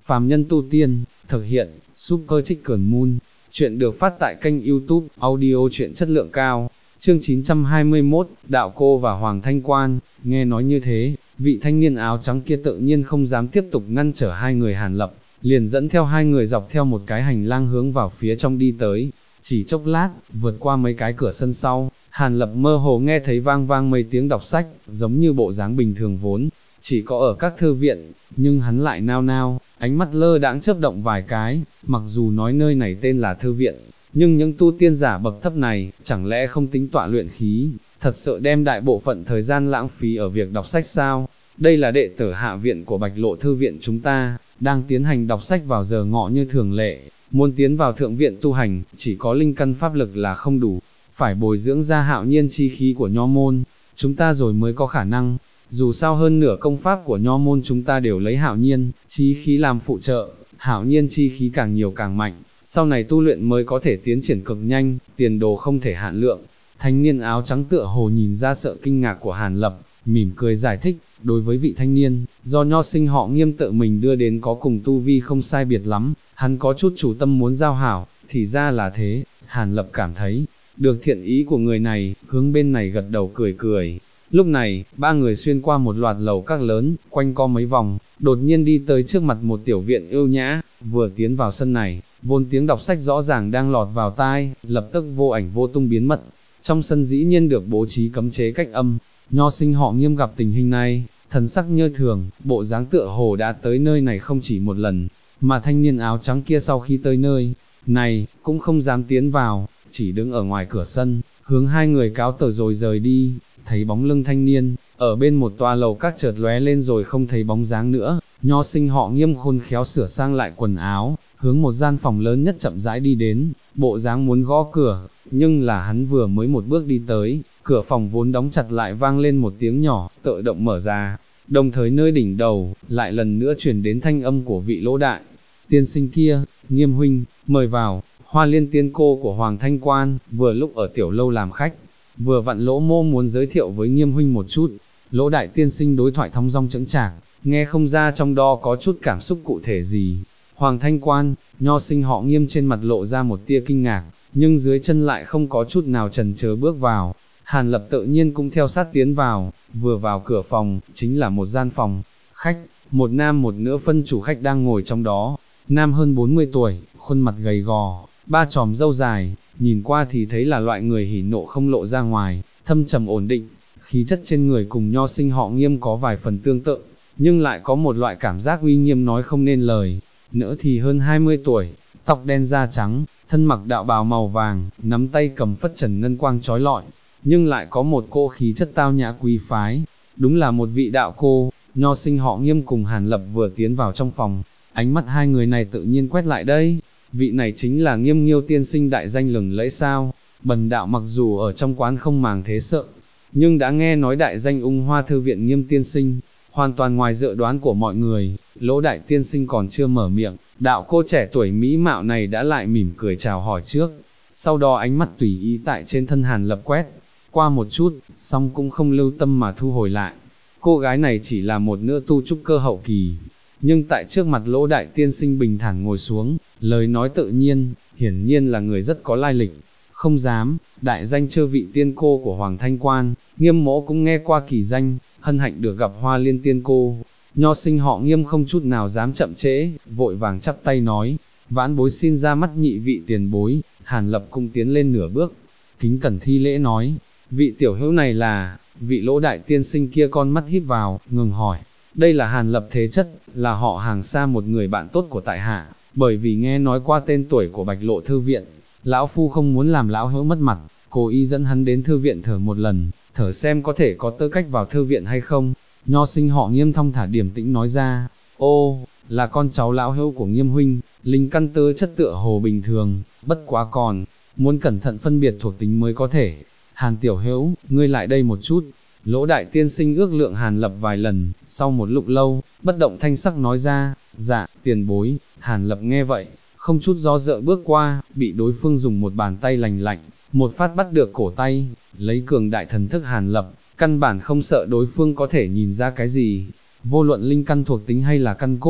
phàm nhân tu tiên, thực hiện, Super Chicken Moon. Chuyện được phát tại kênh YouTube, audio truyện chất lượng cao. Chương 921, Đạo Cô và Hoàng Thanh Quan. Nghe nói như thế, vị thanh niên áo trắng kia tự nhiên không dám tiếp tục ngăn trở hai người Hàn Lập, liền dẫn theo hai người dọc theo một cái hành lang hướng vào phía trong đi tới. Chỉ chốc lát, vượt qua mấy cái cửa sân sau, Hàn Lập mơ hồ nghe thấy vang vang mấy tiếng đọc sách, giống như bộ dáng bình thường vốn chỉ có ở các thư viện, nhưng hắn lại nao nao, ánh mắt lơ đãng chớp động vài cái, mặc dù nói nơi này tên là thư viện, nhưng những tu tiên giả bậc thấp này, chẳng lẽ không tính tọa luyện khí, thật sự đem đại bộ phận thời gian lãng phí ở việc đọc sách sao? Đây là đệ tử hạ viện của Bạch Lộ Thư viện chúng ta, đang tiến hành đọc sách vào giờ ngọ như thường lệ, muốn tiến vào thượng viện tu hành, chỉ có linh căn pháp lực là không đủ, phải bồi dưỡng ra hạo nhiên chi khí của nho môn, chúng ta rồi mới có khả năng. Dù sao hơn nửa công pháp của nho môn chúng ta đều lấy hạo nhiên, chi khí làm phụ trợ, hạo nhiên chi khí càng nhiều càng mạnh, sau này tu luyện mới có thể tiến triển cực nhanh, tiền đồ không thể hạn lượng. Thanh niên áo trắng tựa hồ nhìn ra sợ kinh ngạc của Hàn Lập, mỉm cười giải thích, đối với vị thanh niên, do nho sinh họ Nghiêm tự mình đưa đến có cùng tu vi không sai biệt lắm, hắn có chút chủ tâm muốn giao hảo, thì ra là thế, Hàn Lập cảm thấy, được thiện ý của người này, hướng bên này gật đầu cười cười. Lúc này, ba người xuyên qua một loạt lầu các lớn, quanh co mấy vòng, đột nhiên đi tới trước mặt một tiểu viện ưu nhã, vừa tiến vào sân này, vốn tiếng đọc sách rõ ràng đang lọt vào tai, lập tức vô ảnh vô tung biến mất. Trong sân dĩ nhiên được bố trí cấm chế cách âm, nho sinh họ Nghiêm gặp tình hình này, thần sắc như thường, bộ dáng tựa hồ đã tới nơi này không chỉ một lần, mà thanh niên áo trắng kia sau khi tới nơi này, cũng không dám tiến vào, chỉ đứng ở ngoài cửa sân, hướng hai người cáo từ rồi rời đi. Thấy bóng lưng thanh niên, ở bên một tòa lầu các chợt lóe lên rồi không thấy bóng dáng nữa, nho sinh họ Nghiêm khôn khéo sửa sang lại quần áo, hướng một gian phòng lớn nhất chậm rãi đi đến, bộ dáng muốn gõ cửa, nhưng là hắn vừa mới một bước đi tới, cửa phòng vốn đóng chặt lại vang lên một tiếng nhỏ, tự động mở ra, đồng thời nơi đỉnh đầu, lại lần nữa truyền đến thanh âm của vị Lỗ đại tiên sinh kia, Nghiêm huynh, mời vào. Hoa Liên tiên cô của Hoàng Thanh Quan, vừa lúc ở tiểu lâu làm khách, vừa vặn Lỗ mô muốn giới thiệu với Nghiêm huynh một chút. Lỗ đại tiên sinh đối thoại thong dong chững chạc, nghe không ra trong đó có chút cảm xúc cụ thể gì. Hoàng Thanh Quan, nho sinh họ Nghiêm trên mặt lộ ra một tia kinh ngạc, nhưng dưới chân lại không có chút nào chần chừ bước vào. Hàn Lập tự nhiên cũng theo sát tiến vào, vừa vào cửa phòng, chính là một gian phòng khách, một nam một nữ phân chủ khách đang ngồi trong đó. Nam hơn 40 tuổi, khuôn mặt gầy gò, ba chòm râu dài, nhìn qua thì thấy là loại người hỉ nộ không lộ ra ngoài, thâm trầm ổn định, khí chất trên người cùng nho sinh họ Nghiêm có vài phần tương tự, nhưng lại có một loại cảm giác uy nghiêm nói không nên lời. Nữ thì hơn 20 tuổi, tóc đen da trắng, thân mặc đạo bào màu vàng, nắm tay cầm phất trần ngân quang chói lọi, nhưng lại có một cô khí chất tao nhã quý phái, đúng là một vị đạo cô. Nho sinh họ Nghiêm cùng Hàn Lập vừa tiến vào trong phòng, ánh mắt hai người này tự nhiên quét lại đây. Vị này chính là Nghiêm Nghiêu tiên sinh đại danh lừng lẫy sao? Bần đạo mặc dù ở trong quán không màng thế sợ, nhưng đã nghe nói đại danh Ung Hoa Thư viện Nghiêm tiên sinh, hoàn toàn ngoài dự đoán của mọi người. Lỗ đại tiên sinh còn chưa mở miệng, đạo cô trẻ tuổi mỹ mạo này đã lại mỉm cười chào hỏi trước, sau đó ánh mắt tùy ý tại trên thân Hàn Lập quét qua một chút, xong cũng không lưu tâm mà thu hồi lại. Cô gái này chỉ là một nữ tu trúc cơ hậu kỳ, nhưng tại trước mặt Lỗ đại tiên sinh bình thản ngồi xuống, lời nói tự nhiên, hiển nhiên là người rất có lai lịch. Không dám, đại danh chư vị tiên cô của Hoàng Thanh Quan, Nghiêm mỗ cũng nghe qua kỳ danh, hân hạnh được gặp Hoa Liên tiên cô. Nho sinh họ Nghiêm không chút nào dám chậm trễ, vội vàng chắp tay nói, vãn bối xin ra mắt nhị vị tiền bối. Hàn Lập cũng tiến lên nửa bước, kính cẩn thi lễ nói, vị tiểu hữu này là. Vị Lỗ đại tiên sinh kia con mắt híp vào, ngừng hỏi, đây là Hàn Lập thế chất, là họ Hàng xa một người bạn tốt của tại hạ, bởi vì nghe nói qua tên tuổi của Bạch Lộ Thư viện, lão phu không muốn làm lão hữu mất mặt, cố ý dẫn hắn đến thư viện thử một lần, thử xem có thể có tư cách vào thư viện hay không. Nho sinh họ Nghiêm thong thả điềm tĩnh nói ra, ô, là con cháu lão hữu của Nghiêm huynh, linh căn tư chất tựa hồ bình thường, bất quá còn muốn cẩn thận phân biệt thuộc tính mới có thể. Hàn tiểu hữu, ngươi lại đây một chút. Lỗ đại tiên sinh ước lượng Hàn Lập vài lần, sau một lúc lâu, bất động thanh sắc nói ra, dạ, tiền bối. Hàn Lập nghe vậy, không chút do dự bước qua, bị đối phương dùng một bàn tay lành lạnh, một phát bắt được cổ tay, lấy cường đại thần thức Hàn Lập, căn bản không sợ đối phương có thể nhìn ra cái gì, vô luận linh căn thuộc tính hay là căn cốt,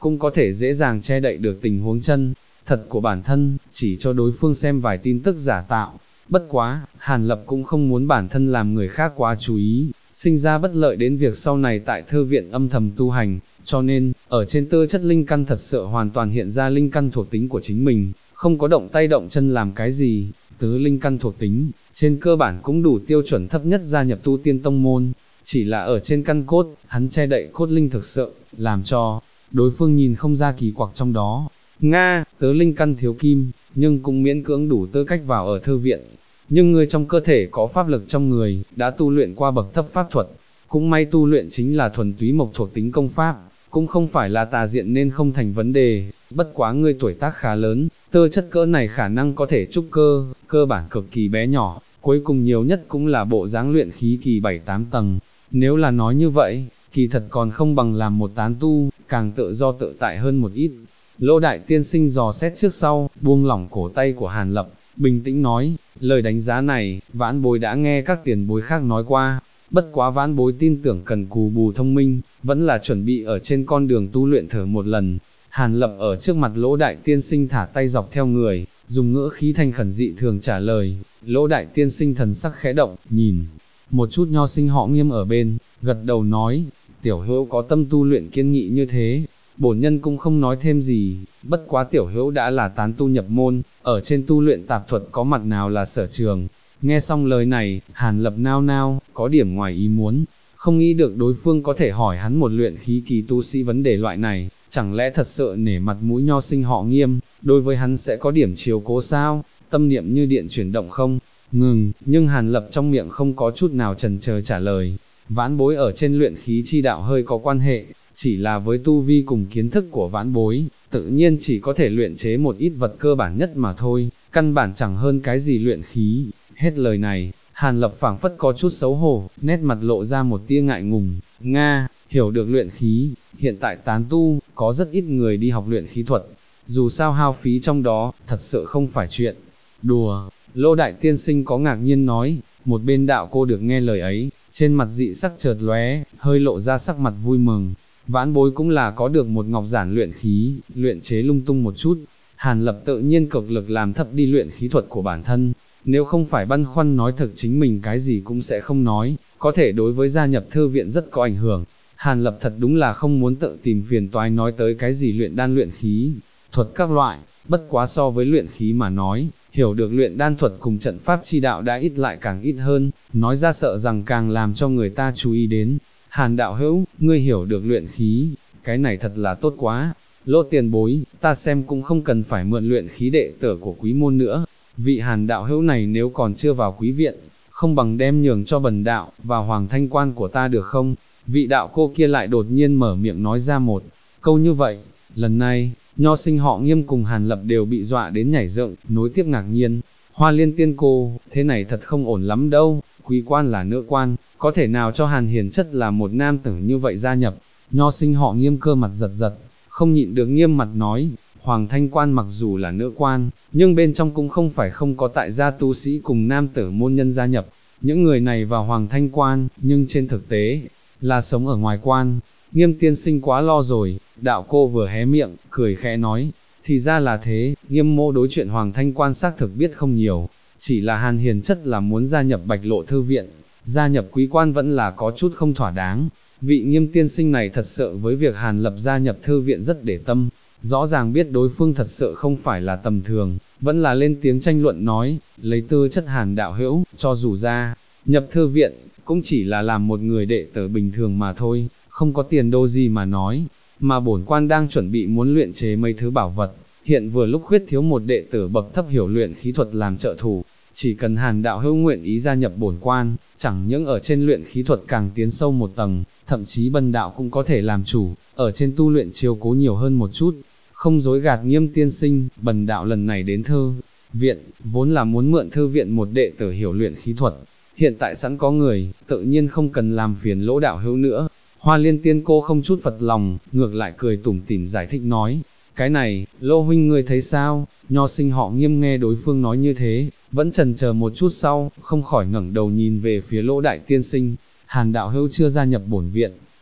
cũng có thể dễ dàng che đậy được tình huống chân thật của bản thân, chỉ cho đối phương xem vài tin tức giả tạo. Bất quá, Hàn Lập cũng không muốn bản thân làm người khác quá chú ý, sinh ra bất lợi đến việc sau này tại thư viện âm thầm tu hành, cho nên, ở trên tơ chất linh căn thật sự hoàn toàn hiện ra linh căn thuộc tính của chính mình, không có động tay động chân làm cái gì. Tứ linh căn thuộc tính, trên cơ bản cũng đủ tiêu chuẩn thấp nhất gia nhập tu tiên tông môn, chỉ là ở trên căn cốt, hắn che đậy cốt linh thực sự, làm cho đối phương nhìn không ra kỳ quặc trong đó. Nga, tứ linh căn thiếu kim, nhưng cũng miễn cưỡng đủ tư cách vào ở thư viện. Nhưng người trong cơ thể có pháp lực trong người, đã tu luyện qua bậc thấp pháp thuật, cũng may tu luyện chính là thuần túy mộc thuộc tính công pháp, cũng không phải là tà diện nên không thành vấn đề. Bất quá ngươi tuổi tác khá lớn, tơ chất cỡ này khả năng có thể trúc cơ, cơ bản cực kỳ bé nhỏ, cuối cùng nhiều nhất cũng là bộ dáng luyện khí kỳ 7-8 tầng. Nếu là nói như vậy, kỳ thật còn không bằng làm một tán tu, càng tự do tự tại hơn một ít. Lỗ đại tiên sinh dò xét trước sau, buông lỏng cổ tay của Hàn Lập, bình tĩnh nói, lời đánh giá này, vãn bối đã nghe các tiền bối khác nói qua, bất quá vãn bối tin tưởng cần cù bù thông minh, vẫn là chuẩn bị ở trên con đường tu luyện thử một lần. Hàn Lập ở trước mặt Lỗ đại tiên sinh thả tay dọc theo người, dùng ngữ khí thanh khẩn dị thường trả lời. Lỗ đại tiên sinh thần sắc khẽ động, nhìn một chút Nho Sinh họ Nghiêm ở bên, gật đầu nói, tiểu hữu có tâm tu luyện kiên nghị như thế, bổn nhân cũng không nói thêm gì, bất quá tiểu hữu đã là tán tu nhập môn, ở trên tu luyện tạp thuật có mặt nào là sở trường. Nghe xong lời này, Hàn Lập nao nao, có điểm ngoài ý muốn, không nghĩ được đối phương có thể hỏi hắn một luyện khí kỳ tu sĩ vấn đề loại này, chẳng lẽ thật sự nể mặt mũi Nho Sinh họ Nghiêm, đối với hắn sẽ có điểm chiếu cố sao, tâm niệm như điện chuyển động không ngừng, nhưng Hàn Lập trong miệng không có chút nào chần chờ trả lời, vãn bối ở trên luyện khí chi đạo hơi có quan hệ, chỉ là với tu vi cùng kiến thức của vãn bối, tự nhiên chỉ có thể luyện chế một ít vật cơ bản nhất mà thôi, căn bản chẳng hơn cái gì luyện khí. Hết lời này, Hàn Lập phảng phất có chút xấu hổ, nét mặt lộ ra một tia ngại ngùng. Nga, hiểu được luyện khí, hiện tại tán tu, có rất ít người đi học luyện khí thuật, dù sao hao phí trong đó, thật sự không phải chuyện đùa. Lỗ đại tiên sinh có ngạc nhiên nói, một bên đạo cô được nghe lời ấy, trên mặt dị sắc chợt lóe, hơi lộ ra sắc mặt vui mừng. Vãn bối cũng là có được một ngọc giản luyện khí, luyện chế lung tung một chút. Hàn Lập tự nhiên cực lực làm thấp đi luyện khí thuật của bản thân, nếu không phải băn khoăn nói thực chính mình cái gì cũng sẽ không nói, có thể đối với gia nhập thư viện rất có ảnh hưởng. Hàn Lập thật đúng là không muốn tự tìm phiền toái nói tới cái gì luyện đan luyện khí thuật các loại, bất quá so với luyện khí mà nói, hiểu được luyện đan thuật cùng trận pháp chi đạo đã ít lại càng ít hơn, nói ra sợ rằng càng làm cho người ta chú ý đến. Hàn đạo hữu, ngươi hiểu được luyện khí, cái này thật là tốt quá. Lỗ tiền bối, ta xem cũng không cần phải mượn luyện khí đệ tử của quý môn nữa. Vị Hàn đạo hữu này nếu còn chưa vào quý viện, không bằng đem nhường cho bần đạo, vào hoàng thanh quan của ta được không? Vị đạo cô kia lại đột nhiên mở miệng nói ra một câu như vậy. Lần này, Nho Sinh họ Nghiêm cùng Hàn Lập đều bị dọa đến nhảy dựng, nối tiếp ngạc nhiên. Hoa Liên tiên cô, thế này thật không ổn lắm đâu, quý quan là nữ quan, có thể nào cho Hàn Hiền chất là một nam tử như vậy gia nhập? Nho Sinh họ Nghiêm cơ mặt giật giật, không nhịn được nghiêm mặt nói, Hoàng Thanh quan mặc dù là nữ quan, nhưng bên trong cũng không phải không có tại gia tu sĩ cùng nam tử môn nhân gia nhập. Những người này vào Hoàng Thanh quan, nhưng trên thực tế, là sống ở ngoài quan. Nghiêm tiên sinh quá lo rồi, đạo cô vừa hé miệng, cười khẽ nói, thì ra là thế, Nghiêm mô đối chuyện Hoàng Thanh quan xác thực biết không nhiều, chỉ là Hàn Hiền chất là muốn gia nhập Bạch Lộ thư viện, gia nhập quý quan vẫn là có chút không thỏa đáng. Vị Nghiêm tiên sinh này thật sự với việc Hàn Lập gia nhập thư viện rất để tâm, rõ ràng biết đối phương thật sự không phải là tầm thường, vẫn là lên tiếng tranh luận nói, lấy tư chất Hàn đạo hữu, cho dù ra nhập thư viện, cũng chỉ là làm một người đệ tử bình thường mà thôi, không có tiền đô gì mà nói, mà bổn quan đang chuẩn bị muốn luyện chế mấy thứ bảo vật, hiện vừa lúc khuyết thiếu một đệ tử bậc thấp hiểu luyện khí thuật làm trợ thủ, chỉ cần Hàn đạo hữu nguyện ý gia nhập bổn quan, chẳng những ở trên luyện khí thuật càng tiến sâu một tầng, thậm chí bần đạo cũng có thể làm chủ, ở trên tu luyện chiếu cố nhiều hơn một chút. Không dối gạt Nghiêm tiên sinh, bần đạo lần này đến thư viện, vốn là muốn mượn thư viện một đệ tử hiểu luyện khí thuật, hiện tại sẵn có người, tự nhiên không cần làm phiền Lỗ đạo hữu nữa. Hoa Liên tiên cô không chút phật lòng, ngược lại cười tủm tỉm giải thích nói, cái này, Lỗ huynh ngươi thấy sao? Nho Sinh họ Nghiêm nghe đối phương nói như thế, vẫn chần chờ một chút sau, không khỏi ngẩng đầu nhìn về phía Lỗ đại tiên sinh. Hàn đạo hữu chưa gia nhập bổn viện,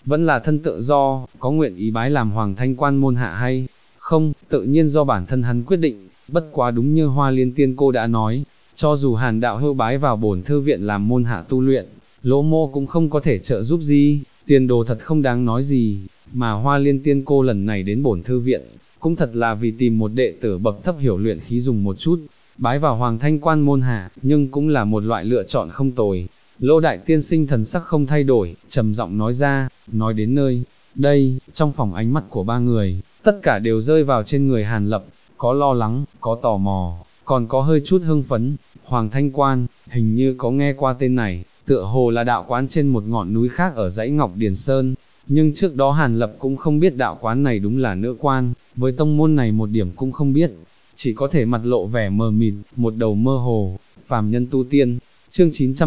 vẫn là thân tự do, có nguyện ý bái làm Hoàng Thanh Quan môn hạ hay không, tự nhiên do bản thân hắn quyết định, bất quá đúng như Hoa Liên Tiên cô đã nói, cho dù Hàn đạo hữu bái vào bổn thư viện làm môn hạ tu luyện, Lỗ Mỗ cũng không có thể trợ giúp gì, tiền đồ thật không đáng nói gì, mà Hoa Liên Tiên cô lần này đến bổn thư viện, cũng thật là vì tìm một đệ tử bậc thấp hiểu luyện khí dùng một chút, bái vào Hoàng Thanh Quan môn hạ, nhưng cũng là một loại lựa chọn không tồi. Lỗ đại tiên sinh thần sắc không thay đổi, trầm giọng nói ra, nói đến nơi đây, trong phòng ánh mắt của ba người, tất cả đều rơi vào trên người Hàn Lập, có lo lắng, có tò mò, còn có hơi chút hưng phấn. Hoàng Thanh Quan, hình như có nghe qua tên này, tựa hồ là đạo quán trên một ngọn núi khác ở dãy Ngọc Điền Sơn, nhưng trước đó Hàn Lập cũng không biết đạo quán này đúng là nữ quan, với tông môn này một điểm cũng không biết, chỉ có thể mặt lộ vẻ mờ mịt, một đầu mơ hồ, phàm nhân tu tiên. Chương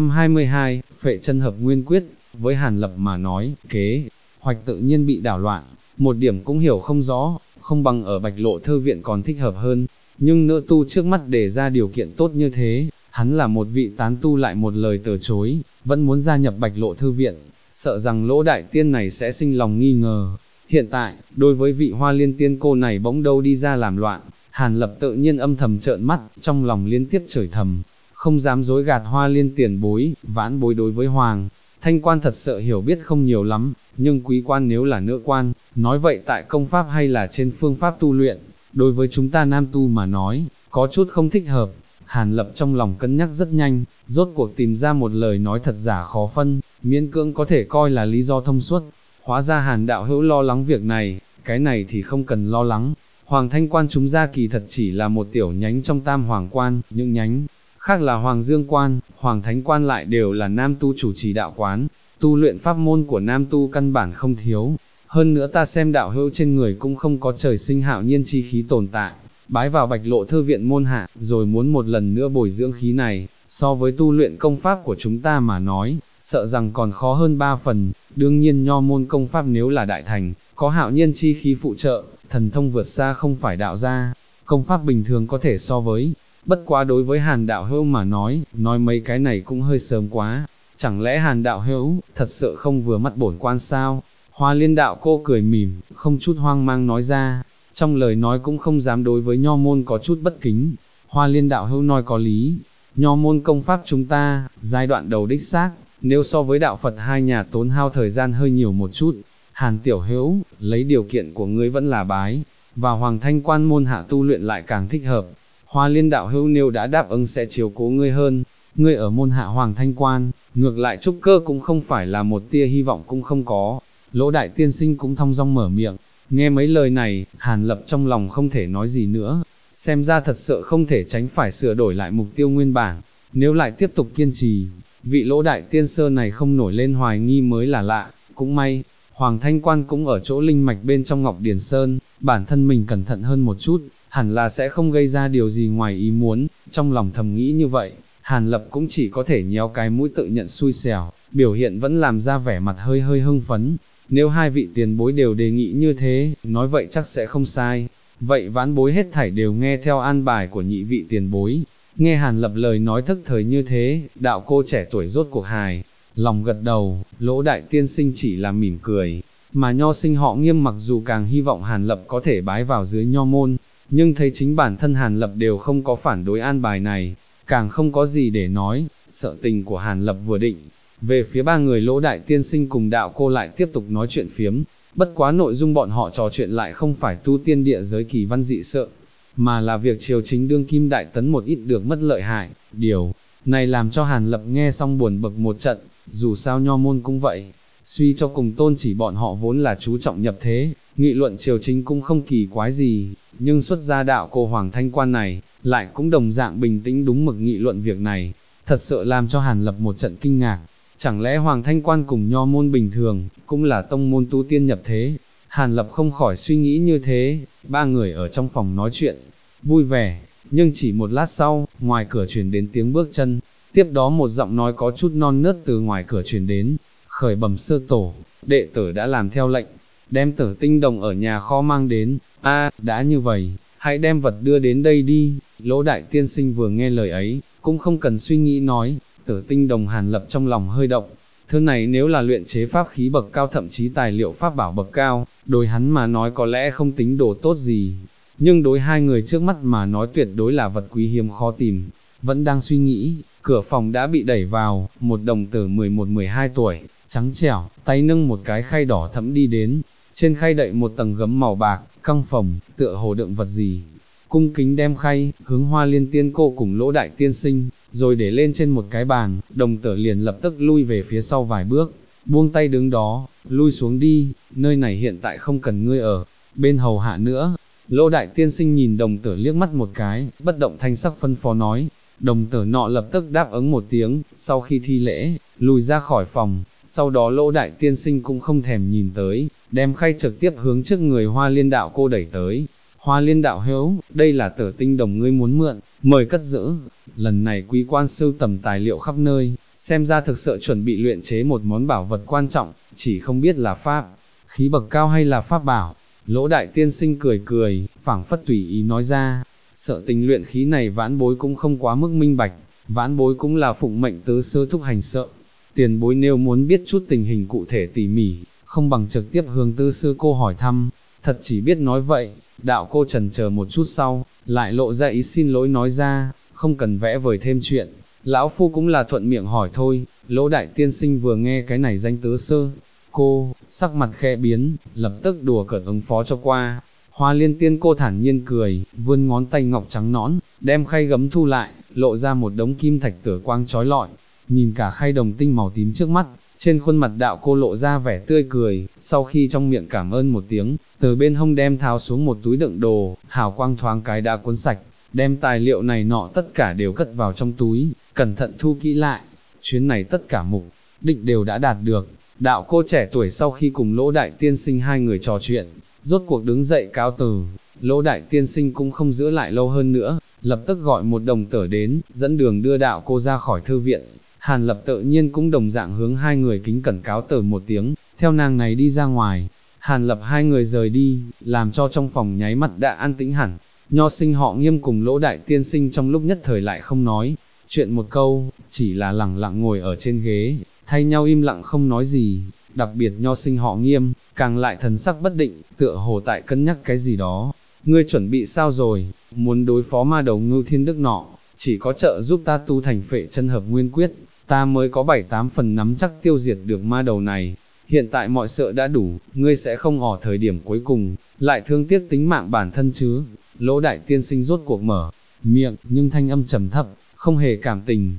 922, Phệ Chân Hợp Nguyên Quyết, với Hàn Lập mà nói, kế hoạch tự nhiên bị đảo loạn, một điểm cũng hiểu không rõ, không bằng ở Bạch Lộ Thư viện còn thích hợp hơn, nhưng nữ tu trước mắt đề ra điều kiện tốt như thế, hắn là một vị tán tu lại một lời từ chối, vẫn muốn gia nhập Bạch Lộ Thư viện, sợ rằng Lỗ đại tiên này sẽ sinh lòng nghi ngờ. Hiện tại, đối với vị Hoa Liên Tiên cô này bỗng đâu đi ra làm loạn, Hàn Lập tự nhiên âm thầm trợn mắt, trong lòng liên tiếp chửi thầm, không dám dối gạt Hoa Liên tiền bối, vãn bối đối với Hoàng Thanh Quan thật sự hiểu biết không nhiều lắm, nhưng quý quan nếu là nữ quan, nói vậy tại công pháp hay là trên phương pháp tu luyện, đối với chúng ta nam tu mà nói, có chút không thích hợp. Hàn Lập trong lòng cân nhắc rất nhanh, rốt cuộc tìm ra một lời nói thật giả khó phân, miễn cưỡng có thể coi là lý do thông suốt. Hóa ra Hàn đạo hữu lo lắng việc này, cái này thì không cần lo lắng. Hoàng Thanh Quan chúng ra kỳ thật chỉ là một tiểu nhánh trong Tam Hoàng Quan, những nhánh khác là Hoàng Dương Quan, Hoàng Thánh Quan lại đều là nam tu chủ trì đạo quán, tu luyện pháp môn của nam tu căn bản không thiếu. Hơn nữa ta xem đạo hữu trên người cũng không có trời sinh hạo nhiên chi khí tồn tại, bái vào Bạch Lộ Thư viện môn hạ, rồi muốn một lần nữa bồi dưỡng khí này, so với tu luyện công pháp của chúng ta mà nói, sợ rằng còn khó hơn 3 phần. Đương nhiên nho môn công pháp nếu là đại thành, có hạo nhiên chi khí phụ trợ, thần thông vượt xa không phải đạo gia, công pháp bình thường có thể so với. Bất quá đối với Hàn đạo hữu mà nói mấy cái này cũng hơi sớm quá, chẳng lẽ Hàn đạo hữu thật sự không vừa mắt bổn quan sao? Hoa Liên đạo cô cười mỉm, không chút hoang mang nói ra, trong lời nói cũng không dám đối với nho môn có chút bất kính. Hoa Liên đạo hữu nói có lý, nho môn công pháp chúng ta, giai đoạn đầu đích xác, nếu so với đạo Phật hai nhà tốn hao thời gian hơi nhiều một chút. Hàn tiểu hữu, lấy điều kiện của ngươi vẫn là bái, và Hoàng Thanh Quan môn hạ tu luyện lại càng thích hợp. Hoa Liên đạo hữu nếu đã đáp ứng sẽ chiếu cố ngươi hơn, ngươi ở môn hạ Hoàng Thanh Quan, ngược lại trúc cơ cũng không phải là một tia hy vọng cũng không có. Lỗ đại tiên sinh cũng thong dong mở miệng, nghe mấy lời này, Hàn Lập trong lòng không thể nói gì nữa, xem ra thật sự không thể tránh phải sửa đổi lại mục tiêu nguyên bản, nếu lại tiếp tục kiên trì, vị Lỗ đại tiên sơ này không nổi lên hoài nghi mới là lạ. Cũng may, Hoàng Thanh Quan cũng ở chỗ linh mạch bên trong Ngọc Điền Sơn, bản thân mình cẩn thận hơn một chút, hẳn là sẽ không gây ra điều gì ngoài ý muốn. Trong lòng thầm nghĩ như vậy, Hàn Lập cũng chỉ có thể nhéo cái mũi tự nhận xui xẻo, biểu hiện vẫn làm ra vẻ mặt hơi hưng phấn. Nếu hai vị tiền bối đều đề nghị như thế, nói vậy chắc sẽ không sai. Vậy vãn bối hết thảy đều nghe theo an bài của nhị vị tiền bối. Nghe Hàn Lập lời nói thức thời như thế, đạo cô trẻ tuổi rốt cuộc hài lòng gật đầu. Lỗ đại tiên sinh chỉ là mỉm cười, mà nho sinh họ Nghiêm mặc dù càng hy vọng Hàn Lập có thể bái vào dưới nho môn, nhưng thấy chính bản thân Hàn Lập đều không có phản đối an bài này, càng không có gì để nói. Sợ tình của Hàn Lập vừa định, về phía ba người Lỗ đại tiên sinh cùng đạo cô lại tiếp tục nói chuyện phiếm, bất quá nội dung bọn họ trò chuyện lại không phải tu tiên địa giới kỳ văn dị sợ, mà là việc triều chính đương kim đại tấn một ít được mất lợi hại. Điều này làm cho Hàn Lập nghe xong buồn bực một trận, dù sao nho môn cũng vậy, suy cho cùng tôn chỉ bọn họ vốn là chú trọng nhập thế, nghị luận triều chính cũng không kỳ quái gì, nhưng xuất gia đạo cô Hoàng Thanh Quan này, lại cũng đồng dạng bình tĩnh đúng mực nghị luận việc này, thật sự làm cho Hàn Lập một trận kinh ngạc. Chẳng lẽ Hoàng Thanh Quan cùng nho môn bình thường, cũng là tông môn tu tiên nhập thế? Hàn Lập không khỏi suy nghĩ như thế. Ba người ở trong phòng nói chuyện, vui vẻ, nhưng chỉ một lát sau, ngoài cửa truyền đến tiếng bước chân, tiếp đó một giọng nói có chút non nớt từ ngoài cửa truyền đến, khởi bẩm sư tổ, đệ tử đã làm theo lệnh, đem Tử Tinh Đồng ở nhà kho mang đến. Đã như vậy, hãy đem vật đưa đến đây đi. Lỗ đại tiên sinh vừa nghe lời ấy, cũng không cần suy nghĩ nói, Tử Tinh Đồng. Hàn Lập trong lòng hơi động, thứ này nếu là luyện chế pháp khí bậc cao thậm chí tài liệu pháp bảo bậc cao, đối hắn mà nói có lẽ không tính đồ tốt gì, nhưng đối hai người trước mắt mà nói tuyệt đối là vật quý hiếm khó tìm. Vẫn đang suy nghĩ, cửa phòng đã bị đẩy vào, một đồng tử 11-12 tuổi, trắng trẻo, tay nâng một cái khay đỏ thẫm đi đến, trên khay đậy một tầng gấm màu bạc, căng phồng, tựa hồ đựng vật gì. Cung kính đem khay, hướng Hoa Liên tiên cô cùng Lỗ đại tiên sinh, rồi để lên trên một cái bàn, đồng tử liền lập tức lui về phía sau vài bước, buông tay đứng đó, lui xuống đi, nơi này hiện tại không cần ngươi ở, bên hầu hạ nữa. Lỗ đại tiên sinh nhìn đồng tử liếc mắt một cái, bất động thanh sắc phân phó nói, đồng tử nọ lập tức đáp ứng một tiếng, sau khi thi lễ, lùi ra khỏi phòng, sau đó Lỗ đại tiên sinh cũng không thèm nhìn tới, đem khay trực tiếp hướng trước người Hoa Liên đạo cô đẩy tới. Hoa Liên đạo hữu, đây là Tử tinh đồng ngươi muốn mượn, mời cất giữ. Lần này quý quan sưu tầm tài liệu khắp nơi, xem ra thực sự chuẩn bị luyện chế một món bảo vật quan trọng, chỉ không biết là pháp khí bậc cao hay là pháp bảo. Lỗ đại tiên sinh cười cười, phảng phất tùy ý nói ra, sợ tình luyện khí này vãn bối cũng không quá mức minh bạch, vãn bối cũng là phụng mệnh tứ sư thúc hành sợ. Tiền bối nếu muốn biết chút tình hình cụ thể tỉ mỉ, không bằng trực tiếp hướng tư sư cô hỏi thăm, thật chỉ biết nói vậy. Đạo cô trần chờ một chút sau, lại lộ ra ý xin lỗi nói ra, không cần vẽ vời thêm chuyện, lão phu cũng là thuận miệng hỏi thôi. Lỗ đại tiên sinh vừa nghe cái này danh tứ sư cô, sắc mặt khẽ biến, lập tức đùa cợt ứng phó cho qua. Hoa Liên tiên cô thản nhiên cười, vươn ngón tay ngọc trắng nõn, đem khay gấm thu lại, lộ ra một đống kim thạch tử quang chói lọi. Nhìn cả khay đồng tinh màu tím trước mắt, trên khuôn mặt đạo cô lộ ra vẻ tươi cười, sau khi trong miệng cảm ơn một tiếng, từ bên hông đem tháo xuống một túi đựng đồ, hào quang thoáng cái đã cuốn sạch, đem tài liệu này nọ tất cả đều cất vào trong túi, cẩn thận thu kỹ lại. Chuyến này tất cả mục đích đều đã đạt được. Đạo cô trẻ tuổi sau khi cùng Lỗ đại tiên sinh hai người trò chuyện, rốt cuộc đứng dậy cáo từ. Lỗ đại tiên sinh cũng không giữ lại lâu hơn nữa, lập tức gọi một đồng tử đến, dẫn đường đưa đạo cô ra khỏi thư viện. Hàn Lập tự nhiên cũng đồng dạng hướng hai người kính cẩn cáo từ một tiếng, theo nàng này đi ra ngoài. Hàn Lập hai người rời đi, làm cho trong phòng nháy mắt đã an tĩnh hẳn. Nho sinh họ Nghiêm cùng Lỗ đại tiên sinh trong lúc nhất thời lại không nói chuyện một câu, chỉ là lẳng lặng ngồi ở trên ghế, thay nhau im lặng không nói gì. Đặc biệt nho sinh họ Nghiêm, càng lại thần sắc bất định, tựa hồ tại cân nhắc cái gì đó. Ngươi chuẩn bị sao rồi, muốn đối phó ma đầu Ngưu Thiên Đức nọ, chỉ có trợ giúp ta tu thành Phệ Chân Hợp Nguyên Quyết, ta mới có 7-8 phần nắm chắc tiêu diệt được ma đầu này. Hiện tại mọi sự đã đủ, ngươi sẽ không ở thời điểm cuối cùng, lại thương tiếc tính mạng bản thân chứ. Lỗ đại tiên sinh rốt cuộc mở miệng, nhưng thanh âm trầm thấp, không hề cảm tình.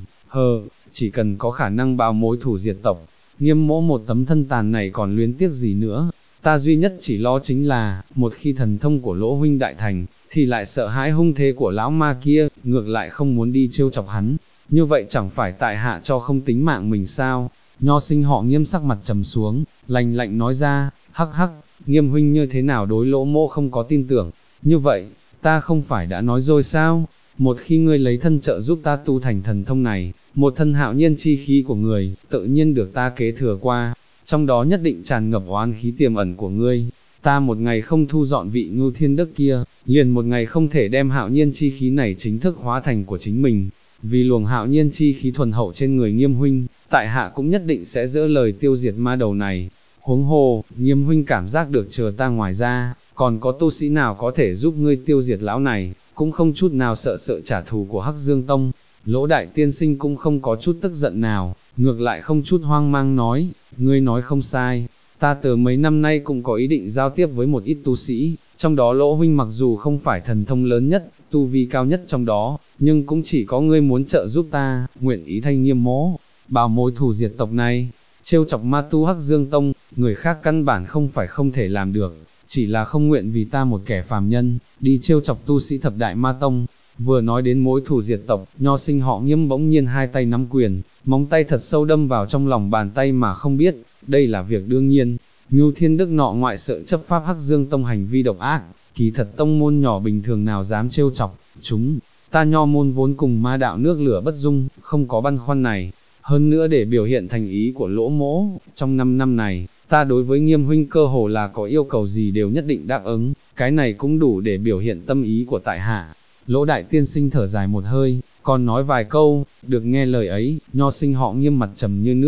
Chỉ cần có khả năng báo mối thù diệt tộc, Nghiêm mỗ một tấm thân tàn này còn luyến tiếc gì nữa. Ta duy nhất chỉ lo chính là, một khi thần thông của Lỗ huynh đại thành, thì lại sợ hãi hung thế của lão ma kia, ngược lại không muốn đi trêu chọc hắn. Như vậy chẳng phải tại hạ cho không tính mạng mình sao? Nho sinh họ Nghiêm sắc mặt trầm xuống, lạnh lạnh nói ra, hắc hắc, Nghiêm huynh như thế nào đối Lỗ mỗ không có tin tưởng. Như vậy, ta không phải đã nói rồi sao? Một khi ngươi lấy thân trợ giúp ta tu thành thần thông này, một thân hạo nhiên chi khí của người, tự nhiên được ta kế thừa qua, trong đó nhất định tràn ngập oán khí tiềm ẩn của ngươi. Ta một ngày không thu dọn vị Ngưu Thiên Đức kia, liền một ngày không thể đem hạo nhiên chi khí này chính thức hóa thành của chính mình. Vì luồng hạo nhiên chi khí thuần hậu trên người Nghiêm huynh, tại hạ cũng nhất định sẽ giữ lời tiêu diệt ma đầu này. Huống hồ, Nghiêm huynh cảm giác được chờ ta ngoài ra, còn có tu sĩ nào có thể giúp ngươi tiêu diệt lão này, cũng không chút nào sợ trả thù của Hắc Dương Tông. Lỗ đại tiên sinh cũng không có chút tức giận nào, ngược lại không chút hoang mang nói, ngươi nói không sai, ta từ mấy năm nay cũng có ý định giao tiếp với một ít tu sĩ, trong đó Lỗ huynh mặc dù không phải thần thông lớn nhất, tu vi cao nhất trong đó, nhưng cũng chỉ có ngươi muốn trợ giúp ta, nguyện ý thay Nghiêm mỗ báo mối thù diệt tộc này. Trêu chọc ma tu Hắc Dương Tông, người khác căn bản không phải không thể làm được, chỉ là không nguyện vì ta một kẻ phàm nhân, đi trêu chọc tu sĩ thập đại ma tông. Vừa nói đến mối thù diệt tộc, nho sinh họ Nghiêm bỗng nhiên hai tay nắm quyền, móng tay thật sâu đâm vào trong lòng bàn tay mà không biết, đây là việc đương nhiên. Ngưu Thiên Đức nọ ngoại sợ chấp pháp Hắc Dương Tông hành vi độc ác, kỳ thật tông môn nhỏ bình thường nào dám trêu chọc chúng. Ta nho môn vốn cùng ma đạo nước lửa bất dung, không có băn khoăn này. Hơn nữa để biểu hiện thành ý của Lỗ mỗ, trong 5 năm này, ta đối với Nghiêm huynh cơ hồ là có yêu cầu gì đều nhất định đáp ứng, cái này cũng đủ để biểu hiện tâm ý của tại hạ. Lỗ đại tiên sinh thở dài một hơi, còn nói vài câu, được nghe lời ấy, nho sinh họ Nghiêm mặt trầm như nước,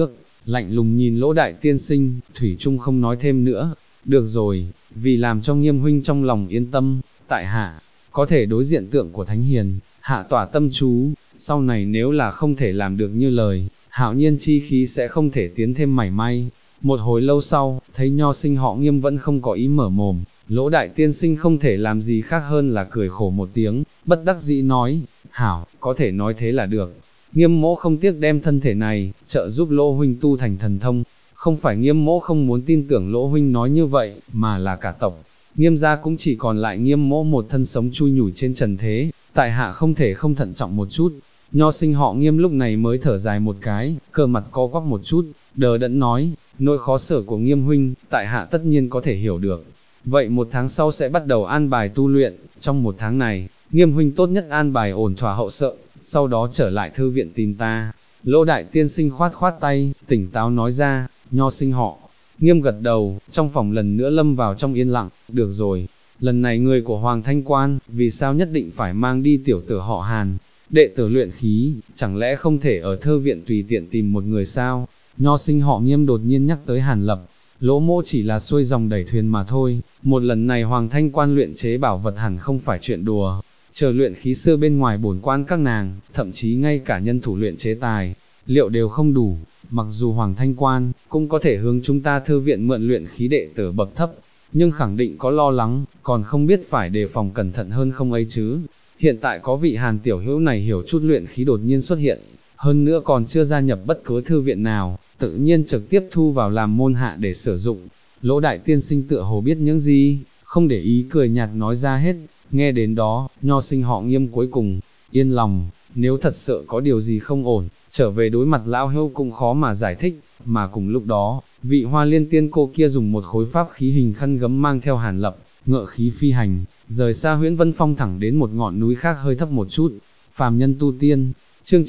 lạnh lùng nhìn Lỗ đại tiên sinh, thủy chung không nói thêm nữa. Được rồi, vì làm cho Nghiêm huynh trong lòng yên tâm, tại hạ có thể đối diện tượng của Thánh Hiền, hạ tỏa tâm chú, sau này nếu là không thể làm được như lời, hạo nhiên chi khí sẽ không thể tiến thêm mảy may. Một hồi lâu sau, thấy nho sinh họ Nghiêm vẫn không có ý mở mồm, Lỗ đại tiên sinh không thể làm gì khác hơn là cười khổ một tiếng, bất đắc dĩ nói, hảo, có thể nói thế là được. Nghiêm mỗ không tiếc đem thân thể này, trợ giúp Lỗ huynh tu thành thần thông, không phải Nghiêm mỗ không muốn tin tưởng Lỗ huynh nói như vậy, mà là cả tộc. Nghiêm gia cũng chỉ còn lại Nghiêm mỗ một thân sống chui nhủi trên trần thế, tại hạ không thể không thận trọng một chút. Nho sinh họ Nghiêm lúc này mới thở dài một cái, cơ mặt co quắp một chút, đờ đẫn nói, nỗi khó xử của Nghiêm huynh, tại hạ tất nhiên có thể hiểu được. Vậy một tháng sau sẽ bắt đầu an bài tu luyện, trong một tháng này, Nghiêm huynh tốt nhất an bài ổn thỏa hậu sợ, sau đó trở lại thư viện tìm ta. Lỗ đại tiên sinh khoát khoát tay, tỉnh táo nói ra, nho sinh họ Nghiêm gật đầu, trong phòng lần nữa lâm vào trong yên lặng, được rồi, lần này người của Hoàng Thanh Quan, vì sao nhất định phải mang đi tiểu tử họ Hàn, đệ tử luyện khí, chẳng lẽ không thể ở thư viện tùy tiện tìm một người sao? Nho sinh họ Nghiêm đột nhiên nhắc tới Hàn Lập, Lỗ mỗ chỉ là xuôi dòng đẩy thuyền mà thôi, một lần này Hoàng Thanh Quan luyện chế bảo vật hẳn không phải chuyện đùa, chờ luyện khí sư bên ngoài bổn quan các nàng, thậm chí ngay cả nhân thủ luyện chế tài, liệu đều không đủ, mặc dù Hoàng Thanh Quan cũng có thể hướng chúng ta thư viện mượn luyện khí đệ tử bậc thấp, nhưng khẳng định có lo lắng, còn không biết phải đề phòng cẩn thận hơn không ấy chứ. Hiện tại có vị Hàn tiểu hữu này hiểu chút luyện khí đột nhiên xuất hiện, hơn nữa còn chưa gia nhập bất cứ thư viện nào, tự nhiên trực tiếp thu vào làm môn hạ để sử dụng. Lỗ đại tiên sinh tựa hồ biết những gì, không để ý cười nhạt nói ra hết, nghe đến đó, nho sinh họ Nghiêm cuối cùng yên lòng, nếu thật sự có điều gì không ổn, trở về đối mặt lão hữu cũng khó mà giải thích, mà cùng lúc đó, vị Hoa Liên tiên cô kia dùng một khối pháp khí hình khăn gấm mang theo Hàn Lập, ngựa khí phi hành, rời xa Huyễn Vân Phong thẳng đến một ngọn núi khác hơi thấp một chút. Phàm nhân tu tiên, chương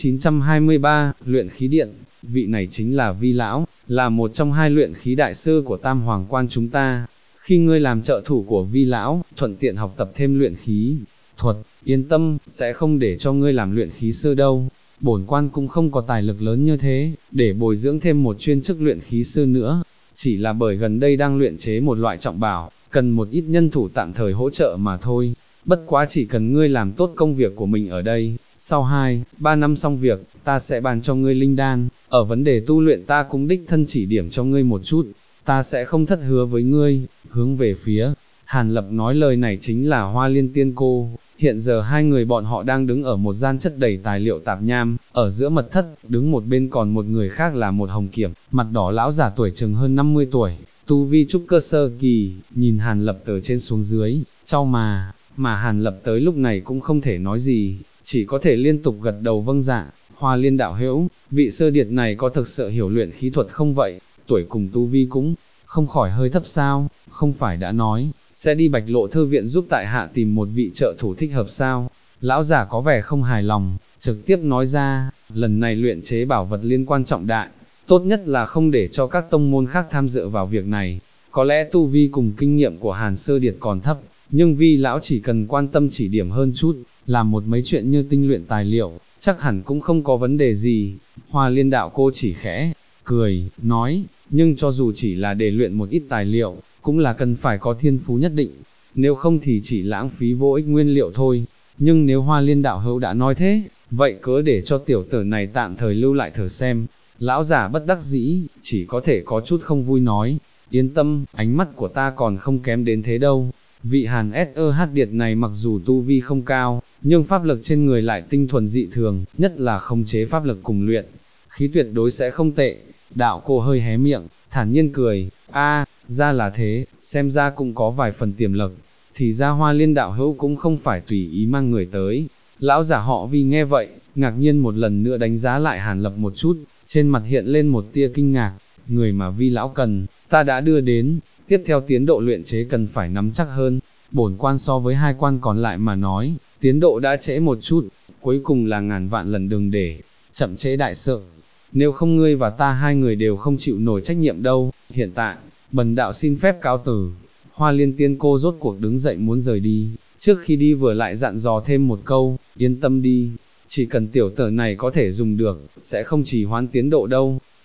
923, luyện khí điện, vị này chính là Vi lão, là một trong hai luyện khí đại sư của Tam Hoàng Quan chúng ta. Khi ngươi làm trợ thủ của Vi lão, thuận tiện học tập thêm luyện khí thuật, yên tâm, sẽ không để cho ngươi làm luyện khí sư đâu. Bổn quan cũng không có tài lực lớn như thế, để bồi dưỡng thêm một chuyên chức luyện khí sư nữa, chỉ là bởi gần đây đang luyện chế một loại trọng bảo, cần một ít nhân thủ tạm thời hỗ trợ mà thôi. Bất quá chỉ cần ngươi làm tốt công việc của mình ở đây, sau 2-3 năm xong việc, ta sẽ bàn cho ngươi linh đan, ở vấn đề tu luyện ta cũng đích thân chỉ điểm cho ngươi một chút, ta sẽ không thất hứa với ngươi. Hướng về phía Hàn Lập nói lời này chính là Hoa Liên tiên cô. Hiện giờ hai người bọn họ đang đứng ở một gian chất đầy tài liệu tạp nham, ở giữa mật thất, đứng một bên còn một người khác là một hồng kiểm, mặt đỏ lão giả tuổi chừng hơn 50 tuổi, tu vi trúc cơ sơ kỳ, nhìn Hàn Lập từ trên xuống dưới, trao mà Hàn Lập tới lúc này cũng không thể nói gì, chỉ có thể liên tục gật đầu vâng dạ. Hoa Liên đạo hữu, vị sơ điệt này có thực sự hiểu luyện khí thuật không vậy, tuổi cùng tu vi cũng không khỏi hơi thấp sao, không phải đã nói sẽ đi Bạch Lộ thư viện giúp tại hạ tìm một vị trợ thủ thích hợp sao? Lão giả có vẻ không hài lòng, trực tiếp nói ra, lần này luyện chế bảo vật liên quan trọng đại, tốt nhất là không để cho các tông môn khác tham dự vào việc này. Có lẽ tu vi cùng kinh nghiệm của Hàn Sơ Điệt còn thấp, nhưng Vi lão chỉ cần quan tâm chỉ điểm hơn chút, làm một mấy chuyện như tinh luyện tài liệu, chắc hẳn cũng không có vấn đề gì. Hoa Liên đạo cô chỉ khẽ cười, nói, nhưng cho dù chỉ là để luyện một ít tài liệu, cũng là cần phải có thiên phú nhất định, nếu không thì chỉ lãng phí vô ích nguyên liệu thôi. Nhưng nếu Hoa Liên đạo hữu đã nói thế, vậy cứ để cho tiểu tử này tạm thời lưu lại thử xem. Lão giả bất đắc dĩ, chỉ có thể có chút không vui nói, yên tâm, ánh mắt của ta còn không kém đến thế đâu. Vị Hàn SEH Điệt này mặc dù tu vi không cao, nhưng pháp lực trên người lại tinh thuần dị thường, nhất là khống chế pháp lực cùng luyện khí tuyệt đối sẽ không tệ. Đạo cô hơi hé miệng, thản nhiên cười, ra là thế, xem ra cũng có vài phần tiềm lực, thì ra Hoa Liên đạo hữu cũng không phải tùy ý mang người tới. Lão giả họ Vi nghe vậy, ngạc nhiên một lần nữa đánh giá lại Hàn Lập một chút, trên mặt hiện lên một tia kinh ngạc, người mà Vi lão cần, ta đã đưa đến, tiếp theo tiến độ luyện chế cần phải nắm chắc hơn. Bổn quan so với hai quan còn lại mà nói, tiến độ đã trễ một chút, cuối cùng là ngàn vạn lần đừng để chậm trễ đại sự. Nếu không ngươi và ta hai người đều không chịu nổi trách nhiệm đâu. Hiện tại, bần đạo xin phép cáo từ. Hoa Liên tiên cô rốt cuộc đứng dậy muốn rời đi, trước khi đi vừa lại dặn dò thêm một câu, yên tâm đi, chỉ cần tiểu tử này có thể dùng được, sẽ không trì hoãn tiến độ đâu.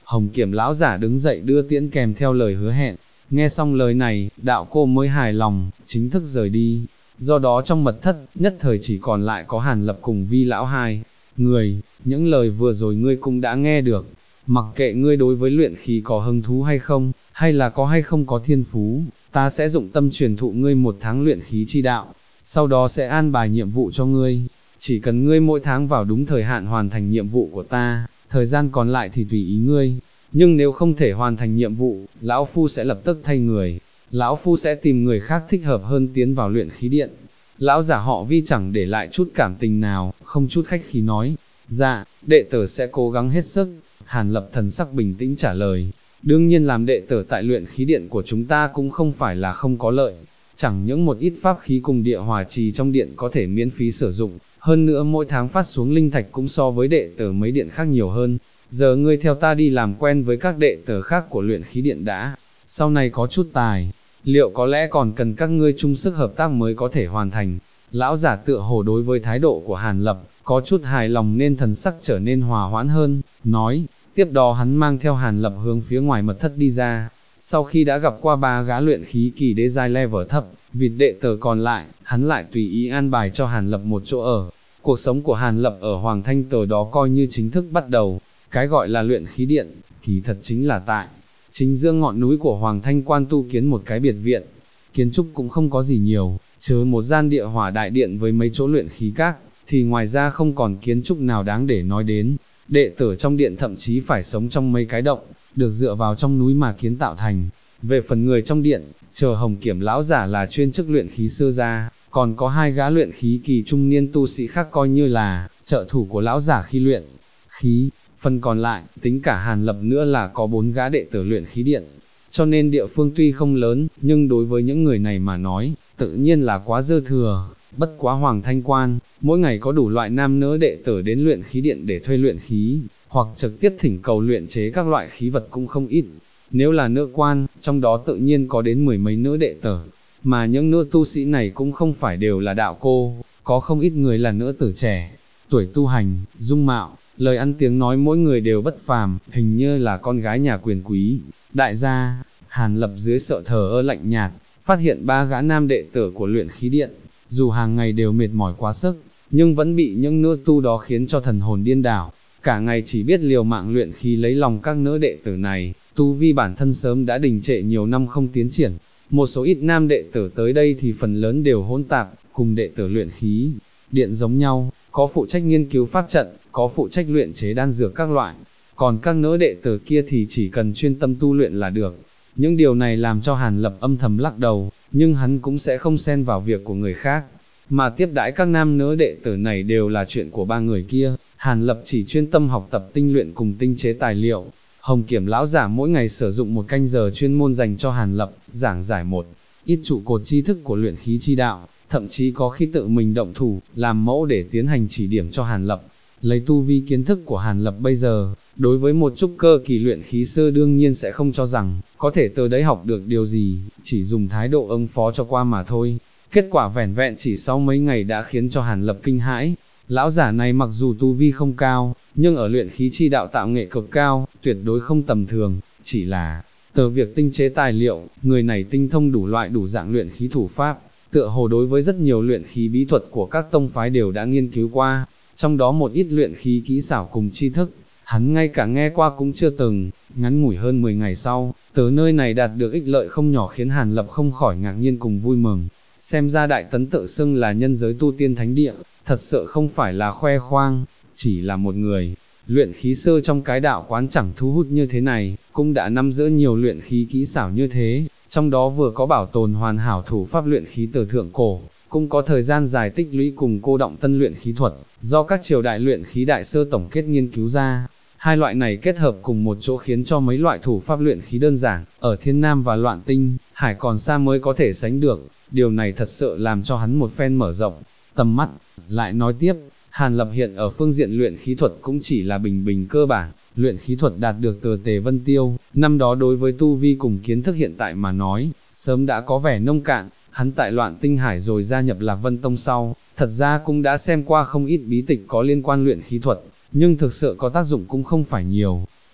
Hồng Kiểm lão giả đứng dậy đưa tiễn kèm theo lời hứa hẹn. Nghe xong lời này, đạo cô mới hài lòng, chính thức rời đi. Do đó trong mật thất, nhất thời chỉ còn lại có Hàn Lập cùng Vi lão hai người. Những lời vừa rồi ngươi cũng đã nghe được. Mặc kệ ngươi đối với luyện khí có hứng thú hay không, hay là có hay không có thiên phú, ta sẽ dụng tâm truyền thụ ngươi 1 tháng luyện khí chi đạo, sau đó sẽ an bài nhiệm vụ cho ngươi. Chỉ cần ngươi mỗi tháng vào đúng thời hạn hoàn thành nhiệm vụ của ta, thời gian còn lại thì tùy ý ngươi. Nhưng nếu không thể hoàn thành nhiệm vụ, lão phu sẽ lập tức thay người. Lão phu sẽ tìm người khác thích hợp hơn tiến vào luyện khí điện. Lão giả họ Vi chẳng để lại chút cảm tình nào, không chút khách khí nói. Dạ, đệ tử sẽ cố gắng hết sức. Hàn Lập thần sắc bình tĩnh trả lời. Đương nhiên làm đệ tử tại luyện khí điện của chúng ta cũng không phải là không có lợi. Chẳng những một ít pháp khí cùng địa hỏa trì trong điện có thể miễn phí sử dụng, hơn nữa mỗi tháng phát xuống linh thạch cũng so với đệ tử mấy điện khác nhiều hơn. Giờ ngươi theo ta đi làm quen với các đệ tử khác của luyện khí điện đã, sau này có chút tài, liệu có lẽ còn cần các ngươi chung sức hợp tác mới có thể hoàn thành. Lão giả tựa hồ đối với thái độ của Hàn Lập, có chút hài lòng nên thần sắc trở nên hòa hoãn hơn, nói, tiếp đó hắn mang theo Hàn Lập hướng phía ngoài mật thất đi ra. Sau khi đã gặp qua 3 gã luyện khí kỳ đế giai level thấp, vịt đệ tử còn lại, hắn lại tùy ý an bài cho Hàn Lập một chỗ ở. Cuộc sống của Hàn Lập ở Hoàng Thanh Tờ đó coi như chính thức bắt đầu. Cái gọi là luyện khí điện, kỳ thật chính là tại chính giữa ngọn núi của Hoàng Thanh Quan tu kiến một cái biệt viện. Kiến trúc cũng không có gì nhiều, trừ một gian địa hỏa đại điện với mấy chỗ luyện khí các, thì ngoài ra không còn kiến trúc nào đáng để nói đến. Đệ tử trong điện thậm chí phải sống trong mấy cái động, được dựa vào trong núi mà kiến tạo thành. Về phần người trong điện, chờ Hồng Kiểm lão giả là chuyên chức luyện khí sư ra, còn có 2 gã luyện khí kỳ trung niên tu sĩ khác coi như là trợ thủ của lão giả khi luyện khí. Phần còn lại, tính cả Hàn Lập nữa là có 4 gã đệ tử luyện khí điện. Cho nên địa phương tuy không lớn, nhưng đối với những người này mà nói, tự nhiên là quá dư thừa. Bất quá Hoàng Thanh Quan, mỗi ngày có đủ loại nam nữ đệ tử đến luyện khí điện để thuê luyện khí, hoặc trực tiếp thỉnh cầu luyện chế các loại khí vật cũng không ít. Nếu là nữ quan, trong đó tự nhiên có đến 10 mấy nữ đệ tử, mà những nữ tu sĩ này cũng không phải đều là đạo cô, có không ít người là nữ tử trẻ, tuổi tu hành, dung mạo, lời ăn tiếng nói mỗi người đều bất phàm, hình như là con gái nhà quyền quý, đại gia. Hàn Lập dưới sợ thờ ơ lạnh nhạt, phát hiện 3 gã nam đệ tử của luyện khí điện, dù hàng ngày đều mệt mỏi quá sức, nhưng vẫn bị những nữ tu đó khiến cho thần hồn điên đảo, cả ngày chỉ biết liều mạng luyện khí lấy lòng các nữ đệ tử này, tu vi bản thân sớm đã đình trệ nhiều năm không tiến triển. Một số ít nam đệ tử tới đây thì phần lớn đều hỗn tạp, cùng đệ tử luyện khí điện giống nhau, có phụ trách nghiên cứu pháp trận, có phụ trách luyện chế đan dược các loại, còn các nữ đệ tử kia thì chỉ cần chuyên tâm tu luyện là được. Những điều này làm cho Hàn Lập âm thầm lắc đầu, nhưng hắn cũng sẽ không xen vào việc của người khác, mà tiếp đãi các nam nữ đệ tử này đều là chuyện của 3 người kia. Hàn Lập chỉ chuyên tâm học tập tinh luyện cùng tinh chế tài liệu. Hồng Kiểm lão giả mỗi ngày sử dụng 1 canh giờ chuyên môn dành cho Hàn Lập, giảng giải một ít trụ cột tri thức của luyện khí chi đạo, thậm chí có khi tự mình động thủ, làm mẫu để tiến hành chỉ điểm cho Hàn Lập. Lấy tu vi kiến thức của Hàn Lập bây giờ, đối với một trúc cơ kỳ luyện khí sư đương nhiên sẽ không cho rằng có thể từ đấy học được điều gì, chỉ dùng thái độ ứng phó cho qua mà thôi. Kết quả vẻn vẹn chỉ sau mấy ngày đã khiến cho Hàn Lập kinh hãi. Lão giả này mặc dù tu vi không cao, nhưng ở luyện khí chi đạo tạo nghệ cực cao, tuyệt đối không tầm thường, chỉ là từ việc tinh chế tài liệu, người này tinh thông đủ loại đủ dạng luyện khí thủ pháp, tựa hồ đối với rất nhiều luyện khí bí thuật của các tông phái đều đã nghiên cứu qua, trong đó một ít luyện khí kỹ xảo cùng tri thức, hắn ngay cả nghe qua cũng chưa từng. Ngắn ngủi hơn 10 ngày sau, từ nơi này đạt được ích lợi không nhỏ khiến Hàn Lập không khỏi ngạc nhiên cùng vui mừng. Xem ra Đại Tấn tự xưng là nhân giới tu tiên thánh địa, thật sự không phải là khoe khoang, chỉ là một người luyện khí sư trong cái đạo quán chẳng thu hút như thế này, cũng đã nắm giữ nhiều luyện khí kỹ xảo như thế, trong đó vừa có bảo tồn hoàn hảo thủ pháp luyện khí từ thượng cổ, cũng có thời gian dài tích lũy cùng cô động tân luyện khí thuật, do các triều đại luyện khí đại sơ tổng kết nghiên cứu ra. Hai loại này kết hợp cùng một chỗ khiến cho mấy loại thủ pháp luyện khí đơn giản, ở Thiên Nam và Loạn Tinh, Hải còn xa mới có thể sánh được, điều này thật sự làm cho hắn một phen mở rộng tầm mắt. Lại nói tiếp, Hàn Lập hiện ở phương diện luyện khí thuật cũng chỉ là bình bình cơ bản, luyện khí thuật đạt được từ Tề Vân Tiêu, năm đó đối với tu vi cùng kiến thức hiện tại mà nói, sớm đã có vẻ nông cạn. Hắn tại Loạn Tinh Hải rồi gia nhập Lạc Vân Tông sau, thật ra cũng đã xem qua không ít bí tịch có liên quan luyện khí thuật, nhưng thực sự có tác dụng cũng không phải nhiều.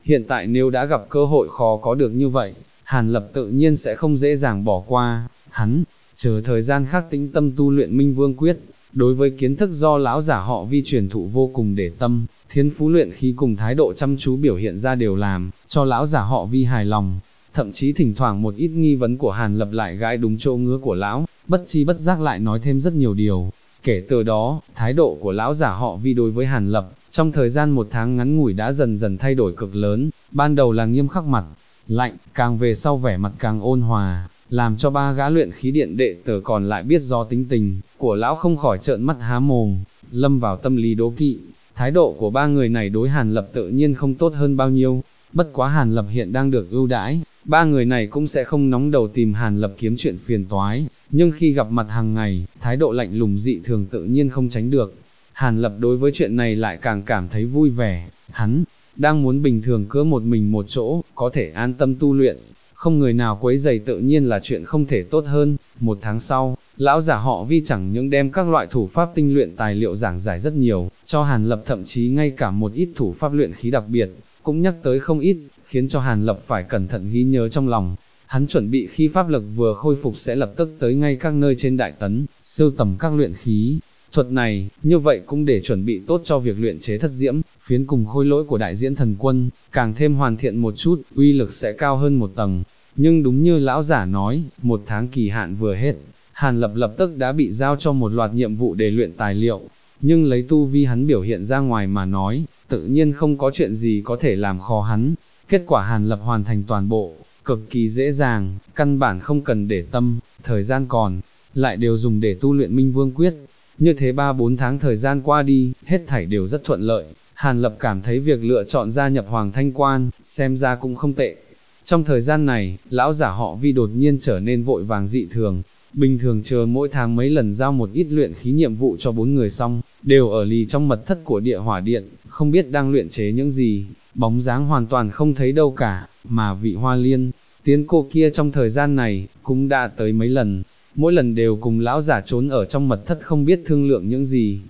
hiện tại nếu đã gặp cơ hội khó có được như vậy, Hàn Lập tự nhiên sẽ không dễ dàng bỏ qua, hắn, chờ thời gian khác tĩnh tâm tu luyện Minh Vương Quyết, đối với kiến thức do lão giả họ Vi truyền thụ vô cùng để tâm, thiên phú luyện khí cùng thái độ chăm chú biểu hiện ra đều làm, cho lão giả họ Vi hài lòng, thậm chí thỉnh thoảng một ít nghi vấn của Hàn Lập lại gãi đúng chỗ ngứa của lão, bất chi bất giác lại nói thêm rất nhiều điều. Kể từ đó, thái độ của lão giả họ Vi đối với Hàn Lập, trong thời gian một tháng ngắn ngủi đã dần dần thay đổi cực lớn, ban đầu là nghiêm khắc mặt, lạnh, càng về sau vẻ mặt càng ôn hòa, làm cho ba gã luyện khí điện đệ tử còn lại biết do tính tình của lão không khỏi trợn mắt há mồm, lâm vào tâm lý đố kỵ. Thái độ của ba người này đối Hàn Lập tự nhiên không tốt hơn bao nhiêu, bất quá Hàn Lập hiện đang được ưu đãi, ba người này cũng sẽ không nóng đầu tìm Hàn Lập kiếm chuyện phiền toái, nhưng khi gặp mặt hàng ngày, thái độ lạnh lùng dị thường tự nhiên không tránh được. Hàn Lập đối với chuyện này lại càng cảm thấy vui vẻ, hắn đang muốn bình thường cứ một mình một chỗ, có thể an tâm tu luyện, không người nào quấy rầy tự nhiên là chuyện không thể tốt hơn. Một tháng sau, lão giả họ Vi chẳng những đem các loại thủ pháp tinh luyện tài liệu giảng giải rất nhiều, cho Hàn Lập thậm chí ngay cả một ít thủ pháp luyện khí đặc biệt, cũng nhắc tới không ít, khiến cho Hàn Lập phải cẩn thận ghi nhớ trong lòng. Hắn chuẩn bị khi pháp lực vừa khôi phục sẽ lập tức tới ngay các nơi trên đại tấn, sưu tầm các luyện khí thuật này, như vậy cũng để chuẩn bị tốt cho việc luyện chế thất diễm, phiến cùng khôi lỗi của đại diễn thần quân, càng thêm hoàn thiện một chút, uy lực sẽ cao hơn một tầng. Nhưng đúng như lão giả nói, một tháng kỳ hạn vừa hết, Hàn Lập lập tức đã bị giao cho một loạt nhiệm vụ để luyện tài liệu, nhưng lấy tu vi hắn biểu hiện ra ngoài mà nói, tự nhiên không có chuyện gì có thể làm khó hắn. Kết quả Hàn Lập hoàn thành toàn bộ, cực kỳ dễ dàng, căn bản không cần để tâm, thời gian còn lại đều dùng để tu luyện Minh Vương Quyết. Như thế 3-4 tháng thời gian qua đi, hết thảy đều rất thuận lợi, Hàn Lập cảm thấy việc lựa chọn gia nhập Hoàng Thanh Quan, xem ra cũng không tệ. Trong thời gian này, lão giả họ Vi đột nhiên trở nên vội vàng dị thường, bình thường chờ mỗi tháng mấy lần giao một ít luyện khí nhiệm vụ cho 4 người xong, đều ở lì trong mật thất của địa hỏa điện, không biết đang luyện chế những gì, bóng dáng hoàn toàn không thấy đâu cả, mà vị Hoa Liên, tiến cô kia trong thời gian này, cũng đã tới mấy lần, mỗi lần đều cùng lão giả trốn ở trong mật thất không biết thương lượng những gì.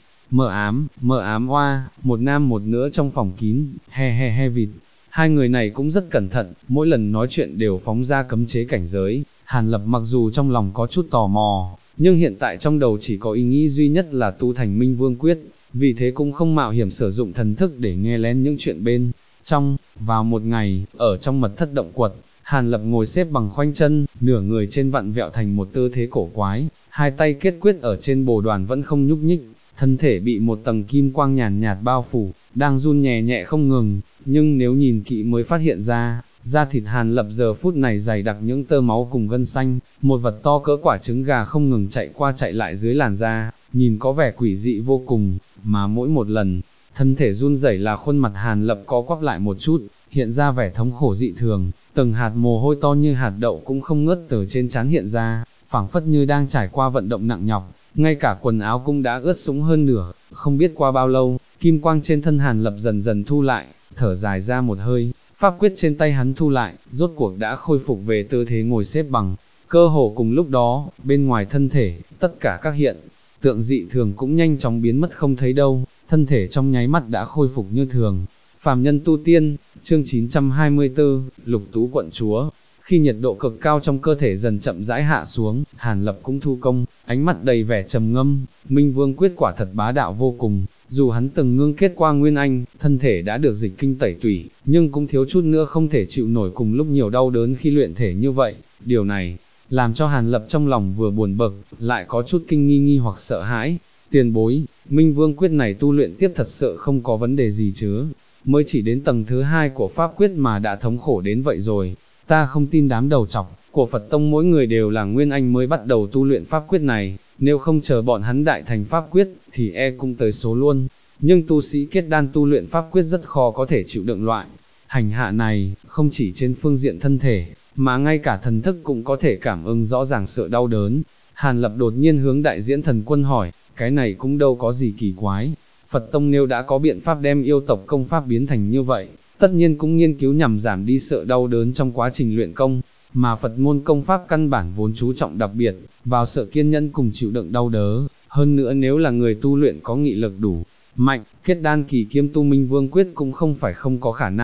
Mờ ám oa, một nam một nữ trong phòng kín, he vịt. Hai người này cũng rất cẩn thận, mỗi lần nói chuyện đều phóng ra cấm chế cảnh giới. Hàn Lập mặc dù trong lòng có chút tò mò, nhưng hiện tại trong đầu chỉ có ý nghĩ duy nhất là tu thành Minh Vương Quyết, vì thế cũng không mạo hiểm sử dụng thần thức để nghe lén những chuyện bên trong. Vào một ngày, ở trong mật thất động quật, Hàn Lập ngồi xếp bằng khoanh chân, nửa người trên vặn vẹo thành một tư thế cổ quái, hai tay kết quyết ở trên bồ đoàn vẫn không nhúc nhích, thân thể bị một tầng kim quang nhàn nhạt bao phủ, đang run nhẹ nhẹ không ngừng, nhưng nếu nhìn kỹ mới phát hiện ra, da thịt Hàn Lập giờ phút này dày đặc những tơ máu cùng gân xanh, một vật to cỡ quả trứng gà không ngừng chạy qua chạy lại dưới làn da, nhìn có vẻ quỷ dị vô cùng, mà mỗi một lần, thân thể run rẩy là khuôn mặt Hàn Lập có quắp lại một chút, hiện ra vẻ thống khổ dị thường, từng hạt mồ hôi to như hạt đậu cũng không ngớt từ trên trán hiện ra, phảng phất như đang trải qua vận động nặng nhọc, ngay cả quần áo cũng đã ướt sũng hơn nửa. Không biết qua bao lâu, kim quang trên thân Hàn Lập dần dần thu lại, thở dài ra một hơi, pháp quyết trên tay hắn thu lại, rốt cuộc đã khôi phục về tư thế ngồi xếp bằng. Cơ hồ cùng lúc đó, bên ngoài thân thể, tất cả các hiện tượng dị thường cũng nhanh chóng biến mất không thấy đâu, thân thể trong nháy mắt đã khôi phục như thường. Phàm nhân tu tiên, chương 924, Lục Tú quận chúa. Khi nhiệt độ cực cao trong cơ thể dần chậm rãi hạ xuống, Hàn Lập cũng thu công, ánh mặt đầy vẻ trầm ngâm. Minh Vương Quyết quả thật bá đạo vô cùng, dù hắn từng ngưng kết qua Nguyên Anh, thân thể đã được dịch kinh tẩy tủy, nhưng cũng thiếu chút nữa không thể chịu nổi cùng lúc nhiều đau đớn khi luyện thể như vậy. Điều này làm cho Hàn Lập trong lòng vừa buồn bực, lại có chút kinh nghi hoặc sợ hãi. Tiền bối, Minh Vương Quyết này tu luyện tiếp thật sự không có vấn đề gì chứ? Mới chỉ đến tầng thứ 2 của pháp quyết mà đã thống khổ đến vậy rồi. Ta không tin đám đầu trọc của Phật tông mỗi người đều là Nguyên Anh mới bắt đầu tu luyện pháp quyết này, nếu không chờ bọn hắn đại thành pháp quyết, thì cũng tới số luôn. Nhưng tu sĩ kết đan tu luyện pháp quyết rất khó có thể chịu đựng loại hành hạ này, không chỉ trên phương diện thân thể, mà ngay cả thần thức cũng có thể cảm ứng rõ ràng sự đau đớn. Hàn Lập đột nhiên hướng đại diễn thần quân hỏi, cái này cũng đâu có gì kỳ quái. Phật tông nếu đã có biện pháp đem yêu tộc công pháp biến thành như vậy, tất nhiên cũng nghiên cứu nhằm giảm đi sự đau đớn trong quá trình luyện công, mà Phật môn công pháp căn bản vốn chú trọng đặc biệt vào sự kiên nhẫn cùng chịu đựng đau đớn. Hơn nữa nếu là người tu luyện có nghị lực đủ mạnh, kết đan kỳ kiêm tu Minh Vương Quyết cũng không phải không có khả năng.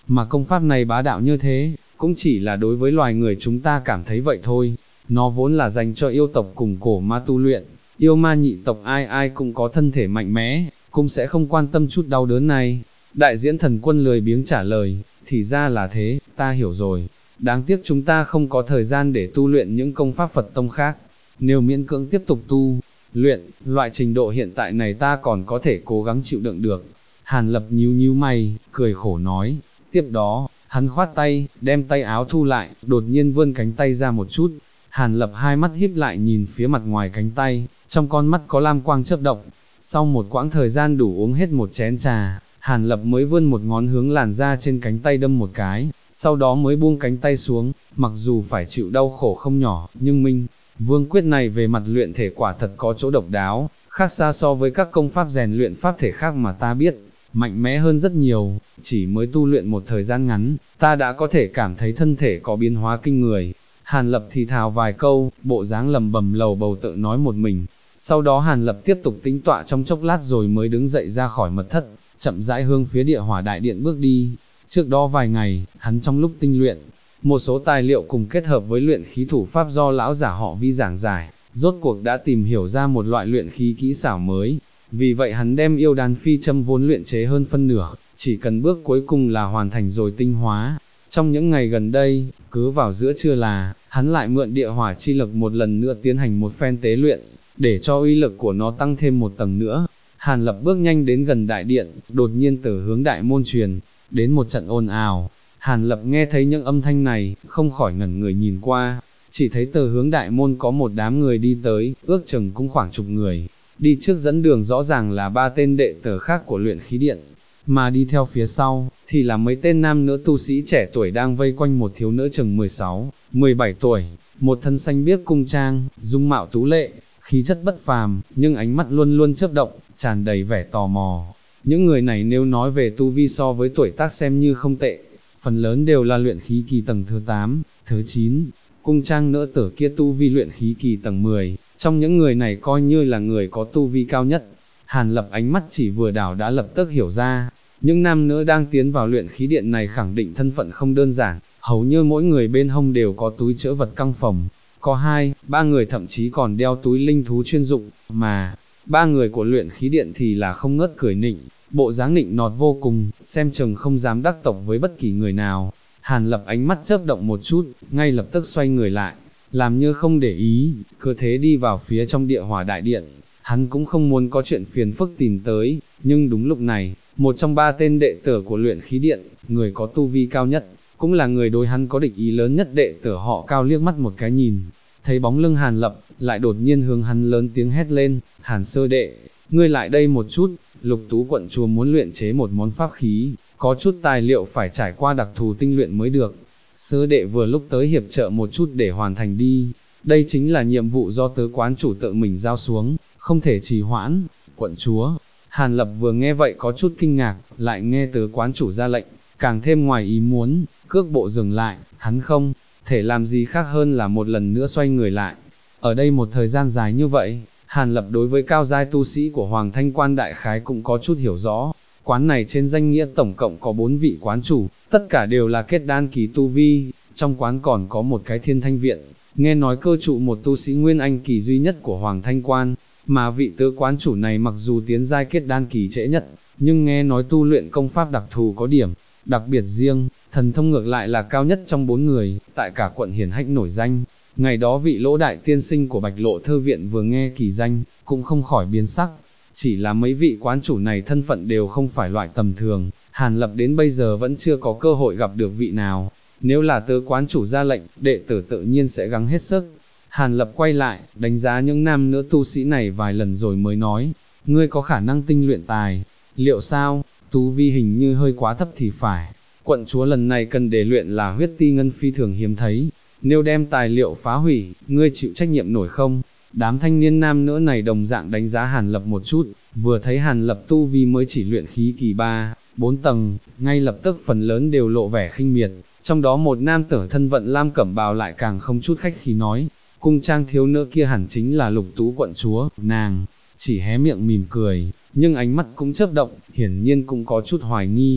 mà công pháp này bá đạo như thế, cũng chỉ là đối với loài người chúng ta cảm thấy vậy thôi, nó vốn là dành cho yêu tộc cùng cổ ma tu luyện, yêu ma nhị tộc ai ai cũng có thân thể mạnh mẽ, cũng sẽ không quan tâm chút đau đớn này. Đại diễn thần quân lười biếng trả lời, thì ra là thế, ta hiểu rồi, đáng tiếc chúng ta không có thời gian để tu luyện những công pháp Phật tông khác, nếu miễn cưỡng tiếp tục tu luyện, loại trình độ hiện tại này ta còn có thể cố gắng chịu đựng được. Hàn Lập nhíu mày, cười khổ nói, tiếp đó, hắn khoát tay, đem tay áo thu lại, đột nhiên vươn cánh tay ra một chút. Hàn Lập hai mắt híp lại nhìn phía mặt ngoài cánh tay, trong con mắt có lam quang chớp động. Sau một quãng thời gian đủ uống hết một chén trà, Hàn Lập mới vươn một ngón hướng làn da trên cánh tay đâm một cái, sau đó mới buông cánh tay xuống, mặc dù phải chịu đau khổ không nhỏ, nhưng Minh Vương quyết này về mặt luyện thể quả thật có chỗ độc đáo, khác xa so với các công pháp rèn luyện pháp thể khác mà ta biết, mạnh mẽ hơn rất nhiều, chỉ mới tu luyện một thời gian ngắn, ta đã có thể cảm thấy thân thể có biến hóa kinh người. Hàn Lập thì thào vài câu, bộ dáng lầm bầm lầu bầu tự nói một mình, sau đó Hàn Lập tiếp tục tĩnh tọa trong chốc lát rồi mới đứng dậy ra khỏi mật thất, chậm rãi hướng phía địa hỏa đại điện bước đi. Trước đó vài ngày, hắn trong lúc tinh luyện, một số tài liệu cùng kết hợp với luyện khí thủ pháp do lão giả họ Vi giảng giải, rốt cuộc đã tìm hiểu ra một loại luyện khí kỹ xảo mới. Vì vậy hắn đem yêu đan phi châm vốn luyện chế hơn phân nửa, chỉ cần bước cuối cùng là hoàn thành rồi tinh hóa. Trong những ngày gần đây, cứ vào giữa trưa là, hắn lại mượn địa hỏa chi lực một lần nữa tiến hành một phen tế luyện, để cho uy lực của nó tăng thêm một tầng nữa. Hàn Lập bước nhanh đến gần đại điện, đột nhiên từ hướng đại môn truyền đến một trận ồn ào. Hàn Lập nghe thấy những âm thanh này, không khỏi ngẩn người nhìn qua, chỉ thấy từ hướng đại môn có một đám người đi tới, ước chừng cũng khoảng chục người. Đi trước dẫn đường rõ ràng là 3 tên đệ tử khác của luyện khí điện, mà đi theo phía sau, thì là mấy tên nam nữ tu sĩ trẻ tuổi đang vây quanh một thiếu nữ chừng 16, 17 tuổi, một thân xanh biếc cung trang, dung mạo tú lệ, khí chất bất phàm, nhưng ánh mắt luôn luôn chớp động, tràn đầy vẻ tò mò. Những người này nếu nói về tu vi so với tuổi tác xem như không tệ, phần lớn đều là luyện khí kỳ tầng thứ 8, thứ 9, cung trang nữ tử kia tu vi luyện khí kỳ tầng 10, trong những người này coi như là người có tu vi cao nhất. Hàn Lập ánh mắt chỉ vừa đảo đã lập tức hiểu ra, những nam nữ đang tiến vào luyện khí điện này khẳng định thân phận không đơn giản, hầu như mỗi người bên hông đều có túi trữ vật căng phòng, có 2, 3 người thậm chí còn đeo túi linh thú chuyên dụng, mà 3 người của luyện khí điện thì là không ngớt cười nịnh, bộ dáng nịnh nọt vô cùng, xem chừng không dám đắc tộc với bất kỳ người nào. Hàn Lập ánh mắt chớp động một chút, ngay lập tức xoay người lại, làm như không để ý, cứ thế đi vào phía trong địa hỏa đại điện. Hắn cũng không muốn có chuyện phiền phức tìm tới, nhưng đúng lúc này, một trong 3 tên đệ tử của luyện khí điện, người có tu vi cao nhất, cũng là người đối hắn có địch ý lớn nhất đệ tử họ Cao liếc mắt một cái nhìn, thấy bóng lưng Hàn Lập, lại đột nhiên hướng hắn lớn tiếng hét lên, Hàn sơ đệ, ngươi lại đây một chút, Lục Tú quận chúa muốn luyện chế một món pháp khí, có chút tài liệu phải trải qua đặc thù tinh luyện mới được, sơ đệ vừa lúc tới hiệp trợ một chút để hoàn thành đi, đây chính là nhiệm vụ do tớ quán chủ tự mình giao xuống, không thể trì hoãn. Quận chúa, Hàn Lập vừa nghe vậy có chút kinh ngạc, lại nghe tớ quán chủ ra lệnh, càng thêm ngoài ý muốn, cước bộ dừng lại, hắn không thể làm gì khác hơn là một lần nữa xoay người lại. Ở đây một thời gian dài như vậy, Hàn Lập đối với cao giai tu sĩ của Hoàng Thanh Quan đại khái cũng có chút hiểu rõ. Quán này trên danh nghĩa tổng cộng có 4 vị quán chủ, tất cả đều là kết đan kỳ tu vi, trong quán còn có một cái Thiên Thanh viện, nghe nói cơ trụ một tu sĩ Nguyên Anh kỳ duy nhất của Hoàng Thanh Quan, mà vị tứ quán chủ này mặc dù tiến giai kết đan kỳ trễ nhất, nhưng nghe nói tu luyện công pháp đặc thù có điểm đặc biệt riêng, thần thông ngược lại là cao nhất trong 4 người, tại cả quận hiển hách nổi danh. Ngày đó vị Lỗ đại tiên sinh của Bạch Lộ Thư viện vừa nghe kỳ danh, cũng không khỏi biến sắc. Chỉ là mấy vị quán chủ này thân phận đều không phải loại tầm thường, Hàn Lập đến bây giờ vẫn chưa có cơ hội gặp được vị nào. Nếu là tứ quán chủ ra lệnh, đệ tử tự nhiên sẽ gắng hết sức. Hàn Lập quay lại, đánh giá những nam nữ tu sĩ này vài lần rồi mới nói, ngươi có khả năng tinh luyện tài, liệu sao, tu vi hình như hơi quá thấp thì phải, quận chúa lần này cần để luyện là huyết ti ngân phi thường hiếm thấy, nếu đem tài liệu phá hủy, ngươi chịu trách nhiệm nổi không? Đám thanh niên nam nữ này đồng dạng đánh giá Hàn Lập một chút, vừa thấy Hàn Lập tu vi mới chỉ luyện khí kỳ 3, 4 tầng, ngay lập tức phần lớn đều lộ vẻ khinh miệt, trong đó một nam tử thân vận lam cẩm bào lại càng không chút khách khí nói, cung trang thiếu nữ kia hẳn chính là Lục Tú quận chúa, nàng chỉ hé miệng mỉm cười, nhưng ánh mắt cũng chớp động, hiển nhiên cũng có chút hoài nghi.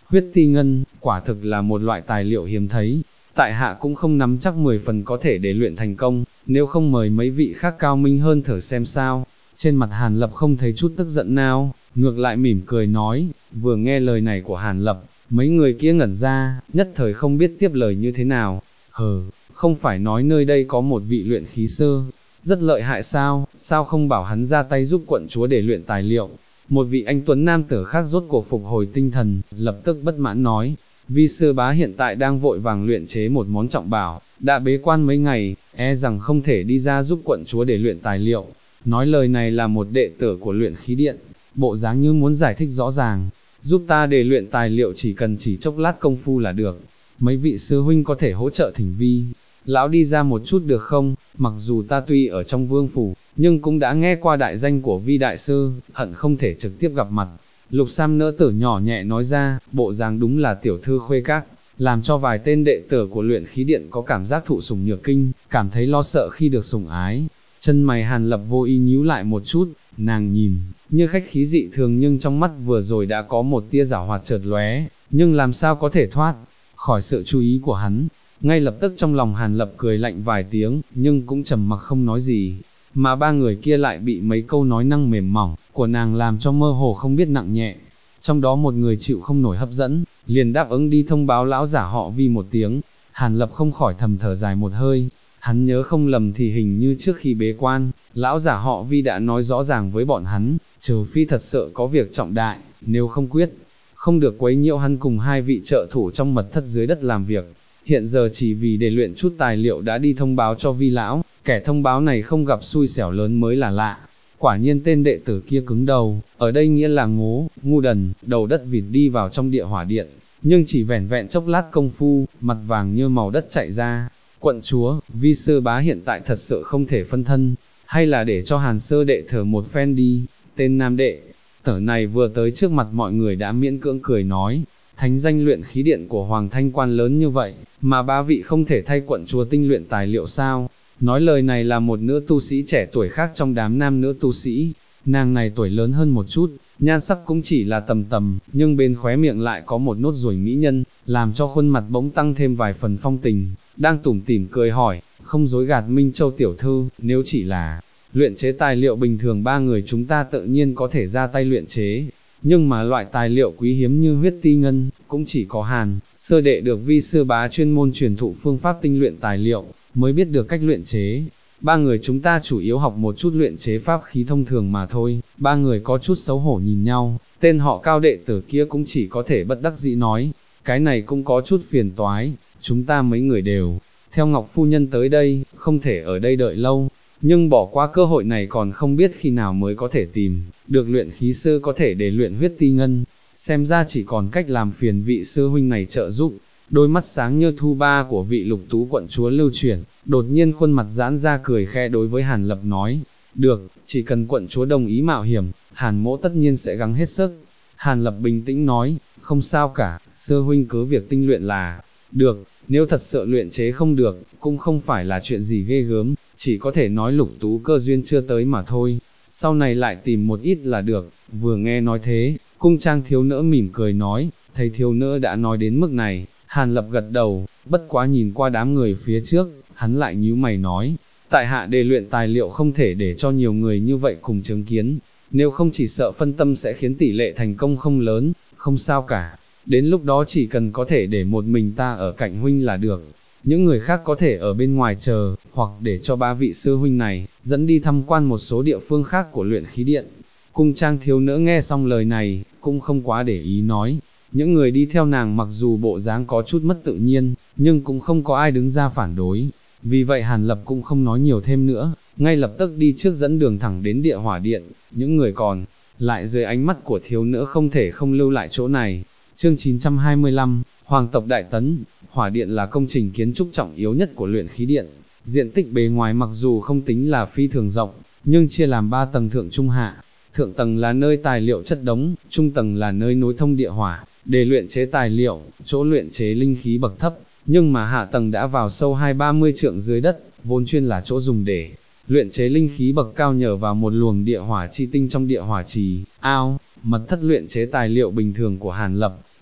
Huyết ti ngân, quả thực là một loại tài liệu hiếm thấy, tại hạ cũng không nắm chắc 10 phần có thể để luyện thành công, nếu không mời mấy vị khác cao minh hơn thử xem sao. Trên mặt Hàn Lập không thấy chút tức giận nào, ngược lại mỉm cười nói, vừa nghe lời này của Hàn Lập, mấy người kia ngẩn ra, nhất thời không biết tiếp lời như thế nào. Không phải nói nơi đây có một vị luyện khí sư, rất lợi hại sao, sao không bảo hắn ra tay giúp quận chúa để luyện tài liệu. Một vị anh tuấn nam tử khác rốt cuộc phục hồi tinh thần, lập tức bất mãn nói, vi sư bá hiện tại đang vội vàng luyện chế một món trọng bảo, đã bế quan mấy ngày, e rằng không thể đi ra giúp quận chúa để luyện tài liệu. Nói lời này là một đệ tử của luyện khí điện, bộ dáng như muốn giải thích rõ ràng, giúp ta để luyện tài liệu chỉ cần chỉ chốc lát công phu là được, mấy vị sư huynh có thể hỗ trợ thỉnh vi lão đi ra một chút được không, mặc dù ta tuy ở trong vương phủ, nhưng cũng đã nghe qua đại danh của vi đại sư, hận không thể trực tiếp gặp mặt. Lục Sam nỡ tử nhỏ nhẹ nói ra, bộ dáng đúng là tiểu thư khuê các, làm cho vài tên đệ tử của luyện khí điện có cảm giác thụ sủng nhược kinh, cảm thấy lo sợ khi được sủng ái. Chân mày Hàn Lập vô ý nhíu lại một chút, nàng nhìn, như khách khí dị thường nhưng trong mắt vừa rồi đã có một tia giảo hoạt chợt lóe, nhưng làm sao có thể thoát khỏi sự chú ý của hắn. Ngay lập tức trong lòng Hàn Lập cười lạnh vài tiếng, nhưng cũng trầm mặc không nói gì, mà ba người kia lại bị mấy câu nói năng mềm mỏng của nàng làm cho mơ hồ không biết nặng nhẹ. Trong đó một người chịu không nổi hấp dẫn, liền đáp ứng đi thông báo lão giả họ Vi một tiếng. Hàn Lập không khỏi thầm thở dài một hơi, hắn nhớ không lầm thì hình như trước khi bế quan, lão giả họ Vi đã nói rõ ràng với bọn hắn, trừ phi thật sự có việc trọng đại, nếu không quyết, không được quấy nhiễu hắn cùng hai vị trợ thủ trong mật thất dưới đất làm việc. Hiện giờ chỉ vì để luyện chút tài liệu đã đi thông báo cho Vi lão, kẻ thông báo này không gặp xui xẻo lớn mới là lạ. Quả nhiên tên đệ tử kia cứng đầu, ở đây nghĩa là ngố, ngu đần, đầu đất vịt đi vào trong địa hỏa điện, nhưng chỉ vẻn vẹn chốc lát công phu, mặt vàng như màu đất chạy ra. Quận chúa, Vi sư bá hiện tại thật sự không thể phân thân, hay là để cho Hàn sơ đệ thở một phen đi. Tên nam đệ tử này vừa tới trước mặt mọi người đã miễn cưỡng cười nói, thánh danh luyện khí điện của Hoàng Thanh Quan lớn như vậy, mà ba vị không thể thay quận chúa tinh luyện tài liệu sao? Nói lời này là một nữ tu sĩ trẻ tuổi khác trong đám nam nữ tu sĩ, nàng này tuổi lớn hơn một chút, nhan sắc cũng chỉ là tầm tầm, nhưng bên khóe miệng lại có một nốt ruồi mỹ nhân, làm cho khuôn mặt bỗng tăng thêm vài phần phong tình, đang tủm tỉm cười hỏi, không dối gạt Minh Châu tiểu thư, nếu chỉ là luyện chế tài liệu bình thường ba người chúng ta tự nhiên có thể ra tay luyện chế, nhưng mà loại tài liệu quý hiếm như huyết ti ngân, cũng chỉ có Hàn sơ đệ được Vi sư bá chuyên môn truyền thụ phương pháp tinh luyện tài liệu, mới biết được cách luyện chế. Ba người chúng ta chủ yếu học một chút luyện chế pháp khí thông thường mà thôi. Ba người có chút xấu hổ nhìn nhau, tên họ Cao đệ tử kia cũng chỉ có thể bất đắc dĩ nói, cái này cũng có chút phiền toái, chúng ta mấy người đều theo Ngọc phu nhân tới đây, không thể ở đây đợi lâu, nhưng bỏ qua cơ hội này còn không biết khi nào mới có thể tìm được luyện khí sư có thể để luyện huyết ti ngân, xem ra chỉ còn cách làm phiền vị sư huynh này trợ giúp. Đôi mắt sáng như thu ba của vị Lục Tú quận chúa lưu chuyển, đột nhiên khuôn mặt giãn ra cười khẽ đối với Hàn Lập nói, được, chỉ cần quận chúa đồng ý mạo hiểm, Hàn mỗ tất nhiên sẽ gắng hết sức. Hàn Lập bình tĩnh nói, không sao cả, sư huynh cứ việc tinh luyện là được, nếu thật sự luyện chế không được, cũng không phải là chuyện gì ghê gớm, chỉ có thể nói Lục Tú cơ duyên chưa tới mà thôi, sau này lại tìm một ít là được. Vừa nghe nói thế, cung trang thiếu nữ mỉm cười nói, thấy thiếu nữ đã nói đến mức này, Hàn Lập gật đầu, bất quá nhìn qua đám người phía trước, hắn lại nhíu mày nói, tại hạ đề luyện tài liệu không thể để cho nhiều người như vậy cùng chứng kiến, nếu không chỉ sợ phân tâm sẽ khiến tỷ lệ thành công không lớn. Không sao cả, đến lúc đó chỉ cần có thể để một mình ta ở cạnh huynh là được, những người khác có thể ở bên ngoài chờ, hoặc để cho ba vị sư huynh này dẫn đi tham quan một số địa phương khác của luyện khí điện. Cung trang thiếu nữ nghe xong lời này, cũng không quá để ý nói, những người đi theo nàng mặc dù bộ dáng có chút mất tự nhiên, nhưng cũng không có ai đứng ra phản đối, vì vậy Hàn Lập cũng không nói nhiều thêm nữa, ngay lập tức đi trước dẫn đường thẳng đến địa hỏa điện. Những người còn lại dưới ánh mắt của thiếu nữ không thể không lưu lại chỗ này. Chương 925, Hoàng tộc Đại Tấn. Hỏa điện là công trình kiến trúc trọng yếu nhất của luyện khí điện, diện tích bề ngoài mặc dù không tính là phi thường rộng, nhưng chia làm 3 tầng thượng trung hạ. Thượng tầng là nơi tài liệu chất đống, trung tầng là nơi nối thông địa hỏa, để luyện chế tài liệu, chỗ luyện chế linh khí bậc thấp, nhưng mà hạ tầng đã vào sâu 20-30 trượng dưới đất, vốn chuyên là chỗ dùng để luyện chế linh khí bậc cao nhờ vào một luồng địa hỏa chi tinh trong địa hỏa trì, ao, mật thất luyện chế tài liệu bình thường của Hàn Lập,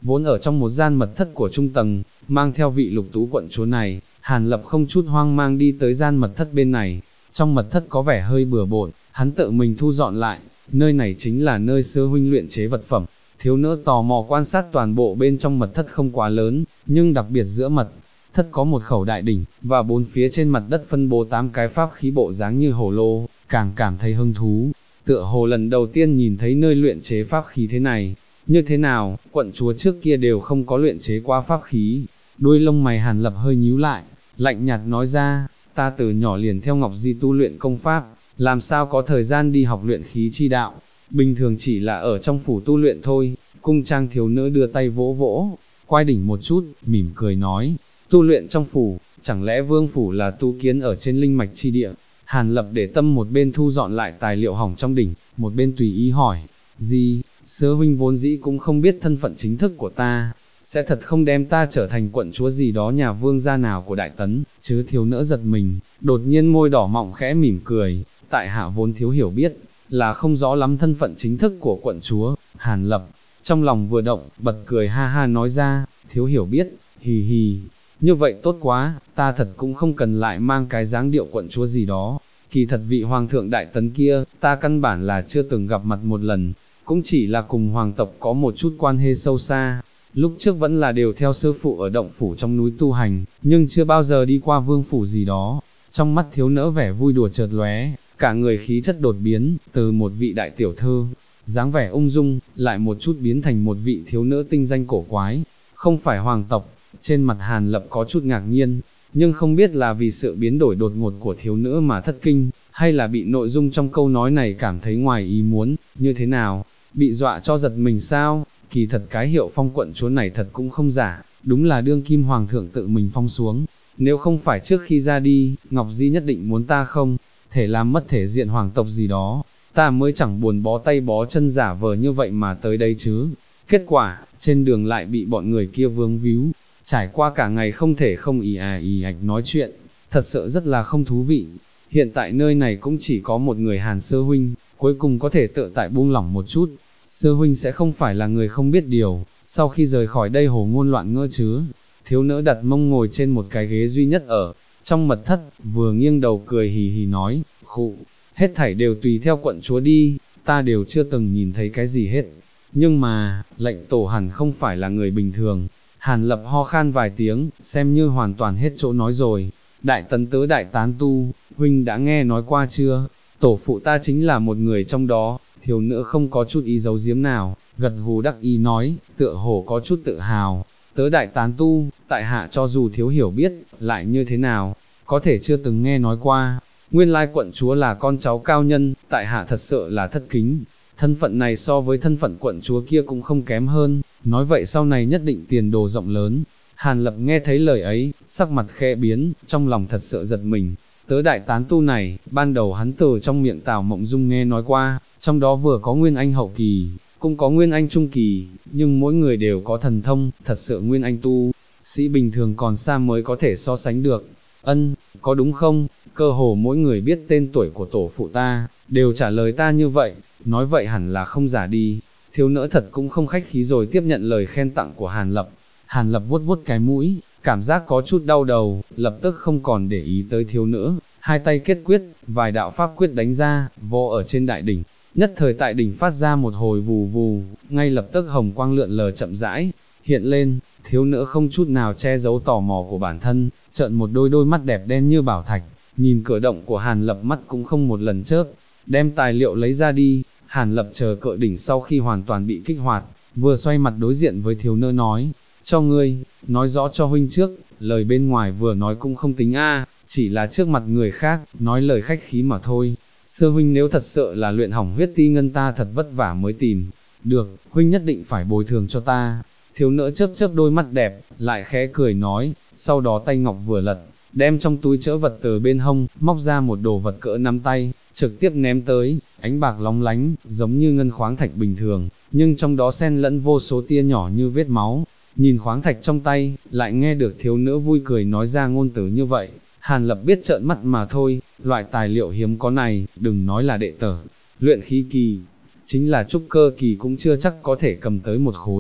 vốn ở trong một gian mật thất của trung tầng, mang theo vị Lục Tú quận chúa này, Hàn Lập không chút hoang mang đi tới gian mật thất bên này. Trong mật thất có vẻ hơi bừa bộn, hắn tự mình thu dọn lại, nơi này chính là nơi Sơ huynh luyện chế vật phẩm. Thiếu nữ tò mò quan sát toàn bộ bên trong mật thất không quá lớn, nhưng đặc biệt giữa mật thất có một khẩu đại đỉnh, và bốn phía trên mặt đất phân bố 8 cái pháp khí bộ dáng như hồ lô, càng cảm thấy hứng thú. Tựa hồ lần đầu tiên nhìn thấy nơi luyện chế pháp khí thế này. Như thế nào, quận chúa trước kia đều không có luyện chế qua pháp khí. Đuôi lông mày Hàn Lập hơi nhíu lại, lạnh nhạt nói ra, ta từ nhỏ liền theo Ngọc Di tu luyện công pháp, làm sao có thời gian đi học luyện khí chi đạo, bình thường chỉ là ở trong phủ tu luyện thôi. Cung trang thiếu nữ đưa tay vỗ vỗ, quay đỉnh một chút, mỉm cười nói, tu luyện trong phủ, chẳng lẽ vương phủ là tu kiến ở trên linh mạch chi địa? Hàn Lập để tâm một bên thu dọn lại tài liệu hỏng trong đỉnh, một bên tùy ý hỏi, gì, Sơ huynh vốn dĩ cũng không biết thân phận chính thức của ta, sẽ thật không đem ta trở thành quận chúa gì đó nhà vương gia nào của Đại Tấn, chứ? Thiếu nữ giật mình, đột nhiên môi đỏ mọng khẽ mỉm cười, tại hạ vốn thiếu hiểu biết, là không rõ lắm thân phận chính thức của quận chúa. Hàn Lập, trong lòng vừa động, bật cười ha ha nói ra, thiếu hiểu biết, hì hì, như vậy tốt quá, ta thật cũng không cần lại mang cái dáng điệu quận chúa gì đó, kỳ thật vị hoàng thượng Đại Tấn kia, ta căn bản là chưa từng gặp mặt một lần, cũng chỉ là cùng hoàng tộc có một chút quan hệ sâu xa, lúc trước vẫn là đều theo sư phụ ở động phủ trong núi tu hành, nhưng chưa bao giờ đi qua vương phủ gì đó. Trong mắt thiếu nữ vẻ vui đùa chợt lóe, cả người khí chất đột biến, từ một vị đại tiểu thư, dáng vẻ ung dung, lại một chút biến thành một vị thiếu nữ tinh danh cổ quái, không phải hoàng tộc. Trên mặt Hàn Lập có chút ngạc nhiên, nhưng không biết là vì sự biến đổi đột ngột của thiếu nữ mà thất kinh, hay là bị nội dung trong câu nói này cảm thấy ngoài ý muốn. Như thế nào, bị dọa cho giật mình sao? Kỳ thật cái hiệu phong quận chúa này thật cũng không giả, đúng là đương kim hoàng thượng tự mình phong xuống, nếu không phải trước khi ra đi, Ngọc Di nhất định muốn ta không thể làm mất thể diện hoàng tộc gì đó, ta mới chẳng buồn bó tay bó chân giả vờ như vậy mà tới đây chứ. Kết quả, trên đường lại bị bọn người kia vướng víu, trải qua cả ngày không thể không ì ạch nói chuyện, thật sự rất là không thú vị. Hiện tại nơi này cũng chỉ có một người Hàn Sơ huynh, cuối cùng có thể tự tại buông lỏng một chút. Sơ huynh sẽ không phải là người không biết điều, sau khi rời khỏi đây hồ ngôn loạn ngữ chứ? Thiếu nữ đặt mông ngồi trên một cái ghế duy nhất ở trong mật thất, vừa nghiêng đầu cười hì hì nói, khụ, hết thảy đều tùy theo quận chúa đi, ta đều chưa từng nhìn thấy cái gì hết. Nhưng mà, lệnh tổ hẳn không phải là người bình thường. Hàn Lập ho khan vài tiếng, xem như hoàn toàn hết chỗ nói rồi. Đại Tấn tớ Đại Tán Tu, huynh đã nghe nói qua chưa? Tổ phụ ta chính là một người trong đó. Thiếu nữ không có chút ý giấu giếm nào, gật gù đắc ý nói, tựa hồ có chút tự hào. Tớ Đại Tán Tu, tại hạ cho dù thiếu hiểu biết, lại như thế nào, có thể chưa từng nghe nói qua. Nguyên lai quận chúa là con cháu cao nhân, tại hạ thật sự là thất kính. Thân phận này so với thân phận quận chúa kia cũng không kém hơn, nói vậy sau này nhất định tiền đồ rộng lớn. Hàn Lập nghe thấy lời ấy, sắc mặt khẽ biến, trong lòng thật sự giật mình. Tớ Đại Tán Tu này, ban đầu hắn từ trong miệng Tào Mộng Dung nghe nói qua, trong đó vừa có Nguyên Anh hậu kỳ, cũng có Nguyên Anh trung kỳ, nhưng mỗi người đều có thần thông, thật sự Nguyên Anh tu sĩ bình thường còn xa mới có thể so sánh được. Ân, có đúng không? Cơ hồ mỗi người biết tên tuổi của tổ phụ ta, đều trả lời ta như vậy, nói vậy hẳn là không giả đi. Thiếu nữ thật cũng không khách khí rồi tiếp nhận lời khen tặng của Hàn Lập. Hàn Lập vuốt vuốt cái mũi, cảm giác có chút đau đầu, lập tức không còn để ý tới thiếu nữ, hai tay kết quyết, vài đạo pháp quyết đánh ra, vỗ ở trên đại đỉnh. Nhất thời tại đỉnh phát ra một hồi vù vù, ngay lập tức hồng quang lượn lờ chậm rãi hiện lên. Thiếu nữ không chút nào che giấu tò mò của bản thân, trợn một đôi mắt đẹp đen như bảo thạch, nhìn cử động của Hàn Lập mắt cũng không một lần chớp, đem tài liệu lấy ra đi. Hàn Lập chờ cự đỉnh sau khi hoàn toàn bị kích hoạt, vừa xoay mặt đối diện với thiếu nữ nói, cho ngươi, nói rõ cho huynh trước, lời bên ngoài vừa nói cũng không tính chỉ là trước mặt người khác, nói lời khách khí mà thôi. Sơ huynh nếu thật sự là luyện hỏng huyết ti ngân ta thật vất vả mới tìm được, huynh nhất định phải bồi thường cho ta. Thiếu nữ chớp chớp đôi mắt đẹp, lại khẽ cười nói, sau đó tay ngọc vừa lật, đem trong túi trữ vật từ bên hông, móc ra một đồ vật cỡ nắm tay, trực tiếp ném tới, ánh bạc lóng lánh, giống như ngân khoáng thạch bình thường, nhưng trong đó xen lẫn vô số tia nhỏ như vết máu. Nhìn khoáng thạch trong tay, lại nghe được thiếu nữ vui cười nói ra ngôn từ như vậy, Hàn Lập biết trợn mắt mà thôi, loại tài liệu hiếm có này, đừng nói là đệ tử luyện khí kỳ, chính là trúc cơ kỳ cũng chưa chắc có thể cầm tới một khối.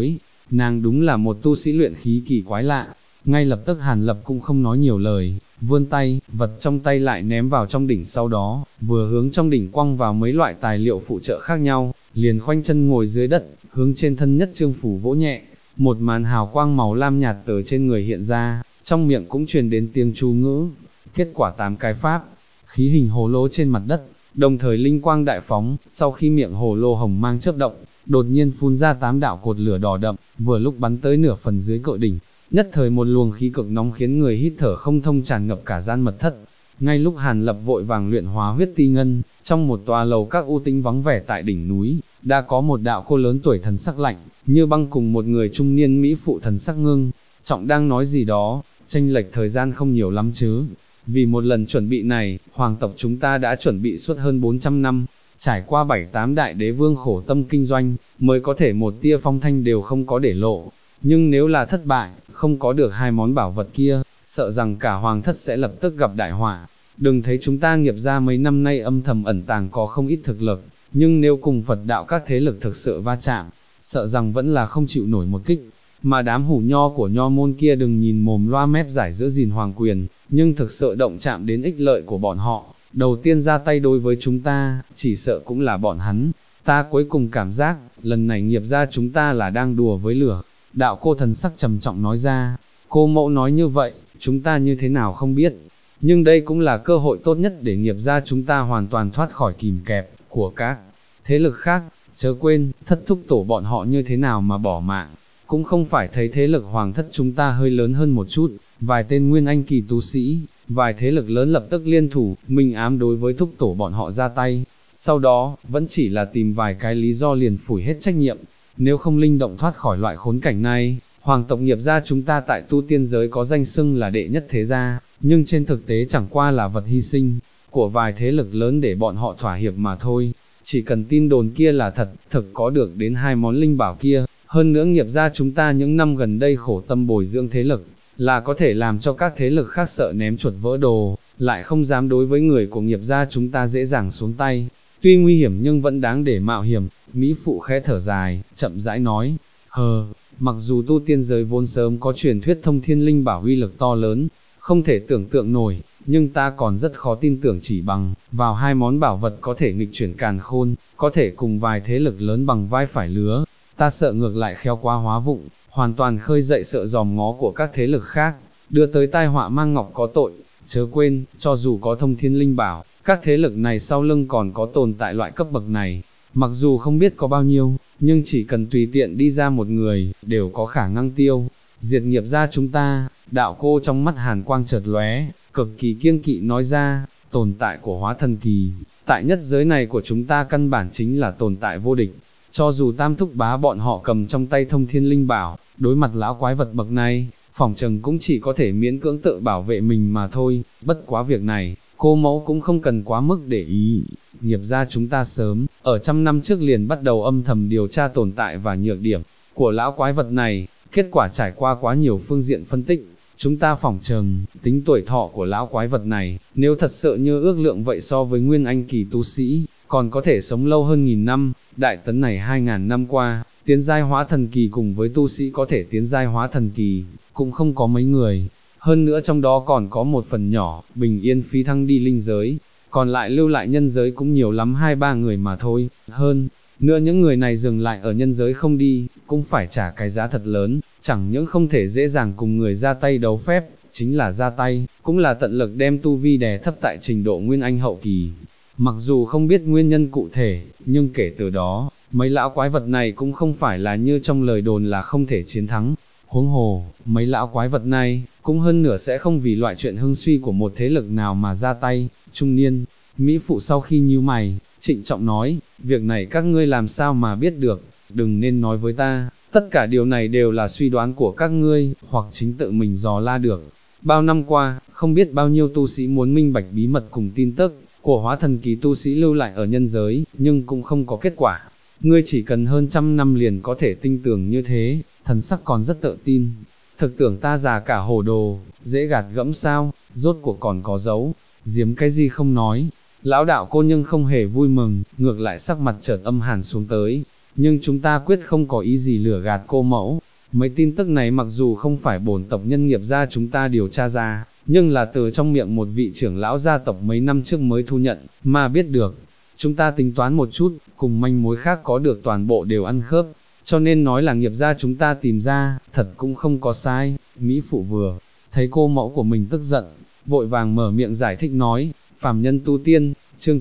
nàng đúng là một tu sĩ luyện khí kỳ quái lạ. Ngay lập tức Hàn Lập cũng không nói nhiều lời, vươn tay, vật trong tay lại ném vào trong đỉnh, sau đó, vừa hướng trong đỉnh quăng vào mấy loại tài liệu phụ trợ khác nhau, liền khoanh chân ngồi dưới đất, hướng trên thân nhất chương phủ vỗ nhẹ, một màn hào quang màu lam nhạt từ trên người hiện ra, trong miệng cũng truyền đến tiếng chú ngữ. Kết quả 8 cái pháp, khí hình hồ lô trên mặt đất, đồng thời linh quang đại phóng, sau khi miệng hồ lô hồng mang chớp động, đột nhiên phun ra 8 đạo cột lửa đỏ đậm, vừa lúc bắn tới nửa phần dưới cự đỉnh. Nhất thời một luồng khí cực nóng khiến người hít thở không thông tràn ngập cả gian mật thất. Ngay lúc Hàn Lập vội vàng luyện hóa huyết ti ngân, trong một tòa lầu các u tĩnh vắng vẻ tại đỉnh núi, đã có một đạo cô lớn tuổi thần sắc lạnh, như băng cùng một người trung niên mỹ phụ thần sắc ngưng, trọng đang nói gì đó, chênh lệch thời gian không nhiều lắm chứ. Vì một lần chuẩn bị này, hoàng tộc chúng ta đã chuẩn bị suốt hơn 400 năm, trải qua 7-8 đại đế vương khổ tâm kinh doanh, mới có thể một tia phong thanh đều không có để lộ. Nhưng nếu là thất bại, không có được 2 món bảo vật kia, sợ rằng cả hoàng thất sẽ lập tức gặp đại họa. Đừng thấy chúng ta nghiệp ra mấy năm nay âm thầm ẩn tàng có không ít thực lực, nhưng nếu cùng Phật đạo các thế lực thực sự va chạm, sợ rằng vẫn là không chịu nổi một kích. Mà đám hủ nho của nho môn kia đừng nhìn mồm loa mép giải giữa gìn hoàng quyền, nhưng thực sự động chạm đến ích lợi của bọn họ, đầu tiên ra tay đối với chúng ta, chỉ sợ cũng là bọn hắn. Ta cuối cùng cảm giác, lần này nghiệp ra chúng ta là đang đùa với lửa. Đạo cô thần sắc trầm trọng nói ra, cô mẫu nói như vậy, chúng ta như thế nào không biết, nhưng đây cũng là cơ hội tốt nhất để nghiệp ra chúng ta hoàn toàn thoát khỏi kìm kẹp của các thế lực khác. Chớ quên, thất thúc tổ bọn họ như thế nào mà bỏ mạng, cũng không phải thấy thế lực hoàng thất chúng ta hơi lớn hơn một chút, vài tên nguyên anh kỳ tu sĩ, vài thế lực lớn lập tức liên thủ, minh ám đối với thúc tổ bọn họ ra tay, sau đó, vẫn chỉ là tìm vài cái lý do liền phủi hết trách nhiệm. Nếu không linh động thoát khỏi loại khốn cảnh này, hoàng tộc nghiệp gia chúng ta tại tu tiên giới có danh xưng là đệ nhất thế gia, nhưng trên thực tế chẳng qua là vật hy sinh của vài thế lực lớn để bọn họ thỏa hiệp mà thôi. Chỉ cần tin đồn kia là thật, thực có được đến 2 món linh bảo kia, hơn nữa nghiệp gia chúng ta những năm gần đây khổ tâm bồi dưỡng thế lực, là có thể làm cho các thế lực khác sợ ném chuột vỡ đồ, lại không dám đối với người của nghiệp gia chúng ta dễ dàng xuống tay. Tuy nguy hiểm nhưng vẫn đáng để mạo hiểm. Mỹ phụ khẽ thở dài, chậm rãi nói, mặc dù tu tiên giới vốn sớm có truyền thuyết thông thiên linh bảo uy lực to lớn, không thể tưởng tượng nổi, nhưng ta còn rất khó tin tưởng chỉ bằng vào 2 món bảo vật có thể nghịch chuyển càn khôn, có thể cùng vài thế lực lớn bằng vai phải lứa. Ta sợ ngược lại khéo quá hóa vụng, hoàn toàn khơi dậy sợ dòm ngó của các thế lực khác, đưa tới tai họa mang ngọc có tội. Chớ quên, cho dù có thông thiên linh bảo, các thế lực này sau lưng còn có tồn tại loại cấp bậc này. Mặc dù không biết có bao nhiêu, nhưng chỉ cần tùy tiện đi ra một người, đều có khả năng tiêu diệt nghiệp ra chúng ta. Đạo cô trong mắt hàn quang chợt lóe, cực kỳ kiêng kỵ nói ra, tồn tại của hóa thần kỳ, tại nhất giới này của chúng ta căn bản chính là tồn tại vô địch. Cho dù tam thúc bá bọn họ cầm trong tay thông thiên linh bảo, đối mặt lão quái vật bậc này, phỏng chừng cũng chỉ có thể miễn cưỡng tự bảo vệ mình mà thôi. Bất quá việc này, cô mẫu cũng không cần quá mức để ý. Nghiệp ra chúng ta sớm, ở 100 năm trước liền bắt đầu âm thầm điều tra tồn tại và nhược điểm của lão quái vật này, kết quả trải qua quá nhiều phương diện phân tích, chúng ta phỏng chừng, tính tuổi thọ của lão quái vật này, nếu thật sự như ước lượng vậy so với nguyên anh kỳ tu sĩ, còn có thể sống lâu hơn 1000 năm, đại tấn này 2000 năm qua, tiến giai hóa thần kỳ cùng với tu sĩ có thể tiến giai hóa thần kỳ, cũng không có mấy người. Hơn nữa trong đó còn có một phần nhỏ, bình yên phi thăng đi linh giới, còn lại lưu lại nhân giới cũng nhiều lắm 2-3 người mà thôi. Hơn nữa những người này dừng lại ở nhân giới không đi, cũng phải trả cái giá thật lớn, chẳng những không thể dễ dàng cùng người ra tay đấu phép, chính là ra tay, cũng là tận lực đem tu vi đè thấp tại trình độ nguyên anh hậu kỳ. Mặc dù không biết nguyên nhân cụ thể, nhưng kể từ đó, mấy lão quái vật này cũng không phải là như trong lời đồn là không thể chiến thắng. Huống hồ, mấy lão quái vật này, cũng hơn nửa sẽ không vì loại chuyện hưng suy của một thế lực nào mà ra tay. Trung niên, Mỹ phụ sau khi nhíu mày, trịnh trọng nói, việc này các ngươi làm sao mà biết được, đừng nên nói với ta, tất cả điều này đều là suy đoán của các ngươi, hoặc chính tự mình dò la được. Bao năm qua, không biết bao nhiêu tu sĩ muốn minh bạch bí mật cùng tin tức của hóa thần kỳ tu sĩ lưu lại ở nhân giới, nhưng cũng không có kết quả. Ngươi chỉ cần hơn 100 năm liền có thể tinh tường như thế, thần sắc còn rất tự tin. Thực tưởng ta già cả hồ đồ, dễ gạt gẫm sao, rốt cuộc còn có dấu, giếm cái gì không nói. Lão đạo cô nhưng không hề vui mừng, ngược lại sắc mặt chợt âm hàn xuống tới. Nhưng chúng ta quyết không có ý gì lừa gạt cô mẫu. Mấy tin tức này mặc dù không phải bổn tộc nhân nghiệp gia chúng ta điều tra ra, nhưng là từ trong miệng một vị trưởng lão gia tộc mấy năm trước mới thu nhận, mà biết được. Chúng ta tính toán một chút, cùng manh mối khác có được toàn bộ đều ăn khớp, cho nên nói là nghiệp gia chúng ta tìm ra, thật cũng không có sai. Mỹ phụ vừa thấy cô mẫu của mình tức giận, vội vàng mở miệng giải thích nói, phàm nhân tu tiên, chương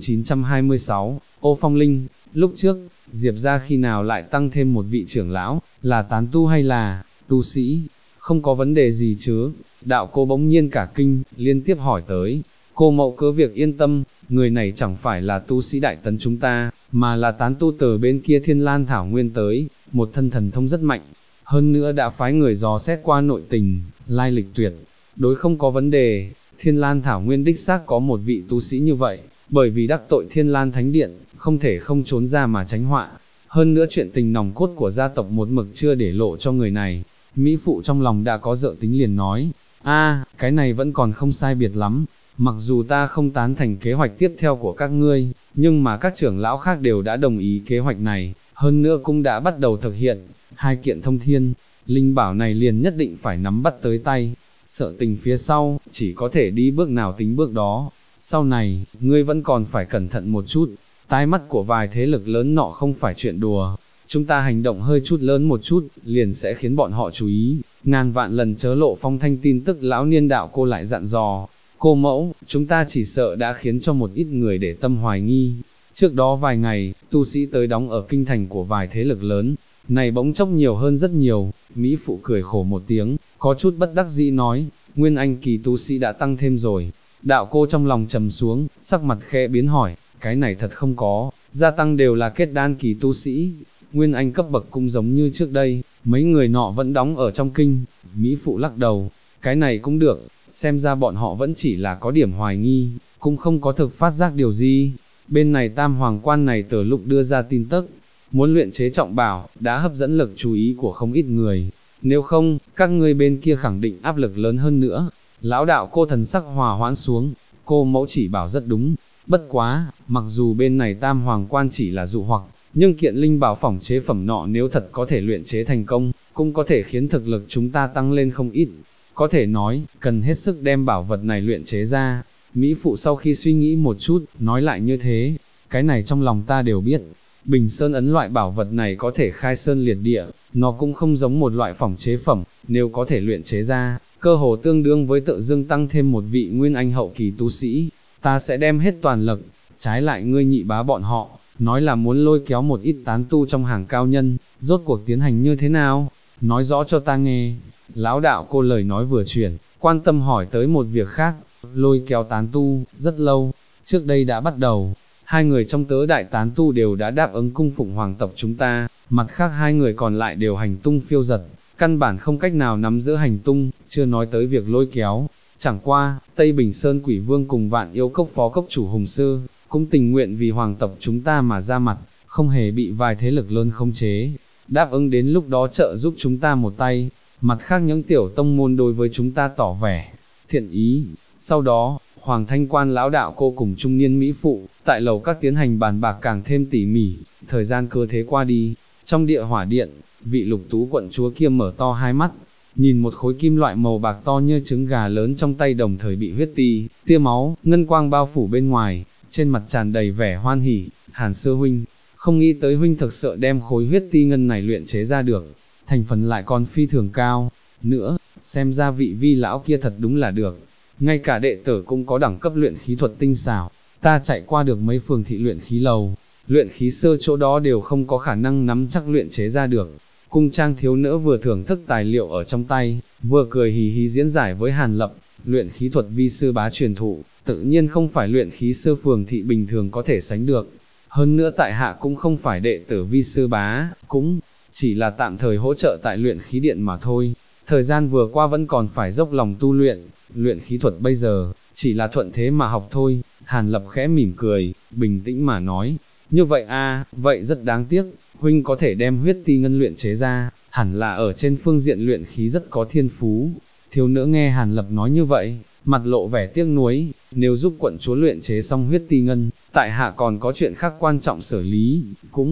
926, Ô Phong Linh, lúc trước, Diệp gia khi nào lại tăng thêm một vị trưởng lão, là tán tu hay là tu sĩ, không có vấn đề gì chứ. Đạo cô bỗng nhiên cả kinh, liên tiếp hỏi tới, cô mẫu cứ việc yên tâm, người này chẳng phải là tu sĩ đại tấn chúng ta, mà là tán tu từ bên kia Thiên Lan Thảo Nguyên tới, một thân thần thông rất mạnh, hơn nữa đã phái người dò xét qua nội tình, lai lịch tuyệt đối không có vấn đề. Thiên Lan Thảo Nguyên đích xác có một vị tu sĩ như vậy, bởi vì đắc tội Thiên Lan Thánh Điện, không thể không trốn ra mà tránh họa. Hơn nữa chuyện tình nòng cốt của gia tộc một mực chưa để lộ cho người này. Mỹ phụ trong lòng đã có dự tính liền nói, cái này vẫn còn không sai biệt lắm, mặc dù ta không tán thành kế hoạch tiếp theo của các ngươi, nhưng mà các trưởng lão khác đều đã đồng ý kế hoạch này, hơn nữa cũng đã bắt đầu thực hiện. Hai kiện thông thiên, linh bảo này liền nhất định phải nắm bắt tới tay, sợ tình phía sau, chỉ có thể đi bước nào tính bước đó. Sau này, ngươi vẫn còn phải cẩn thận một chút, tai mắt của vài thế lực lớn nọ không phải chuyện đùa, chúng ta hành động hơi chút lớn một chút, liền sẽ khiến bọn họ chú ý, ngàn vạn lần chớ lộ phong thanh tin tức. Lão niên đạo cô lại dặn dò, cô mẫu, chúng ta chỉ sợ đã khiến cho một ít người để tâm hoài nghi. Trước đó vài ngày, tu sĩ tới đóng ở kinh thành của vài thế lực lớn, này bỗng chốc nhiều hơn rất nhiều. Mỹ phụ cười khổ một tiếng, có chút bất đắc dĩ nói, nguyên anh kỳ tu sĩ đã tăng thêm rồi. Đạo cô trong lòng trầm xuống, sắc mặt khẽ biến hỏi, cái này thật không có, gia tăng đều là kết đan kỳ tu sĩ, nguyên anh cấp bậc cũng giống như trước đây, mấy người nọ vẫn đóng ở trong kinh. Mỹ phụ lắc đầu, cái này cũng được, xem ra bọn họ vẫn chỉ là có điểm hoài nghi, cũng không có thực phát giác điều gì. Bên này Tam Hoàng Quan này từ lúc đưa ra tin tức, muốn luyện chế trọng bảo, đã hấp dẫn lực chú ý của không ít người, nếu không, các ngươi bên kia khẳng định áp lực lớn hơn nữa. Lão đạo cô thần sắc hòa hoãn xuống, cô mẫu chỉ bảo rất đúng, bất quá, mặc dù bên này Tam Hoàng Quan chỉ là dụ hoặc, nhưng kiện linh bảo phỏng chế phẩm nọ nếu thật có thể luyện chế thành công, cũng có thể khiến thực lực chúng ta tăng lên không ít. Có thể nói, cần hết sức đem bảo vật này luyện chế ra. Mỹ phụ sau khi suy nghĩ một chút, nói lại như thế, cái này trong lòng ta đều biết. Bình Sơn ấn loại bảo vật này có thể khai sơn liệt địa, nó cũng không giống một loại phỏng chế phẩm, nếu có thể luyện chế ra, cơ hồ tương đương với tự dưng tăng thêm một vị nguyên anh hậu kỳ tu sĩ, ta sẽ đem hết toàn lực. Trái lại ngươi nhị bá bọn họ, nói là muốn lôi kéo một ít tán tu trong hàng cao nhân, rốt cuộc tiến hành như thế nào, nói rõ cho ta nghe. Lão đạo cô lời nói vừa chuyển, quan tâm hỏi tới một việc khác, lôi kéo tán tu, rất lâu, trước đây đã bắt đầu. Hai người trong tớ đại tán tu đều đã đáp ứng cung phụng hoàng tộc chúng ta, mặt khác hai người còn lại đều hành tung phiêu dật, căn bản không cách nào nắm giữ hành tung, chưa nói tới việc lôi kéo. Chẳng qua, Tây Bình Sơn Quỷ Vương cùng Vạn Yêu Cốc phó cốc chủ Hùng Sư, cũng tình nguyện vì hoàng tộc chúng ta mà ra mặt, không hề bị vài thế lực lớn khống chế, đáp ứng đến lúc đó trợ giúp chúng ta một tay. Mặt khác những tiểu tông môn đối với chúng ta tỏ vẻ thiện ý. Sau đó, Hoàng Thanh Quan lão đạo cô cùng trung niên Mỹ phụ, tại lầu các tiến hành bàn bạc càng thêm tỉ mỉ. Thời gian cơ thế qua đi, trong địa hỏa điện, vị Lục Tú quận chúa kia mở to hai mắt, nhìn một khối kim loại màu bạc to như trứng gà lớn trong tay, đồng thời bị huyết tia máu, ngân quang bao phủ bên ngoài, trên mặt tràn đầy vẻ hoan hỉ. Hàn Sư huynh, không nghĩ tới huynh thực sự đem khối huyết ti ngân này luyện chế ra được, thành phần lại còn phi thường cao nữa, xem ra vị Vi lão kia thật đúng là được, ngay cả đệ tử cũng có đẳng cấp luyện khí thuật tinh xảo. Ta chạy qua được mấy phường thị luyện khí lầu, luyện khí sơ chỗ đó đều không có khả năng nắm chắc luyện chế ra được. Cung trang thiếu nữ vừa thưởng thức tài liệu ở trong tay, vừa cười hì hì diễn giải với Hàn Lập, luyện khí thuật vi sư bá truyền thụ, tự nhiên không phải luyện khí sơ phường thị bình thường có thể sánh được. Hơn nữa tại hạ cũng không phải đệ tử vi sư bá, cũng chỉ là tạm thời hỗ trợ tại luyện khí điện mà thôi. Thời gian vừa qua vẫn còn phải dốc lòng tu luyện khí thuật bây giờ, chỉ là thuận thế mà học thôi. Hàn Lập khẽ mỉm cười, bình tĩnh mà nói, như vậy vậy rất đáng tiếc, huynh có thể đem huyết ti ngân luyện chế ra, hẳn là ở trên phương diện luyện khí rất có thiên phú. Thiếu nữ nghe Hàn Lập nói như vậy, mặt lộ vẻ tiếc nuối, nếu giúp quận chúa luyện chế xong huyết ti ngân, tại hạ còn có chuyện khác quan trọng xử lý, cũng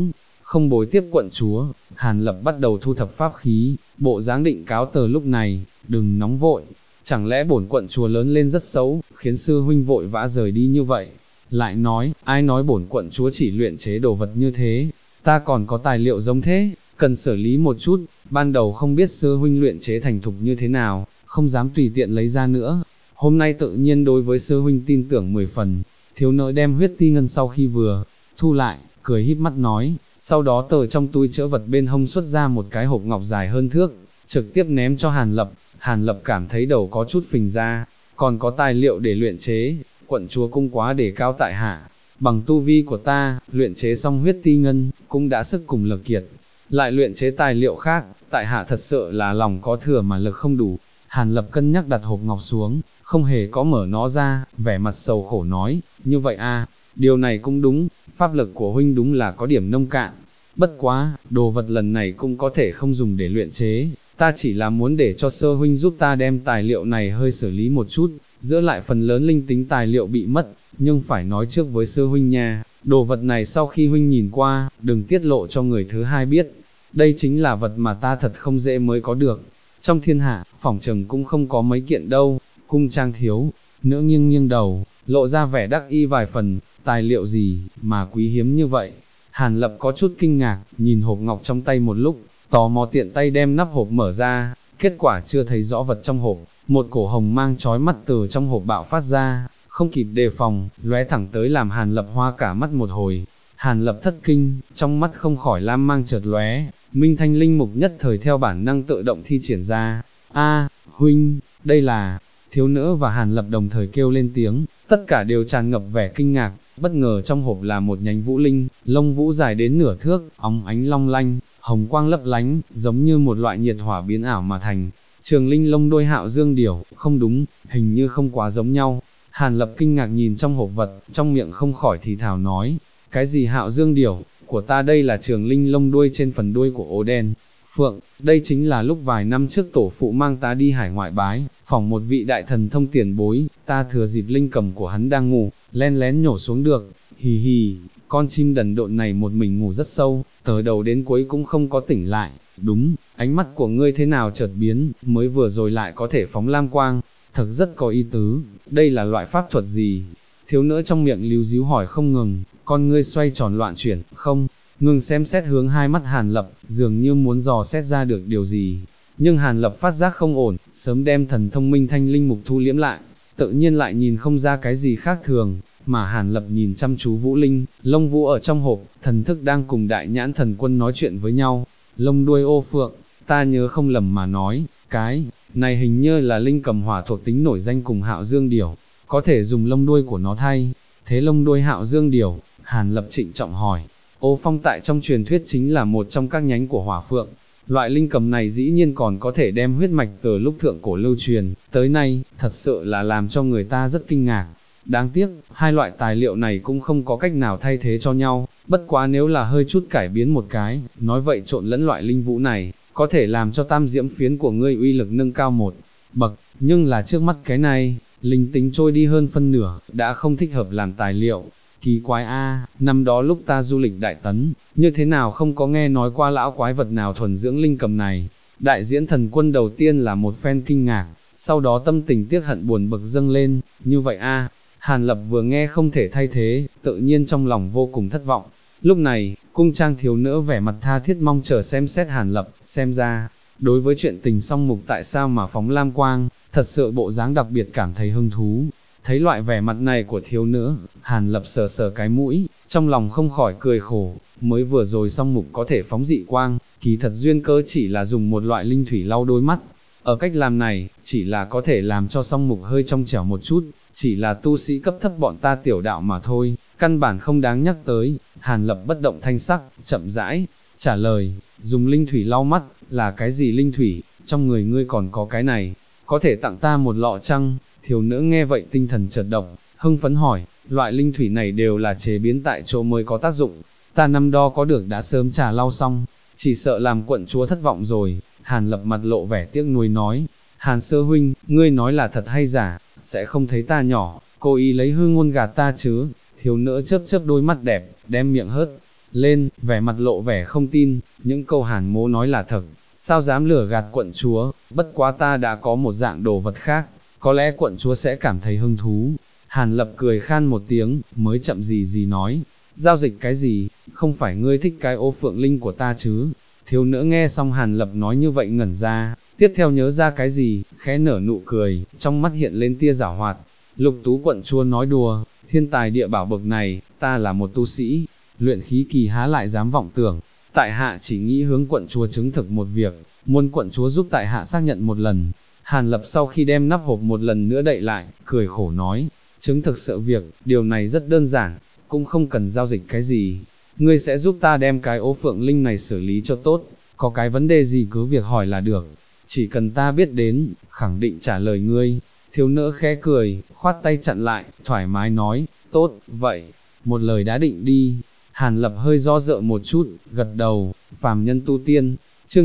không bối tiếp quận chúa. Hàn Lập bắt đầu thu thập pháp khí, bộ dáng định cáo tờ lúc này, đừng nóng vội, chẳng lẽ bổn quận chúa lớn lên rất xấu, khiến sư huynh vội vã rời đi như vậy. Lại nói, ai nói bổn quận chúa chỉ luyện chế đồ vật như thế, ta còn có tài liệu giống thế, cần xử lý một chút, ban đầu không biết sư huynh luyện chế thành thục như thế nào, không dám tùy tiện lấy ra nữa. Hôm nay tự nhiên đối với sư huynh tin tưởng 10 phần, thiếu nợ đem huyết ti ngân sau khi vừa thu lại, cười híp mắt nói, sau đó từ trong túi trữ vật bên hông xuất ra một cái hộp ngọc dài hơn thước, trực tiếp ném cho Hàn Lập. Hàn Lập cảm thấy đầu có chút phình ra, còn có tài liệu để luyện chế, quận chúa cung quá để cao tại hạ, bằng tu vi của ta, luyện chế xong huyết ti ngân, cũng đã sức cùng lực kiệt, lại luyện chế tài liệu khác, tại hạ thật sự là lòng có thừa mà lực không đủ. Hàn Lập cân nhắc đặt hộp ngọc xuống, không hề có mở nó ra, vẻ mặt sầu khổ nói, như vậy a, điều này cũng đúng, pháp lực của huynh đúng là có điểm nông cạn, bất quá, đồ vật lần này cũng có thể không dùng để luyện chế, ta chỉ là muốn để cho sơ huynh giúp ta đem tài liệu này hơi xử lý một chút, giữa lại phần lớn linh tính tài liệu bị mất, nhưng phải nói trước với sơ huynh nha, đồ vật này sau khi huynh nhìn qua, đừng tiết lộ cho người thứ hai biết, đây chính là vật mà ta thật không dễ mới có được, trong thiên hạ, phỏng chừng cũng không có mấy kiện đâu. Cung Trang thiếu nữ nghiêng nghiêng đầu, lộ ra vẻ đắc ý vài phần, tài liệu gì mà quý hiếm như vậy. Hàn Lập có chút kinh ngạc, nhìn hộp ngọc trong tay một lúc, tò mò tiện tay đem nắp hộp mở ra, kết quả chưa thấy rõ vật trong hộp, một cổ hồng mang chói mắt từ trong hộp bạo phát ra, không kịp đề phòng, lóe thẳng tới làm Hàn Lập hoa cả mắt một hồi. Hàn Lập thất kinh, trong mắt không khỏi lam mang chợt lóe, minh thanh linh mục nhất thời theo bản năng tự động thi triển ra. A, huynh, đây là... Thiếu nữ và Hàn Lập đồng thời kêu lên tiếng, tất cả đều tràn ngập vẻ kinh ngạc, bất ngờ trong hộp là một nhánh vũ linh, lông vũ dài đến nửa thước, óng ánh long lanh, hồng quang lấp lánh, giống như một loại nhiệt hỏa biến ảo mà thành. Trường linh lông đôi Hạo Dương điểu, không đúng, hình như không quá giống nhau. Hàn Lập kinh ngạc nhìn trong hộp vật, trong miệng không khỏi thì thào nói, cái gì Hạo Dương điểu, của ta đây là trường linh lông đuôi trên phần đuôi của ố đen. Phượng, đây chính là lúc vài năm trước tổ phụ mang ta đi hải ngoại bái, phỏng một vị đại thần thông tiền bối, ta thừa dịp linh cầm của hắn đang ngủ, len lén nhổ xuống được, hì hì, con chim đần độn này một mình ngủ rất sâu, từ đầu đến cuối cũng không có tỉnh lại, đúng, ánh mắt của ngươi thế nào chợt biến, mới vừa rồi lại có thể phóng lam quang, thật rất có ý tứ, đây là loại pháp thuật gì? Thiếu nữ trong miệng líu díu hỏi không ngừng, con ngươi xoay tròn loạn chuyển, không, ngừng xem xét hướng hai mắt Hàn Lập, dường như muốn dò xét ra được điều gì, nhưng Hàn Lập phát giác không ổn, sớm đem thần thông minh thanh linh mục thu liễm lại, tự nhiên lại nhìn không ra cái gì khác thường, mà Hàn Lập nhìn chăm chú vũ linh, lông vũ ở trong hộp, thần thức đang cùng đại nhãn thần quân nói chuyện với nhau, lông đuôi ô phượng, ta nhớ không lầm mà nói, cái này hình như là linh cầm hỏa thuộc tính nổi danh cùng Hạo Dương điểu, có thể dùng lông đuôi của nó thay, thế lông đuôi Hạo Dương điểu, Hàn Lập trịnh trọng hỏi. Ô phong tại trong truyền thuyết chính là một trong các nhánh của hỏa phượng, loại linh cầm này dĩ nhiên còn có thể đem huyết mạch từ lúc thượng cổ lưu truyền, tới nay, thật sự là làm cho người ta rất kinh ngạc. Đáng tiếc, hai loại tài liệu này cũng không có cách nào thay thế cho nhau, bất quá nếu là hơi chút cải biến một cái, nói vậy trộn lẫn loại linh vũ này, có thể làm cho tam diễm phiến của ngươi uy lực nâng cao một bậc, nhưng là trước mắt cái này, linh tính trôi đi hơn phân nửa, đã không thích hợp làm tài liệu. Kỳ quái a, năm đó lúc ta du lịch Đại Tấn, như thế nào không có nghe nói qua lão quái vật nào thuần dưỡng linh cầm này. Đại diễn thần quân đầu tiên là một phen kinh ngạc, sau đó tâm tình tiếc hận buồn bực dâng lên, như vậy a. Hàn Lập vừa nghe không thể thay thế, tự nhiên trong lòng vô cùng thất vọng. Lúc này, Cung Trang thiếu nữ vẻ mặt tha thiết mong chờ xem xét Hàn Lập, xem ra, đối với chuyện tình song mục tại sao mà phóng lam quang, thật sự bộ dáng đặc biệt cảm thấy hứng thú. Thấy loại vẻ mặt này của thiếu nữ, Hàn Lập sờ sờ cái mũi, trong lòng không khỏi cười khổ, mới vừa rồi song mục có thể phóng dị quang, kỳ thật duyên cơ chỉ là dùng một loại linh thủy lau đôi mắt. Ở cách làm này, chỉ là có thể làm cho song mục hơi trong trẻo một chút, chỉ là tu sĩ cấp thấp bọn ta tiểu đạo mà thôi, căn bản không đáng nhắc tới. Hàn Lập bất động thanh sắc, chậm rãi, trả lời, dùng linh thủy lau mắt, là cái gì linh thủy, trong người ngươi còn có cái này, có thể tặng ta một lọ chăng? Thiếu nữ nghe vậy tinh thần chợt động, hưng phấn hỏi, loại linh thủy này đều là chế biến tại chỗ mới có tác dụng, ta năm đo có được đã sớm trà lau xong, chỉ sợ làm quận chúa thất vọng rồi. Hàn Lập mặt lộ vẻ tiếc nuối nói, Hàn sơ huynh, ngươi nói là thật hay giả, sẽ không thấy ta nhỏ, cố ý lấy hư ngôn gạt ta chứ? Thiếu nữ chớp chớp đôi mắt đẹp, đem miệng hớt lên, vẻ mặt lộ vẻ không tin, những câu Hàn Mỗ nói là thật, sao dám lừa gạt quận chúa, bất quá ta đã có một dạng đồ vật khác, có lẽ quận chúa sẽ cảm thấy hứng thú. Hàn Lập cười khan một tiếng, mới chậm gì nói, giao dịch cái gì, không phải ngươi thích cái ô phượng linh của ta chứ? Thiếu nữ nghe xong Hàn Lập nói như vậy ngẩn ra, tiếp theo nhớ ra cái gì, khẽ nở nụ cười, trong mắt hiện lên tia giảo hoạt. Lục Tú quận chúa nói đùa, thiên tài địa bảo bậc này, ta là một tu sĩ, luyện khí kỳ há lại dám vọng tưởng, tại hạ chỉ nghĩ hướng quận chúa chứng thực một việc, muốn quận chúa giúp tại hạ xác nhận một lần. Hàn Lập sau khi đem nắp hộp một lần nữa đậy lại, cười khổ nói, chứng thực sự việc, điều này rất đơn giản, cũng không cần giao dịch cái gì. Ngươi sẽ giúp ta đem cái ô phượng linh này xử lý cho tốt, có cái vấn đề gì cứ việc hỏi là được, chỉ cần ta biết đến, khẳng định trả lời ngươi. Thiếu nữ khẽ cười, khoát tay chặn lại, thoải mái nói, tốt, vậy, một lời đã định đi. Hàn Lập hơi do dự một chút, gật đầu, phàm nhân tu tiên, chương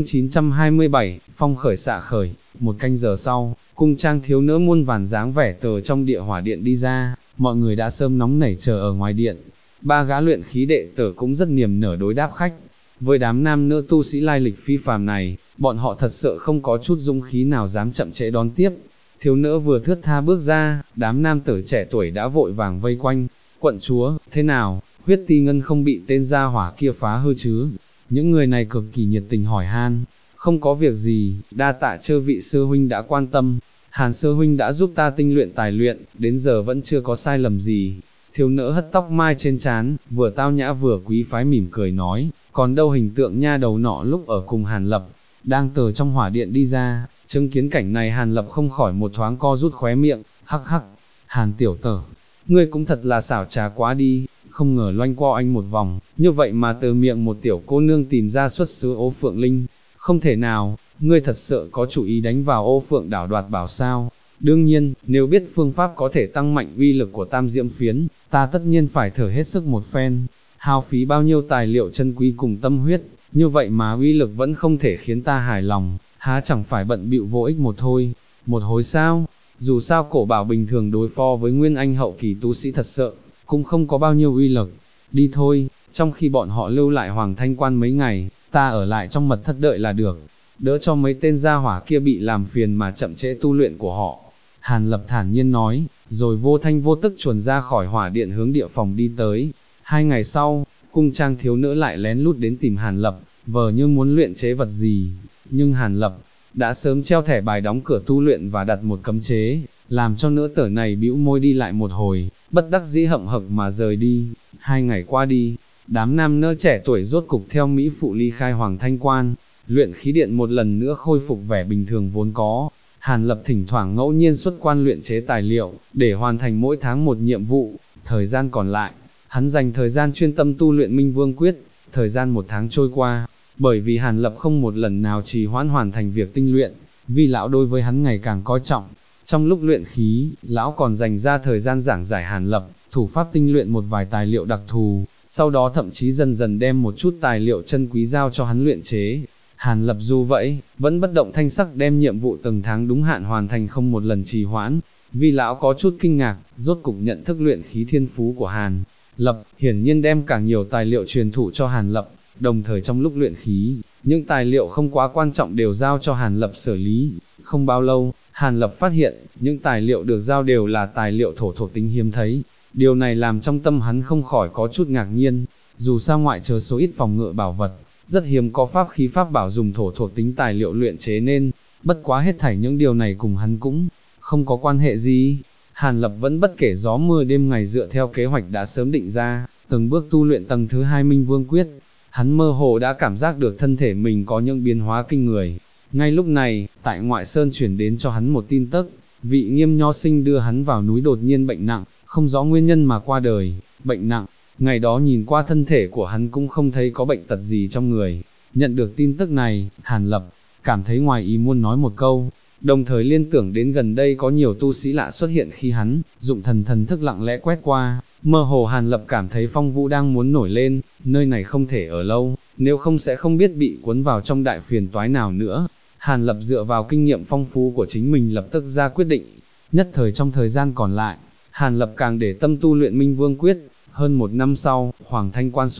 927, phong khởi xạ khởi. Một canh giờ sau, cung trang thiếu nữ muôn vàn dáng vẻ từ trong địa hỏa điện đi ra, mọi người đã sớm nóng nảy chờ ở ngoài điện. Ba gã luyện khí đệ tử cũng rất niềm nở đối đáp khách. Với đám nam nữ tu sĩ lai lịch phi phàm này, bọn họ thật sự không có chút dũng khí nào dám chậm trễ đón tiếp. Thiếu nữ vừa thướt tha bước ra, đám nam tử trẻ tuổi đã vội vàng vây quanh. Quận chúa, thế nào, huyết ti ngân không bị tên gia hỏa kia phá hư chứ? Những người này cực kỳ nhiệt tình hỏi han. Không có việc gì, đa tạ chư vị sư huynh đã quan tâm. Hàn sư huynh đã giúp ta tinh luyện tài luyện, đến giờ vẫn chưa có sai lầm gì. Thiếu nữ hất tóc mai trên trán, vừa tao nhã vừa quý phái mỉm cười nói, còn đâu hình tượng nha đầu nọ lúc ở cùng Hàn Lập, đang từ trong hỏa điện đi ra, chứng kiến cảnh này Hàn Lập không khỏi một thoáng co rút khóe miệng, hắc hắc, Hàn tiểu tử, ngươi cũng thật là xảo trá quá đi, không ngờ loanh qua anh một vòng, như vậy mà từ miệng một tiểu cô nương tìm ra xuất xứ ô phượng linh, không thể nào, ngươi thật sự có chủ ý đánh vào ô phượng đảo đoạt bảo sao? Đương nhiên, nếu biết phương pháp có thể tăng mạnh uy lực của tam diễm phiến, ta tất nhiên phải thử hết sức một phen, hao phí bao nhiêu tài liệu chân quý cùng tâm huyết, như vậy mà uy lực vẫn không thể khiến ta hài lòng, há chẳng phải bận bịu vô ích một thôi, một hồi sao, dù sao cổ bảo bình thường đối phó với nguyên anh hậu kỳ tu sĩ thật sự, cũng không có bao nhiêu uy lực, đi thôi, trong khi bọn họ lưu lại Hoàng Thanh Quan mấy ngày, ta ở lại trong mật thất đợi là được, đỡ cho mấy tên gia hỏa kia bị làm phiền mà chậm trễ tu luyện của họ. Hàn Lập thản nhiên nói, rồi vô thanh vô tức chuồn ra khỏi hỏa điện hướng địa phòng đi tới. 2 ngày sau, cung trang thiếu nữ lại lén lút đến tìm Hàn Lập, vờ như muốn luyện chế vật gì, nhưng Hàn Lập đã sớm treo thẻ bài đóng cửa tu luyện và đặt một cấm chế, làm cho nữ tử này bĩu môi đi lại một hồi, bất đắc dĩ hậm hực mà rời đi. 2 ngày qua đi, đám nam nữ trẻ tuổi rốt cục theo Mỹ phụ ly khai Hoàng Thanh Quan, luyện khí điện một lần nữa khôi phục vẻ bình thường vốn có. Hàn Lập thỉnh thoảng ngẫu nhiên xuất quan luyện chế tài liệu, để hoàn thành mỗi tháng một nhiệm vụ, thời gian còn lại, hắn dành thời gian chuyên tâm tu luyện Minh Vương Quyết. Thời gian 1 tháng trôi qua, bởi vì Hàn Lập không một lần nào trì hoãn hoàn thành việc tinh luyện, vì lão đối với hắn ngày càng coi trọng. Trong lúc luyện khí, lão còn dành ra thời gian giảng giải Hàn Lập, thủ pháp tinh luyện một vài tài liệu đặc thù, sau đó thậm chí dần dần đem một chút tài liệu chân quý giao cho hắn luyện chế. Hàn Lập dù vậy, vẫn bất động thanh sắc đem nhiệm vụ từng tháng đúng hạn hoàn thành không một lần trì hoãn, vì lão có chút kinh ngạc, rốt cục nhận thức luyện khí thiên phú của Hàn Lập, hiển nhiên đem càng nhiều tài liệu truyền thụ cho Hàn Lập, đồng thời trong lúc luyện khí, những tài liệu không quá quan trọng đều giao cho Hàn Lập xử lý. Không bao lâu, Hàn Lập phát hiện, những tài liệu được giao đều là tài liệu thổ thuộc tính hiếm thấy, điều này làm trong tâm hắn không khỏi có chút ngạc nhiên, dù sao ngoại trừ số ít phòng ngự bảo vật, rất hiếm có pháp khí pháp bảo dùng thổ thuộc tính tài liệu luyện chế nên, bất quá hết thảy những điều này cùng hắn cũng không có quan hệ gì. Hàn Lập vẫn bất kể gió mưa đêm ngày dựa theo kế hoạch đã sớm định ra, từng bước tu luyện tầng thứ 2 Minh Vương Quyết. Hắn mơ hồ đã cảm giác được thân thể mình có những biến hóa kinh người. Ngay lúc này, tại ngoại sơn chuyển đến cho hắn một tin tức, vị Nghiêm Nho sinh đưa hắn vào núi đột nhiên bệnh nặng, không rõ nguyên nhân mà qua đời, bệnh nặng. Ngày đó nhìn qua thân thể của hắn cũng không thấy có bệnh tật gì trong người. Nhận được tin tức này, Hàn Lập cảm thấy ngoài ý muốn nói một câu, đồng thời liên tưởng đến gần đây có nhiều tu sĩ lạ xuất hiện khi hắn dụng thần thức lặng lẽ quét qua, mơ hồ Hàn Lập cảm thấy phong vũ đang muốn nổi lên, nơi này không thể ở lâu, nếu không sẽ không biết bị cuốn vào trong đại phiền toái nào nữa. Hàn Lập dựa vào kinh nghiệm phong phú của chính mình lập tức ra quyết định, nhất thời trong thời gian còn lại, Hàn Lập càng để tâm tu luyện Minh Vương Quyết. Hơn 1 năm sau, Hoàng Thanh Quan xuất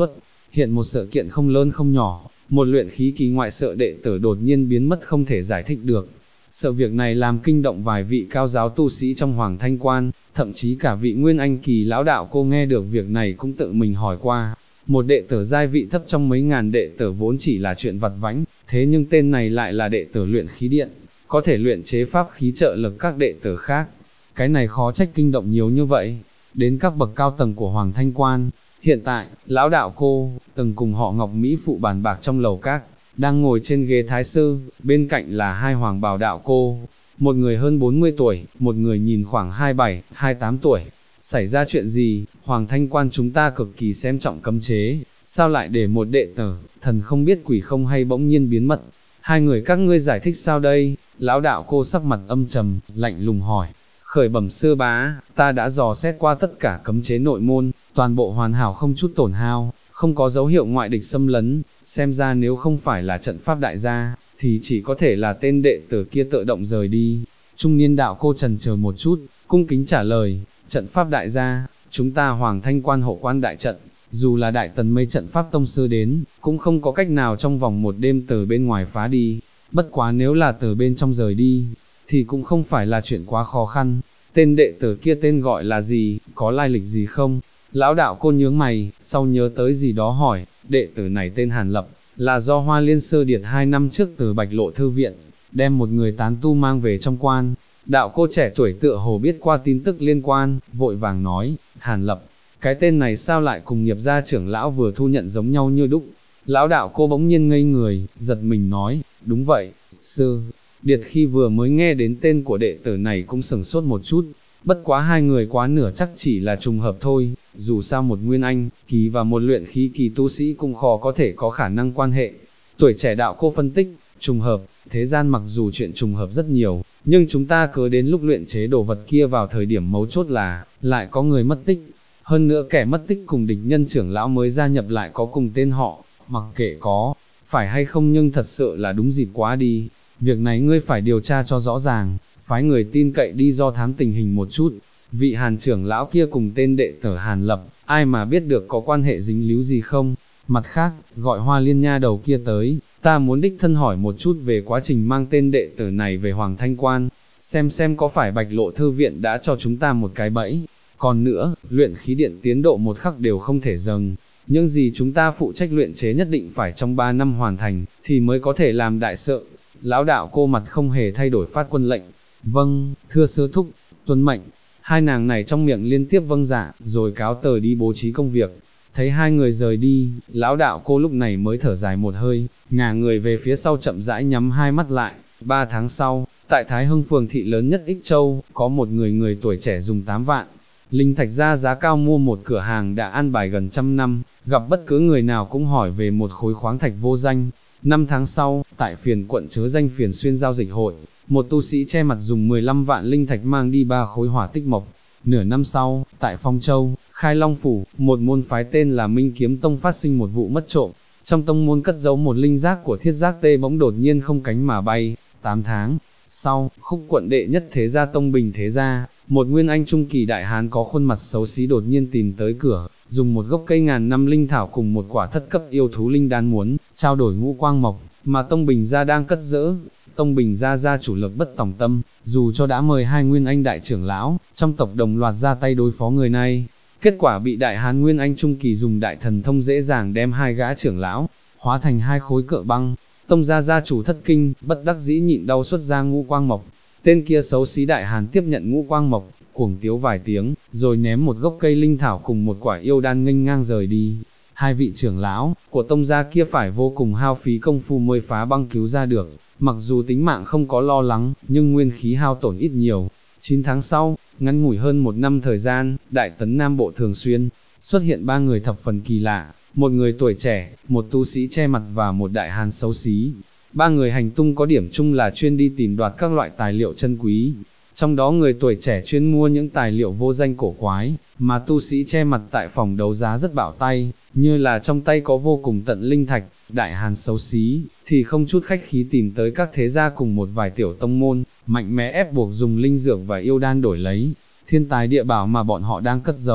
hiện một sự kiện không lớn không nhỏ, một luyện khí kỳ ngoại sợ đệ tử đột nhiên biến mất không thể giải thích được. Sự việc này làm kinh động vài vị cao giáo tu sĩ trong Hoàng Thanh Quan, thậm chí cả vị Nguyên Anh kỳ lão đạo cô nghe được việc này cũng tự mình hỏi qua. Một đệ tử giai vị thấp trong mấy ngàn đệ tử vốn chỉ là chuyện vặt vãnh, thế nhưng tên này lại là đệ tử luyện khí điện, có thể luyện chế pháp khí trợ lực các đệ tử khác. Cái này khó trách kinh động nhiều như vậy. Đến các bậc cao tầng của Hoàng Thanh Quan, hiện tại, lão đạo cô, từng cùng họ Ngọc Mỹ phụ bàn bạc trong lầu các, đang ngồi trên ghế thái sư, bên cạnh là hai hoàng bào đạo cô, một người hơn 40 tuổi, một người nhìn khoảng 27, 28 tuổi. Xảy ra chuyện gì, Hoàng Thanh Quan chúng ta cực kỳ xem trọng cấm chế, sao lại để một đệ tử, thần không biết quỷ không hay bỗng nhiên biến mất? Hai người các ngươi giải thích sao đây? Lão đạo cô sắc mặt âm trầm, lạnh lùng hỏi. Khởi bẩm sư bá, ta đã dò xét qua tất cả cấm chế nội môn, toàn bộ hoàn hảo không chút tổn hao, không có dấu hiệu ngoại địch xâm lấn, xem ra nếu không phải là trận pháp đại gia, thì chỉ có thể là tên đệ tử kia tự động rời đi. Trung niên đạo cô trần chờ một chút, cung kính trả lời, trận pháp đại gia, chúng ta Hoàng Thanh Quan hộ quan đại trận, dù là đại tần mây trận pháp tông sư đến, cũng không có cách nào trong vòng một đêm từ bên ngoài phá đi, bất quá nếu là từ bên trong rời đi, thì cũng không phải là chuyện quá khó khăn. Tên đệ tử kia tên gọi là gì, có lai lịch gì không? Lão đạo cô nhướng mày, sau nhớ tới gì đó hỏi, đệ tử này tên Hàn Lập, là do Hoa Liên Sơ Điệt 2 năm trước từ Bạch Lộ Thư Viện, đem một người tán tu mang về trong quan. Đạo cô trẻ tuổi tựa hồ biết qua tin tức liên quan, vội vàng nói, Hàn Lập, cái tên này sao lại cùng nghiệp gia trưởng lão vừa thu nhận giống nhau như đúc? Lão đạo cô bỗng nhiên ngây người, giật mình nói, đúng vậy, sư Điệt khi vừa mới nghe đến tên của đệ tử này cũng sửng sốt một chút, bất quá hai người quá nửa chắc chỉ là trùng hợp thôi, dù sao một Nguyên Anh kỳ và một luyện khí kỳ tu sĩ cũng khó có thể có khả năng quan hệ. Tuổi trẻ đạo cô phân tích, trùng hợp, thế gian mặc dù chuyện trùng hợp rất nhiều, nhưng chúng ta cứ đến lúc luyện chế đồ vật kia vào thời điểm mấu chốt là, lại có người mất tích. Hơn nữa kẻ mất tích cùng địch nhân trưởng lão mới gia nhập lại có cùng tên họ, mặc kệ có, phải hay không nhưng thật sự là đúng dịp quá đi. Việc này ngươi phải điều tra cho rõ ràng, phái người tin cậy đi do thám tình hình một chút. Vị Hàn trưởng lão kia cùng tên đệ tử Hàn Lập, ai mà biết được có quan hệ dính líu gì không? Mặt khác, gọi Hoa Liên nha đầu kia tới, ta muốn đích thân hỏi một chút về quá trình mang tên đệ tử này về Hoàng Thanh Quan, xem có phải Bạch Lộ Thư Viện đã cho chúng ta một cái bẫy. Còn nữa, luyện khí điện tiến độ một khắc đều không thể dừng. Những gì chúng ta phụ trách luyện chế nhất định phải trong 3 năm hoàn thành, thì mới có thể làm đại sự. Lão đạo cô mặt không hề thay đổi phát quân lệnh. Vâng, thưa sư thúc, tuân mệnh. Hai nàng này trong miệng liên tiếp vâng dạ, rồi cáo tờ đi bố trí công việc. Thấy hai người rời đi, lão đạo cô lúc này mới thở dài một hơi, ngả người về phía sau chậm rãi nhắm hai mắt lại. 3 tháng sau, tại Thái Hưng phường thị lớn nhất Ích Châu, có một người tuổi trẻ dùng 8 vạn. Linh thạch ra giá cao mua một cửa hàng đã an bài gần 100 năm, gặp bất cứ người nào cũng hỏi về một khối khoáng thạch vô danh. 5 tháng sau, tại phiền quận chớ danh phiền xuyên giao dịch hội, một tu sĩ che mặt dùng 15 vạn linh thạch mang đi 3 khối hỏa tích mộc. Nửa năm sau, tại Phong Châu, Khai Long Phủ, một môn phái tên là Minh Kiếm Tông phát sinh một vụ mất trộm. Trong tông môn cất giấu một linh giác của Thiết Giác Tê bỗng đột nhiên không cánh mà bay. 8 tháng sau, Khúc quận đệ nhất thế gia Tông Bình thế gia, một nguyên anh trung kỳ đại hán có khuôn mặt xấu xí đột nhiên tìm tới cửa, dùng một gốc cây ngàn năm linh thảo cùng một quả thất cấp yêu thú linh đan muốn trao đổi ngũ quang mộc, mà Tông Bình gia đang cất giữ. Tông Bình gia gia chủ lực bất tòng tâm, dù cho đã mời hai nguyên anh đại trưởng lão, trong tộc đồng loạt ra tay đối phó người này. Kết quả bị đại hán nguyên anh trung kỳ dùng đại thần thông dễ dàng đem hai gã trưởng lão, hóa thành hai khối cỡ băng. Tông gia gia chủ thất kinh, bất đắc dĩ nhịn đau xuất ra ngũ quang mộc. Tên kia xấu xí đại hán tiếp nhận ngũ quang mộc, cuồng tiếu vài tiếng, rồi ném một gốc cây linh thảo cùng một quả yêu đan nghênh ngang rời đi. Hai vị trưởng lão của tông gia kia phải vô cùng hao phí công phu mới phá băng cứu ra được, mặc dù tính mạng không có lo lắng, nhưng nguyên khí hao tổn ít nhiều. 9 tháng sau, ngắn ngủi hơn 1 năm thời gian, Đại Tấn Nam Bộ thường xuyên xuất hiện 3 người thập phần kỳ lạ, một người tuổi trẻ, một tu sĩ che mặt và một đại hán xấu xí. 3 người hành tung có điểm chung là chuyên đi tìm đoạt các loại tài liệu chân quý. Trong đó người tuổi trẻ chuyên mua những tài liệu vô danh cổ quái, mà tu sĩ che mặt tại phòng đấu giá rất bảo tay, như là trong tay có vô cùng tận linh thạch. Đại hán xấu xí thì không chút khách khí tìm tới các thế gia cùng một vài tiểu tông môn, mạnh mẽ ép buộc dùng linh dược và yêu đan đổi lấy thiên tài địa bảo mà bọn họ đang cất giấu.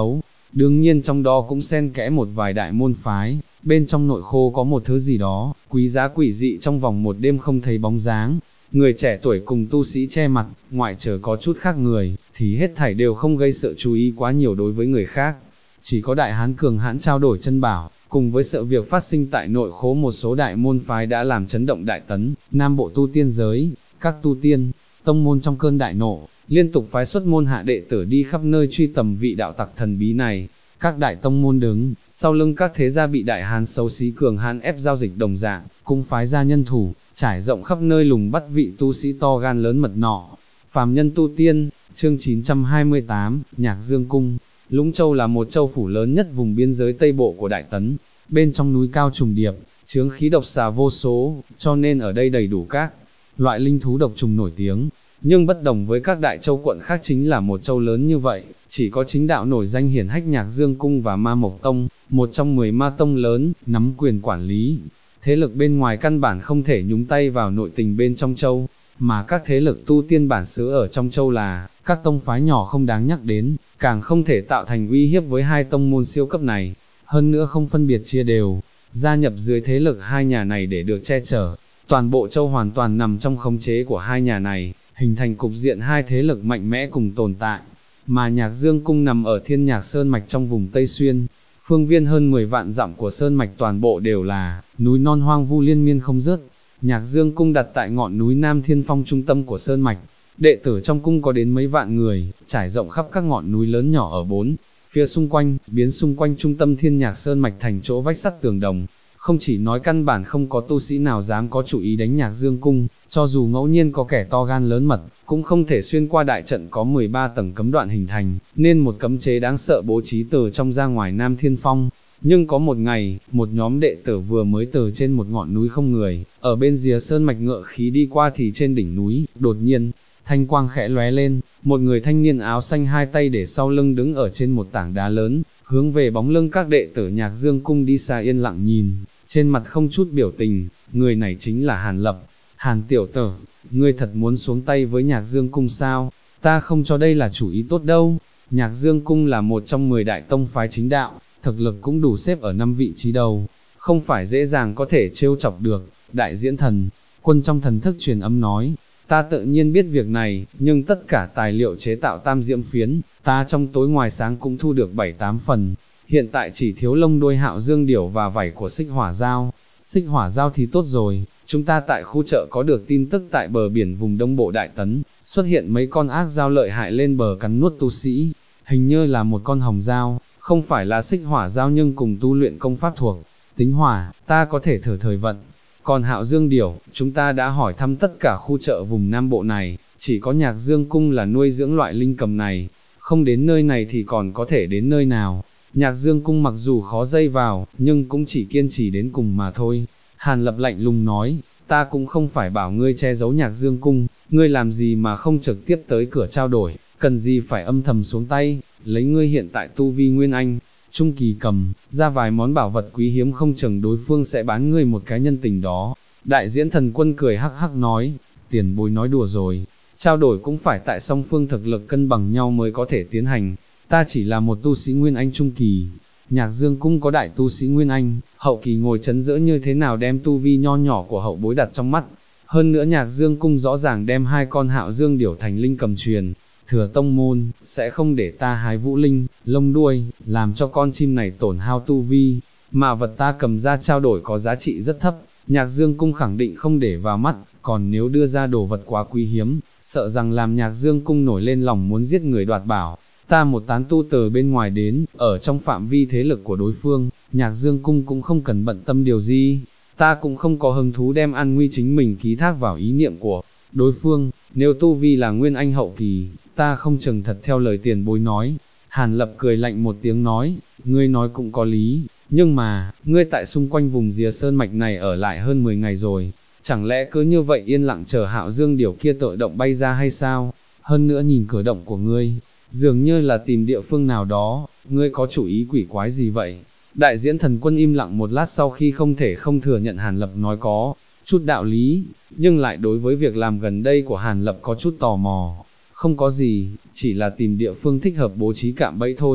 đương nhiên trong đó cũng xen kẽ một vài đại môn phái, bên trong nội khô có một thứ gì đó, quý giá quỷ dị trong vòng một đêm không thấy bóng dáng. Người trẻ tuổi cùng tu sĩ che mặt, ngoại trừ có chút khác người, thì hết thảy đều không gây sự chú ý quá nhiều đối với người khác. Chỉ có đại hán cường hãn trao đổi chân bảo, cùng với sự việc phát sinh tại nội khố một số đại môn phái đã làm chấn động Đại Tấn, Nam Bộ tu tiên giới, các tu tiên, tông môn trong cơn đại nộ, liên tục phái xuất môn hạ đệ tử đi khắp nơi truy tầm vị đạo tặc thần bí này. Các đại tông môn đứng, sau lưng các thế gia bị đại hán xấu xí cường hãn ép giao dịch đồng dạng, cũng phái ra nhân thủ, trải rộng khắp nơi lùng bắt vị tu sĩ to gan lớn mật nọ. Phàm nhân tu tiên, chương 928, Nhạc Dương Cung. Lũng Châu là một châu phủ lớn nhất vùng biên giới Tây Bộ của Đại Tấn, bên trong núi cao trùng điệp, chướng khí độc xà vô số, cho nên ở đây đầy đủ các loại linh thú độc trùng nổi tiếng. Nhưng bất đồng với các đại châu quận khác chính là một châu lớn như vậy, chỉ có chính đạo nổi danh hiển hách Nhạc Dương Cung và Ma Mộc Tông, một trong 10 ma tông lớn, nắm quyền quản lý. Thế lực bên ngoài căn bản không thể nhúng tay vào nội tình bên trong châu, mà các thế lực tu tiên bản xứ ở trong châu là, các tông phái nhỏ không đáng nhắc đến, càng không thể tạo thành uy hiếp với hai tông môn siêu cấp này, hơn nữa không phân biệt chia đều, gia nhập dưới thế lực hai nhà này để được che chở. Toàn bộ châu hoàn toàn nằm trong khống chế của hai nhà này, hình thành cục diện hai thế lực mạnh mẽ cùng tồn tại, mà Nhạc Dương Cung nằm ở Thiên Nhạc Sơn Mạch trong vùng Tây Xuyên. Phương viên hơn 10 vạn dặm của Sơn Mạch toàn bộ đều là núi non hoang vu liên miên không dứt. Nhạc Dương Cung đặt tại ngọn núi Nam Thiên Phong trung tâm của Sơn Mạch, đệ tử trong cung có đến mấy vạn người, trải rộng khắp các ngọn núi lớn nhỏ ở bốn phía xung quanh, biến xung quanh trung tâm Thiên Nhạc Sơn Mạch thành chỗ vách sắt tường đồng. Không chỉ nói căn bản không có tu sĩ nào dám có chủ ý đánh Nhạc Dương Cung, cho dù ngẫu nhiên có kẻ to gan lớn mật, cũng không thể xuyên qua đại trận có 13 tầng cấm đoạn hình thành, nên một cấm chế đáng sợ bố trí từ trong ra ngoài Nam Thiên Phong. Nhưng có một ngày, một nhóm đệ tử vừa mới từ trên một ngọn núi không người, ở bên rìa sơn mạch ngựa khí đi qua thì trên đỉnh núi, đột nhiên, thanh quang khẽ lóe lên, một người thanh niên áo xanh hai tay để sau lưng đứng ở trên một tảng đá lớn, hướng về bóng lưng các đệ tử Nhạc Dương Cung đi xa yên lặng nhìn, trên mặt không chút biểu tình. Người này chính là Hàn Lập. Hàn tiểu tử, ngươi thật muốn xuống tay với Nhạc Dương Cung sao? Ta không cho đây là chủ ý tốt đâu. Nhạc Dương Cung là một trong 10 đại tông phái chính đạo, thực lực cũng đủ xếp ở 5 vị trí đầu, không phải dễ dàng có thể trêu chọc được. Đại diễn thần, quân trong thần thức truyền âm nói, ta tự nhiên biết việc này, nhưng tất cả tài liệu chế tạo tam diễm phiến, ta trong tối ngoài sáng cũng thu được 7-8 phần, hiện tại chỉ thiếu lông đuôi Hạo Dương điểu và vảy của xích hỏa dao. Xích hỏa dao thì tốt rồi, chúng ta tại khu chợ có được tin tức tại bờ biển vùng Đông Bộ Đại Tấn, xuất hiện mấy con ác dao lợi hại lên bờ cắn nuốt tu sĩ, hình như là một con hồng dao, không phải là xích hỏa dao nhưng cùng tu luyện công pháp thuộc tính hỏa, ta có thể thử thời vận. Còn Hạo Dương điểu, chúng ta đã hỏi thăm tất cả khu chợ vùng Nam Bộ này, chỉ có Nhạc Dương Cung là nuôi dưỡng loại linh cầm này, không đến nơi này thì còn có thể đến nơi nào. Nhạc Dương Cung mặc dù khó dây vào, nhưng cũng chỉ kiên trì đến cùng mà thôi. Hàn Lập lạnh lùng nói, ta cũng không phải bảo ngươi che giấu Nhạc Dương Cung, ngươi làm gì mà không trực tiếp tới cửa trao đổi, cần gì phải âm thầm xuống tay, lấy ngươi hiện tại tu vi Nguyên Anh, Trung Kỳ cầm, ra vài món bảo vật quý hiếm không chừng đối phương sẽ bán ngươi một cái nhân tình đó. Đại diễn thần quân cười hắc hắc nói, tiền bối nói đùa rồi, trao đổi cũng phải tại song phương thực lực cân bằng nhau mới có thể tiến hành, ta chỉ là một tu sĩ Nguyên Anh Trung Kỳ. Nhạc Dương Cung có đại tu sĩ Nguyên Anh, hậu kỳ ngồi chấn giữa như thế nào đem tu vi nho nhỏ của hậu bối đặt trong mắt. Hơn nữa Nhạc Dương Cung rõ ràng đem hai con Hạo Dương điểu thành linh cầm truyền, thừa tông môn, sẽ không để ta hái vũ linh, lông đuôi, làm cho con chim này tổn hao tu vi, mà vật ta cầm ra trao đổi có giá trị rất thấp, Nhạc Dương Cung khẳng định không để vào mắt, còn nếu đưa ra đồ vật quá quý hiếm, sợ rằng làm Nhạc Dương Cung nổi lên lòng muốn giết người đoạt bảo. Ta một tán tu từ bên ngoài đến, ở trong phạm vi thế lực của đối phương, Nhạc Dương Cung cũng không cần bận tâm điều gì, ta cũng không có hứng thú đem an nguy chính mình ký thác vào ý niệm của đối phương, nếu tu vi là Nguyên Anh hậu kỳ, ta không chừng thật theo lời tiền bối nói. Hàn Lập cười lạnh một tiếng nói, ngươi nói cũng có lý, nhưng mà, ngươi tại xung quanh vùng rìa sơn mạch này ở lại hơn 10 ngày rồi, chẳng lẽ cứ như vậy yên lặng chờ Hạo Dương điểu kia tự động bay ra hay sao? Hơn nữa nhìn cử động của ngươi, dường như là tìm địa phương nào đó, ngươi có chủ ý quỷ quái gì vậy? Đại diễn thần quân im lặng một lát sau khi không thể không thừa nhận Hàn Lập nói có chút đạo lý, nhưng lại đối với việc làm gần đây của Hàn Lập có chút tò mò. Không có gì, chỉ là tìm địa phương thích hợp bố trí cạm bẫy thôi.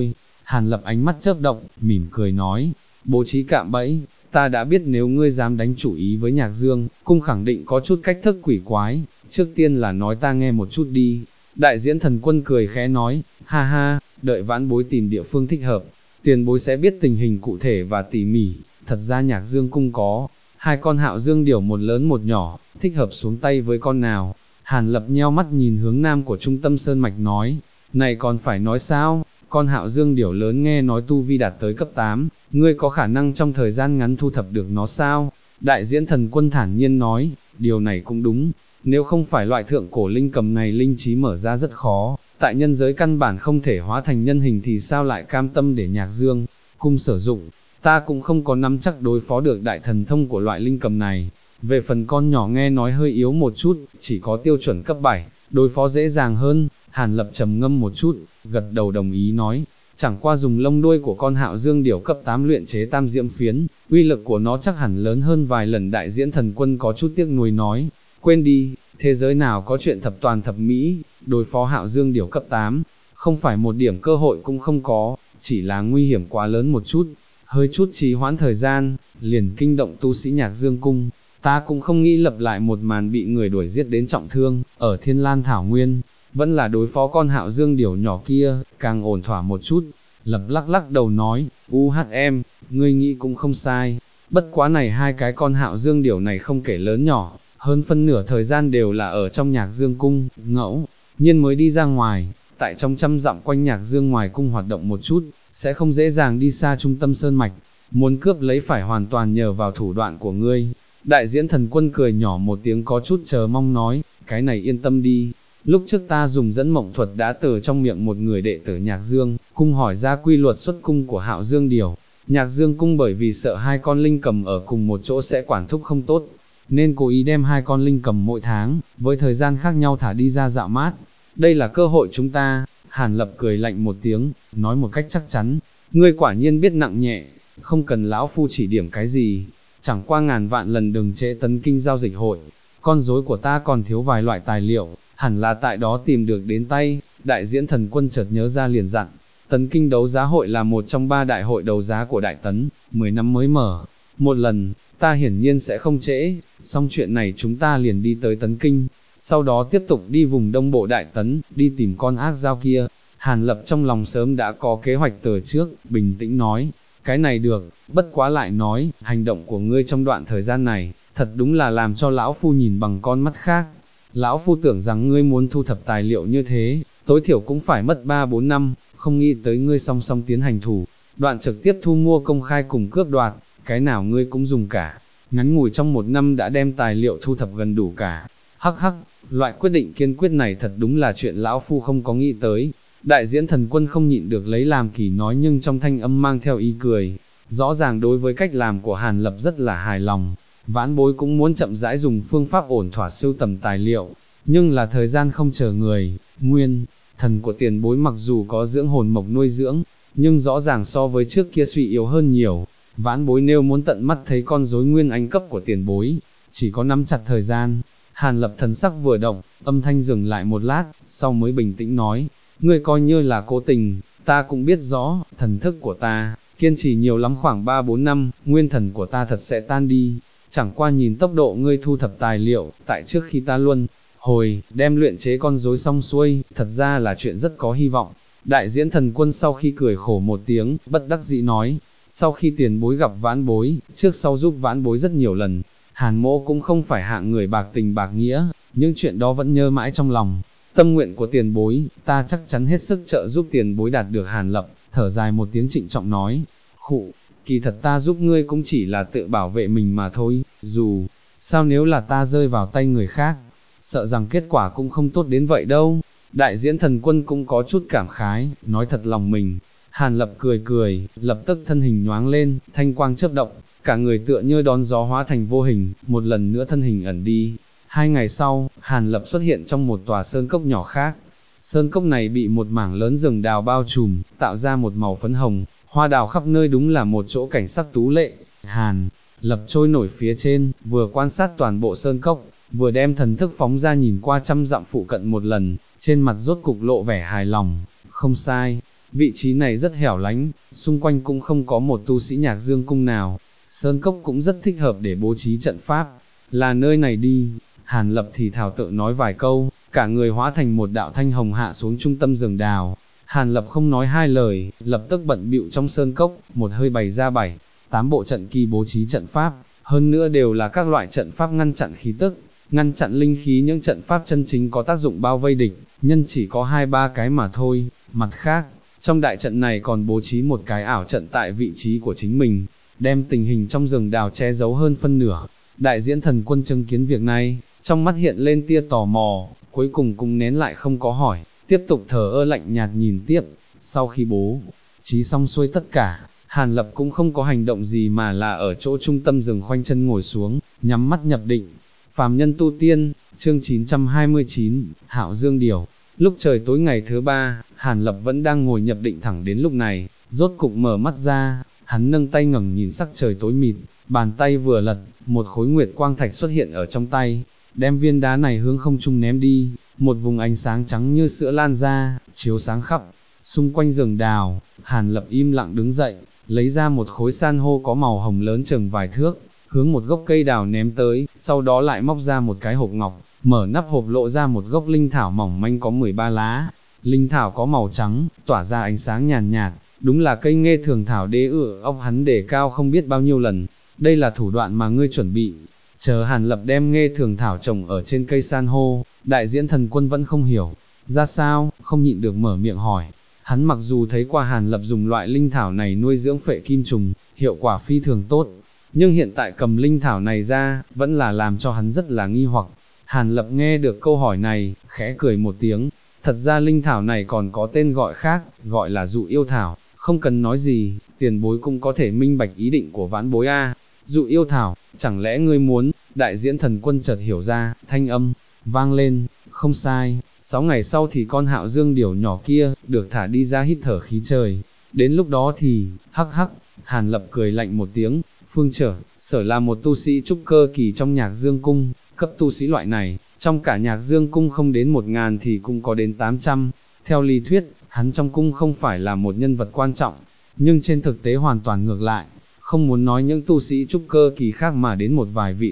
Hàn Lập ánh mắt chớp động, mỉm cười nói, bố trí cạm bẫy, ta đã biết nếu ngươi dám đánh chủ ý với Nhạc Dương, cung khẳng định có chút cách thức quỷ quái, trước tiên là nói ta nghe một chút đi. Đại diễn thần quân cười khẽ nói, ha ha, đợi vãn bối tìm địa phương thích hợp, tiền bối sẽ biết tình hình cụ thể và tỉ mỉ. Thật ra Nhạc Dương cung có hai con Hạo Dương điểu, một lớn một nhỏ, thích hợp xuống tay với con nào? Hàn Lập nheo mắt nhìn hướng nam của trung tâm sơn mạch nói, này còn phải nói sao, con Hạo Dương điểu lớn nghe nói tu vi đạt tới cấp 8, ngươi có khả năng trong thời gian ngắn thu thập được nó sao? Đại diễn thần quân thản nhiên nói, điều này cũng đúng, nếu không phải loại thượng cổ linh cầm này linh trí mở ra rất khó, tại nhân giới căn bản không thể hóa thành nhân hình thì sao lại cam tâm để Nhạc Dương cung sử dụng, ta cũng không có nắm chắc đối phó được đại thần thông của loại linh cầm này. Về phần con nhỏ nghe nói hơi yếu một chút, chỉ có tiêu chuẩn cấp 7, đối phó dễ dàng hơn. Hàn Lập trầm ngâm một chút, gật đầu đồng ý nói, chẳng qua dùng lông đuôi của con Hạo Dương điểu cấp 8 luyện chế tam diễm phiến, uy lực của nó chắc hẳn lớn hơn vài lần. Đại diễn thần quân có chút tiếc nuối nói, quên đi, thế giới nào có chuyện thập toàn thập mỹ, đối phó Hạo Dương điểu cấp 8, không phải một điểm cơ hội cũng không có, chỉ là nguy hiểm quá lớn một chút, hơi chút trì hoãn thời gian, liền kinh động tu sĩ Nhạc Dương cung. Ta cũng không nghĩ lập lại một màn bị người đuổi giết đến trọng thương, ở Thiên Lan Thảo Nguyên, vẫn là đối phó con Hạo Dương điểu nhỏ kia, càng ổn thỏa một chút. Lập lắc lắc đầu nói, UHM, ngươi nghĩ cũng không sai, bất quá này hai cái con Hạo Dương điểu này không kể lớn nhỏ, hơn phân nửa thời gian đều là ở trong Nhạc Dương cung, ngẫu nhiên mới đi ra ngoài, tại trong trăm dặm quanh Nhạc Dương ngoài cung hoạt động một chút, sẽ không dễ dàng đi xa trung tâm sơn mạch, muốn cướp lấy phải hoàn toàn nhờ vào thủ đoạn của ngươi. Đại diễn thần quân cười nhỏ một tiếng có chút chờ mong nói, cái này yên tâm đi, lúc trước ta dùng dẫn mộng thuật đã từ trong miệng một người đệ tử Nhạc Dương cung hỏi ra quy luật xuất cung của Hạo Dương điểu. Nhạc Dương cung bởi vì sợ hai con linh cầm ở cùng một chỗ sẽ quản thúc không tốt, nên cố ý đem hai con linh cầm mỗi tháng, với thời gian khác nhau thả đi ra dạo mát. Đây là cơ hội chúng ta. Hàn Lập cười lạnh một tiếng, nói một cách chắc chắn, ngươi quả nhiên biết nặng nhẹ, không cần lão phu chỉ điểm cái gì, chẳng qua ngàn vạn lần đừng trễ Tấn Kinh giao dịch hội, con rối của ta còn thiếu vài loại tài liệu, hẳn là tại đó tìm được đến tay. Đại diễn thần quân chợt nhớ ra liền dặn, Tấn Kinh đấu giá hội là một trong 3 đại hội đấu giá của Đại Tấn, 10 năm mới mở một lần, ta hiển nhiên sẽ không trễ, xong chuyện này chúng ta liền đi tới Tấn Kinh, sau đó tiếp tục đi vùng đông bộ Đại Tấn, đi tìm con ác dao kia. Hàn Lập trong lòng sớm đã có kế hoạch từ trước, bình tĩnh nói, cái này được, bất quá lại nói, hành động của ngươi trong đoạn thời gian này, thật đúng là làm cho lão phu nhìn bằng con mắt khác. Lão phu tưởng rằng ngươi muốn thu thập tài liệu như thế, tối thiểu cũng phải mất 3-4 năm, không nghĩ tới ngươi song song tiến hành thủ đoạn trực tiếp thu mua công khai cùng cướp đoạt, cái nào ngươi cũng dùng cả, ngắn ngủi trong 1 năm đã đem tài liệu thu thập gần đủ cả. Hắc hắc, loại quyết định kiên quyết này thật đúng là chuyện lão phu không có nghĩ tới. Đại diễn thần quân không nhịn được lấy làm kỳ nói, nhưng trong thanh âm mang theo ý cười, rõ ràng đối với cách làm của Hàn Lập rất là hài lòng. Vãn bối cũng muốn chậm rãi dùng phương pháp ổn thỏa sưu tầm tài liệu, nhưng là thời gian không chờ người. Nguyên thần của tiền bối mặc dù có dưỡng hồn mộc nuôi dưỡng, nhưng rõ ràng so với trước kia suy yếu hơn nhiều. Vãn bối nếu muốn tận mắt thấy con rối nguyên anh cấp của tiền bối, chỉ có nắm chặt thời gian. Hàn Lập thần sắc vừa động, âm thanh dừng lại một lát, sau mới bình tĩnh nói, ngươi coi như là cố tình, ta cũng biết rõ, thần thức của ta, kiên trì nhiều lắm khoảng 3-4 năm, nguyên thần của ta thật sẽ tan đi. Chẳng qua nhìn tốc độ ngươi thu thập tài liệu, tại trước khi ta luân hồi, đem luyện chế con rối xong xuôi, thật ra là chuyện rất có hy vọng. Đại diễn thần quân sau khi cười khổ một tiếng, bất đắc dĩ nói, sau khi tiền bối gặp vãn bối, trước sau giúp vãn bối rất nhiều lần, Hàn mỗ cũng không phải hạng người bạc tình bạc nghĩa, nhưng chuyện đó vẫn nhớ mãi trong lòng. Tâm nguyện của tiền bối, ta chắc chắn hết sức trợ giúp tiền bối đạt được. Hàn Lập thở dài một tiếng trịnh trọng nói, khụ, kỳ thật ta giúp ngươi cũng chỉ là tự bảo vệ mình mà thôi, dù sao nếu là ta rơi vào tay người khác, sợ rằng kết quả cũng không tốt đến vậy đâu. Đại diễn thần quân cũng có chút cảm khái, nói thật lòng mình. Hàn Lập cười cười, lập tức thân hình nhoáng lên, thanh quang chớp động, cả người tựa như đón gió hóa thành vô hình, một lần nữa thân hình ẩn đi. 2 ngày sau, Hàn Lập xuất hiện trong một tòa sơn cốc nhỏ khác. Sơn cốc này bị một mảng lớn rừng đào bao trùm, tạo ra một màu phấn hồng, hoa đào khắp nơi, đúng là một chỗ cảnh sắc tú lệ. Hàn Lập trôi nổi phía trên, vừa quan sát toàn bộ sơn cốc, vừa đem thần thức phóng ra nhìn qua trăm dặm phụ cận một lần, trên mặt rốt cục lộ vẻ hài lòng. Không sai, vị trí này rất hẻo lánh, xung quanh cũng không có một tu sĩ Nhạc Dương cung nào, sơn cốc cũng rất thích hợp để bố trí trận pháp, là nơi này đi. Hàn Lập thì thảo tự nói vài câu, cả người hóa thành một đạo thanh hồng hạ xuống trung tâm rừng đào. Hàn Lập không nói hai lời, lập tức bận bịu trong sơn cốc, một hơi bày ra 7-8 bộ trận kỳ bố trí trận pháp, hơn nữa đều là các loại trận pháp ngăn chặn khí tức, ngăn chặn linh khí. Những trận pháp chân chính có tác dụng bao vây địch, nhân chỉ có 2-3 cái mà thôi. Mặt khác, trong đại trận này còn bố trí một cái ảo trận tại vị trí của chính mình, đem tình hình trong rừng đào che giấu hơn phân nửa. Đại diễn thần quân chứng kiến việc này, trong mắt hiện lên tia tò mò, cuối cùng cũng nén lại không có hỏi, tiếp tục thờ ơ lạnh nhạt nhìn tiếp. Sau khi bố trí xong xuôi tất cả, Hàn Lập cũng không có hành động gì mà là ở chỗ trung tâm rừng khoanh chân ngồi xuống, nhắm mắt nhập định. Phàm nhân tu tiên, chương 929, Hạo Dương Điểu. Lúc trời tối ngày thứ 3, Hàn Lập vẫn đang ngồi nhập định thẳng đến lúc này, rốt cục mở mắt ra, hắn nâng tay ngẩng nhìn sắc trời tối mịt, bàn tay vừa lật, một khối nguyệt quang thạch xuất hiện ở trong tay, đem viên đá này hướng không trung ném đi, một vùng ánh sáng trắng như sữa lan ra, chiếu sáng khắp xung quanh rừng đào. Hàn Lập im lặng đứng dậy, lấy ra một khối san hô có màu hồng lớn chừng vài thước, hướng một gốc cây đào ném tới, sau đó lại móc ra một cái hộp ngọc, mở nắp hộp lộ ra một gốc linh thảo mỏng manh có 13 lá. Linh thảo có màu trắng, tỏa ra ánh sáng nhàn nhạt, đúng là cây nghê thường thảo đế ốc hắn đề cao không biết bao nhiêu lần. Đây là thủ đoạn mà ngươi chuẩn bị. Chờ Hàn Lập đem nghê thường thảo trồng ở trên cây san hô, đại diễn thần quân vẫn không hiểu ra sao, không nhịn được mở miệng hỏi. Hắn mặc dù thấy qua Hàn Lập dùng loại linh thảo này nuôi dưỡng phệ kim trùng, hiệu quả phi thường tốt, nhưng hiện tại cầm linh thảo này ra, vẫn là làm cho hắn rất là nghi hoặc. Hàn Lập nghe được câu hỏi này, khẽ cười một tiếng, thật ra linh thảo này còn có tên gọi khác, gọi là dụ yêu thảo, không cần nói gì, tiền bối cũng có thể minh bạch ý định của vãn bối a. Dụ yêu thảo, chẳng lẽ ngươi muốn? Đại diễn thần quân chợt hiểu ra, thanh âm vang lên, không sai. 6 ngày sau thì con Hạo Dương Điểu nhỏ kia, được thả đi ra hít thở khí trời, đến lúc đó thì, hắc hắc. Hàn Lập cười lạnh một tiếng, Phương Sở là một tu sĩ trúc cơ kỳ trong Nhạc Dương cung, cấp tu sĩ loại này, trong cả Nhạc Dương cung không đến 1000 thì cũng có đến 800, theo lý thuyết, hắn trong cung không phải là một nhân vật quan trọng, nhưng trên thực tế hoàn toàn ngược lại, không muốn nói những tu sĩ trúc cơ kỳ khác mà đến một vài vị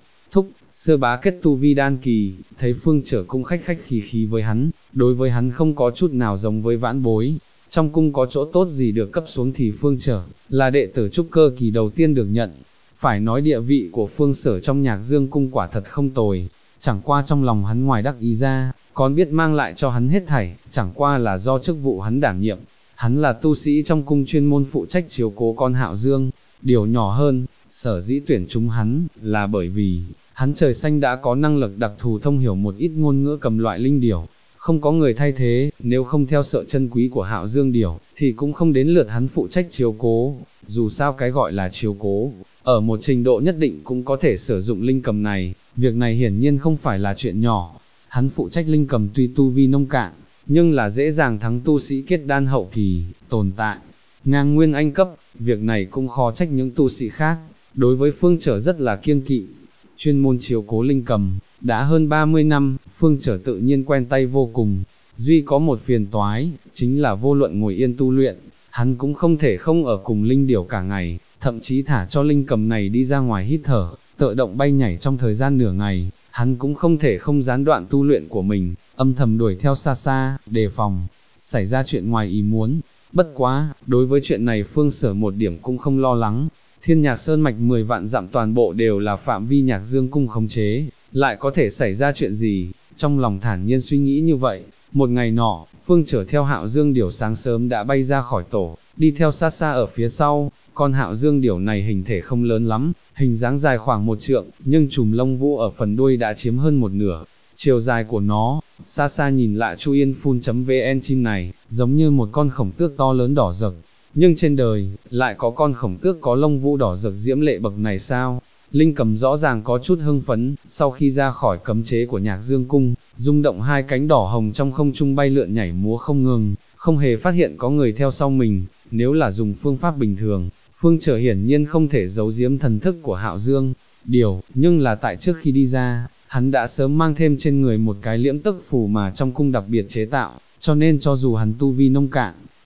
sơ bá kết tu vi đan kỳ, thấy Phương Trở cũng khách khí khí với hắn, đối với hắn không có chút nào giống với vãn bối. Trong cung có chỗ tốt gì được cấp xuống thì Phương Trở là đệ tử trúc cơ kỳ đầu tiên được nhận. Phải nói địa vị của Phương Sở trong Nhạc Dương cung quả thật không tồi, chẳng qua trong lòng hắn ngoài đắc ý ra, còn biết mang lại cho hắn hết thảy, chẳng qua là do chức vụ hắn đảm nhiệm. Hắn là tu sĩ trong cung chuyên môn phụ trách chiếu cố con Hạo Dương Điểu nhỏ hơn, sở dĩ tuyển chúng hắn, là bởi vì, hắn trời xanh đã có năng lực đặc thù thông hiểu một ít ngôn ngữ cầm loại linh điểu, không có người thay thế, nếu không theo sợ chân quý của Hạo Dương Điểu, thì cũng không đến lượt hắn phụ trách chiếu cố. Dù sao cái gọi là chiếu cố, ở một trình độ nhất định cũng có thể sử dụng linh cầm này, việc này hiển nhiên không phải là chuyện nhỏ. Hắn phụ trách linh cầm tuy tu vi nông cạn, nhưng là dễ dàng thắng tu sĩ kết đan hậu kỳ, tồn tại ngang nguyên anh cấp, việc này cũng khó trách những tu sĩ khác, đối với Phương Trở rất là kiêng kỵ. Chuyên môn chiếu cố linh cầm, đã hơn 30 năm, Phương Trở tự nhiên quen tay vô cùng, duy có một phiền toái, chính là vô luận ngồi yên tu luyện, hắn cũng không thể không ở cùng linh điểu cả ngày, thậm chí thả cho linh cầm này đi ra ngoài hít thở, tự động bay nhảy trong thời gian nửa ngày, hắn cũng không thể không gián đoạn tu luyện của mình, âm thầm đuổi theo xa xa, đề phòng xảy ra chuyện ngoài ý muốn. Bất quá, đối với chuyện này Phương Sở một điểm cũng không lo lắng. Thiên Nhạc Sơn mạch 10 vạn dặm toàn bộ đều là phạm vi Nhạc Dương cung khống chế, lại có thể xảy ra chuyện gì? Trong lòng thản nhiên suy nghĩ như vậy, một ngày nọ, Phương Trở theo Hạo Dương Điểu sáng sớm đã bay ra khỏi tổ, đi theo xa xa ở phía sau. Con Hạo Dương Điểu này hình thể không lớn lắm, hình dáng dài khoảng 1 trượng, nhưng chùm lông vũ ở phần đuôi đã chiếm hơn một nửa. Chiều dài của nó, xa xa nhìn lại Chu Yên Phun.vn chim này, giống như một con khổng tước to lớn đỏ rực. Nhưng trên đời, lại có con khổng tước có lông vũ đỏ rực diễm lệ bậc này sao? Linh cầm rõ ràng có chút hưng phấn, sau khi ra khỏi cấm chế của Nhạc Dương cung, rung động hai cánh đỏ hồng trong không trung bay lượn nhảy múa không ngừng, không hề phát hiện có người theo sau mình. Nếu là dùng phương pháp bình thường, Phương Trở hiển nhiên không thể giấu giếm thần thức của Hạo Dương Điểu, nhưng là tại trước khi đi ra, hắn đã sớm mang thêm trên người một cái liễm tức phù mà trong cung đặc biệt chế tạo, cho nên cho dù hắn tu vi nông cạn,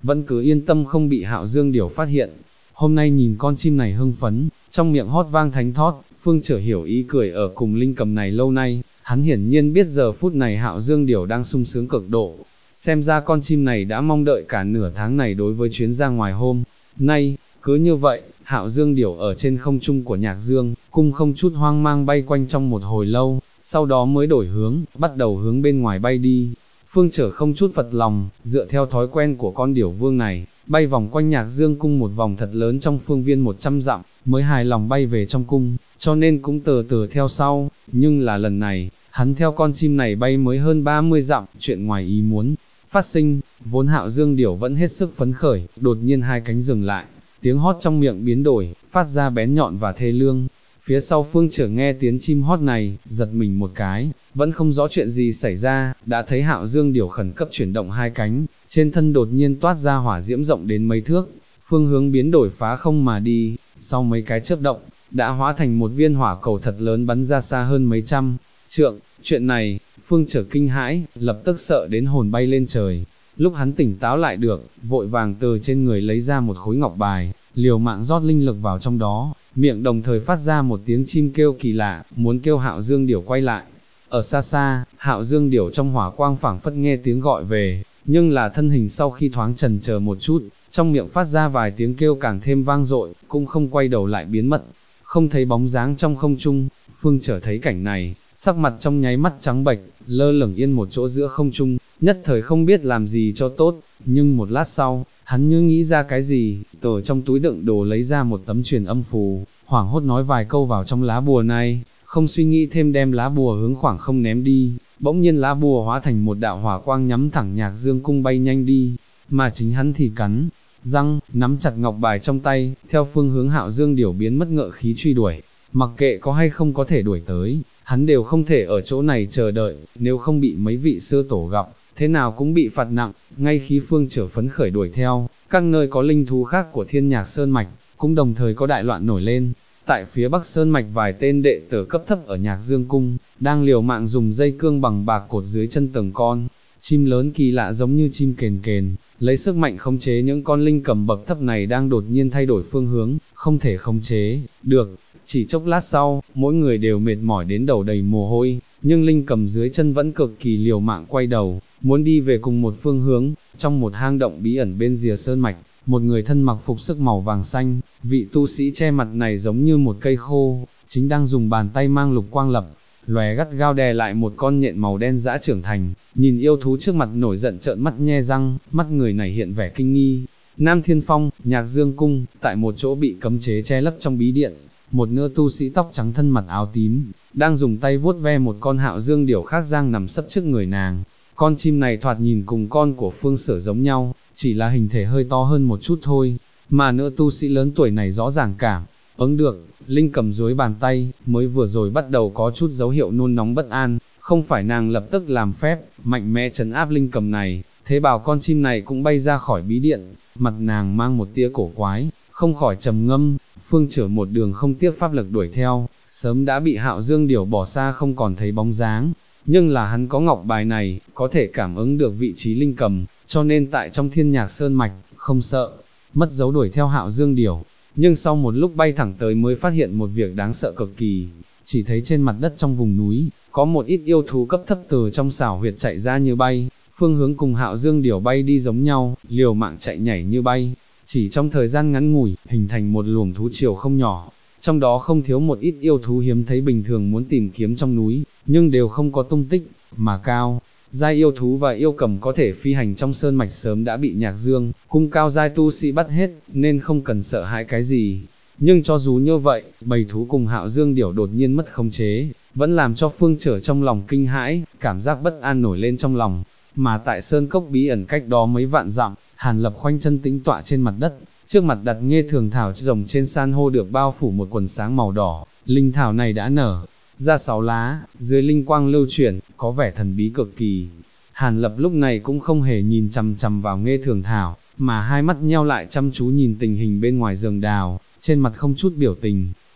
vẫn cứ yên tâm không bị Hạo Dương Điểu phát hiện. Hôm nay nhìn con chim này hưng phấn, trong miệng hót vang thánh thót, Phương Trở hiểu ý cười ở cùng linh cầm này lâu nay, hắn hiển nhiên biết giờ phút này Hạo Dương Điểu đang sung sướng cực độ. Xem ra con chim này đã mong đợi cả nửa tháng này đối với chuyến ra ngoài hôm nay. Cứ như vậy, Hạo Dương Điểu ở trên không trung của Nhạc Dương cung không chút hoang mang bay quanh trong một hồi lâu, sau đó mới đổi hướng, bắt đầu hướng bên ngoài bay đi. Phương Trở không chút phật lòng, dựa theo thói quen của con điểu vương này, bay vòng quanh Nhạc Dương cung một vòng thật lớn trong phương viên 100 dặm, mới hài lòng bay về trong cung, cho nên cũng từ từ theo sau. Nhưng là lần này, hắn theo con chim này bay mới hơn 30 dặm, chuyện ngoài ý muốn phát sinh. Vốn Hạo Dương Điểu vẫn hết sức phấn khởi, đột nhiên hai cánh dừng lại, tiếng hót trong miệng biến đổi, phát ra bén nhọn và thê lương. Phía sau Phương Trở nghe tiếng chim hót này, giật mình một cái, vẫn không rõ chuyện gì xảy ra, đã thấy Hạo Dương Điểu khẩn cấp chuyển động hai cánh, trên thân đột nhiên toát ra hỏa diễm rộng đến mấy thước, phương hướng biến đổi phá không mà đi, sau mấy cái chớp động, đã hóa thành một viên hỏa cầu thật lớn bắn ra xa hơn mấy trăm trượng. Chuyện này, Phương Trở kinh hãi, lập tức sợ đến hồn bay lên trời. Lúc hắn tỉnh táo lại được, vội vàng từ trên người lấy ra một khối ngọc bài, liều mạng rót linh lực vào trong đó, miệng đồng thời phát ra một tiếng chim kêu kỳ lạ, muốn kêu Hạo Dương Điểu quay lại. Ở xa xa, Hạo Dương Điểu trong hỏa quang phảng phất nghe tiếng gọi về, nhưng là thân hình sau khi thoáng chần chờ một chút, trong miệng phát ra vài tiếng kêu càng thêm vang dội, cũng không quay đầu lại biến mất, không thấy bóng dáng trong không trung. Phương Trở thấy cảnh này, sắc mặt trong nháy mắt trắng bệch, lơ lửng yên một chỗ giữa không trung, nhất thời không biết làm gì cho tốt. Nhưng một lát sau, hắn như nghĩ ra cái gì, từ trong túi đựng đồ lấy ra một tấm truyền âm phù, hoảng hốt nói vài câu vào trong lá bùa này, không suy nghĩ thêm đem lá bùa hướng khoảng không ném đi. Bỗng nhiên lá bùa hóa thành một đạo hỏa quang nhắm thẳng Nhạc Dương cung bay nhanh đi, mà chính hắn thì cắn răng, nắm chặt ngọc bài trong tay, theo phương hướng Hạo Dương Điểu biến mất ngự khí truy đuổi. Mặc kệ có hay không có thể đuổi tới, hắn đều không thể ở chỗ này chờ đợi, nếu không bị mấy vị sư tổ gặp, thế nào cũng bị phạt nặng. Ngay khi Phương Trở phấn khởi đuổi theo, các nơi có linh thú khác của Thiên Nhạc Sơn Mạch, cũng đồng thời có đại loạn nổi lên. Tại phía Bắc Sơn Mạch vài tên đệ tử cấp thấp ở Nhạc Dương Cung, đang liều mạng dùng dây cương bằng bạc cột dưới chân từng con chim lớn kỳ lạ giống như chim kền kền, lấy sức mạnh khống chế những con linh cầm bậc thấp này đang đột nhiên thay đổi phương hướng, không thể khống chế được. Chỉ chốc lát sau, mỗi người đều mệt mỏi đến đầu đầy mồ hôi, nhưng linh cầm dưới chân vẫn cực kỳ liều mạng quay đầu, muốn đi về cùng một phương hướng. Trong một hang động bí ẩn bên rìa sơn mạch, một người thân mặc phục sức màu vàng xanh, vị tu sĩ che mặt này giống như một cây khô, chính đang dùng bàn tay mang lục quang lập lóe gắt gao đè lại một con nhện màu đen dã trưởng thành. Nhìn yêu thú trước mặt nổi giận trợn mắt nhe răng, mắt người này hiện vẻ kinh nghi. Nam Thiên Phong, Nhạc Dương Cung, tại một chỗ bị cấm chế che lấp trong bí điện, một nữ tu sĩ tóc trắng thân mặc áo tím, đang dùng tay vuốt ve một con Hạo Dương Điểu khác giang nằm sấp trước người nàng. Con chim này thoạt nhìn cùng con của Phương Sở giống nhau, chỉ là hình thể hơi to hơn một chút thôi, mà nữ tu sĩ lớn tuổi này rõ ràng cảm ứng được, linh cầm dưới bàn tay, mới vừa rồi bắt đầu có chút dấu hiệu nôn nóng bất an, không phải nàng lập tức làm phép, mạnh mẽ trấn áp linh cầm này, thế bảo con chim này cũng bay ra khỏi bí điện, mặt nàng mang một tia cổ quái, không khỏi trầm ngâm. Phương Trở một đường không tiếc pháp lực đuổi theo, sớm đã bị Hạo Dương Điểu bỏ xa không còn thấy bóng dáng, nhưng là hắn có ngọc bài này, có thể cảm ứng được vị trí linh cầm, cho nên tại trong Thiên Nhạc Sơn Mạch, không sợ mất dấu đuổi theo Hạo Dương Điểu. Nhưng sau một lúc bay thẳng tới mới phát hiện một việc đáng sợ cực kỳ, chỉ thấy trên mặt đất trong vùng núi, có một ít yêu thú cấp thấp từ trong xảo huyệt chạy ra như bay, phương hướng cùng Hạo Dương Điểu bay đi giống nhau, liều mạng chạy nhảy như bay, chỉ trong thời gian ngắn ngủi, hình thành một luồng thú triều không nhỏ, trong đó không thiếu một ít yêu thú hiếm thấy bình thường muốn tìm kiếm trong núi, nhưng đều không có tung tích, mà cao giai yêu thú và yêu cầm có thể phi hành trong sơn mạch sớm đã bị Nhạc Dương cung cao giai tu sĩ bắt hết, nên không cần sợ hãi cái gì. Nhưng cho dù như vậy, bầy thú cùng Hạo Dương Điểu đột nhiên mất khống chế, vẫn làm cho Phương Trở trong lòng kinh hãi, cảm giác bất an nổi lên trong lòng. Mà tại sơn cốc bí ẩn cách đó mấy vạn dặm, Hàn Lập khoanh chân tĩnh tọa trên mặt đất, trước mặt đặt Nghê Thường thảo rồng trên san hô được bao phủ một quần sáng màu đỏ, linh thảo này đã nở ra 6 lá, dưới linh quang lưu chuyển, có vẻ thần bí cực kỳ. Hàn Lập lúc này cũng không hề nhìn chằm chằm vào Nghê Thường thảo, mà hai mắt nheo lại chăm chú nhìn tình hình bên ngoài rừng đào, trên mặt không chút biểu tình.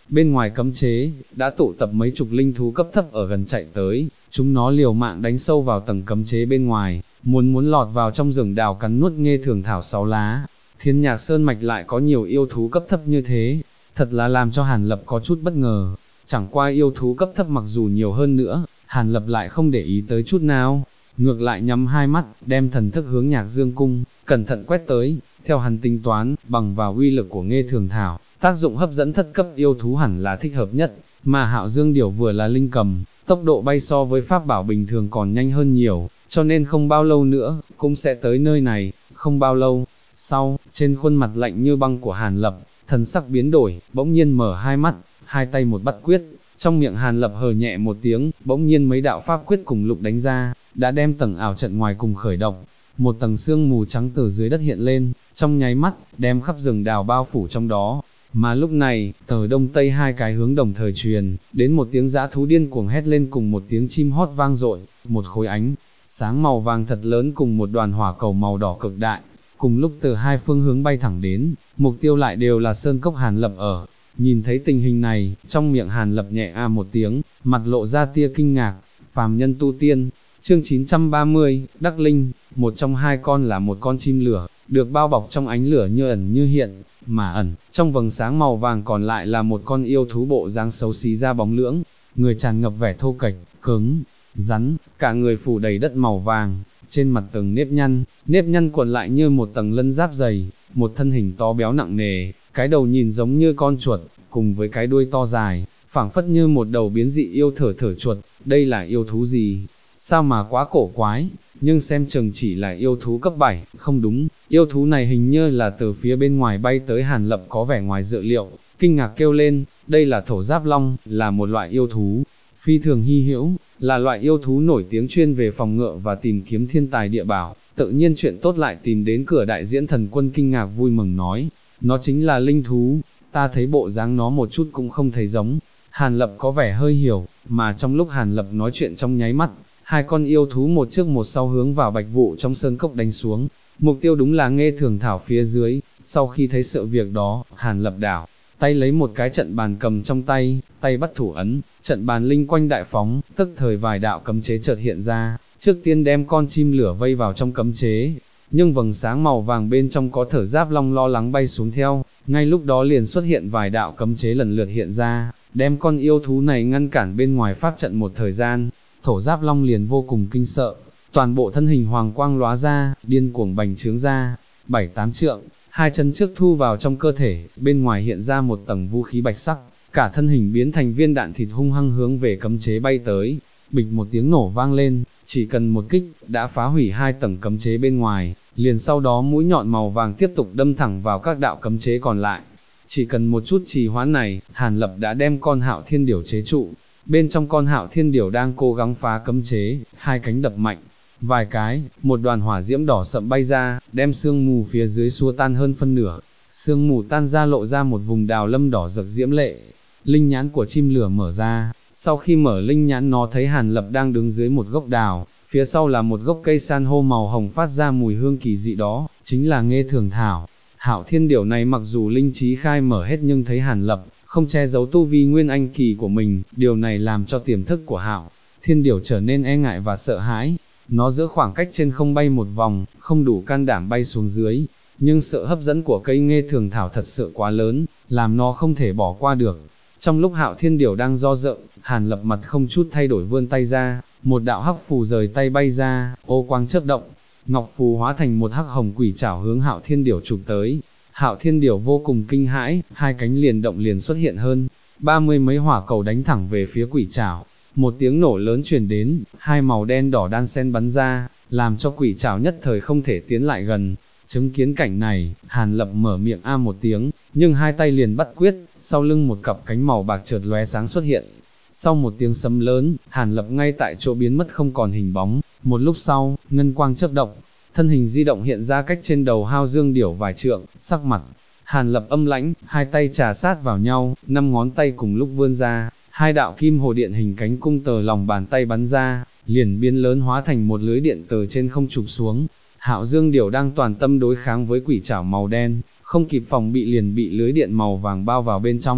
bên ngoài cấm chế, đã tụ tập mấy chục linh thú cấp thấp ở gần chạy tới, chúng nó liều mạng đánh sâu vào tầng cấm chế bên ngoài, muốn lọt vào trong rừng đào cắn nuốt Nghê Thường Thảo 6 lá. Thiên Nhạc Sơn Mạch lại có nhiều yêu thú cấp thấp như thế, thật là làm cho Hàn Lập có chút bất ngờ. Chẳng qua yêu thú cấp thấp mặc dù nhiều hơn nữa, Hàn Lập lại không để ý tới chút nào, ngược lại nhắm hai mắt, đem thần thức hướng Nhạc Dương Cung, cẩn thận quét tới, theo hắn tính toán, bằng vào uy lực của Nghê Thường Thảo, tác dụng hấp dẫn thất cấp yêu thú hẳn là thích hợp nhất, mà Hạo Dương Điểu vừa là linh cầm, tốc độ bay so với pháp bảo bình thường còn nhanh hơn nhiều, cho nên không bao lâu nữa, cũng sẽ tới nơi này. Không bao lâu sau, trên khuôn mặt lạnh như băng của Hàn Lập, thần sắc biến đổi, bỗng nhiên mở hai mắt, hai tay một bắt quyết, trong miệng Hàn Lập hờ nhẹ một tiếng, bỗng nhiên mấy đạo pháp quyết cùng lục đánh ra, đã đem tầng ảo trận ngoài cùng khởi động. Một tầng sương mù trắng từ dưới đất hiện lên, trong nháy mắt, đem khắp rừng đào bao phủ trong đó. Mà lúc này, từ đông tây hai cái hướng đồng thời truyền, đến một tiếng dã thú điên cuồng hét lên cùng một tiếng chim hót vang dội, một khối ánh sáng màu vàng thật lớn cùng một đoàn hỏa cầu màu đỏ cực đại, cùng lúc từ hai phương hướng bay thẳng đến, mục tiêu lại đều là sơn cốc Hàn Lập ở. Nhìn thấy tình hình này, trong miệng Hàn Lập nhẹ a một tiếng, mặt lộ ra tia kinh ngạc. Phàm nhân tu tiên, chương 930, Đắc Linh. Một trong hai con là một con chim lửa, được bao bọc trong ánh lửa như ẩn như hiện, mà ẩn trong vầng sáng màu vàng còn lại là một con yêu thú bộ dáng xấu xí da bóng lưỡng, người tràn ngập vẻ thô kệch, cứng, rắn, cả người phủ đầy đất màu vàng, trên mặt từng nếp nhăn cuộn lại như một tầng lân giáp dày, một thân hình to béo nặng nề, cái đầu nhìn giống như con chuột, cùng với cái đuôi to dài, phảng phất như một đầu biến dị yêu thở chuột. Đây là yêu thú gì? Sao mà quá cổ quái, nhưng xem chừng chỉ là yêu thú cấp 7, không đúng, yêu thú này hình như là từ phía bên ngoài bay tới. Hàn Lập có vẻ ngoài dự liệu, kinh ngạc kêu lên, đây là thổ giáp long, là một loại yêu thú phi thường hy hữu, là loại yêu thú nổi tiếng chuyên về phòng ngự và tìm kiếm thiên tài địa bảo, tự nhiên chuyện tốt lại tìm đến cửa. Đại diễn thần quân kinh ngạc vui mừng nói, nó chính là linh thú, ta thấy bộ dáng nó một chút cũng không thấy giống. Hàn Lập có vẻ hơi hiểu, mà trong lúc Hàn Lập nói chuyện trong nháy mắt, hai con yêu thú một trước một sau hướng vào bạch vụ trong sơn cốc đánh xuống, mục tiêu đúng là Nghê Thường Thảo phía dưới. Sau khi thấy sự việc đó, Hàn Lập đảo tay lấy một cái trận bàn cầm trong tay, tay bắt thủ ấn, trận bàn linh quanh đại phóng, tức thời vài đạo cấm chế chợt hiện ra, trước tiên đem con chim lửa vây vào trong cấm chế, nhưng vầng sáng màu vàng bên trong có thở giáp long lo lắng bay xuống theo, ngay lúc đó liền xuất hiện vài đạo cấm chế lần lượt hiện ra, đem con yêu thú này ngăn cản bên ngoài pháp trận một thời gian. Thổ giáp long liền vô cùng kinh sợ, toàn bộ thân hình hoàng quang lóa ra, điên cuồng bành trướng ra, 7-8 trượng, hai chân trước thu vào trong cơ thể, bên ngoài hiện ra một tầng vũ khí bạch sắc, cả thân hình biến thành viên đạn thịt hung hăng hướng về cấm chế bay tới. Bịch một tiếng nổ vang lên, chỉ cần một kích, đã phá hủy hai tầng cấm chế bên ngoài, liền sau đó mũi nhọn màu vàng tiếp tục đâm thẳng vào các đạo cấm chế còn lại. Chỉ cần một chút trì hoãn này, Hàn Lập đã đem con Hạo Thiên Điểu chế trụ. Bên trong con Hạo Thiên Điểu đang cố gắng phá cấm chế, hai cánh đập mạnh vài cái, một đoàn hỏa diễm đỏ sậm bay ra, đem sương mù phía dưới xua tan hơn phân nửa. Sương mù tan ra lộ ra một vùng đào lâm đỏ rực diễm lệ. Linh nhãn của chim lửa mở ra, sau khi mở linh nhãn nó thấy Hàn Lập đang đứng dưới một gốc đào, phía sau là một gốc cây san hô màu hồng phát ra mùi hương kỳ dị, đó chính là Nghê Thường Thảo. Hạo Thiên Điểu này mặc dù linh trí khai mở hết nhưng thấy Hàn Lập không che giấu tu vi nguyên anh kỳ của mình, điều này làm cho tiềm thức của Hạo Thiên Điểu trở nên e ngại và sợ hãi. Nó giữa khoảng cách trên không bay một vòng, không đủ can đảm bay xuống dưới, nhưng sự hấp dẫn của cây Nghê Thường Thảo thật sự quá lớn, làm nó không thể bỏ qua được. Trong lúc Hạo Thiên Điểu đang do dự, Hàn Lập mặt không chút thay đổi vươn tay ra, một đạo hắc phù rời tay bay ra, ô quang chớp động, ngọc phù hóa thành một hắc hồng quỷ trảo hướng Hạo Thiên Điểu chụp tới. Hạo Thiên Điểu vô cùng kinh hãi, hai cánh liền động liền xuất hiện hơn 30 mấy hỏa cầu đánh thẳng về phía quỷ trảo. Một tiếng nổ lớn truyền đến, hai màu đen đỏ đan xen bắn ra, làm cho quỷ trảo nhất thời không thể tiến lại gần. Chứng kiến cảnh này, Hàn Lập mở miệng a một tiếng, nhưng hai tay liền bắt quyết, sau lưng một cặp cánh màu bạc chợt lóe sáng xuất hiện. Sau một tiếng sấm lớn, Hàn Lập ngay tại chỗ biến mất không còn hình bóng. Một lúc sau, ngân quang chớp động, thân hình di động hiện ra cách trên đầu Hạo Dương Điểu vài trượng. Sắc mặt Hàn Lập âm lãnh, hai tay trà sát vào nhau, 5 ngón tay cùng lúc vươn ra, hai đạo kim hồ điện hình cánh cung từ lòng bàn tay bắn ra, liền biến lớn hóa thành một lưới điện từ trên không chụp xuống. Hạo Dương Điểu đang toàn tâm đối kháng với quỷ trảo màu đen, không kịp phòng bị liền bị lưới điện màu vàng bao vào bên trong.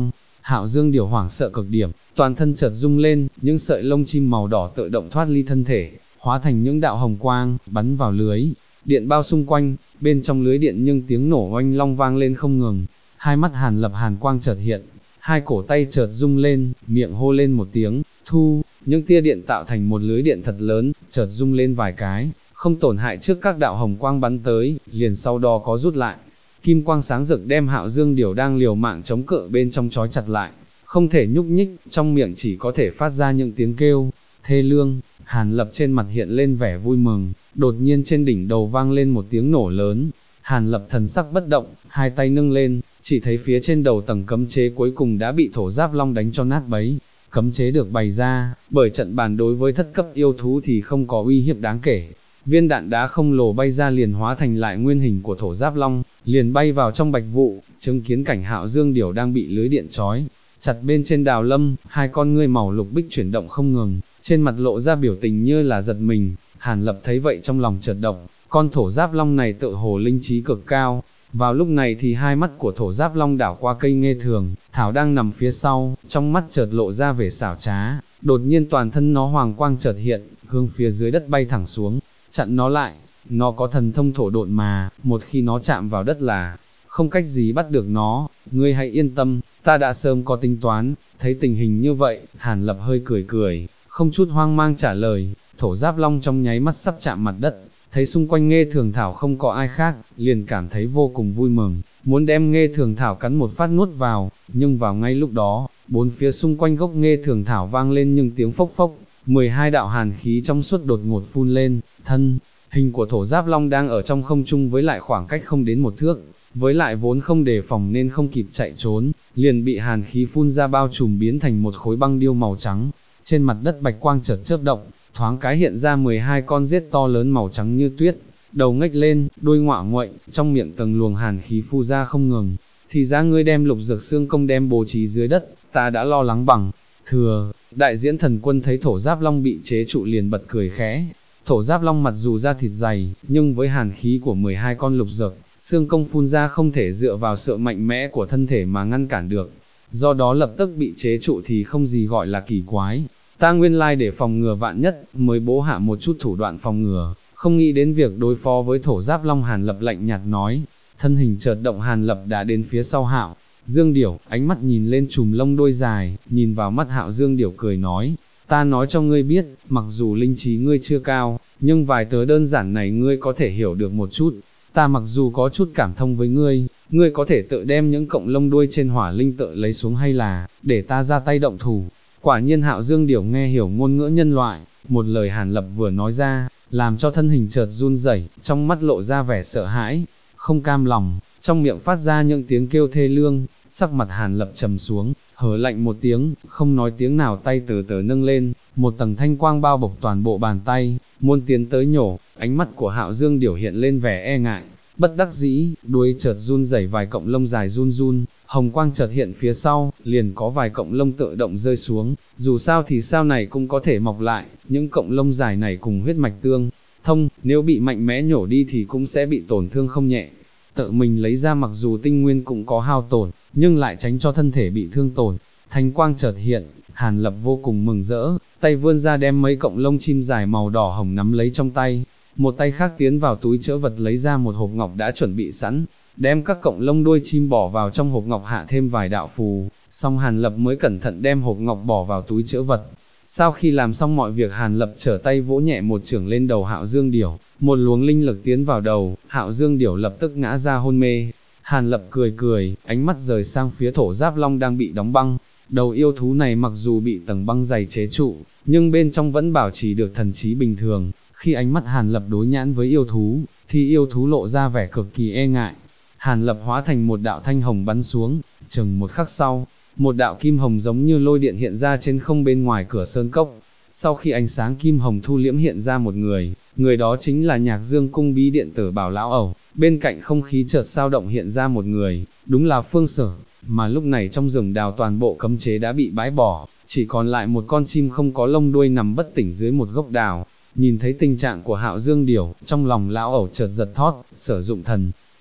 Hạo Dương Điểu hoảng sợ cực điểm, toàn thân chợt rung lên, những sợi lông chim màu đỏ tự động thoát ly thân thể, hóa thành những đạo hồng quang, bắn vào lưới điện bao xung quanh, bên trong lưới điện nhưng tiếng nổ oanh long vang lên không ngừng. Hai mắt Hàn Lập hàn quang chợt hiện, hai cổ tay chợt rung lên, miệng hô lên một tiếng, thu, những tia điện tạo thành một lưới điện thật lớn, chợt rung lên vài cái, không tổn hại trước các đạo hồng quang bắn tới, liền sau đó có rút lại. Kim quang sáng rực đem Hạo Dương Điểu đang liều mạng chống cự bên trong trói chặt lại, không thể nhúc nhích, trong miệng chỉ có thể phát ra những tiếng kêu thê lương. Hàn Lập trên mặt hiện lên vẻ vui mừng, đột nhiên trên đỉnh đầu vang lên một tiếng nổ lớn. Hàn Lập thần sắc bất động, hai tay nâng lên, chỉ thấy phía trên đầu tầng cấm chế cuối cùng đã bị Thổ Giáp Long đánh cho nát bấy. Cấm chế được bày ra, bởi trận bàn đối với thất cấp yêu thú thì không có uy hiếp đáng kể. Viên đạn đá không lồ bay ra liền hóa thành lại nguyên hình của Thổ Giáp Long, liền bay vào trong bạch vụ, chứng kiến cảnh Hạo Dương Điểu đang bị lưới điện trói chặt bên trên Đào Lâm, hai con ngươi màu lục bích chuyển động không ngừng, trên mặt lộ ra biểu tình như là giật mình. Hàn Lập thấy vậy trong lòng chợt động, con Thổ Giáp Long này tự hồ linh trí cực cao. Vào lúc này thì hai mắt của Thổ Giáp Long đảo qua cây nghê thường, thảo đang nằm phía sau, trong mắt chợt lộ ra vẻ xảo trá, đột nhiên toàn thân nó hoàng quang chợt hiện, hướng phía dưới đất bay thẳng xuống, chặn nó lại. Nó có thần thông thổ độn mà, một khi nó chạm vào đất là không cách gì bắt được nó. Ngươi hãy yên tâm, ta đã sớm có tính toán. Thấy tình hình như vậy, Hàn Lập hơi cười cười, không chút hoang mang trả lời. Thổ Giáp Long trong nháy mắt sắp chạm mặt đất, thấy xung quanh nghê thường thảo không có ai khác, liền cảm thấy vô cùng vui mừng, muốn đem nghê thường thảo cắn một phát nuốt vào. Nhưng vào ngay lúc đó, bốn phía xung quanh gốc nghê thường thảo vang lên những tiếng phốc phốc, 12 đạo hàn khí trong suốt đột ngột phun lên. Thân hình của Thổ Giáp Long đang ở trong không trung với lại khoảng cách không đến một thước, với lại vốn không đề phòng nên không kịp chạy trốn, liền bị hàn khí phun ra bao trùm biến thành một khối băng điêu màu trắng. Trên mặt đất bạch quang chợt chớp động, thoáng cái hiện ra 12 con rết to lớn màu trắng như tuyết, đầu ngách lên, đuôi ngọa nguậy, trong miệng tầng luồng hàn khí phu ra không ngừng. Thì ra ngươi đem Lục Dược Xương Công đem bố trí dưới đất, ta đã lo lắng bằng thừa. Đại diễn thần quân thấy Thổ Giáp Long bị chế trụ liền bật cười khẽ. Thổ Giáp Long mặc dù da thịt dày, nhưng với hàn khí của 12 con Lục Dược Xương Công phun ra không thể dựa vào sự mạnh mẽ của thân thể mà ngăn cản được, do đó lập tức bị chế trụ thì không gì gọi là kỳ quái. Ta nguyên lai để phòng ngừa vạn nhất, mới bố hạ một chút thủ đoạn phòng ngừa, không nghĩ đến việc đối phó với Thổ Giáp Long. Hàn Lập lạnh nhạt nói, thân hình chợt động. Hàn Lập đã đến phía sau Hạo Dương Điểu, ánh mắt nhìn lên chùm lông đuôi dài, nhìn vào mắt Hạo Dương Điểu cười nói, ta nói cho ngươi biết, mặc dù linh trí ngươi chưa cao, nhưng vài tớ đơn giản này ngươi có thể hiểu được một chút. Ta mặc dù có chút cảm thông với ngươi có thể tự đem những cọng lông đuôi trên hỏa linh tự lấy xuống hay là để ta ra tay động thủ. Quả nhiên Hạo Dương Điểu nghe hiểu ngôn ngữ nhân loại, một lời Hàn Lập vừa nói ra, làm cho thân hình chợt run rẩy, trong mắt lộ ra vẻ sợ hãi, không cam lòng, trong miệng phát ra những tiếng kêu thê lương. Sắc mặt Hàn Lập trầm xuống, hở lạnh một tiếng, không nói tiếng nào, tay từ từ nâng lên, một tầng thanh quang bao bọc toàn bộ bàn tay, muốn tiến tới nhổ. Ánh mắt của Hạo Dương Điểu hiện lên vẻ e ngại, bất đắc dĩ, đuôi chợt run rẩy, vài cọng lông dài run run, hồng quang chợt hiện phía sau, liền có vài cọng lông tự động rơi xuống. Dù sao thì sao này cũng có thể mọc lại, những cọng lông dài này cùng huyết mạch tương thông, nếu bị mạnh mẽ nhổ đi thì cũng sẽ bị tổn thương không nhẹ. Tự mình lấy ra mặc dù tinh nguyên cũng có hao tổn, nhưng lại tránh cho thân thể bị thương tổn. Thanh quang chợt hiện, Hàn Lập vô cùng mừng rỡ, tay vươn ra đem mấy cọng lông chim dài màu đỏ hồng nắm lấy trong tay, một tay khác tiến vào túi trữ vật lấy ra một hộp ngọc đã chuẩn bị sẵn, đem các cọng lông đuôi chim bỏ vào trong hộp ngọc, hạ thêm vài đạo phù, xong Hàn Lập mới cẩn thận đem hộp ngọc bỏ vào túi trữ vật. Sau khi làm xong mọi việc, Hàn Lập trở tay vỗ nhẹ một chưởng lên đầu Hạo Dương Điểu, một luồng linh lực tiến vào đầu, Hạo Dương Điểu lập tức ngã ra hôn mê. Hàn Lập cười cười, ánh mắt rời sang phía Thổ Giáp Long đang bị đóng băng. Đầu yêu thú này mặc dù bị tầng băng dày chế trụ, nhưng bên trong vẫn bảo trì được thần trí bình thường. Khi ánh mắt Hàn Lập đối nhãn với yêu thú, thì yêu thú lộ ra vẻ cực kỳ e ngại. Hàn Lập hóa thành một đạo thanh hồng bắn xuống, chừng một khắc sau, một đạo kim hồng giống như lôi điện hiện ra trên không bên ngoài cửa sơn cốc. Sau khi ánh sáng kim hồng thu liễm hiện ra một người đó chính là Nhạc Dương Cung bí điện tử Bảo Lão Ẩu. Bên cạnh không khí chợt sao động hiện ra một người, đúng là Phương Sở. Mà lúc này trong rừng đào toàn bộ cấm chế đã bị bãi bỏ, chỉ còn lại một con chim không có lông đuôi nằm bất tỉnh dưới một gốc đào. Nhìn thấy tình trạng của Hạo Dương Điểu, trong lòng Lão Ẩu chợt giật thót, sử dụng thần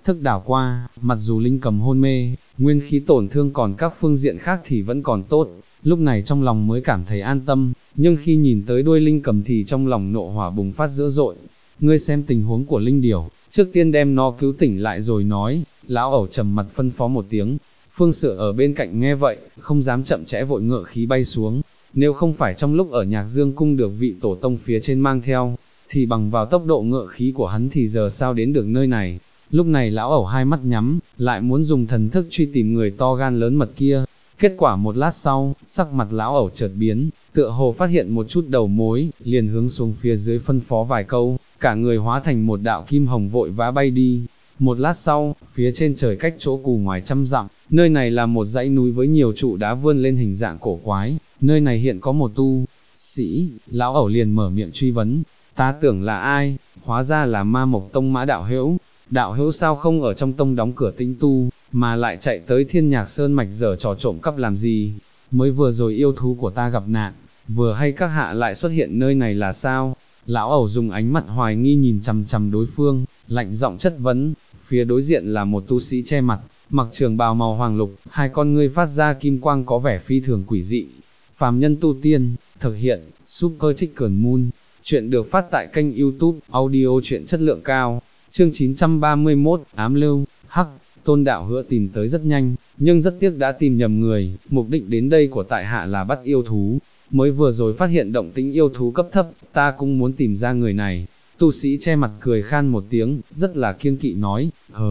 thức đảo qua, mặc dù linh cầm hôn mê, nguyên khí tổn thương còn các phương diện khác thì vẫn còn tốt, lúc này trong lòng mới cảm thấy an tâm, nhưng khi nhìn tới đuôi linh cầm thì trong lòng nộ hỏa bùng phát dữ dội. Ngươi xem tình huống của linh điểu, trước tiên đem nó cứu tỉnh lại rồi nói. Lão ẩu trầm mặt phân phó một tiếng. Phương Sửa ở bên cạnh nghe vậy, không dám chậm trễ vội ngựa khí bay xuống. Nếu không phải trong lúc ở Nhạc Dương cung được vị tổ tông phía trên mang theo, thì bằng vào tốc độ ngựa khí của hắn thì giờ sao đến được nơi này. Lúc này lão ẩu hai mắt nhắm, lại muốn dùng thần thức truy tìm người to gan lớn mật kia. Kết quả một lát sau, sắc mặt lão ẩu chợt biến, tựa hồ phát hiện một chút đầu mối, liền hướng xuống phía dưới phân phó vài câu, cả người hóa thành một đạo kim hồng vội vã bay đi. Một lát sau, phía trên trời cách chỗ cù ngoài trăm dặm, nơi này là một dãy núi với nhiều trụ đá vươn lên hình dạng cổ quái, nơi này hiện có một tu sĩ. Lão ẩu liền mở miệng truy vấn, ta tưởng là ai, hóa ra là Ma Mộc Tông Mã Đạo Hữu. Đạo hữu sao không ở trong tông đóng cửa tĩnh tu, mà lại chạy tới Thiên Nhạc Sơn mạch giở trò trộm cắp làm gì? Mới vừa rồi yêu thú của ta gặp nạn, vừa hay các hạ lại xuất hiện nơi này là sao? Lão ẩu dùng ánh mặt hoài nghi nhìn chằm chằm đối phương, lạnh giọng chất vấn. Phía đối diện là một tu sĩ che mặt, mặc trường bào màu hoàng lục, hai con ngươi phát ra kim quang có vẻ phi thường quỷ dị. Phàm Nhân Tu Tiên, thực hiện, Super Chicken Moon. Chuyện được phát tại kênh YouTube Audio Chuyện chất lượng cao. Chương 931, Ám Lưu. Hắc, Tôn đạo hữu tìm tới rất nhanh, nhưng rất tiếc đã tìm nhầm người. Mục đích đến đây của tại hạ là bắt yêu thú. Mới vừa rồi phát hiện động tĩnh yêu thú cấp thấp, ta cũng muốn tìm ra người này. Tu sĩ che mặt cười khan một tiếng, rất là kiêng kỵ nói,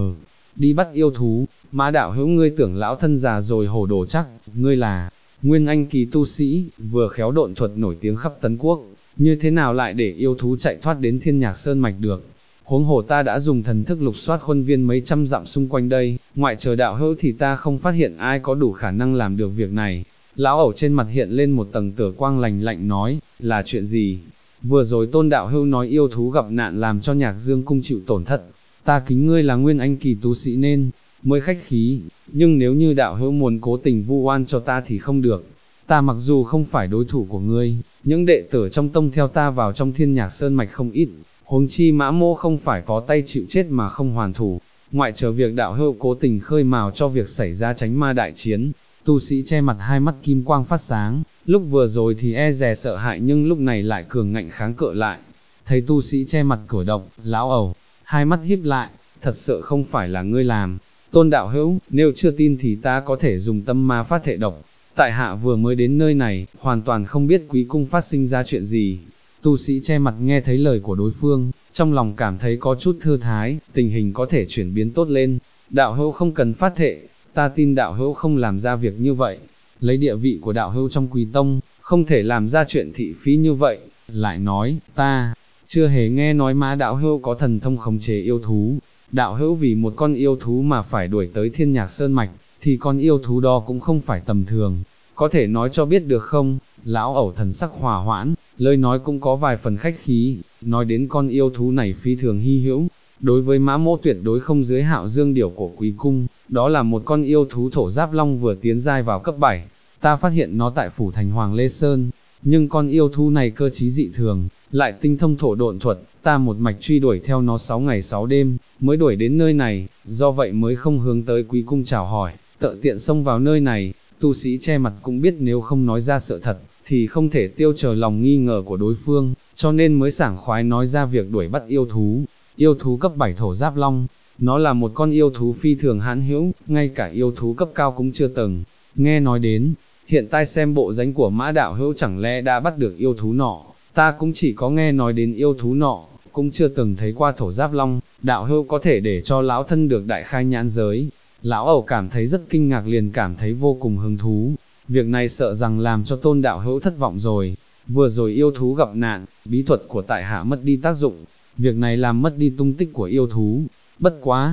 đi bắt yêu thú. Mã đạo hữu, ngươi tưởng lão thân già rồi hổ đồ chắc, ngươi là Nguyên Anh kỳ tu sĩ, vừa khéo độn thuật nổi tiếng khắp Tấn Quốc, như thế nào lại để yêu thú chạy thoát đến Thiên Nhạc Sơn mạch được? Huống hồ ta đã dùng thần thức lục soát khuôn viên mấy trăm dặm xung quanh đây, ngoại trừ đạo hữu thì ta không phát hiện ai có đủ khả năng làm được việc này. Lão ẩu trên mặt hiện lên một tầng tử quang lạnh lạnh nói, là chuyện gì? Vừa rồi Tôn đạo hữu nói yêu thú gặp nạn làm cho Nhạc Dương cung chịu tổn thất, ta kính ngươi là Nguyên Anh kỳ tu sĩ nên mới khách khí, nhưng nếu như đạo hữu muốn cố tình vu oan cho ta thì không được. Ta mặc dù không phải đối thủ của ngươi, những đệ tử trong tông theo ta vào trong Thiên Nhạc Sơn mạch không ít, huống chi Mã Mô không phải có tay chịu chết mà không hoàn thủ, ngoại trừ việc đạo hữu cố tình khơi mào cho việc xảy ra Chánh Ma đại chiến. Tu sĩ che mặt hai mắt kim quang phát sáng, lúc vừa rồi thì e dè sợ hãi nhưng lúc này lại cường ngạnh kháng cự lại. Thấy tu sĩ che mặt cử động, lão ẩu hai mắt híp lại, thật sự không phải là ngươi làm. Tôn đạo hữu, nếu chưa tin thì ta có thể dùng tâm ma phát thệ độc. Tại hạ vừa mới đến nơi này, hoàn toàn không biết quý cung phát sinh ra chuyện gì. Tu sĩ che mặt nghe thấy lời của đối phương, trong lòng cảm thấy có chút thư thái, tình hình có thể chuyển biến tốt lên. Đạo hữu không cần phát thệ, ta tin đạo hữu không làm ra việc như vậy. Lấy địa vị của đạo hữu trong Quý tông, không thể làm ra chuyện thị phí như vậy. Lại nói, ta chưa hề nghe nói Mã đạo hữu có thần thông khống chế yêu thú. Đạo hữu vì một con yêu thú mà phải đuổi tới Thiên Nhạc Sơn mạch, thì con yêu thú đó cũng không phải tầm thường. Có thể nói cho biết được không? Lão ẩu thần sắc hòa hoãn, lời nói cũng có vài phần khách khí, nói đến con yêu thú này phi thường hy hữu. Đối với Mã Mô tuyệt đối không dưới Hạo Dương điểu của Quý cung, đó là một con yêu thú thổ giáp long vừa tiến giai vào cấp 7, ta phát hiện nó tại phủ thành Hoàng Lê Sơn, nhưng con yêu thú này cơ trí dị thường, lại tinh thông thổ độn thuật, ta một mạch truy đuổi theo nó 6 ngày 6 đêm, mới đuổi đến nơi này, do vậy mới không hướng tới Quý cung chào hỏi, tự tiện xông vào nơi này. Tu sĩ che mặt cũng biết nếu không nói ra sự thật, thì không thể tiêu trừ lòng nghi ngờ của đối phương, cho nên mới sảng khoái nói ra việc đuổi bắt yêu thú. Yêu thú cấp 7 thổ giáp long, nó là một con yêu thú phi thường hãn hữu, ngay cả yêu thú cấp cao cũng chưa từng nghe nói đến. Hiện tại xem bộ dáng của Mã đạo hữu chẳng lẽ đã bắt được yêu thú nọ, ta cũng chỉ có nghe nói đến yêu thú nọ, cũng chưa từng thấy qua thổ giáp long, đạo hữu có thể để cho lão thân được đại khai nhãn giới. Lão ẩu cảm thấy rất kinh ngạc liền cảm thấy vô cùng hứng thú, việc này sợ rằng làm cho Tôn đạo hữu thất vọng rồi. Vừa rồi yêu thú gặp nạn, bí thuật của tại hạ mất đi tác dụng, việc này làm mất đi tung tích của yêu thú. Bất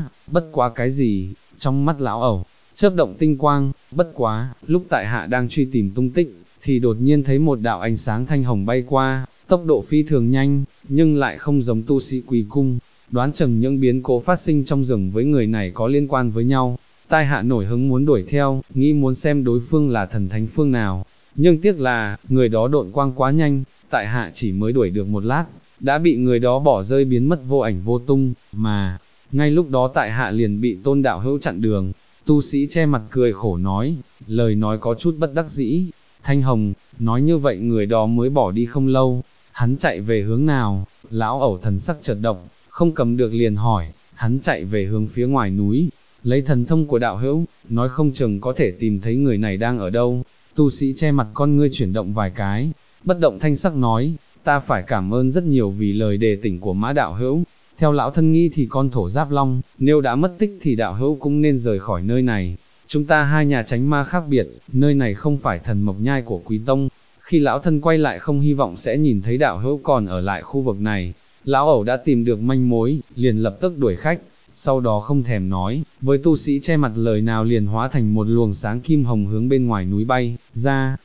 quá cái gì? Trong mắt lão ẩu chớp động tinh quang. Bất quá, lúc tại hạ đang truy tìm tung tích, thì đột nhiên thấy một đạo ánh sáng thanh hồng bay qua, tốc độ phi thường nhanh, nhưng lại không giống tu sĩ Quý cung. Đoán chừng những biến cố phát sinh trong rừng với người này có liên quan với nhau. Tai hạ nổi hứng muốn đuổi theo, nghĩ muốn xem đối phương là thần thánh phương nào, nhưng tiếc là, người đó độn quang quá nhanh, tại hạ chỉ mới đuổi được một lát, đã bị người đó bỏ rơi biến mất vô ảnh vô tung, mà ngay lúc đó tại hạ liền bị Tôn đạo hữu chặn đường. Tu sĩ che mặt cười khổ nói, lời nói có chút bất đắc dĩ. Thanh Hồng, nói như vậy người đó mới bỏ đi không lâu, hắn chạy về hướng nào? Lão ẩu thần sắc chợt động, không cầm được liền hỏi, hắn chạy về hướng phía ngoài núi, lấy thần thông của đạo hữu, nói không chừng có thể tìm thấy người này đang ở đâu. Tu sĩ che mặt con ngươi chuyển động vài cái, bất động thanh sắc nói, ta phải cảm ơn rất nhiều vì lời đề tỉnh của Mã đạo hữu. Theo lão thân nghi thì con thổ giáp long, nếu đã mất tích thì đạo hữu cũng nên rời khỏi nơi này. Chúng ta hai nhà tránh ma khác biệt, nơi này không phải thần mộc nhai của Quý Tông. Khi lão thân quay lại không hy vọng sẽ nhìn thấy đạo hữu còn ở lại khu vực này. Lão ẩu đã tìm được manh mối, liền lập tức đuổi khách, sau đó không thèm nói, với tu sĩ che mặt lời nào liền hóa thành một luồng sáng kim hồng hướng bên ngoài núi bay ra.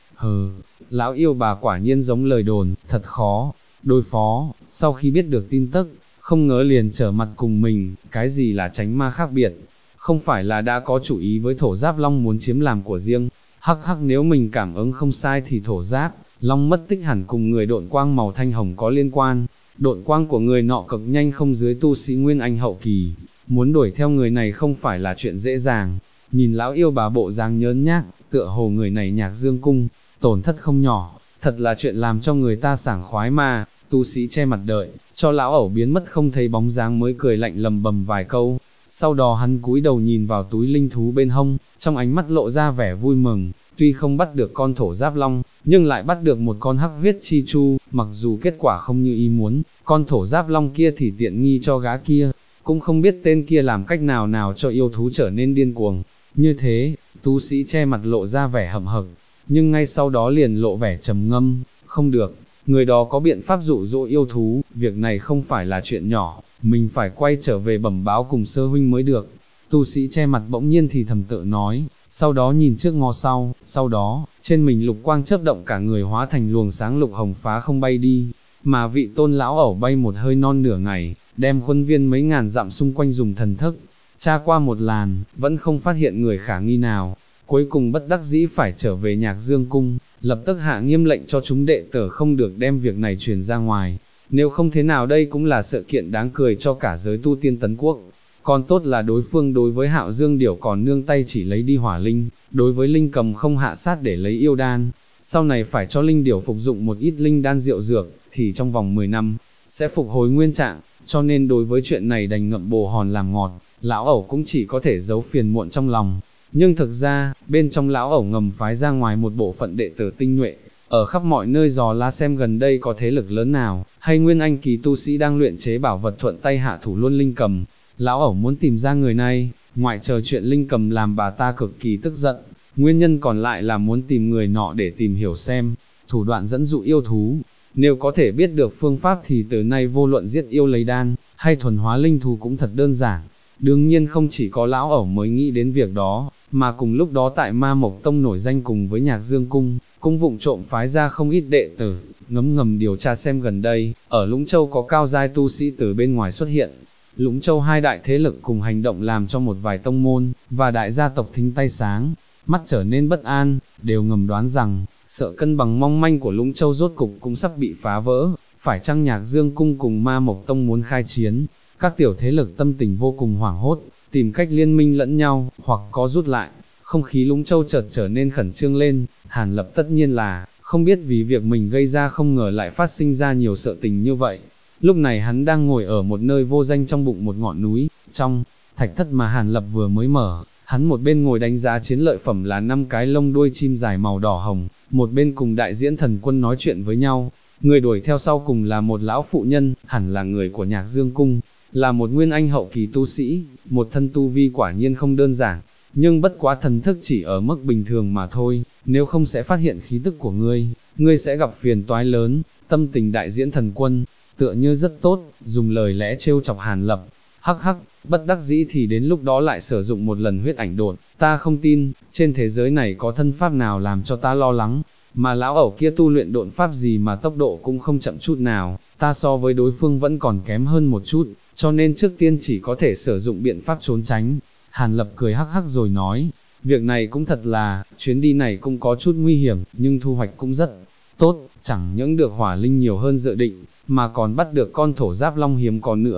Lão yêu bà quả nhiên giống lời đồn, thật khó đối phó. Sau khi biết được tin tức, không ngờ liền trở mặt cùng mình. Cái gì là tránh ma khác biệt? Không phải là đã có chủ ý với thổ giáp long muốn chiếm làm của riêng? Hắc hắc, nếu mình cảm ứng không sai thì thổ giáp long mất tích hẳn cùng người độn quang màu thanh hồng có liên quan. Độn quang của người nọ cực nhanh không dưới tu sĩ nguyên anh hậu kỳ, muốn đuổi theo người này không phải là chuyện dễ dàng. Nhìn lão yêu bà bộ dáng nhớn nhác, tựa hồ người này Nhạc Dương cung tổn thất không nhỏ, thật là chuyện làm cho người ta sảng khoái mà. Tu sĩ che mặt đợi cho lão ẩu biến mất không thấy bóng dáng mới cười lạnh lầm bầm vài câu. Sau đó hắn cúi đầu nhìn vào túi linh thú bên hông, trong ánh mắt lộ ra vẻ vui mừng. Tuy không bắt được con thổ giáp long, nhưng lại bắt được một con hắc huyết chi chu. Mặc dù kết quả không như ý muốn, con thổ giáp long kia thì tiện nghi cho gã kia. Cũng không biết tên kia làm cách nào cho yêu thú trở nên điên cuồng. Như thế, tu sĩ che mặt lộ ra vẻ hậm hực, nhưng ngay sau đó liền lộ vẻ trầm ngâm. Không được, người đó có biện pháp dụ dỗ yêu thú, việc này không phải là chuyện nhỏ, mình phải quay trở về bẩm báo cùng sơ huynh mới được. Tu sĩ che mặt bỗng nhiên thì thầm tự nói, sau đó nhìn trước ngó sau đó, trên mình lục quang chớp động, cả người hóa thành luồng sáng lục hồng phá không bay đi. Mà vị Tôn lão ẩu bay một hơi non nửa ngày, đem khuôn viên mấy ngàn dặm xung quanh dùng thần thức tra qua một làn, vẫn không phát hiện người khả nghi nào. Cuối cùng bất đắc dĩ phải trở về Nhạc Dương cung, lập tức hạ nghiêm lệnh cho chúng đệ tử không được đem việc này truyền ra ngoài. Nếu không thế nào đây cũng là sự kiện đáng cười cho cả giới tu tiên Tấn Quốc. Còn tốt là đối phương đối với Hạo Dương điểu còn nương tay chỉ lấy đi hỏa linh, đối với linh cầm không hạ sát để lấy yêu đan. Sau này phải cho linh điểu phục dụng một ít linh đan rượu dược, thì trong vòng 10 năm, sẽ phục hồi nguyên trạng, cho nên đối với chuyện này đành ngậm bồ hòn làm ngọt, lão ẩu cũng chỉ có thể giấu phiền muộn trong lòng. Nhưng thực ra, bên trong lão ẩu ngầm phái ra ngoài một bộ phận đệ tử tinh nhuệ, ở khắp mọi nơi dò la xem gần đây có thế lực lớn nào, hay nguyên anh kỳ tu sĩ đang luyện chế bảo vật thuận tay hạ thủ luôn linh cầm. Lão ẩu muốn tìm ra người này, ngoại trừ chuyện linh cầm làm bà ta cực kỳ tức giận, nguyên nhân còn lại là muốn tìm người nọ để tìm hiểu xem, thủ đoạn dẫn dụ yêu thú. Nếu có thể biết được phương pháp thì từ nay vô luận giết yêu lấy đan, hay thuần hóa linh thú cũng thật đơn giản. Đương nhiên không chỉ có lão ẩu mới nghĩ đến việc đó, mà cùng lúc đó tại Ma Mộc Tông nổi danh cùng với Nhạc Dương cung, cũng vụng trộm phái ra không ít đệ tử, ngấm điều tra xem gần đây, ở Lũng Châu có cao giai tu sĩ từ bên ngoài xuất hiện. Lũng Châu hai đại thế lực cùng hành động làm cho một vài tông môn, và đại gia tộc thính tay sáng, mắt trở nên bất an, đều ngầm đoán rằng, sợ cân bằng mong manh của Lũng Châu rốt cục cũng sắp bị phá vỡ, phải chăng Nhạc Dương cung cùng Ma Mộc Tông muốn khai chiến. Các tiểu thế lực tâm tình vô cùng hoảng hốt, tìm cách liên minh lẫn nhau, hoặc có rút lại. Không khí Lũng Châu chợt trở nên khẩn trương lên. Hàn Lập tất nhiên là, không biết vì việc mình gây ra không ngờ lại phát sinh ra nhiều sự tình như vậy. Lúc này hắn đang ngồi ở một nơi vô danh trong bụng một ngọn núi, trong thạch thất mà Hàn Lập vừa mới mở. Hắn một bên ngồi đánh giá chiến lợi phẩm là 5 cái lông đuôi chim dài màu đỏ hồng, một bên cùng đại diễn thần quân nói chuyện với nhau. Người đuổi theo sau cùng là một lão phụ nhân, hẳn là người của Nhạc Dương cung, là một nguyên anh hậu kỳ tu sĩ, một thân tu vi quả nhiên không đơn giản, nhưng bất quá thần thức chỉ ở mức bình thường mà thôi, nếu không sẽ phát hiện khí tức của ngươi sẽ gặp phiền toái lớn. Tâm tình đại diễn thần quân, tựa như rất tốt, dùng lời lẽ trêu chọc Hàn Lập. Hắc hắc, bất đắc dĩ thì đến lúc đó lại sử dụng một lần huyết ảnh đột, ta không tin, trên thế giới này có thân pháp nào làm cho ta lo lắng, mà lão ẩu kia tu luyện độn pháp gì mà tốc độ cũng không chậm chút nào, ta so với đối phương vẫn còn kém hơn một chút, cho nên trước tiên chỉ có thể sử dụng biện pháp trốn tránh. Hàn Lập cười hắc hắc rồi nói, việc này cũng thật là, chuyến đi này cũng có chút nguy hiểm, nhưng thu hoạch cũng rất tốt, chẳng những được hỏa linh nhiều hơn dự định, mà còn bắt được con thổ giáp long hiếm có nữa.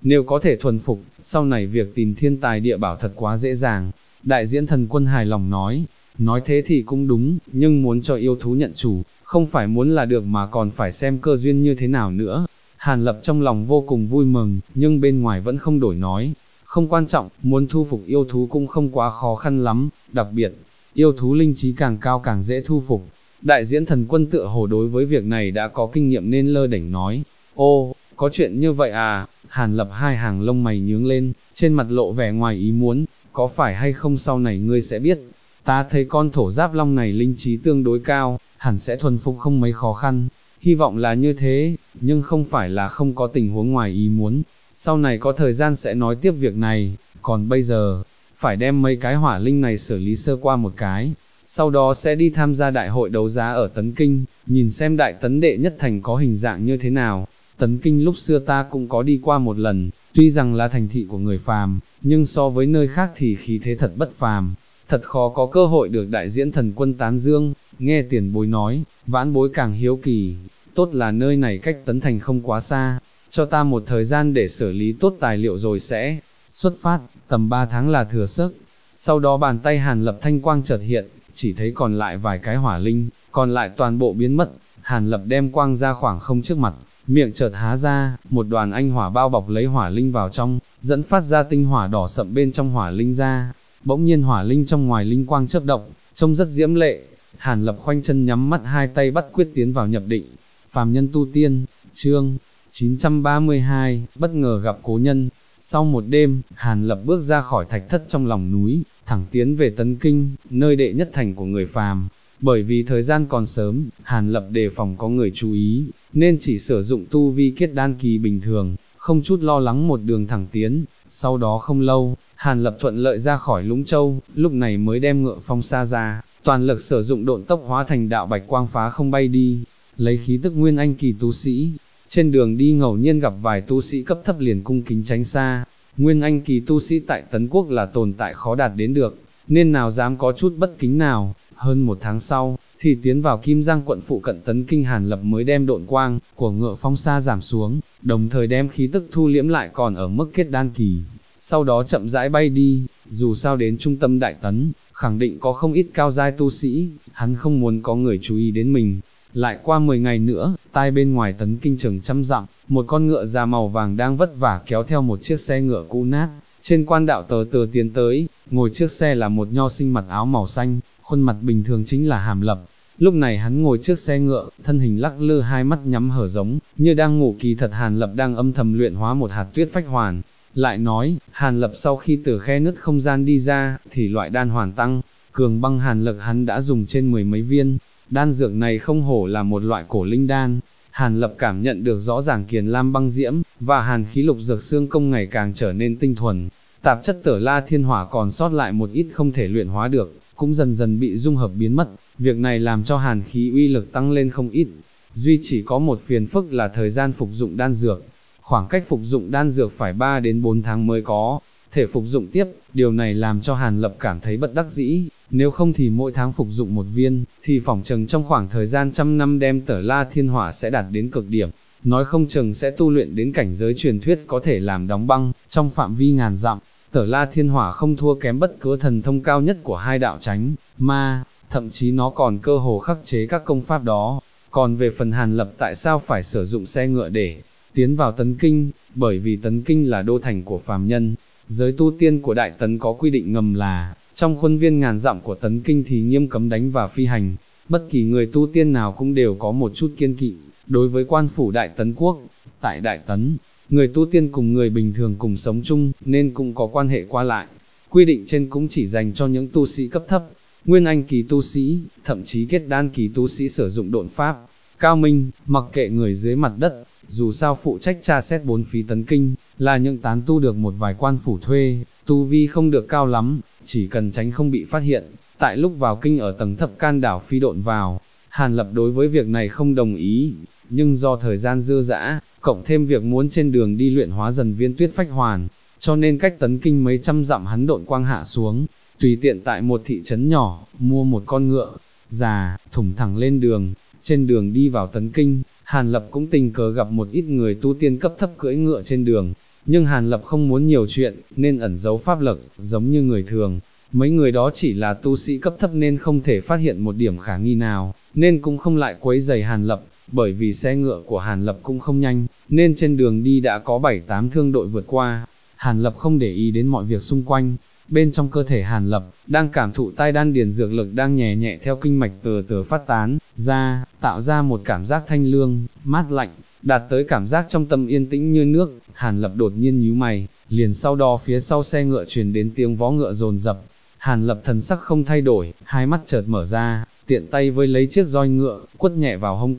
nếu có thể thuần phục, sau này việc tìm thiên tài địa bảo thật quá dễ dàng. Đại diễn thần quân hài lòng nói thế thì cũng đúng, nhưng muốn cho yêu thú nhận chủ, không phải muốn là được mà còn phải xem cơ duyên như thế nào nữa. Hàn Lập trong lòng vô cùng vui mừng, nhưng bên ngoài vẫn không đổi nói. Không quan trọng, muốn thu phục yêu thú cũng không quá khó khăn lắm, đặc biệt, yêu thú linh trí càng cao càng dễ thu phục. Đại diễn thần quân tựa hồ đối với việc này đã có kinh nghiệm nên lơ đễnh nói, ô, có chuyện như vậy à? Hàn Lập hai hàng lông mày nhướng lên, trên mặt lộ vẻ ngoài ý muốn, có phải hay không sau này ngươi sẽ biết. Ta thấy con thổ giáp long này linh trí tương đối cao, hẳn sẽ thuần phục không mấy khó khăn. Hy vọng là như thế, nhưng không phải là không có tình huống ngoài ý muốn. Sau này có thời gian sẽ nói tiếp việc này, còn bây giờ, phải đem mấy cái hỏa linh này xử lý sơ qua một cái. Sau đó sẽ đi tham gia đại hội đấu giá ở Tấn Kinh, nhìn xem đại tấn đệ nhất thành có hình dạng như thế nào. Tấn Kinh lúc xưa ta cũng có đi qua một lần, tuy rằng là thành thị của người phàm, nhưng so với nơi khác thì khí thế thật bất phàm. Thật khó có cơ hội được đại diễn thần quân tán dương, nghe tiền bối nói, vãn bối càng hiếu kỳ, tốt là nơi này cách Tấn Thành không quá xa, cho ta một thời gian để xử lý tốt tài liệu rồi sẽ xuất phát, tầm 3 tháng là thừa sức. Sau đó bàn tay Hàn Lập thanh quang chợt hiện, chỉ thấy còn lại vài cái hỏa linh, còn lại toàn bộ biến mất. Hàn Lập đem quang ra khoảng không trước mặt, miệng chợt há ra, một đoàn anh hỏa bao bọc lấy hỏa linh vào trong, dẫn phát ra tinh hỏa đỏ sậm bên trong hỏa linh ra. Bỗng nhiên hỏa linh trong ngoài linh quang chớp động, trông rất diễm lệ. Hàn Lập khoanh chân nhắm mắt, hai tay bắt quyết tiến vào nhập định. Phàm nhân tu tiên, chương 932, bất ngờ gặp cố nhân. Sau một đêm, Hàn Lập bước ra khỏi thạch thất trong lòng núi, thẳng tiến về Tấn Kinh, nơi đệ nhất thành của người phàm. Bởi vì thời gian còn sớm, Hàn Lập đề phòng có người chú ý, nên chỉ sử dụng tu vi kết đan kỳ bình thường, không chút lo lắng một đường thẳng tiến. Sau đó không lâu, Hàn Lập thuận lợi ra khỏi Lũng Châu, lúc này mới đem Ngựa Phong Sa ra, toàn lực sử dụng độn tốc hóa thành đạo bạch quang phá không bay đi, lấy khí tức nguyên anh kỳ tu sĩ. Trên đường đi ngẫu nhiên gặp vài tu sĩ cấp thấp liền cung kính tránh xa. Nguyên anh kỳ tu sĩ tại Tấn Quốc là tồn tại khó đạt đến được, nên nào dám có chút bất kính nào. Hơn một tháng sau, thì tiến vào Kim Giang quận phụ cận Tấn Kinh, Hàn Lập mới đem độn quang của Ngựa Phong Sa giảm xuống, đồng thời đem khí tức thu liễm lại còn ở mức kết đan kỳ. Sau đó chậm rãi bay đi, dù sao đến trung tâm đại tấn, khẳng định có không ít cao giai tu sĩ, hắn không muốn có người chú ý đến mình. Lại qua 10 ngày nữa, tai bên ngoài Tấn Kinh chừng trăm dặm, một con ngựa già màu vàng đang vất vả kéo theo một chiếc xe ngựa cũ nát, trên quan đạo tờ tờ tiến tới, ngồi trước xe là một nho sinh mặc áo màu xanh, khuôn mặt bình thường chính là Hàn Lập. Lúc này hắn ngồi trước xe ngựa, thân hình lắc lư, hai mắt nhắm hở giống như đang ngủ, kỳ thật Hàn Lập đang âm thầm luyện hóa một hạt tuyết phách hoàn. Lại nói, Hàn Lập sau khi từ khe nứt không gian đi ra, thì loại đan hoàn tăng cường băng hàn lực hắn đã dùng trên 10 mấy viên. Đan dược này không hổ là một loại cổ linh đan. Hàn Lập cảm nhận được rõ ràng kiền lam băng diễm, và hàn khí lục dược xương công ngày càng trở nên tinh thuần. Tạp chất Tử La Thiên Hỏa còn sót lại một ít không thể luyện hóa được, cũng dần dần bị dung hợp biến mất. Việc này làm cho hàn khí uy lực tăng lên không ít. Duy chỉ có một phiền phức là thời gian phục dụng đan dược. Khoảng cách phục dụng đan dược phải 3 đến 4 tháng mới có thể phục dụng tiếp, điều này làm cho Hàn Lập cảm thấy bất đắc dĩ, nếu không thì mỗi tháng phục dụng một viên, thì phỏng chừng trong khoảng thời gian trăm năm đem Tử La Thiên Hỏa sẽ đạt đến cực điểm, nói không chừng sẽ tu luyện đến cảnh giới truyền thuyết có thể làm đóng băng, trong phạm vi ngàn dặm. Tử La Thiên Hỏa không thua kém bất cứ thần thông cao nhất của hai đạo chánh, ma, thậm chí nó còn cơ hồ khắc chế các công pháp đó. Còn về phần Hàn Lập tại sao phải sử dụng xe ngựa để tiến vào Tấn Kinh, bởi vì Tấn Kinh là đô thành của phàm nhân. Giới tu tiên của Đại Tấn có quy định ngầm là, trong khuôn viên ngàn dặm của Tấn Kinh thì nghiêm cấm đánh và phi hành, bất kỳ người tu tiên nào cũng đều có một chút kiêng kỵ, đối với quan phủ Đại Tấn Quốc. Tại Đại Tấn, người tu tiên cùng người bình thường cùng sống chung, nên cũng có quan hệ qua lại. Quy định trên cũng chỉ dành cho những tu sĩ cấp thấp, nguyên anh kỳ tu sĩ, thậm chí kết đan kỳ tu sĩ sử dụng độn pháp cao minh, mặc kệ người dưới mặt đất. Dù sao phụ trách tra xét bốn phí Tấn Kinh, là những tán tu được một vài quan phủ thuê, tu vi không được cao lắm, chỉ cần tránh không bị phát hiện. Tại lúc vào kinh ở tầng thấp can đảo phi độn vào, Hàn Lập đối với việc này không đồng ý, nhưng do thời gian dư dả, cộng thêm việc muốn trên đường đi luyện hóa dần viên tuyết phách hoàn, cho nên cách Tấn Kinh mấy trăm dặm hắn độn quang hạ xuống, tùy tiện tại một thị trấn nhỏ, mua một con ngựa già, thủng thẳng lên đường. Trên đường đi vào Tấn Kinh, Hàn Lập cũng tình cờ gặp một ít người tu tiên cấp thấp cưỡi ngựa trên đường. Nhưng Hàn Lập không muốn nhiều chuyện, nên ẩn giấu pháp lực, giống như người thường. Mấy người đó chỉ là tu sĩ cấp thấp nên không thể phát hiện một điểm khả nghi nào, nên cũng không lại quấy rầy Hàn Lập, bởi vì xe ngựa của Hàn Lập cũng không nhanh, nên trên đường đi đã có 7-8 thương đội vượt qua. Hàn Lập không để ý đến mọi việc xung quanh, bên trong cơ thể Hàn Lập, đang cảm thụ tai đan điền dược lực đang nhẹ nhẹ theo kinh mạch từ từ phát tán ra, tạo ra một cảm giác thanh lương, mát lạnh, đạt tới cảm giác trong tâm yên tĩnh như nước. Hàn Lập đột nhiên nhíu mày, liền sau đó phía sau xe ngựa truyền đến tiếng vó ngựa dồn dập. Hàn Lập thần sắc không thay đổi, hai mắt chợt mở ra, tiện tay với lấy chiếc roi ngựa, quất nhẹ vào hông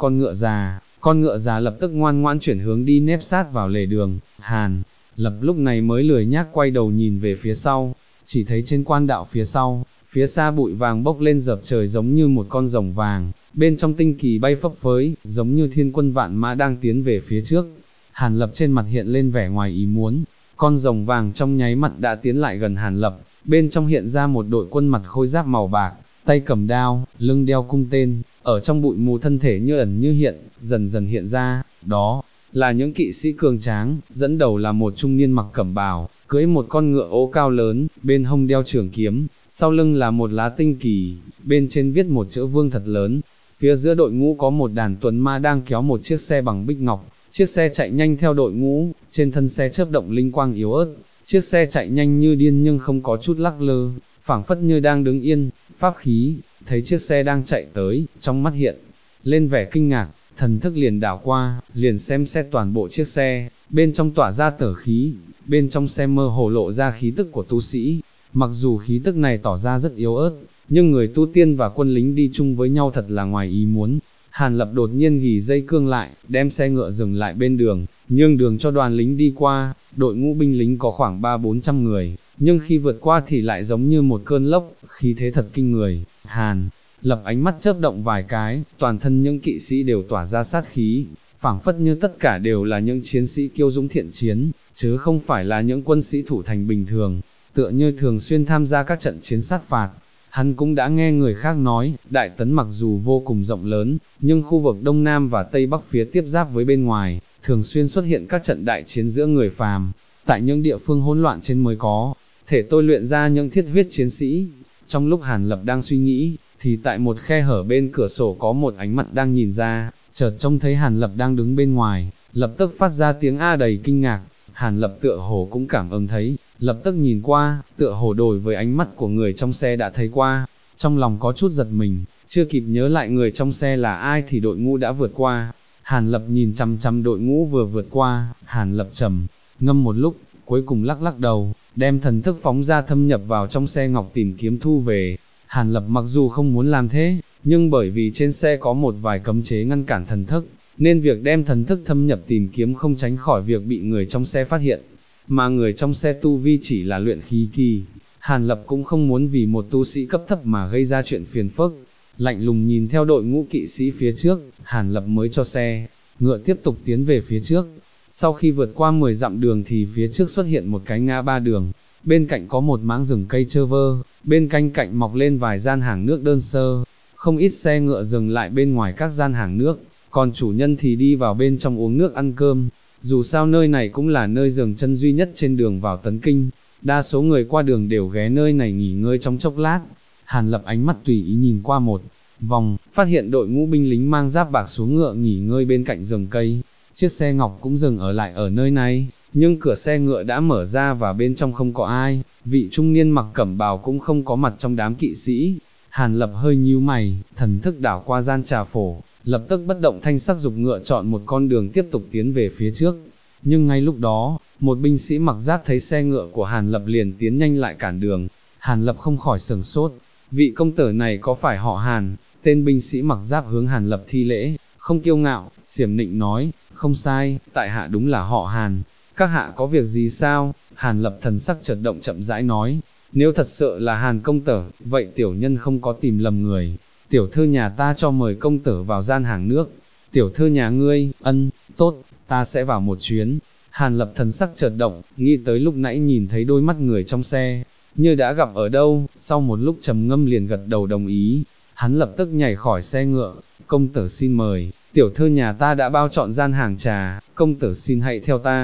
con ngựa già lập tức ngoan ngoãn chuyển hướng đi nép sát vào lề đường. Hàn Lập lúc này mới lười nhác quay đầu nhìn về phía sau, chỉ thấy trên quan đạo phía sau, phía xa bụi vàng bốc lên dập trời giống như một con rồng vàng, bên trong tinh kỳ bay phấp phới, giống như thiên quân vạn mã đang tiến về phía trước. Hàn Lập trên mặt hiện lên vẻ ngoài ý muốn, con rồng vàng trong nháy mắt đã tiến lại gần Hàn Lập, bên trong hiện ra một đội quân mặt khôi giáp màu bạc, tay cầm đao, lưng đeo cung tên, ở trong bụi mù thân thể như ẩn như hiện, dần dần hiện ra, đó là những kỵ sĩ cường tráng, dẫn đầu là một trung niên mặc cẩm bào, cưỡi một con ngựa ố cao lớn, bên hông đeo trường kiếm, sau lưng là một lá tinh kỳ, bên trên viết một chữ vương thật lớn. Phía giữa đội ngũ có một đàn tuấn ma đang kéo một chiếc xe bằng bích ngọc, chiếc xe chạy nhanh theo đội ngũ, trên thân xe chớp động linh quang yếu ớt, chiếc xe chạy nhanh như điên nhưng không có chút lắc lơ, phảng phất như đang đứng yên. Pháp khí, thấy chiếc xe đang chạy tới, trong mắt hiện lên vẻ kinh ngạc, thần thức liền đảo qua, liền xem xét toàn bộ chiếc xe, bên trong tỏa ra tở khí, bên trong xe mơ hồ lộ ra khí tức của tu sĩ, mặc dù khí tức này tỏ ra rất yếu ớt, nhưng người tu tiên và quân lính đi chung với nhau thật là ngoài ý muốn. Hàn Lập đột nhiên gỉ dây cương lại, đem xe ngựa dừng lại bên đường, nhường đường cho đoàn lính đi qua. Đội ngũ binh lính có khoảng 300-400 người, nhưng khi vượt qua thì lại giống như một cơn lốc, khí thế thật kinh người. Hàn Lập ánh mắt chớp động vài cái, toàn thân những kỵ sĩ đều tỏa ra sát khí, phảng phất như tất cả đều là những chiến sĩ kiêu dũng thiện chiến, chứ không phải là những quân sĩ thủ thành bình thường, tựa như thường xuyên tham gia các trận chiến sát phạt. Hắn cũng đã nghe người khác nói, Đại Tấn mặc dù vô cùng rộng lớn, nhưng khu vực Đông Nam và Tây Bắc phía tiếp giáp với bên ngoài, thường xuyên xuất hiện các trận đại chiến giữa người phàm, tại những địa phương hỗn loạn trên mới có thể tôi luyện ra những thiết huyết chiến sĩ. Trong lúc Hàn Lập đang suy nghĩ, thì tại một khe hở bên cửa sổ có một ánh mặt đang nhìn ra, chợt trông thấy Hàn Lập đang đứng bên ngoài, lập tức phát ra tiếng a đầy kinh ngạc. Hàn Lập tựa hồ cũng cảm ứng thấy, lập tức nhìn qua, tựa hồ đối với ánh mắt của người trong xe đã thấy qua, trong lòng có chút giật mình, chưa kịp nhớ lại người trong xe là ai thì đội ngũ đã vượt qua. Hàn Lập nhìn chằm chằm đội ngũ vừa vượt qua, Hàn Lập trầm ngâm một lúc, cuối cùng lắc lắc đầu, đem thần thức phóng ra thâm nhập vào trong xe ngọc tìm kiếm thu về. Hàn Lập mặc dù không muốn làm thế, nhưng bởi vì trên xe có một vài cấm chế ngăn cản thần thức, nên việc đem thần thức thâm nhập tìm kiếm không tránh khỏi việc bị người trong xe phát hiện, mà người trong xe tu vi chỉ là luyện khí kỳ. Hàn Lập cũng không muốn vì một tu sĩ cấp thấp mà gây ra chuyện phiền phức, lạnh lùng nhìn theo đội ngũ kỵ sĩ phía trước, Hàn Lập mới cho xe ngựa tiếp tục tiến về phía trước. Sau khi vượt qua 10 dặm đường thì phía trước xuất hiện một cái ngã ba đường, bên cạnh có một máng rừng cây trơ vơ, bên cạnh mọc lên vài gian hàng nước đơn sơ, không ít xe ngựa dừng lại bên ngoài các gian hàng nước, còn chủ nhân thì đi vào bên trong uống nước ăn cơm. Dù sao nơi này cũng là nơi dừng chân duy nhất trên đường vào Tấn Kinh, đa số người qua đường đều ghé nơi này nghỉ ngơi trong chốc lát. Hàn Lập ánh mắt tùy ý nhìn qua một vòng, phát hiện đội ngũ binh lính mang giáp bạc xuống ngựa nghỉ ngơi bên cạnh rừng cây, chiếc xe ngọc cũng dừng ở lại ở nơi này, nhưng cửa xe ngựa đã mở ra và bên trong không có ai, vị trung niên mặc cẩm bào cũng không có mặt trong đám kỵ sĩ. Hàn Lập hơi nhíu mày, thần thức đảo qua gian trà phổ, lập tức bất động thanh sắc giục ngựa chọn một con đường tiếp tục tiến về phía trước. Nhưng ngay lúc đó, một binh sĩ mặc giáp thấy xe ngựa của Hàn Lập liền tiến nhanh lại cản đường. Hàn Lập không khỏi sửng sốt, vị công tử này có phải họ Hàn? Tên binh sĩ mặc giáp hướng Hàn Lập thi lễ, không kiêu ngạo, xiểm nịnh nói, không sai, tại hạ đúng là họ Hàn, các hạ có việc gì sao? Hàn Lập thần sắc chợt động chậm rãi nói, nếu thật sự là Hàn công tử, vậy tiểu nhân không có tìm lầm người, tiểu thư nhà ta cho mời công tử vào gian hàng nước. Tiểu thư nhà ngươi, ân, tốt, ta sẽ vào một chuyến. Hàn Lập thần sắc chợt động, nghĩ tới lúc nãy nhìn thấy đôi mắt người trong xe, như đã gặp ở đâu, sau một lúc trầm ngâm liền gật đầu đồng ý. Hắn lập tức nhảy khỏi xe ngựa, công tử xin mời, tiểu thư nhà ta đã bao chọn gian hàng trà, công tử xin hãy theo ta.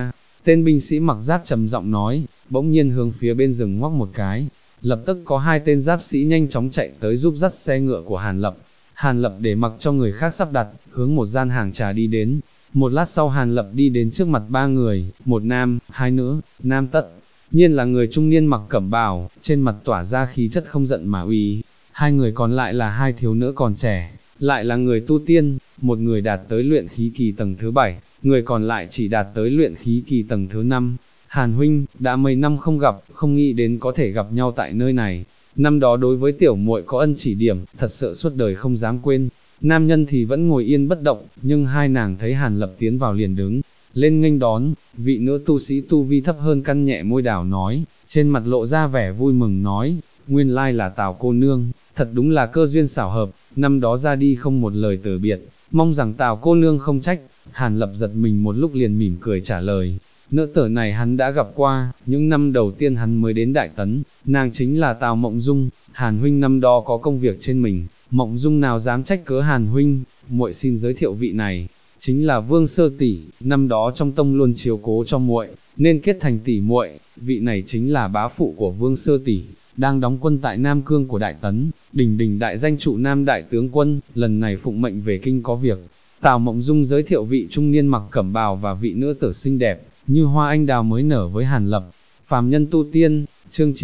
Tên binh sĩ mặc giáp trầm giọng nói, bỗng nhiên hướng phía bên rừng ngoắc một cái. Lập tức có hai tên giáp sĩ nhanh chóng chạy tới giúp dắt xe ngựa của Hàn Lập. Hàn Lập để mặc cho người khác sắp đặt, hướng một gian hàng trà đi đến. Một lát sau Hàn Lập đi đến trước mặt ba người, một nam, hai nữ, nam tất nhiên là người trung niên mặc cẩm bào, trên mặt tỏa ra khí chất không giận mà uy. Hai người còn lại là hai thiếu nữ còn trẻ, lại là người tu tiên, một người đạt tới luyện khí kỳ tầng thứ 7, người còn lại chỉ đạt tới luyện khí kỳ tầng thứ 5. Hàn huynh, đã mấy năm không gặp, không nghĩ đến có thể gặp nhau tại nơi này. Năm đó đối với tiểu muội có ân chỉ điểm, thật sự suốt đời không dám quên. Nam nhân thì vẫn ngồi yên bất động, nhưng hai nàng thấy Hàn Lập tiến vào liền đứng lên nghênh đón. Vị nữ tu sĩ tu vi thấp hơn căn nhẹ môi đảo nói, trên mặt lộ ra vẻ vui mừng nói, nguyên lai là Tào cô nương, thật đúng là cơ duyên xảo hợp, năm đó ra đi không một lời từ biệt, mong rằng Tào cô nương không trách. Hàn Lập giật mình một lúc liền mỉm cười trả lời, nữ tử này hắn đã gặp qua, những năm đầu tiên hắn mới đến Đại Tấn, nàng chính là Tào Mộng Dung. Hàn huynh năm đó có công việc trên mình, Mộng Dung nào dám trách cớ Hàn huynh, muội xin giới thiệu vị này, chính là Vương Sơ tỷ, năm đó trong tông luôn chiếu cố cho muội, nên kết thành tỷ muội. Vị này chính là bá phụ của Vương Sơ tỷ, đang đóng quân tại Nam Cương của Đại Tấn, đình đại danh trụ Nam đại tướng quân, lần này phụng mệnh về kinh có việc. Tào Mộng Dung giới thiệu vị trung niên mặc cẩm bào và vị nữ tử xinh đẹp, như hoa anh đào mới nở với Hàn Lập. Phàm nhân tu tiên, chương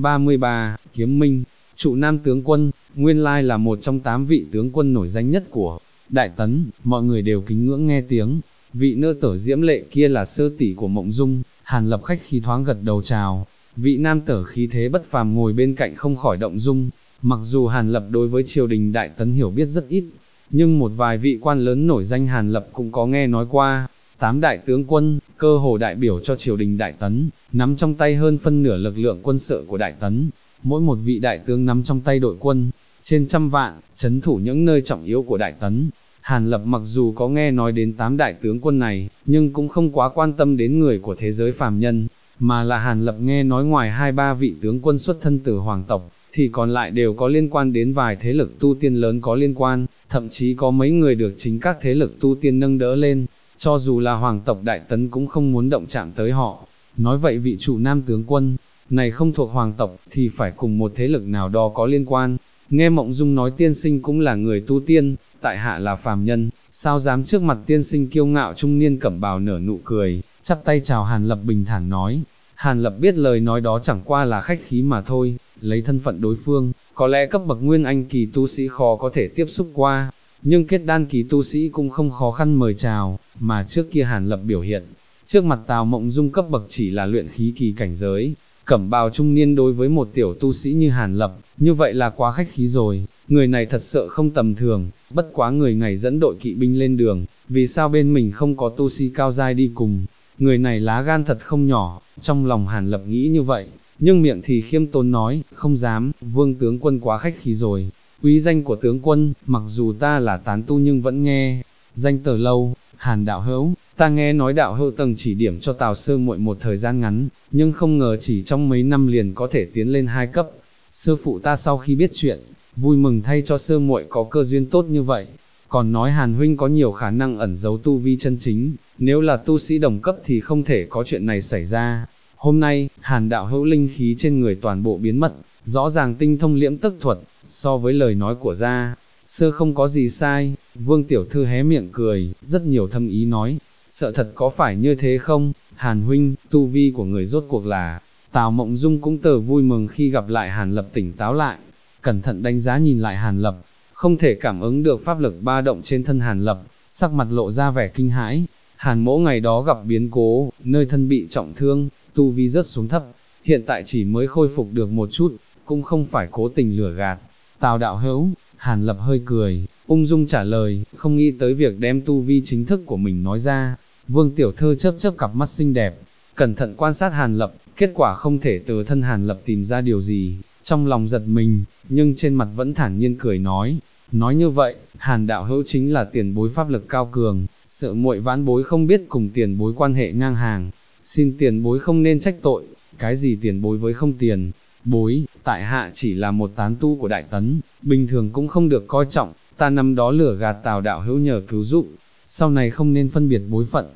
933, Kiếm Minh, trụ Nam tướng quân, nguyên lai là một trong 8 vị tướng quân nổi danh nhất của Đại Tấn, mọi người đều kính ngưỡng nghe tiếng. Vị nữ tử diễm lệ kia là sơ tỷ của Mộng Dung. Hàn Lập khách khí thoáng gật đầu chào. Vị nam tử khí thế bất phàm ngồi bên cạnh không khỏi động dung. Mặc dù Hàn Lập đối với triều đình Đại Tấn hiểu biết rất ít, nhưng một vài vị quan lớn nổi danh Hàn Lập cũng có nghe nói qua. 8 đại tướng quân, cơ hồ đại biểu cho triều đình Đại Tấn, nắm trong tay hơn phân nửa lực lượng quân sự của Đại Tấn. Mỗi một vị đại tướng nắm trong tay đội quân trên trăm vạn, trấn thủ những nơi trọng yếu của Đại Tấn. Hàn Lập mặc dù có nghe nói đến 8 đại tướng quân này, nhưng cũng không quá quan tâm đến người của thế giới phàm nhân, mà là Hàn Lập nghe nói ngoài 2-3 vị tướng quân xuất thân từ hoàng tộc, thì còn lại đều có liên quan đến vài thế lực tu tiên lớn có liên quan, thậm chí có mấy người được chính các thế lực tu tiên nâng đỡ lên, cho dù là hoàng tộc Đại Tấn cũng không muốn động chạm tới họ. Nói vậy vị trụ Nam tướng quân này không thuộc hoàng tộc thì phải cùng một thế lực nào đó có liên quan. Nghe Mộng Dung nói tiên sinh cũng là người tu tiên, tại hạ là phàm nhân, sao dám trước mặt tiên sinh kiêu ngạo. Trung niên cẩm bào nở nụ cười, chắp tay chào Hàn Lập bình thản nói. Hàn Lập biết lời nói đó chẳng qua là khách khí mà thôi, lấy thân phận đối phương, có lẽ cấp bậc nguyên anh kỳ tu sĩ khó có thể tiếp xúc qua, nhưng kết đan kỳ tu sĩ cũng không khó khăn mời chào, mà trước kia Hàn Lập biểu hiện trước mặt Tào Mộng Dung cấp bậc chỉ là luyện khí kỳ cảnh giới. Cẩm bào trung niên đối với một tiểu tu sĩ như Hàn Lập, như vậy là quá khách khí rồi, người này thật sự không tầm thường. Bất quá người này dẫn đội kỵ binh lên đường, vì sao bên mình không có tu sĩ cao giai đi cùng, người này lá gan thật không nhỏ. Trong lòng Hàn Lập nghĩ như vậy, nhưng miệng thì khiêm tốn nói, không dám, Vương tướng quân quá khách khí rồi, uy danh của tướng quân, mặc dù ta là tán tu nhưng vẫn nghe danh từ lâu. Hàn đạo hữu, ta nghe nói đạo hữu từng chỉ điểm cho Tào sư muội một thời gian ngắn, nhưng không ngờ chỉ trong mấy năm liền có thể tiến lên 2 cấp. Sư phụ ta sau khi biết chuyện, vui mừng thay cho sư muội có cơ duyên tốt như vậy, còn nói Hàn huynh có nhiều khả năng ẩn giấu tu vi chân chính, nếu là tu sĩ đồng cấp thì không thể có chuyện này xảy ra. Hôm nay, Hàn đạo hữu linh khí trên người toàn bộ biến mất, rõ ràng tinh thông liễm tức thuật, so với lời nói của gia sơ không có gì sai. Vương tiểu thư hé miệng cười, rất nhiều thâm ý nói, sợ thật có phải như thế không? Hàn huynh, tu vi của người rốt cuộc là. Tào Mộng Dung cũng tờ vui mừng khi gặp lại Hàn Lập tỉnh táo lại, cẩn thận đánh giá nhìn lại Hàn Lập, không thể cảm ứng được pháp lực ba động trên thân Hàn Lập, sắc mặt lộ ra vẻ kinh hãi. Hàn mỗ ngày đó gặp biến cố, nơi thân bị trọng thương, tu vi rất xuống thấp, hiện tại chỉ mới khôi phục được một chút, cũng không phải cố tình lừa gạt. Tào đạo hữu, Hàn Lập hơi cười, ung dung trả lời, không nghĩ tới việc đem tu vi chính thức của mình nói ra. Vương tiểu thư chớp chớp cặp mắt xinh đẹp, cẩn thận quan sát Hàn Lập, kết quả không thể từ thân Hàn Lập tìm ra điều gì, trong lòng giật mình, nhưng trên mặt vẫn thản nhiên cười nói như vậy, Hàn đạo hữu chính là tiền bối pháp lực cao cường, sợ muội vãn bối không biết cùng tiền bối quan hệ ngang hàng, xin tiền bối không nên trách tội. Cái gì tiền bối với không tiền bối, tại hạ chỉ là một tán tu của Đại Tấn, bình thường cũng không được coi trọng, ta năm đó lừa gạt Tào đạo hữu nhờ cứu giúp, sau này không nên phân biệt bối phận.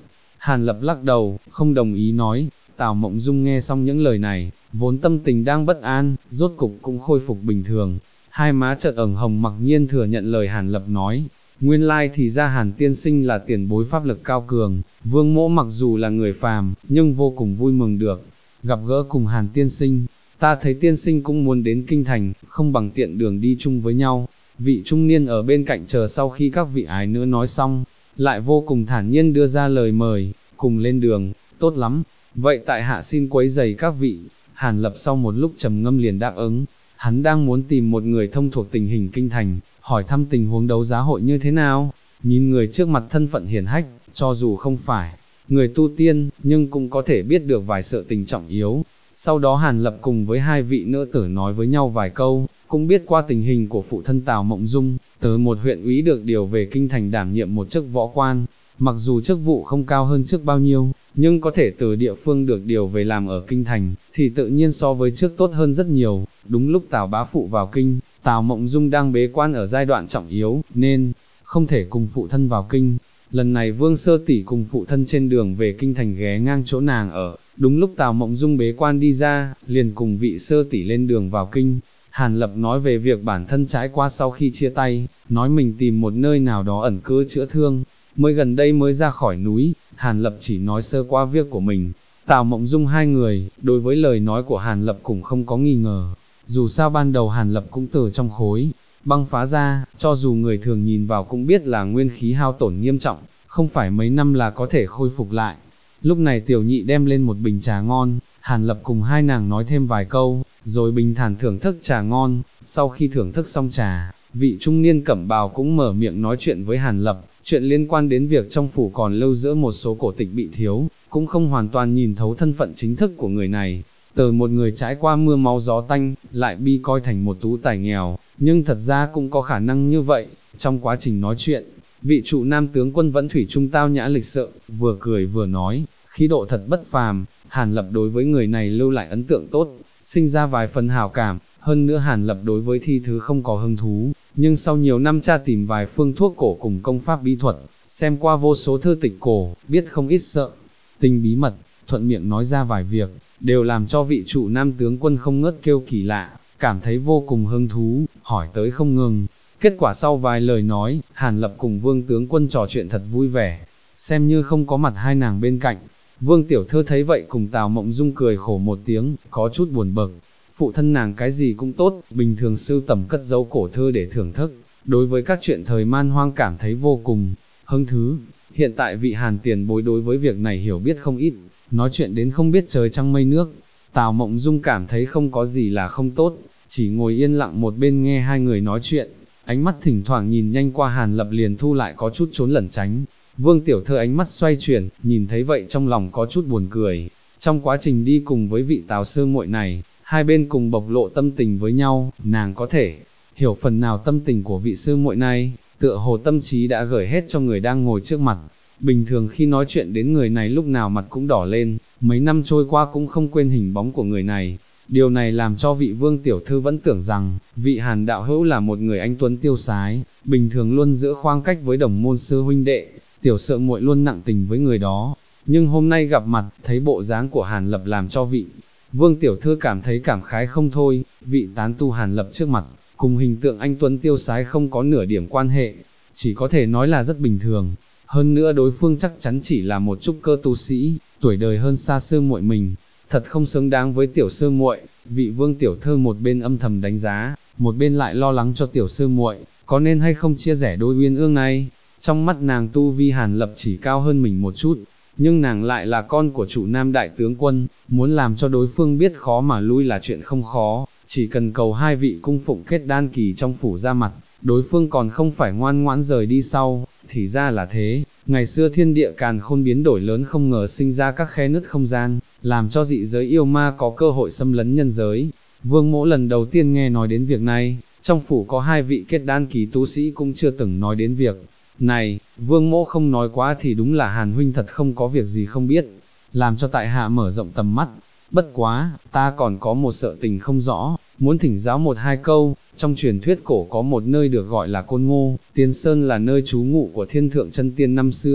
Hàn Lập lắc đầu, không đồng ý nói. Tào Mộng Dung nghe xong những lời này, vốn tâm tình đang bất an, rốt cục cũng khôi phục bình thường. Hai má chợt ửng hồng, mặc nhiên thừa nhận lời Hàn Lập nói. Nguyên lai thì ra Hàn tiên sinh là tiền bối pháp lực cao cường, Vương Mỗ mặc dù là người phàm, nhưng vô cùng vui mừng được gặp gỡ cùng Hàn tiên sinh. Ta thấy tiên sinh cũng muốn đến kinh thành, không bằng tiện đường đi chung với nhau. Vị trung niên ở bên cạnh chờ sau khi các vị ái nữ nói xong, lại vô cùng thản nhiên đưa ra lời mời, cùng lên đường. Tốt lắm, vậy tại hạ xin quấy rầy các vị. Hàn Lập sau một lúc trầm ngâm liền đáp ứng. Hắn đang muốn tìm một người thông thuộc tình hình kinh thành, hỏi thăm tình huống đấu giá hội như thế nào. Nhìn người trước mặt thân phận hiển hách, cho dù không phải người tu tiên, nhưng cũng có thể biết được vài sự tình trọng yếu. Sau đó Hàn Lập cùng với hai vị nữ tử nói với nhau vài câu, cũng biết qua tình hình của phụ thân Tào Mộng Dung, từ một huyện úy được điều về kinh thành đảm nhiệm một chức võ quan. Mặc dù chức vụ không cao hơn trước bao nhiêu, nhưng có thể từ địa phương được điều về làm ở kinh thành, thì tự nhiên so với trước tốt hơn rất nhiều. Đúng lúc Tào bá phụ vào kinh, Tào Mộng Dung đang bế quan ở giai đoạn trọng yếu, nên không thể cùng phụ thân vào kinh. Lần này Vương Sơ Tỷ cùng phụ thân trên đường về kinh thành ghé ngang chỗ nàng ở, đúng lúc Tào Mộng Dung bế quan đi ra, liền cùng vị Sơ Tỷ lên đường vào kinh. Hàn Lập nói về việc bản thân trải qua sau khi chia tay, nói mình tìm một nơi nào đó ẩn cư chữa thương, mới gần đây mới ra khỏi núi. Hàn Lập chỉ nói sơ qua việc của mình. Tào Mộng Dung hai người, đối với lời nói của Hàn Lập cũng không có nghi ngờ. Dù sao ban đầu Hàn Lập cũng từ trong khối băng phá ra, cho dù người thường nhìn vào cũng biết là nguyên khí hao tổn nghiêm trọng, không phải mấy năm là có thể khôi phục lại. Lúc này tiểu nhị đem lên một bình trà ngon, Hàn Lập cùng hai nàng nói thêm vài câu, rồi bình thản thưởng thức trà ngon. Sau khi thưởng thức xong trà, vị trung niên cẩm bào cũng mở miệng nói chuyện với Hàn Lập, chuyện liên quan đến việc trong phủ còn lưu giữ một số cổ tịch bị thiếu, cũng không hoàn toàn nhìn thấu thân phận chính thức của người này. Từ một người trải qua mưa máu gió tanh, lại bi coi thành một tú tài nghèo, nhưng thật ra cũng có khả năng như vậy. Trong quá trình nói chuyện, vị trụ nam tướng quân vẫn thủy chung tao nhã lịch sự, vừa cười vừa nói, khí độ thật bất phàm. Hàn Lập đối với người này lưu lại ấn tượng tốt, sinh ra vài phần hảo cảm. Hơn nữa Hàn Lập đối với thi thứ không có hứng thú, nhưng sau nhiều năm tra tìm vài phương thuốc cổ cùng công pháp bí thuật, xem qua vô số thư tịch cổ, biết không ít sợ tình bí mật, thuận miệng nói ra vài việc, đều làm cho vị trụ nam tướng quân không ngớt kêu kỳ lạ, cảm thấy vô cùng hứng thú, hỏi tới không ngừng. Kết quả sau vài lời nói, Hàn Lập cùng Vương tướng quân trò chuyện thật vui vẻ, xem như không có mặt hai nàng bên cạnh. Vương tiểu thư thấy vậy cùng Tào Mộng Dung cười khổ một tiếng, có chút buồn bực. Phụ thân nàng cái gì cũng tốt, bình thường sưu tầm cất giấu cổ thư để thưởng thức, đối với các chuyện thời man hoang cảm thấy vô cùng hứng thú. Hiện tại vị Hàn tiền bối đối với việc này hiểu biết không ít, nói chuyện đến không biết trời trăng mây nước. Tào Mộng Dung cảm thấy không có gì là không tốt, chỉ ngồi yên lặng một bên nghe hai người nói chuyện, ánh mắt thỉnh thoảng nhìn nhanh qua Hàn Lập liền thu lại có chút trốn lẩn tránh. Vương tiểu thư ánh mắt xoay chuyển, nhìn thấy vậy trong lòng có chút buồn cười. Trong quá trình đi cùng với vị Tào sư muội này, hai bên cùng bộc lộ tâm tình với nhau, nàng có thể hiểu phần nào tâm tình của vị sư muội này, tựa hồ tâm trí đã gửi hết cho người đang ngồi trước mặt. Bình thường khi nói chuyện đến người này lúc nào mặt cũng đỏ lên, mấy năm trôi qua cũng không quên hình bóng của người này. Điều này làm cho vị Vương tiểu thư vẫn tưởng rằng, vị Hàn đạo hữu là một người anh tuấn tiêu sái, bình thường luôn giữ khoảng cách với đồng môn sư huynh đệ, tiểu sợ muội luôn nặng tình với người đó. Nhưng hôm nay gặp mặt, thấy bộ dáng của Hàn Lập làm cho vị Vương tiểu thư cảm thấy cảm khái không thôi. Vị tán tu Hàn Lập trước mặt, cùng hình tượng anh tuấn tiêu sái không có nửa điểm quan hệ, chỉ có thể nói là rất bình thường. Hơn nữa đối phương chắc chắn chỉ là một trúc cơ tu sĩ, tuổi đời hơn xa sư muội mình, thật không xứng đáng với tiểu sư muội. Vị Vương tiểu thư một bên âm thầm đánh giá, một bên lại lo lắng cho tiểu sư muội, có nên hay không chia rẽ đôi uyên ương này. Trong mắt nàng tu vi Hàn Lập chỉ cao hơn mình một chút, nhưng nàng lại là con của trụ nam đại tướng quân, muốn làm cho đối phương biết khó mà lui là chuyện không khó, chỉ cần cầu hai vị cung phụng kết đan kỳ trong phủ ra mặt, đối phương còn không phải ngoan ngoãn rời đi sau. Thì ra là thế, ngày xưa thiên địa càn khôn biến đổi lớn không ngờ sinh ra các khe nứt không gian, làm cho dị giới yêu ma có cơ hội xâm lấn nhân giới. Vương mỗ lần đầu tiên nghe nói đến việc này, trong phủ có hai vị kết đan kỳ tu sĩ cũng chưa từng nói đến việc này. Vương mỗ không nói quá thì đúng là Hàn huynh thật không có việc gì không biết, làm cho tại hạ mở rộng tầm mắt. Bất quá, ta còn có một sợ tình không rõ, muốn thỉnh giáo một hai câu. Trong truyền thuyết cổ có một nơi được gọi là Côn Ngô Tiên Sơn, là nơi trú ngụ của thiên thượng chân tiên năm xưa.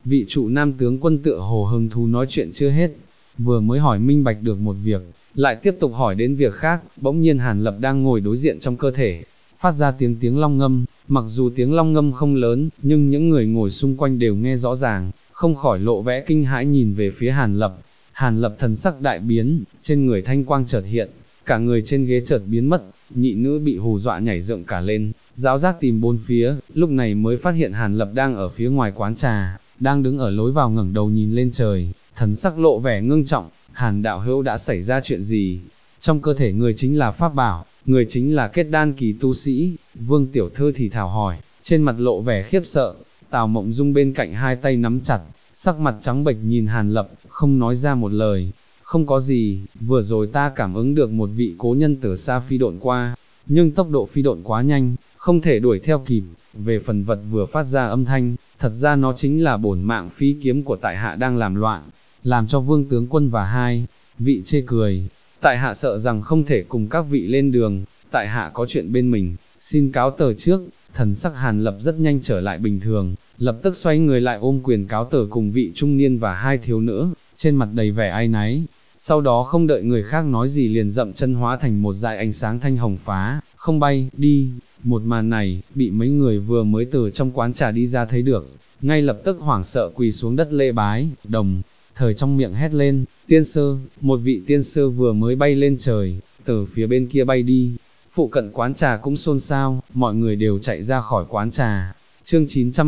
vị trụ nam tướng quân tựa hồ hứng thú nói chuyện chưa hết, vừa mới hỏi minh bạch được một việc, lại tiếp tục hỏi đến việc khác, bỗng nhiên Hàn Lập đang ngồi đối diện trong cơ thể, phát ra tiếng long ngâm, mặc dù tiếng long ngâm không lớn, nhưng những người ngồi xung quanh đều nghe rõ ràng, không khỏi lộ vẻ kinh hãi nhìn về phía Hàn Lập. Hàn Lập thần sắc đại biến, trên người thanh quang chợt hiện, cả người trên ghế chợt biến mất, nhị nữ bị hù dọa nhảy dựng cả lên, giáo giác tìm bốn phía, lúc này mới phát hiện Hàn Lập đang ở phía ngoài quán trà, đang đứng ở lối vào ngẩng đầu nhìn lên trời, thần sắc lộ vẻ ngưng trọng. Hàn đạo hữu đã xảy ra chuyện gì? Trong cơ thể người chính là pháp bảo, người chính là kết đan kỳ tu sĩ. Vương tiểu thư thì thảo hỏi, trên mặt lộ vẻ khiếp sợ. Tào Mộng Dung bên cạnh hai tay nắm chặt, sắc mặt trắng bệch nhìn Hàn Lập, không nói ra một lời. Không có gì, vừa rồi ta cảm ứng được một vị cố nhân từ xa phi độn qua, nhưng tốc độ phi độn quá nhanh, không thể đuổi theo kịp. Về phần vật vừa phát ra âm thanh, thật ra nó chính là bổn mạng phi kiếm của tại hạ đang làm loạn, làm cho vương tướng quân và hai vị chê cười. Tại hạ sợ rằng không thể cùng các vị lên đường, tại hạ có chuyện bên mình, xin cáo tờ trước. Thần sắc Hàn Lập rất nhanh trở lại bình thường, lập tức xoay người lại ôm quyền cáo tờ cùng vị trung niên và hai thiếu nữ, trên mặt đầy vẻ áy náy. Sau đó không đợi người khác nói gì liền dậm chân hóa thành một dải ánh sáng thanh hồng phá, không bay, đi. Một màn này, bị mấy người vừa mới từ trong quán trà đi ra thấy được, ngay lập tức hoảng sợ quỳ xuống đất lễ bái, đồng thời trong miệng hét lên, tiên sư, một vị tiên sư vừa mới bay lên trời, từ phía bên kia bay đi. Phụ cận quán trà cũng xôn xao, mọi người đều chạy ra khỏi quán trà. Chương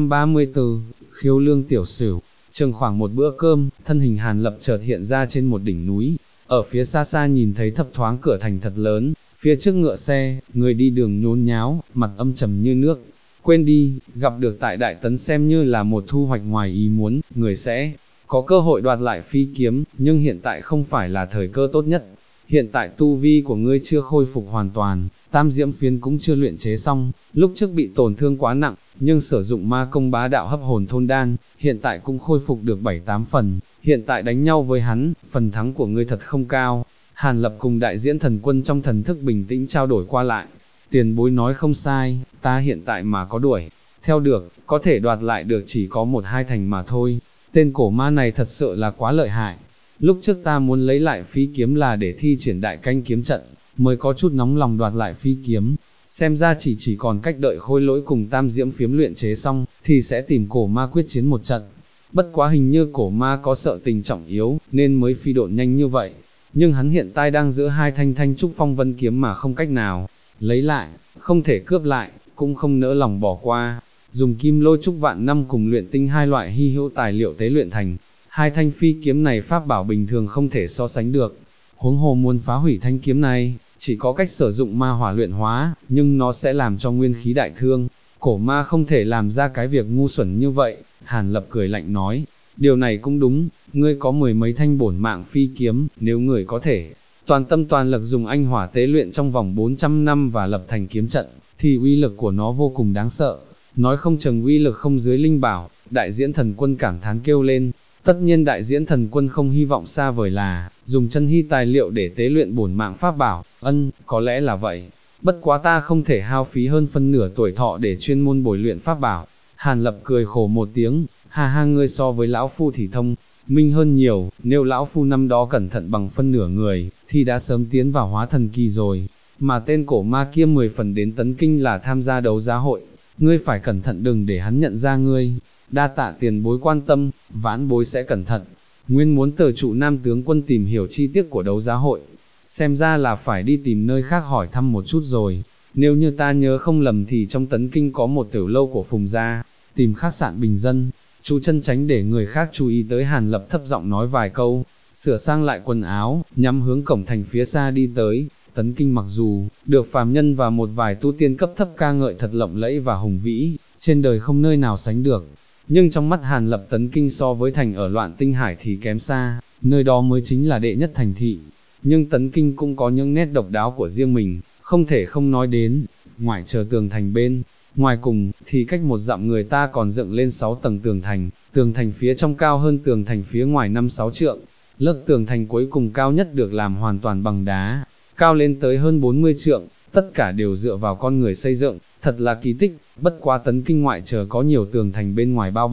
934, khiêu lương tiểu sửu. Chừng khoảng một bữa cơm, thân hình Hàn Lập chợt hiện ra trên một đỉnh núi, ở phía xa xa nhìn thấy thấp thoáng cửa thành thật lớn, phía trước ngựa xe, người đi đường nhốn nháo, mặt âm trầm như nước. Quên đi, gặp được tại Đại Tấn xem như là một thu hoạch ngoài ý muốn, người sẽ có cơ hội đoạt lại phi kiếm, nhưng hiện tại không phải là thời cơ tốt nhất. Hiện tại tu vi của ngươi chưa khôi phục hoàn toàn, tam diễm phiến cũng chưa luyện chế xong, lúc trước bị tổn thương quá nặng, nhưng sử dụng ma công bá đạo hấp hồn thôn đan, hiện tại cũng khôi phục được 7-8 phần, hiện tại đánh nhau với hắn, phần thắng của ngươi thật không cao. Hàn Lập cùng đại diễn thần quân trong thần thức bình tĩnh trao đổi qua lại, tiền bối nói không sai, ta hiện tại mà có đuổi theo được, có thể đoạt lại được chỉ có 1-2 thành mà thôi, tên cổ ma này thật sự là quá lợi hại. Lúc trước ta muốn lấy lại phi kiếm là để thi triển đại canh kiếm trận, mới có chút nóng lòng đoạt lại phi kiếm, xem ra chỉ còn cách đợi khôi lỗi cùng tam diễm phiếm luyện chế xong, thì sẽ tìm cổ ma quyết chiến một trận. Bất quá hình như cổ ma có sợ tình trọng yếu, nên mới phi độn nhanh như vậy, nhưng hắn hiện tại đang giữa hai thanh trúc phong vân kiếm mà không cách nào lấy lại, không thể cướp lại, cũng không nỡ lòng bỏ qua. Dùng kim lôi trúc vạn năm cùng luyện tinh hai loại hy hữu tài liệu tế luyện thành, hai thanh phi kiếm này pháp bảo bình thường không thể so sánh được. Huống hồ muốn phá hủy thanh kiếm này, chỉ có cách sử dụng ma hỏa luyện hóa, nhưng nó sẽ làm cho nguyên khí đại thương. Cổ ma không thể làm ra cái việc ngu xuẩn như vậy. Hàn Lập cười lạnh nói, điều này cũng đúng, ngươi có 10 mấy thanh bổn mạng phi kiếm, nếu người có thể toàn tâm toàn lực dùng anh hỏa tế luyện trong vòng 400 năm và lập thành kiếm trận, thì uy lực của nó vô cùng đáng sợ. Nói không chừng uy lực không dưới linh bảo. Đại diễn thần quân cảm thán kêu lên. Tất nhiên đại diễn thần quân không hy vọng xa vời là dùng chân hy tài liệu để tế luyện bổn mạng pháp bảo, có lẽ là vậy. Bất quá ta không thể hao phí hơn phân nửa tuổi thọ để chuyên môn bồi luyện pháp bảo. Hàn Lập cười khổ một tiếng, ha ha, ngươi so với lão phu thì thông minh hơn nhiều, nếu lão phu năm đó cẩn thận bằng phân nửa người, thì đã sớm tiến vào hóa thần kỳ rồi. Mà tên cổ ma kia 10 phần đến Tấn Kinh là tham gia đấu giá hội, ngươi phải cẩn thận đừng để hắn nhận ra ngươi. Đa tạ tiền bối quan tâm, vãn bối sẽ cẩn thận. Nguyên muốn tờ trụ nam tướng quân tìm hiểu chi tiết của đấu giá hội, xem ra là phải đi tìm nơi khác hỏi thăm một chút rồi. Nếu như ta nhớ không lầm thì trong Tấn Kinh có một tiểu lâu của Phùng gia, tìm khách sạn bình dân. Chú chân tránh để người khác chú ý tới. Hàn Lập thấp giọng nói vài câu, sửa sang lại quần áo, nhắm hướng cổng thành phía xa đi tới. Tấn Kinh mặc dù được phàm nhân và một vài tu tiên cấp thấp ca ngợi thật lộng lẫy và hùng vĩ, trên đời không nơi nào sánh được, nhưng trong mắt Hàn Lập Tấn Kinh so với thành ở Loạn Tinh Hải thì kém xa, nơi đó mới chính là đệ nhất thành thị. Nhưng Tấn Kinh cũng có những nét độc đáo của riêng mình, không thể không nói đến. Ngoại trừ tường thành bên ngoài cùng, thì cách một dặm người ta còn dựng lên 6 tầng tường thành phía trong cao hơn tường thành phía ngoài 5-6 trượng. Lớp tường thành cuối cùng cao nhất được làm hoàn toàn bằng đá, cao lên tới hơn 40 trượng, tất cả đều dựa vào con người xây dựng, thật là kỳ tích. Bất quá Tấn Kinh ngoại trừ có nhiều tường thành bên ngoài bao bọc,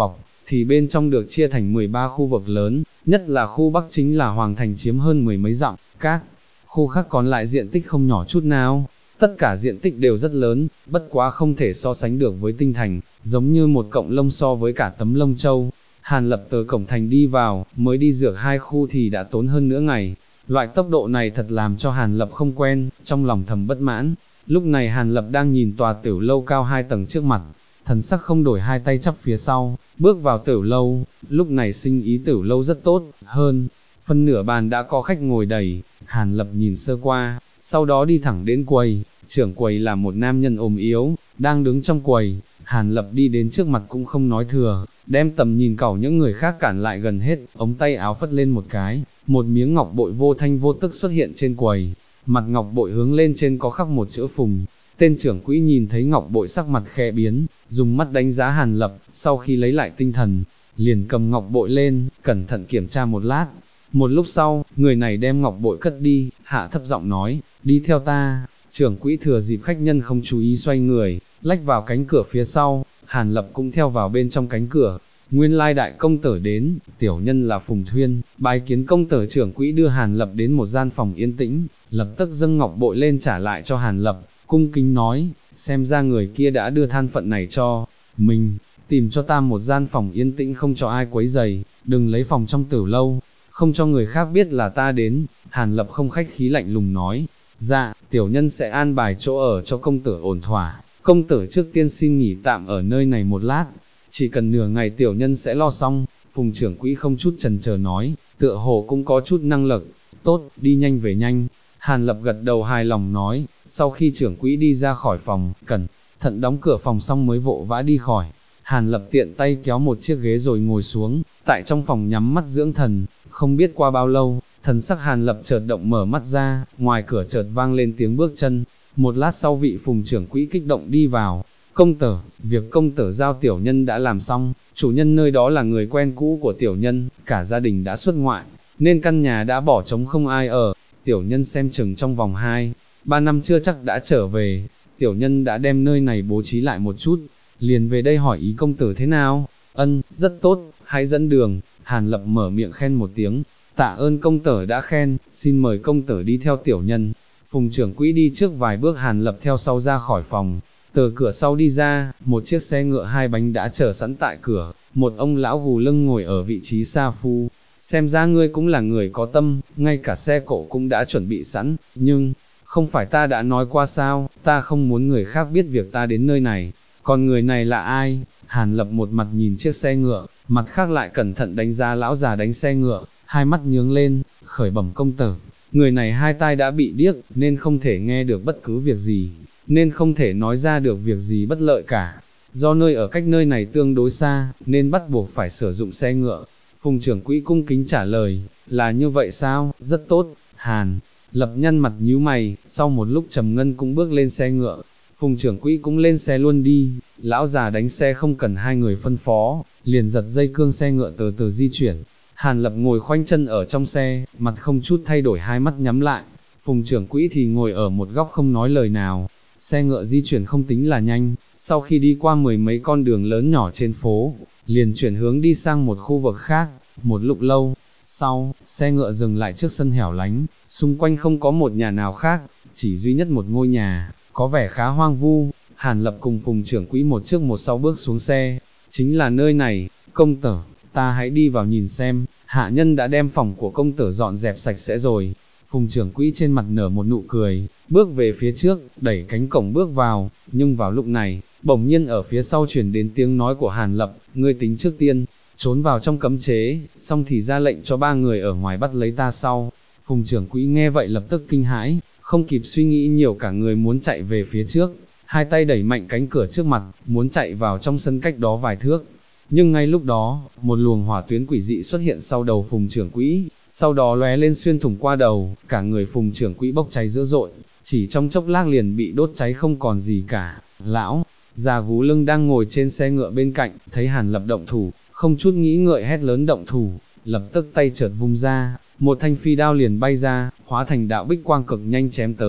thì bên trong được chia thành 13 khu vực lớn, nhất là khu Bắc chính là Hoàng Thành chiếm hơn mười mấy dặm, các khu khác còn lại diện tích không nhỏ chút nào. Tất cả diện tích đều rất lớn, bất quá không thể so sánh được với Tinh Thành, giống như một cọng lông so với cả tấm lông châu. Hàn Lập từ cổng thành đi vào, mới đi dược 2 khu thì đã tốn hơn nửa ngày. Loại tốc độ này thật làm cho Hàn Lập không quen, trong lòng thầm bất mãn. Lúc này Hàn Lập đang nhìn tòa tiểu lâu cao 2 tầng trước mặt, thần sắc không đổi, hai tay chắp phía sau, bước vào tiểu lâu. Lúc này sinh ý tiểu lâu rất tốt, hơn phân nửa bàn đã có khách ngồi đầy. Hàn Lập nhìn sơ qua, sau đó đi thẳng đến quầy. Trưởng quầy là một nam nhân ốm yếu, đang đứng trong quầy. Hàn Lập đi đến trước mặt cũng không nói thừa, đem tầm nhìn cẩu những người khác cản lại gần hết, ống tay áo phất lên một cái, một miếng ngọc bội vô thanh vô tức xuất hiện trên quầy. Mặt ngọc bội hướng lên trên có khắc một chữ Phùng. Tên trưởng quỹ nhìn thấy ngọc bội sắc mặt khẽ biến, dùng mắt đánh giá Hàn Lập, sau khi lấy lại tinh thần, liền cầm ngọc bội lên, cẩn thận kiểm tra một lát. Một lúc sau, người này đem ngọc bội cất đi, hạ thấp giọng nói, đi theo ta. Trưởng quỹ thừa dịp khách nhân không chú ý xoay người, lách vào cánh cửa phía sau. Hàn Lập cũng theo vào bên trong cánh cửa. Nguyên lai đại công tử đến, tiểu nhân là Phùng Thuyên, bái kiến công tử. Trưởng quỹ đưa Hàn Lập đến một gian phòng yên tĩnh, lập tức dâng ngọc bội lên trả lại cho Hàn Lập, cung kính nói, xem ra người kia đã đưa than phận này cho mình, tìm cho ta một gian phòng yên tĩnh không cho ai quấy rầy, đừng lấy phòng trong tiểu lâu, không cho người khác biết là ta đến. Hàn Lập không khách khí lạnh lùng nói, dạ, tiểu nhân sẽ an bài chỗ ở cho công tử ổn thỏa, công tử trước tiên xin nghỉ tạm ở nơi này một lát, chỉ cần nửa ngày tiểu nhân sẽ lo xong. Phùng trưởng quỹ không chút chần chờ nói, tựa hồ cũng có chút năng lực, tốt, đi nhanh về nhanh. Hàn Lập gật đầu hài lòng nói, sau khi trưởng quỹ đi ra khỏi phòng, cẩn thận đóng cửa phòng xong mới vội vã đi khỏi. Hàn Lập tiện tay kéo một chiếc ghế rồi ngồi xuống, tại trong phòng nhắm mắt dưỡng thần. Không biết qua bao lâu, thần sắc Hàn Lập chợt động mở mắt ra, ngoài cửa chợt vang lên tiếng bước chân. Một lát sau vị Phùng trưởng quỹ kích động đi vào, công tử, việc công tử giao tiểu nhân đã làm xong, chủ nhân nơi đó là người quen cũ của tiểu nhân, cả gia đình đã xuất ngoại, nên căn nhà đã bỏ trống không ai ở. Tiểu nhân xem chừng trong vòng 2-3 năm chưa chắc đã trở về, tiểu nhân đã đem nơi này bố trí lại một chút, liền về đây hỏi ý công tử thế nào. Ân, rất tốt, hãy dẫn đường. Hàn Lập mở miệng khen một tiếng, tạ ơn công tử đã khen, xin mời công tử đi theo tiểu nhân. Phùng trưởng quỹ đi trước vài bước, Hàn Lập theo sau ra khỏi phòng. Từ cửa sau đi ra, một chiếc xe ngựa 2 bánh đã chờ sẵn tại cửa, một ông lão gù lưng ngồi ở vị trí sa phu. Xem ra ngươi cũng là người có tâm, ngay cả xe cộ cũng đã chuẩn bị sẵn, nhưng, không phải ta đã nói qua sao, ta không muốn người khác biết việc ta đến nơi này, còn người này là ai? Hàn Lập một mặt nhìn chiếc xe ngựa, mặt khác lại cẩn thận đánh giá lão già đánh xe ngựa, hai mắt nhướng lên, khởi bẩm công tử, người này hai tai đã bị điếc, nên không thể nghe được bất cứ việc gì, nên không thể nói ra được việc gì bất lợi cả, do nơi ở cách nơi này tương đối xa, nên bắt buộc phải sử dụng xe ngựa. Phùng trưởng quỹ cung kính trả lời, là như vậy sao, rất tốt. Hàn Lập nhăn mặt nhíu mày, sau một lúc trầm ngân cũng bước lên xe ngựa, Phùng trưởng quỹ cũng lên xe luôn đi. Lão già đánh xe không cần hai người phân phó, liền giật dây cương xe ngựa từ từ di chuyển. Hàn Lập ngồi khoanh chân ở trong xe, mặt không chút thay đổi, hai mắt nhắm lại. Phùng trưởng quỹ thì ngồi ở một góc không nói lời nào. Xe ngựa di chuyển không tính là nhanh, sau khi đi qua mười mấy con đường lớn nhỏ trên phố, liền chuyển hướng đi sang một khu vực khác. Một lúc lâu sau, xe ngựa dừng lại trước sân hẻo lánh, xung quanh không có một nhà nào khác, chỉ duy nhất một ngôi nhà, có vẻ khá hoang vu. Hàn Lập cùng Phùng trưởng quỹ một trước một sau bước xuống xe, chính là nơi này, công tử, ta hãy đi vào nhìn xem, hạ nhân đã đem phòng của công tử dọn dẹp sạch sẽ rồi. Phùng trưởng quỹ trên mặt nở một nụ cười, bước về phía trước, đẩy cánh cổng bước vào, nhưng vào lúc này, bỗng nhiên ở phía sau truyền đến tiếng nói của Hàn Lập, ngươi tính trước tiên trốn vào trong cấm chế, xong thì ra lệnh cho ba người ở ngoài bắt lấy ta sau. Phùng trưởng quỹ nghe vậy lập tức kinh hãi, không kịp suy nghĩ nhiều, cả người muốn chạy về phía trước, hai tay đẩy mạnh cánh cửa trước mặt, muốn chạy vào trong sân cách đó vài thước. Nhưng ngay lúc đó, một luồng hỏa tuyến quỷ dị xuất hiện sau đầu Phùng trưởng quỹ, sau đó lóe lên xuyên thủng qua đầu, cả người Phùng trưởng quỹ bốc cháy dữ dội, chỉ trong chốc lát liền bị đốt cháy không còn gì cả. Lão già gú lưng đang ngồi trên xe ngựa bên cạnh, thấy Hàn Lập động thủ, không chút nghĩ ngợi hét lớn động thủ, lập tức tay chợt vung ra, một thanh phi đao liền bay ra, hóa thành đạo bích quang cực nhanh chém tới.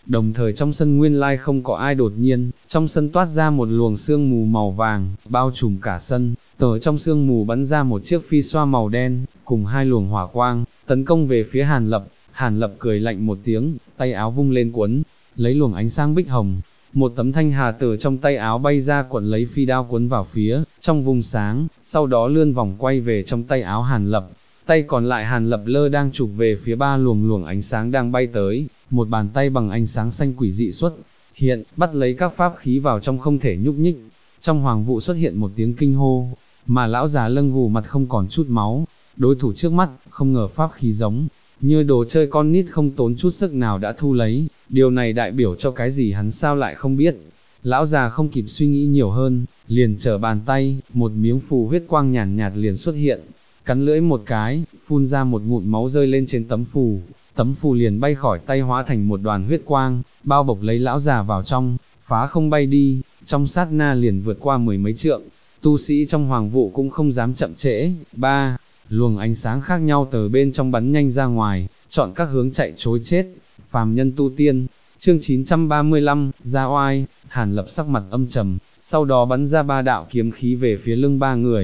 đồng thời trong sân nguyên lai không có ai. Đột nhiên, trong sân toát ra một luồng sương mù màu vàng, bao trùm cả sân, từ trong sương mù bắn ra một chiếc phi xoa màu đen, cùng hai luồng hỏa quang, tấn công về phía Hàn Lập. Hàn Lập cười lạnh một tiếng, tay áo vung lên cuốn, lấy luồng ánh sáng bích hồng. Một tấm thanh hà từ trong tay áo bay ra cuộn lấy phi đao cuốn vào phía, trong vùng sáng, sau đó lươn vòng quay về trong tay áo Hàn Lập. Tay còn lại Hàn Lập lơ đang chụp về phía ba luồng ánh sáng đang bay tới, một bàn tay bằng ánh sáng xanh quỷ dị xuất hiện, bắt lấy các pháp khí vào trong không thể nhúc nhích. Trong hoàng vụ xuất hiện một tiếng kinh hô, mà lão già lưng gù mặt không còn chút máu. Đối thủ trước mắt, không ngờ pháp khí giống như đồ chơi con nít không tốn chút sức nào đã thu lấy, điều này đại biểu cho cái gì hắn sao lại không biết. Lão già không kịp suy nghĩ nhiều hơn, liền trở bàn tay, một miếng phù huyết quang nhàn nhạt liền xuất hiện, cắn lưỡi một cái, phun ra một ngụm máu rơi lên trên tấm phù liền bay khỏi tay hóa thành một đoàn huyết quang, bao bọc lấy lão già vào trong, phá không bay đi, trong sát na liền vượt qua mười mấy trượng. Tu sĩ trong hoàng vụ cũng không dám chậm trễ. Ba luồng ánh sáng khác nhau từ bên trong bắn nhanh ra ngoài, chọn các hướng chạy trối chết. Phàm nhân tu tiên, chương 935, ra oai. Hàn Lập sắc mặt âm trầm, sau đó bắn ra ba đạo kiếm khí về phía lưng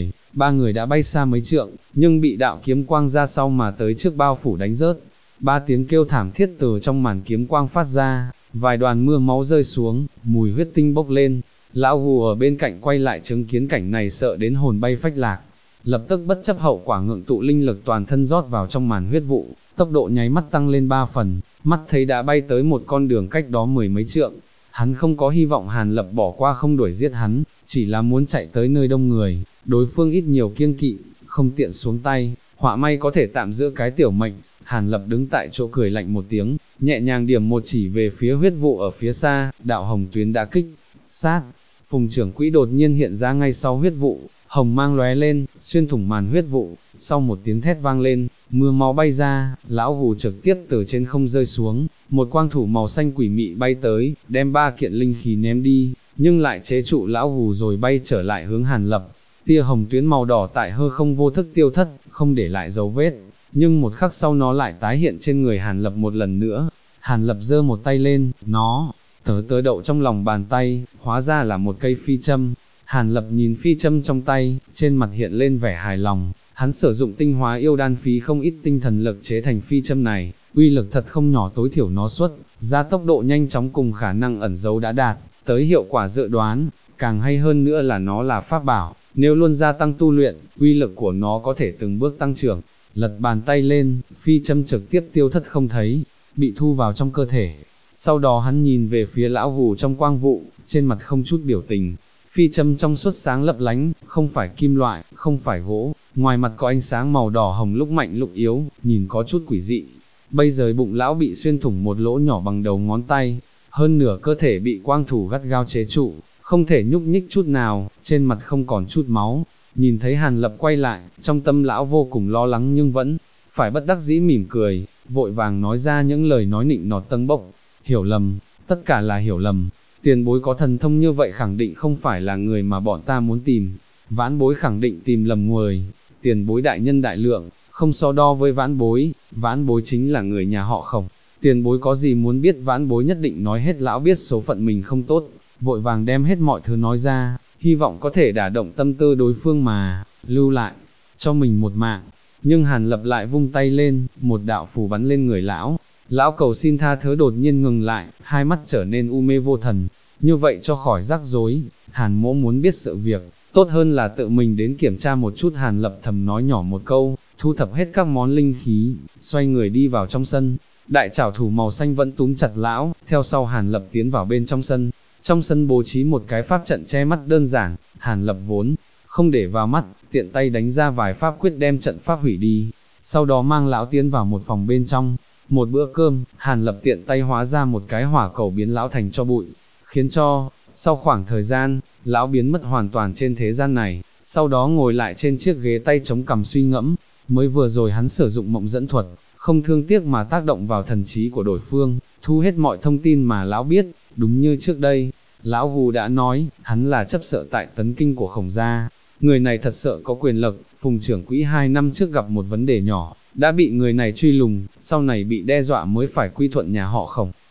ba người đã bay xa mấy trượng, nhưng bị đạo kiếm quang ra sau mà tới trước bao phủ đánh rớt. Ba tiếng kêu thảm thiết từ trong màn kiếm quang phát ra, vài đoàn mưa máu rơi xuống, mùi huyết tinh bốc lên. Lão Hù ở bên cạnh quay lại chứng kiến cảnh này sợ đến hồn bay phách lạc, lập tức bất chấp hậu quả ngượng tụ linh lực toàn thân rót vào trong màn huyết vụ, tốc độ nháy mắt tăng lên 3 phần, mắt thấy đã bay tới một con đường cách đó mười mấy trượng. Hắn không có hy vọng Hàn Lập bỏ qua không đuổi giết hắn, chỉ là muốn chạy tới nơi đông người, đối phương ít nhiều kiêng kỵ, không tiện xuống tay, họa may có thể tạm giữ cái tiểu mệnh. Hàn Lập đứng tại chỗ cười lạnh một tiếng, nhẹ nhàng điểm một chỉ về phía huyết vụ ở phía xa, đạo hồng tuyến đã kích sát. Phùng trưởng quỹ đột nhiên hiện ra ngay sau huyết vụ, hồng mang lóe lên, xuyên thủng màn huyết vụ, sau một tiếng thét vang lên, mưa máu bay ra, lão Hù trực tiếp từ trên không rơi xuống, một quang thủ màu xanh quỷ mị bay tới, đem ba kiện linh khí ném đi, nhưng lại chế trụ lão Hù rồi bay trở lại hướng Hàn Lập. Tia hồng tuyến màu đỏ tại hư không vô thức tiêu thất, không để lại dấu vết, nhưng một khắc sau nó lại tái hiện trên người Hàn Lập một lần nữa. Hàn Lập giơ một tay lên, nó tớ đậu trong lòng bàn tay, hóa ra là một cây phi châm. Hàn Lập nhìn phi châm trong tay, trên mặt hiện lên vẻ hài lòng, hắn sử dụng tinh hóa yêu đan phí không ít tinh thần lực chế thành phi châm này, uy lực thật không nhỏ, tối thiểu nó xuất ra tốc độ nhanh chóng cùng khả năng ẩn giấu đã đạt tới hiệu quả dự đoán, càng hay hơn nữa là nó là pháp bảo, nếu luôn gia tăng tu luyện, uy lực của nó có thể từng bước tăng trưởng. Lật bàn tay lên, phi châm trực tiếp tiêu thất không thấy, bị thu vào trong cơ thể. Sau đó hắn nhìn về phía lão Hù trong quang vụ, trên mặt không chút biểu tình. Phi châm trong suốt sáng lấp lánh, không phải kim loại, không phải gỗ, ngoài mặt có ánh sáng màu đỏ hồng lúc mạnh lúc yếu, nhìn có chút quỷ dị. Bây giờ bụng lão bị xuyên thủng một lỗ nhỏ bằng đầu ngón tay, hơn nửa cơ thể bị quang thủ gắt gao chế trụ, không thể nhúc nhích chút nào, trên mặt không còn chút máu. Nhìn thấy Hàn Lập quay lại, trong tâm lão vô cùng lo lắng nhưng vẫn phải bất đắc dĩ mỉm cười, vội vàng nói ra những lời nói nịnh nọt tâng bốc. Hiểu lầm, tất cả là hiểu lầm, tiền bối có thần thông như vậy khẳng định không phải là người mà bọn ta muốn tìm, vãn bối khẳng định tìm lầm người. Tiền bối đại nhân đại lượng, không so đo với vãn bối chính là người nhà họ Khổng. Tiền bối có gì muốn biết vãn bối nhất định nói hết. Lão biết số phận mình không tốt, vội vàng đem hết mọi thứ nói ra, hy vọng có thể đả động tâm tư đối phương mà lưu lại cho mình một mạng. Nhưng Hàn Lập lại vung tay lên, một đạo phù bắn lên người lão. Lão cầu xin tha thứ đột nhiên ngừng lại, hai mắt trở nên u mê vô thần. Như vậy cho khỏi rắc rối, Hàn mỗ muốn biết sự việc, tốt hơn là tự mình đến kiểm tra một chút. Hàn Lập thầm nói nhỏ một câu, thu thập hết các món linh khí, xoay người đi vào trong sân. Đại trảo thủ màu xanh vẫn túm chặt lão, theo sau Hàn Lập tiến vào bên trong sân. Trong sân bố trí một cái pháp trận che mắt đơn giản, Hàn Lập vốn không để vào mắt, tiện tay đánh ra vài pháp quyết đem trận pháp hủy đi, sau đó mang lão tiến vào một phòng bên trong. Một bữa cơm, Hàn Lập tiện tay hóa ra một cái hỏa cầu biến lão thành tro bụi, khiến cho, sau khoảng thời gian, lão biến mất hoàn toàn trên thế gian này, sau đó ngồi lại trên chiếc ghế tay chống cằm suy ngẫm. Mới vừa rồi hắn sử dụng mộng dẫn thuật, không thương tiếc mà tác động vào thần trí của đối phương, thu hết mọi thông tin mà lão biết. Đúng như trước đây, lão Hù đã nói, hắn là chấp sự tại Tấn Kinh của Khổng gia, người này thật sự có quyền lực. Phùng trưởng quỹ 2 năm trước gặp một vấn đề nhỏ, đã bị người này truy lùng, sau này bị đe dọa mới phải quy thuận nhà họ Khổng.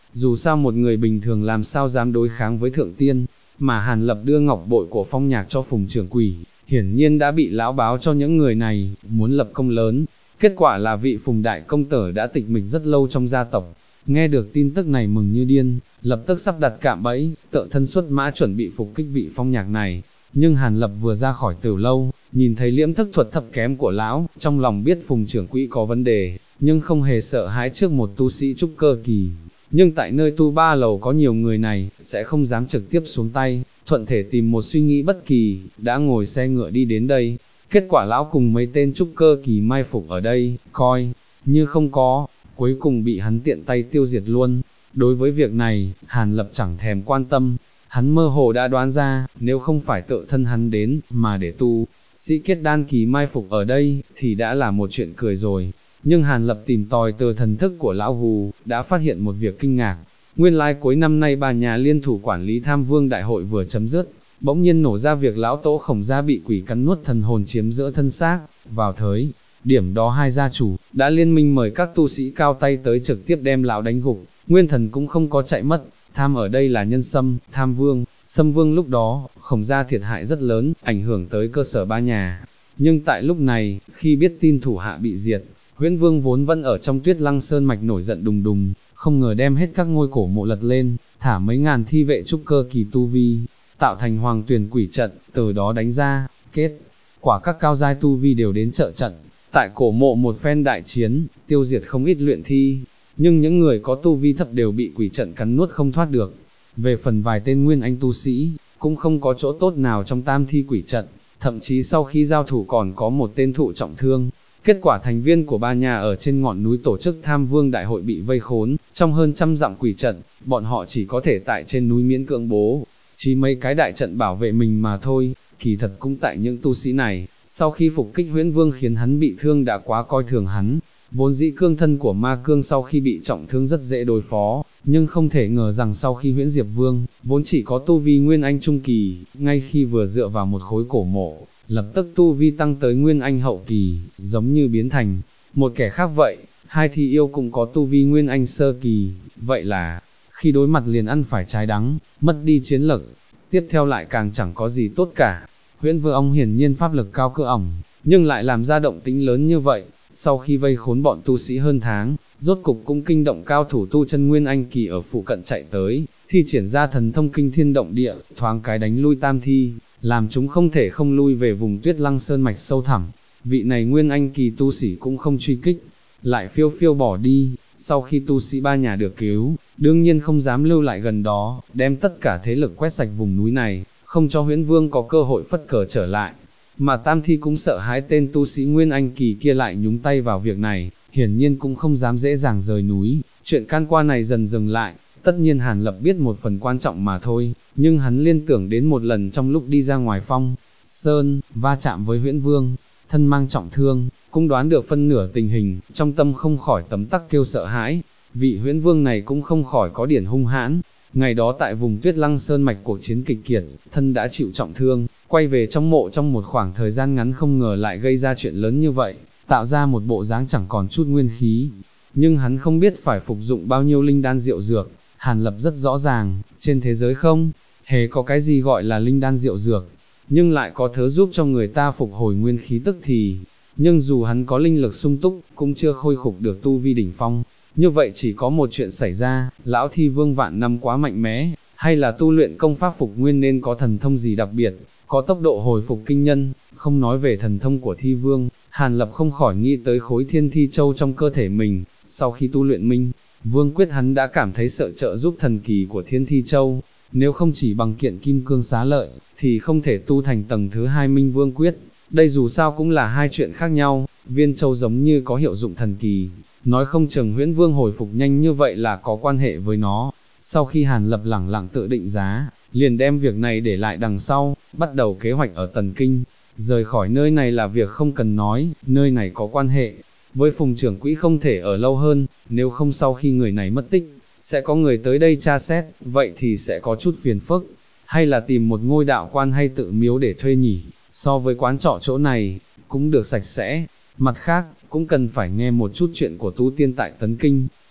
dù sao một người bình thường làm sao dám đối kháng với thượng tiên, mà Hàn Lập đưa ngọc bội của Phong Nhạc cho Phùng trưởng quỷ, hiển nhiên đã bị lão báo cho những người này, muốn lập công lớn, kết quả là vị Phùng đại công tử đã tịch mịch rất lâu trong gia tộc. Nghe được tin tức này mừng như điên, lập tức sắp đặt cạm bẫy, tự thân xuất mã chuẩn bị phục kích vị Phong Nhạc này. Nhưng Hàn Lập vừa ra khỏi tiểu lâu, nhìn thấy liễm thức thuật thấp kém của lão, trong lòng biết Phùng trưởng quỹ có vấn đề, nhưng không hề sợ hãi trước một tu sĩ trúc cơ kỳ. Nhưng tại nơi tu ba lầu có nhiều người này, sẽ không dám trực tiếp xuống tay, thuận thể tìm một suy nghĩ bất kỳ, đã ngồi xe ngựa đi đến đây. Kết quả lão cùng mấy tên trúc cơ kỳ mai phục ở đây, coi như không có, cuối cùng bị hắn tiện tay tiêu diệt luôn. Đối với việc này, Hàn Lập chẳng thèm quan tâm, hắn mơ hồ đã đoán ra, nếu không phải tự thân hắn đến, mà để tu sĩ kết đan kỳ mai phục ở đây, thì đã là một chuyện cười rồi. Nhưng Hàn Lập tìm tòi từ thần thức của lão hù, đã phát hiện một việc kinh ngạc. Nguyên lai cuối năm nay bà nhà liên thủ quản lý Tham Vương đại hội vừa chấm dứt, bỗng nhiên nổ ra việc lão Tổ Khổng Gia bị quỷ cắn nuốt thần hồn chiếm giữa thân xác. Vào thời điểm đó hai gia chủ đã liên minh mời các tu sĩ cao tay tới trực tiếp đem lão đánh gục, nguyên thần cũng không có chạy mất. Tham ở đây là nhân sâm, Tham Vương, Sâm Vương. Lúc đó Khổng Gia thiệt hại rất lớn, ảnh hưởng tới cơ sở ba nhà. Nhưng tại lúc này, khi biết tin thủ hạ bị diệt, Huyễn Vương vốn vẫn ở trong Tuyết Lăng Sơn mạch nổi giận đùng đùng, không ngờ đem hết các ngôi cổ mộ lật lên, thả mấy ngàn thi vệ trúc cơ kỳ tu vi, tạo thành Hoàng Tuyền Quỷ trận, từ đó đánh ra. Kết quả các cao giai tu vi đều đến trợ trận, tại cổ mộ một phen đại chiến, tiêu diệt không ít luyện thi, nhưng những người có tu vi thấp đều bị quỷ trận cắn nuốt không thoát được. Về phần vài tên nguyên anh tu sĩ, cũng không có chỗ tốt nào trong tam thi quỷ trận, thậm chí sau khi giao thủ còn có một tên thụ trọng thương. Kết quả thành viên của ba nhà ở trên ngọn núi tổ chức Tham Vương đại hội bị vây khốn, trong hơn trăm dặm quỷ trận, bọn họ chỉ có thể tại trên núi miễn cưỡng bố chỉ mấy cái đại trận bảo vệ mình mà thôi. Kỳ thật cũng tại những tu sĩ này, sau khi phục kích Huyễn Vương khiến hắn bị thương đã quá coi thường hắn. Vốn dĩ cương thân của Ma Cương sau khi bị trọng thương rất dễ đối phó, nhưng không thể ngờ rằng sau khi Huyễn Diệp Vương, vốn chỉ có tu vi Nguyên Anh Trung Kỳ, ngay khi vừa dựa vào một khối cổ mộ, lập tức tu vi tăng tới Nguyên Anh Hậu Kỳ, giống như biến thành một kẻ khác vậy. Hai thi yêu cũng có tu vi Nguyên Anh Sơ Kỳ, vậy là, khi đối mặt liền ăn phải trái đắng, mất đi chiến lực, tiếp theo lại càng chẳng có gì tốt cả. Huyễn Vương ông hiển nhiên pháp lực cao cơ ỏng, nhưng lại làm ra động tĩnh lớn như vậy. Sau khi vây khốn bọn tu sĩ hơn tháng, rốt cục cũng kinh động cao thủ tu chân Nguyên Anh Kỳ ở phụ cận chạy tới, thi triển ra thần thông kinh thiên động địa, thoáng cái đánh lui tam thi, làm chúng không thể không lui về vùng Tuyết Lăng Sơn mạch sâu thẳm. Vị này Nguyên Anh Kỳ tu sĩ cũng không truy kích, lại phiêu phiêu bỏ đi. Sau khi tu sĩ ba nhà được cứu, đương nhiên không dám lưu lại gần đó, đem tất cả thế lực quét sạch vùng núi này, không cho Huyễn Vương có cơ hội phất cờ trở lại. Mà tam thi cũng sợ hãi tên tu sĩ Nguyên Anh Kỳ kia lại nhúng tay vào việc này, hiển nhiên cũng không dám dễ dàng rời núi. Chuyện can qua này dần dừng lại, tất nhiên Hàn Lập biết một phần quan trọng mà thôi, nhưng hắn liên tưởng đến một lần trong lúc đi ra ngoài Phong Sơn, va chạm với Huyễn Vương, thân mang trọng thương, cũng đoán được phân nửa tình hình, trong tâm không khỏi tấm tắc kêu sợ hãi. Vị Huyễn Vương này cũng không khỏi có điển hung hãn. Ngày đó tại vùng Tuyết Lăng Sơn mạch cuộc chiến kịch kiệt, thân đã chịu trọng thương, quay về trong mộ trong một khoảng thời gian ngắn không ngờ lại gây ra chuyện lớn như vậy, tạo ra một bộ dáng chẳng còn chút nguyên khí. Nhưng hắn không biết phải phục dụng bao nhiêu linh đan diệu dược. Hàn Lập rất rõ ràng, trên thế giới không hề có cái gì gọi là linh đan diệu dược, nhưng lại có thứ giúp cho người ta phục hồi nguyên khí tức thì. Nhưng dù hắn có linh lực sung túc, cũng chưa khôi phục được tu vi đỉnh phong. Như vậy chỉ có một chuyện xảy ra, lão thi vương vạn năm quá mạnh mẽ, hay là tu luyện công pháp phục nguyên nên có thần thông gì đặc biệt, có tốc độ hồi phục kinh nhân. Không nói về thần thông của thi vương, Hàn Lập không khỏi nghĩ tới khối thiên thi châu trong cơ thể mình. Sau khi tu luyện Minh Vương quyết hắn đã cảm thấy sợ trợ giúp thần kỳ của thiên thi châu, nếu không chỉ bằng kiện kim cương xá lợi, thì không thể tu thành tầng thứ 2 Minh Vương quyết. Đây dù sao cũng là hai chuyện khác nhau. Viên châu giống như có hiệu dụng thần kỳ, nói không chừng Huyễn Vương hồi phục nhanh như vậy là có quan hệ với nó. Sau khi Hàn Lập lẳng lặng tự định giá, liền đem việc này để lại đằng sau, bắt đầu kế hoạch ở Tần Kinh. Rời khỏi nơi này là việc không cần nói, nơi này có quan hệ với Phùng trưởng quỹ, không thể ở lâu hơn, nếu không sau khi người này mất tích, sẽ có người tới đây tra xét, vậy thì sẽ có chút phiền phức. Hay là tìm một ngôi đạo quan hay tự miếu để thuê nhỉ, so với quán trọ chỗ này, cũng được sạch sẽ. Mặt khác, cũng cần phải nghe một chút chuyện của tu tiên tại Tấn Kinh.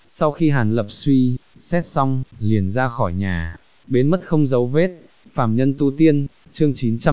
Sau khi Hàn Lập suy xét xong, liền ra khỏi nhà, biến mất không dấu vết. Phàm nhân tu tiên, chương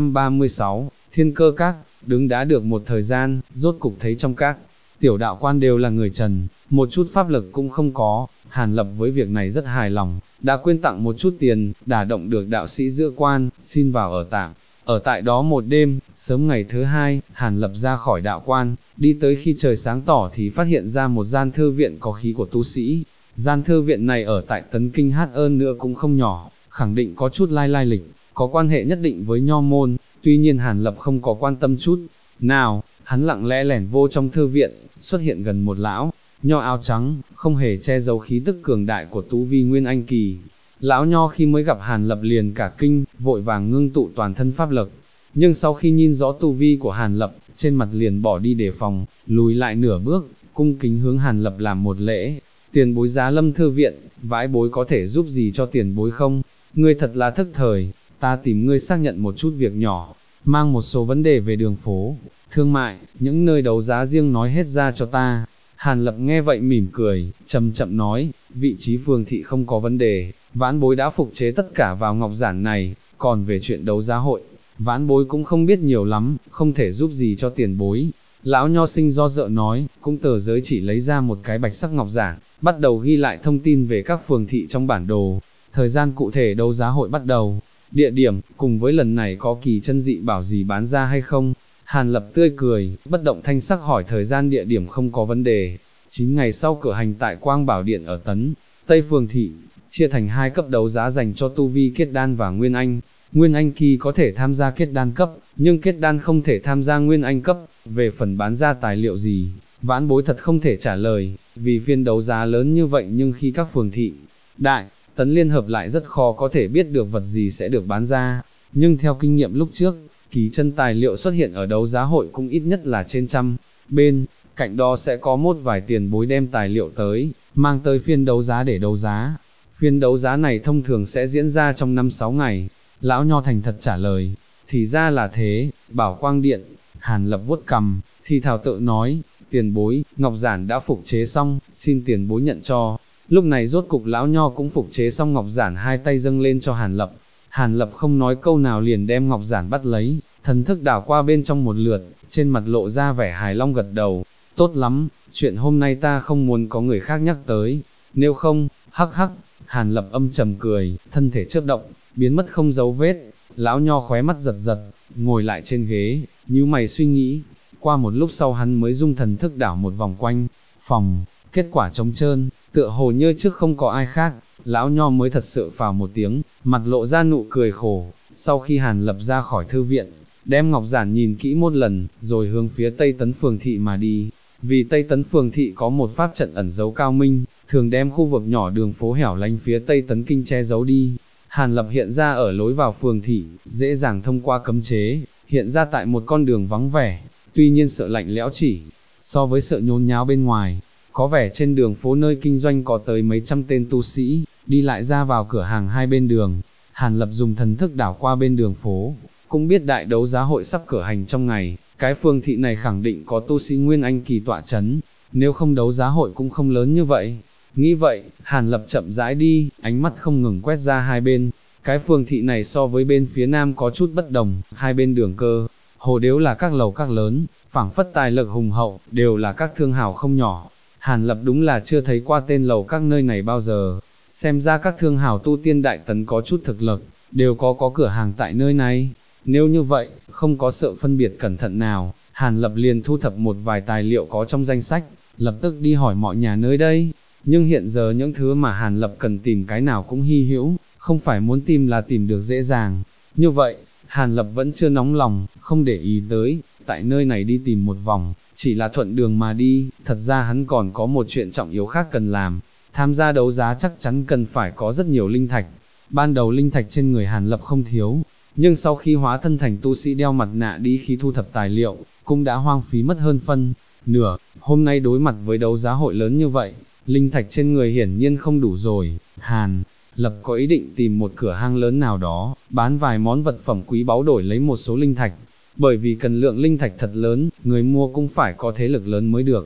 936, Thiên Cơ Các, đứng đã được một thời gian, rốt cục thấy trong các tiểu đạo quan đều là người trần, một chút pháp lực cũng không có. Hàn Lập với việc này rất hài lòng, đã quyên tặng một chút tiền, đả động được đạo sĩ giữa quan, xin vào ở tạm. Ở tại đó một đêm, sớm ngày thứ hai, Hàn Lập ra khỏi đạo quan, đi tới khi trời sáng tỏ thì phát hiện ra một gian thư viện có khí của tu sĩ. Gian thư viện này ở tại Tấn Kinh hơn nữa cũng không nhỏ, khẳng định có chút lai lịch, có quan hệ nhất định với nho môn. Tuy nhiên Hàn Lập không có quan tâm chút nào, hắn lặng lẽ lẻn vô trong thư viện, xuất hiện gần một lão nho áo trắng, không hề che giấu khí tức cường đại của tu vi Nguyên Anh kỳ. Lão nho khi mới gặp Hàn Lập liền cả kinh, vội vàng ngưng tụ toàn thân pháp lực, nhưng sau khi nhìn rõ tu vi của Hàn Lập, trên mặt liền bỏ đi đề phòng, lùi lại nửa bước, cung kính hướng Hàn Lập làm một lễ. Tiền bối giá lâm thư viện, vãi bối có thể giúp gì cho tiền bối không? Ngươi thật là thức thời, ta tìm ngươi xác nhận một chút việc nhỏ, mang một số vấn đề về đường phố, thương mại, những nơi đấu giá riêng nói hết ra cho ta. Hàn Lập nghe vậy mỉm cười, chậm chậm nói, vị trí phường thị không có vấn đề, vãn bối đã phục chế tất cả vào ngọc giản này, còn về chuyện đấu giá hội, vãn bối cũng không biết nhiều lắm, không thể giúp gì cho tiền bối. Lão nho sinh do dự nói, cũng tờ giới chỉ lấy ra một cái bạch sắc ngọc giản, bắt đầu ghi lại thông tin về các phường thị trong bản đồ, thời gian cụ thể đấu giá hội bắt đầu, địa điểm, cùng với lần này có kỳ chân dị bảo gì bán ra hay không. Hàn Lập tươi cười, bất động thanh sắc hỏi thời gian địa điểm không có vấn đề. 9 ngày sau cử hành tại Quang Bảo Điện ở Tấn Tây Phường Thị, chia thành 2 cấp đấu giá dành cho tu vi kết đan và Nguyên Anh. Nguyên Anh kỳ có thể tham gia kết đan cấp, nhưng kết đan không thể tham gia Nguyên Anh cấp. Về phần bán ra tài liệu gì, vãn bối thật không thể trả lời, vì phiên đấu giá lớn như vậy nhưng khi các phường thị, đại, tấn liên hợp lại rất khó có thể biết được vật gì sẽ được bán ra. Nhưng theo kinh nghiệm lúc trước, kỳ chân tài liệu xuất hiện ở đấu giá hội cũng ít nhất là trên trăm, bên cạnh đó sẽ có một vài tiền bối đem tài liệu tới, mang tới phiên đấu giá để đấu giá. Phiên đấu giá này thông thường sẽ diễn ra trong 5-6 ngày. Lão nho thành thật trả lời, thì ra là thế. Bảo Quang Điện, Hàn Lập vuốt cằm, thì thảo tự nói, tiền bối, ngọc giản đã phục chế xong, xin tiền bối nhận cho. Lúc này rốt cục lão nho cũng phục chế xong ngọc giản, hai tay dâng lên cho Hàn Lập. Hàn Lập không nói câu nào liền đem ngọc giản bắt lấy, thần thức đảo qua bên trong một lượt, trên mặt lộ ra vẻ hài long gật đầu. Tốt lắm, chuyện hôm nay ta không muốn có người khác nhắc tới, nếu không, hắc hắc. Hàn Lập âm trầm cười, thân thể chớp động, biến mất không dấu vết. Lão nho khóe mắt giật giật, ngồi lại trên ghế, nhíu mày suy nghĩ. Qua một lúc sau hắn mới dung thần thức đảo một vòng quanh phòng, kết quả trống trơn, tựa hồ như trước không có ai khác. Lão nho mới thật sự phào một tiếng, mặt lộ ra nụ cười khổ. Sau khi Hàn Lập ra khỏi thư viện, đem ngọc giản nhìn kỹ một lần, rồi hướng phía Tây Tấn Phường Thị mà đi. Vì Tây Tấn Phường Thị có một pháp trận ẩn giấu cao minh, thường đem khu vực nhỏ đường phố hẻo lánh phía Tây Tấn Kinh che giấu đi. Hàn Lập hiện ra ở lối vào phường thị, dễ dàng thông qua cấm chế, hiện ra tại một con đường vắng vẻ. Tuy nhiên sợ lạnh lẽo chỉ, so với sợ nhốn nháo bên ngoài, có vẻ trên đường phố nơi kinh doanh có tới mấy trăm tên tu sĩ, đi lại ra vào cửa hàng hai bên đường. Hàn Lập dùng thần thức đảo qua bên đường phố, cũng biết đại đấu giá hội sắp cử hành trong ngày, cái phường thị này khẳng định có tu sĩ Nguyên Anh kỳ tọa chấn, nếu không đấu giá hội cũng không lớn như vậy. Nghĩ vậy, Hàn Lập chậm rãi đi, ánh mắt không ngừng quét ra hai bên. Cái phường thị này so với bên phía nam có chút bất đồng, hai bên đường cơ hồ đều là các lầu các lớn, phảng phất tài lực hùng hậu, đều là các thương hào không nhỏ. Hàn Lập đúng là chưa thấy qua tên lầu các nơi này bao giờ, xem ra các thương hào tu tiên đại tấn có chút thực lực, đều có cửa hàng tại nơi này. Nếu như vậy, không có sự phân biệt cẩn thận nào, Hàn Lập liền thu thập một vài tài liệu có trong danh sách, lập tức đi hỏi mọi nhà nơi đây. Nhưng hiện giờ những thứ mà Hàn Lập cần tìm cái nào cũng hy hữu, không phải muốn tìm là tìm được dễ dàng. Như vậy, Hàn Lập vẫn chưa nóng lòng, không để ý tới, tại nơi này đi tìm một vòng, chỉ là thuận đường mà đi. Thật ra hắn còn có một chuyện trọng yếu khác cần làm, tham gia đấu giá chắc chắn cần phải có rất nhiều linh thạch. Ban đầu linh thạch trên người Hàn Lập không thiếu, nhưng sau khi hóa thân thành tu sĩ đeo mặt nạ đi khi thu thập tài liệu, cũng đã hoang phí mất hơn phân nửa. Hôm nay đối mặt với đấu giá hội lớn như vậy, linh thạch trên người hiển nhiên không đủ rồi. Hàn Lập có ý định tìm một cửa hàng lớn nào đó, bán vài món vật phẩm quý báu đổi lấy một số linh thạch, bởi vì cần lượng linh thạch thật lớn, người mua cũng phải có thế lực lớn mới được.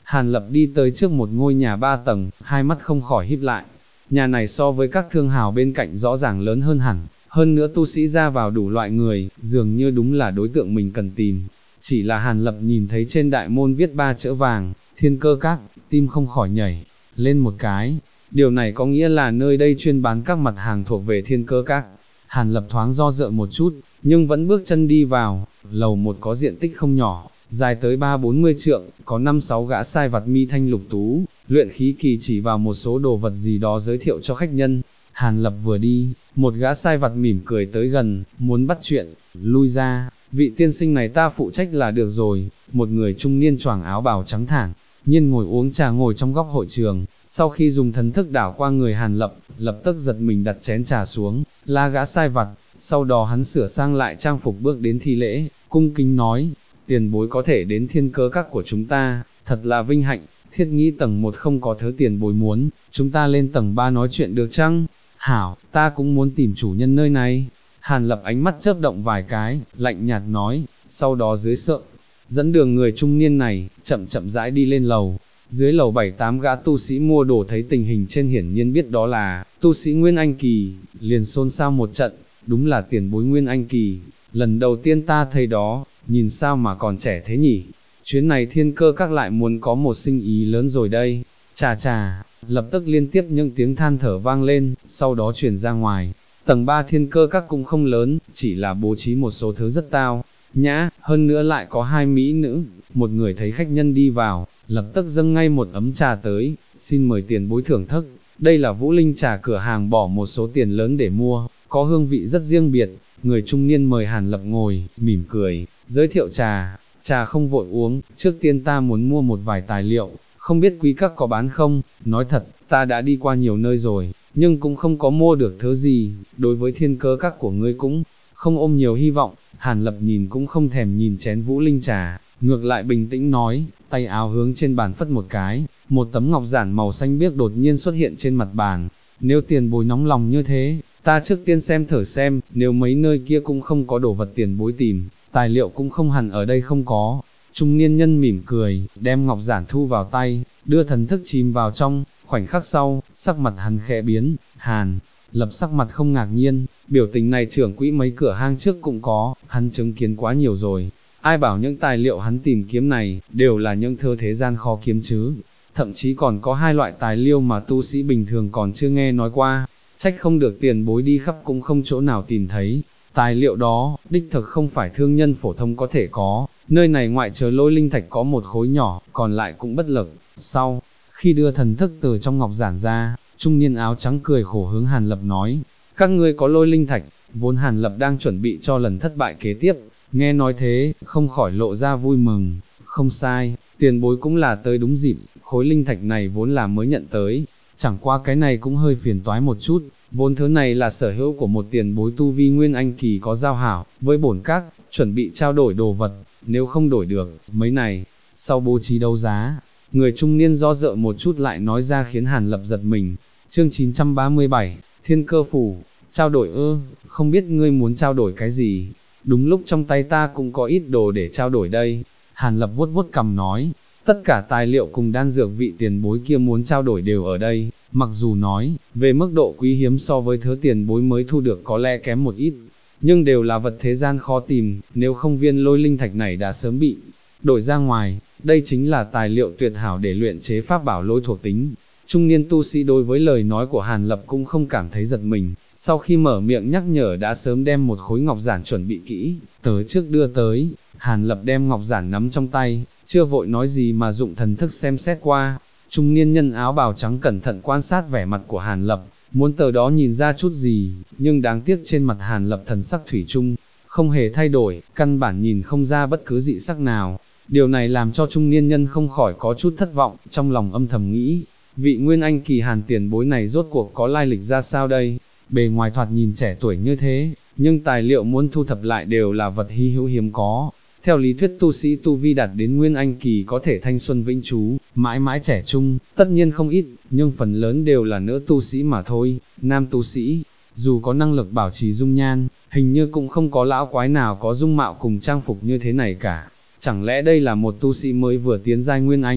Hàn Lập đi tới trước một ngôi nhà 3 tầng, hai mắt không khỏi híp lại. Nhà này so với các thương hào bên cạnh rõ ràng lớn hơn hẳn, hơn nữa tu sĩ ra vào đủ loại người, dường như đúng là đối tượng mình cần tìm. Chỉ là Hàn Lập nhìn thấy trên đại môn viết 3 chữ vàng, Thiên Cơ Các, tim không khỏi nhảy lên một cái. Điều này có nghĩa là nơi đây chuyên bán các mặt hàng thuộc về Thiên Cơ Các. Hàn Lập thoáng do dự một chút, nhưng vẫn bước chân đi vào. Lầu một có diện tích không nhỏ, dài tới 3-40 trượng, có 5-6 gã sai vặt mi thanh lục tú, luyện khí kỳ chỉ vào một số đồ vật gì đó giới thiệu cho khách nhân. Hàn Lập vừa đi, một gã sai vặt mỉm cười tới gần, muốn bắt chuyện, lui ra, vị tiên sinh này ta phụ trách là được rồi. Một người trung niên choàng áo bào trắng thản nhiên ngồi uống trà ngồi trong góc hội trường, sau khi dùng thần thức đảo qua người Hàn Lập, lập tức giật mình đặt chén trà xuống, la gã sai vặt, sau đó hắn sửa sang lại trang phục bước đến thi lễ, cung kính nói, tiền bối có thể đến Thiên Cơ Các của chúng ta, thật là vinh hạnh, thiết nghĩ tầng 1 không có thứ tiền bối muốn, chúng ta lên tầng 3 nói chuyện được chăng? Hảo, ta cũng muốn tìm chủ nhân nơi này. Hàn Lập ánh mắt chớp động vài cái, lạnh nhạt nói, sau đó dưới sợ, dẫn đường người trung niên này, chậm chậm rãi đi lên lầu. Dưới lầu 7-8 gã tu sĩ mua đồ thấy tình hình trên hiển nhiên biết đó là tu sĩ Nguyên Anh Kỳ, liền xôn xao một trận, đúng là tiền bối Nguyên Anh Kỳ, lần đầu tiên ta thấy đó, nhìn sao mà còn trẻ thế nhỉ, chuyến này Thiên Cơ Các lại muốn có một sinh ý lớn rồi đây, chà chà, lập tức liên tiếp những tiếng than thở vang lên, sau đó truyền ra ngoài. Tầng 3 Thiên Cơ Các cũng không lớn, chỉ là bố trí một số thứ rất tao nhã, hơn nữa lại có 2 mỹ nữ. Một người thấy khách nhân đi vào, lập tức dâng ngay một ấm trà tới, xin mời tiền bối thưởng thức. Đây là Vũ Linh trà, cửa hàng bỏ một số tiền lớn để mua, có hương vị rất riêng biệt. Người trung niên mời Hàn Lập ngồi, mỉm cười, giới thiệu trà. Trà không vội uống, trước tiên ta muốn mua một vài tài liệu, không biết quý các có bán không? Nói thật, ta đã đi qua nhiều nơi rồi, nhưng cũng không có mua được thứ gì, đối với Thiên Cơ Các của ngươi cũng không ôm nhiều hy vọng. Hàn Lập nhìn cũng không thèm nhìn chén Vũ Linh trà, ngược lại bình tĩnh nói, tay áo hướng trên bàn phất một cái, một tấm ngọc giản màu xanh biếc đột nhiên xuất hiện trên mặt bàn. Nếu tiền bối nóng lòng như thế, ta trước tiên xem thử xem, nếu mấy nơi kia cũng không có đồ vật tiền bối tìm, tài liệu cũng không hẳn ở đây không có. Trung niên nhân mỉm cười, đem ngọc giản thu vào tay, đưa thần thức chìm vào trong, khoảnh khắc sau, sắc mặt hắn khẽ biến. Hàn Lập sắc mặt không ngạc nhiên, biểu tình này trưởng quỹ mấy cửa hang trước cũng có, hắn chứng kiến quá nhiều rồi. Ai bảo những tài liệu hắn tìm kiếm này, đều là những thứ thế gian khó kiếm chứ, thậm chí còn có 2 loại tài liệu mà tu sĩ bình thường còn chưa nghe nói qua, trách không được tiền bối đi khắp cũng không chỗ nào tìm thấy. Tài liệu đó, đích thực không phải thương nhân phổ thông có thể có, nơi này ngoại trừ lôi linh thạch có một khối nhỏ, còn lại cũng bất lực. Sau khi đưa thần thức từ trong ngọc giản ra, trung niên áo trắng cười khổ hướng Hàn Lập nói, các ngươi có lôi linh thạch. Vốn Hàn Lập đang chuẩn bị cho lần thất bại kế tiếp, nghe nói thế, không khỏi lộ ra vui mừng. Không sai, tiền bối cũng là tới đúng dịp, khối linh thạch này vốn là mới nhận tới, chẳng qua cái này cũng hơi phiền toái một chút, vốn thứ này là sở hữu của một tiền bối tu vi Nguyên Anh Kỳ có giao hảo với bổn các, chuẩn bị trao đổi đồ vật, nếu không đổi được, mấy này, sau bố trí đấu giá. Người trung niên do dự một chút lại nói ra khiến Hàn Lập giật mình. Chương 937, Thiên Cơ Phủ, trao đổi ư, không biết ngươi muốn trao đổi cái gì? Đúng lúc trong tay ta cũng có ít đồ để trao đổi đây. Hàn Lập vuốt vuốt cằm nói, tất cả tài liệu cùng đan dược vị tiền bối kia muốn trao đổi đều ở đây, mặc dù nói, về mức độ quý hiếm so với thứ tiền bối mới thu được có lẽ kém một ít, nhưng đều là vật thế gian khó tìm, nếu không viên lôi linh thạch này đã sớm bị đổi ra ngoài. Đây chính là tài liệu tuyệt hảo để luyện chế pháp bảo lôi thuộc tính. Trung niên tu sĩ đối với lời nói của Hàn Lập cũng không cảm thấy giật mình, sau khi mở miệng nhắc nhở đã sớm đem một khối ngọc giản chuẩn bị kỹ, tới trước đưa tới. Hàn Lập đem ngọc giản nắm trong tay, chưa vội nói gì mà dụng thần thức xem xét qua. Trung niên nhân áo bào trắng cẩn thận quan sát vẻ mặt của Hàn Lập, muốn từ đó nhìn ra chút gì, nhưng đáng tiếc trên mặt Hàn Lập thần sắc thủy chung không hề thay đổi, căn bản nhìn không ra bất cứ dị sắc nào. Điều này làm cho trung niên nhân không khỏi có chút thất vọng, trong lòng âm thầm nghĩ, vị Nguyên Anh Kỳ Hàn tiền bối này rốt cuộc có lai lịch ra sao đây? Bề ngoài thoạt nhìn trẻ tuổi như thế, nhưng tài liệu muốn thu thập lại đều là vật hy hữu hiếm có. Theo lý thuyết tu sĩ tu vi đạt đến Nguyên Anh Kỳ có thể thanh xuân vĩnh trú, mãi mãi trẻ trung, tất nhiên không ít, nhưng phần lớn đều là nữ tu sĩ mà thôi. Nam tu sĩ, dù có năng lực bảo trì dung nhan, hình như cũng không có lão quái nào có dung mạo cùng trang phục như thế này cả. Chẳng lẽ đây là một tu sĩ mới vừa tiến giai Nguyên Anh?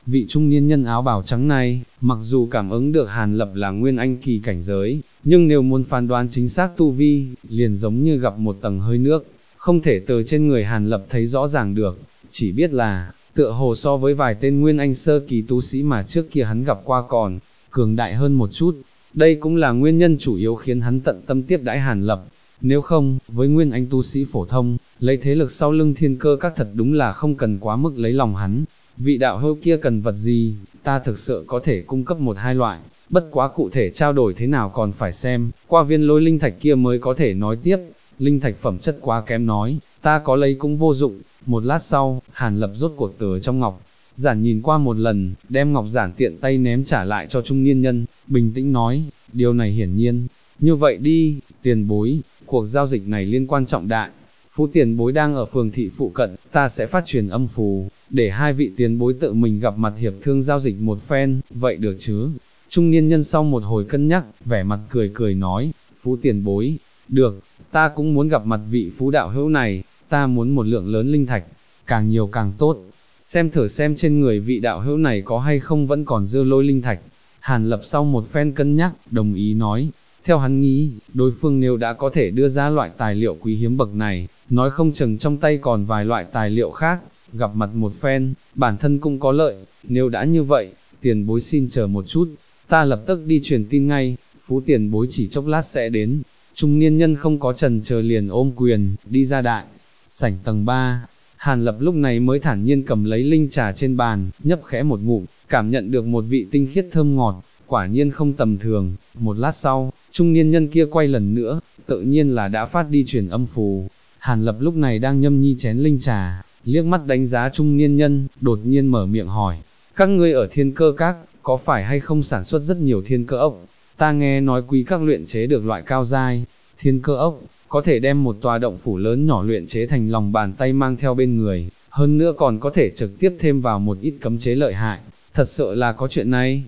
vị trung niên nhân áo bào trắng này, mặc dù cảm ứng được Hàn Lập là nguyên anh kỳ cảnh giới, nhưng nếu muốn phán đoán chính xác tu vi, liền giống như gặp một tầng hơi nước, không thể từ trên người Hàn Lập thấy rõ ràng được, chỉ biết là, tựa hồ so với vài tên nguyên anh sơ kỳ tu sĩ mà trước kia hắn gặp qua còn, cường đại hơn một chút. Đây cũng là nguyên nhân chủ yếu khiến hắn tận tâm tiếp đãi Hàn Lập. Nếu không, với nguyên anh tu sĩ phổ thông, lấy thế lực sau lưng thiên cơ các thật đúng là không cần quá mức lấy lòng hắn. Vị đạo hữu kia cần vật gì, ta thực sự có thể cung cấp một hai loại, bất quá cụ thể trao đổi thế nào còn phải xem, qua viên lôi linh thạch kia mới có thể nói tiếp. Linh thạch phẩm chất quá kém nói, ta có lấy cũng vô dụng. Một lát sau, Hàn Lập rút cuộc từ trong ngọc giản nhìn qua một lần, đem ngọc giản tiện tay ném trả lại cho trung niên nhân, bình tĩnh nói, điều này hiển nhiên, như vậy đi, tiền bối, cuộc giao dịch này liên quan trọng đại, phú tiền bối đang ở phường thị phụ cận, ta sẽ phát truyền âm phù, để hai vị tiền bối tự mình gặp mặt hiệp thương giao dịch một phen, vậy được chứ? Trung niên nhân sau một hồi cân nhắc, vẻ mặt cười cười nói, phú tiền bối, được, ta cũng muốn gặp mặt vị phú đạo hữu này, ta muốn một lượng lớn linh thạch, càng nhiều càng tốt. Xem thử xem trên người vị đạo hữu này có hay không vẫn còn dư lôi linh thạch. Hàn Lập sau một phen cân nhắc, đồng ý nói, theo hắn nghĩ, đối phương nếu đã có thể đưa ra loại tài liệu quý hiếm bậc này, nói không chừng trong tay còn vài loại tài liệu khác, gặp mặt một phen, bản thân cũng có lợi, nếu đã như vậy, tiền bối xin chờ một chút, ta lập tức đi truyền tin ngay, phú tiền bối chỉ chốc lát sẽ đến. Trung niên nhân không có chần chờ liền ôm quyền, đi ra đại sảnh tầng 3. Hàn Lập lúc này mới thản nhiên cầm lấy linh trà trên bàn, nhấp khẽ một ngụm, cảm nhận được một vị tinh khiết thơm ngọt, quả nhiên không tầm thường. Một lát sau, trung niên nhân kia quay lần nữa, tự nhiên là đã phát đi truyền âm phù. Hàn Lập lúc này đang nhâm nhi chén linh trà, liếc mắt đánh giá trung niên nhân, đột nhiên mở miệng hỏi, các ngươi ở thiên cơ các, có phải hay không sản xuất rất nhiều thiên cơ ốc? Ta nghe nói quý các luyện chế được loại cao giai, thiên cơ ốc, có thể đem một tòa động phủ lớn nhỏ luyện chế thành lòng bàn tay mang theo bên người, hơn nữa còn có thể trực tiếp thêm vào một ít cấm chế lợi hại, thật sự là có chuyện này.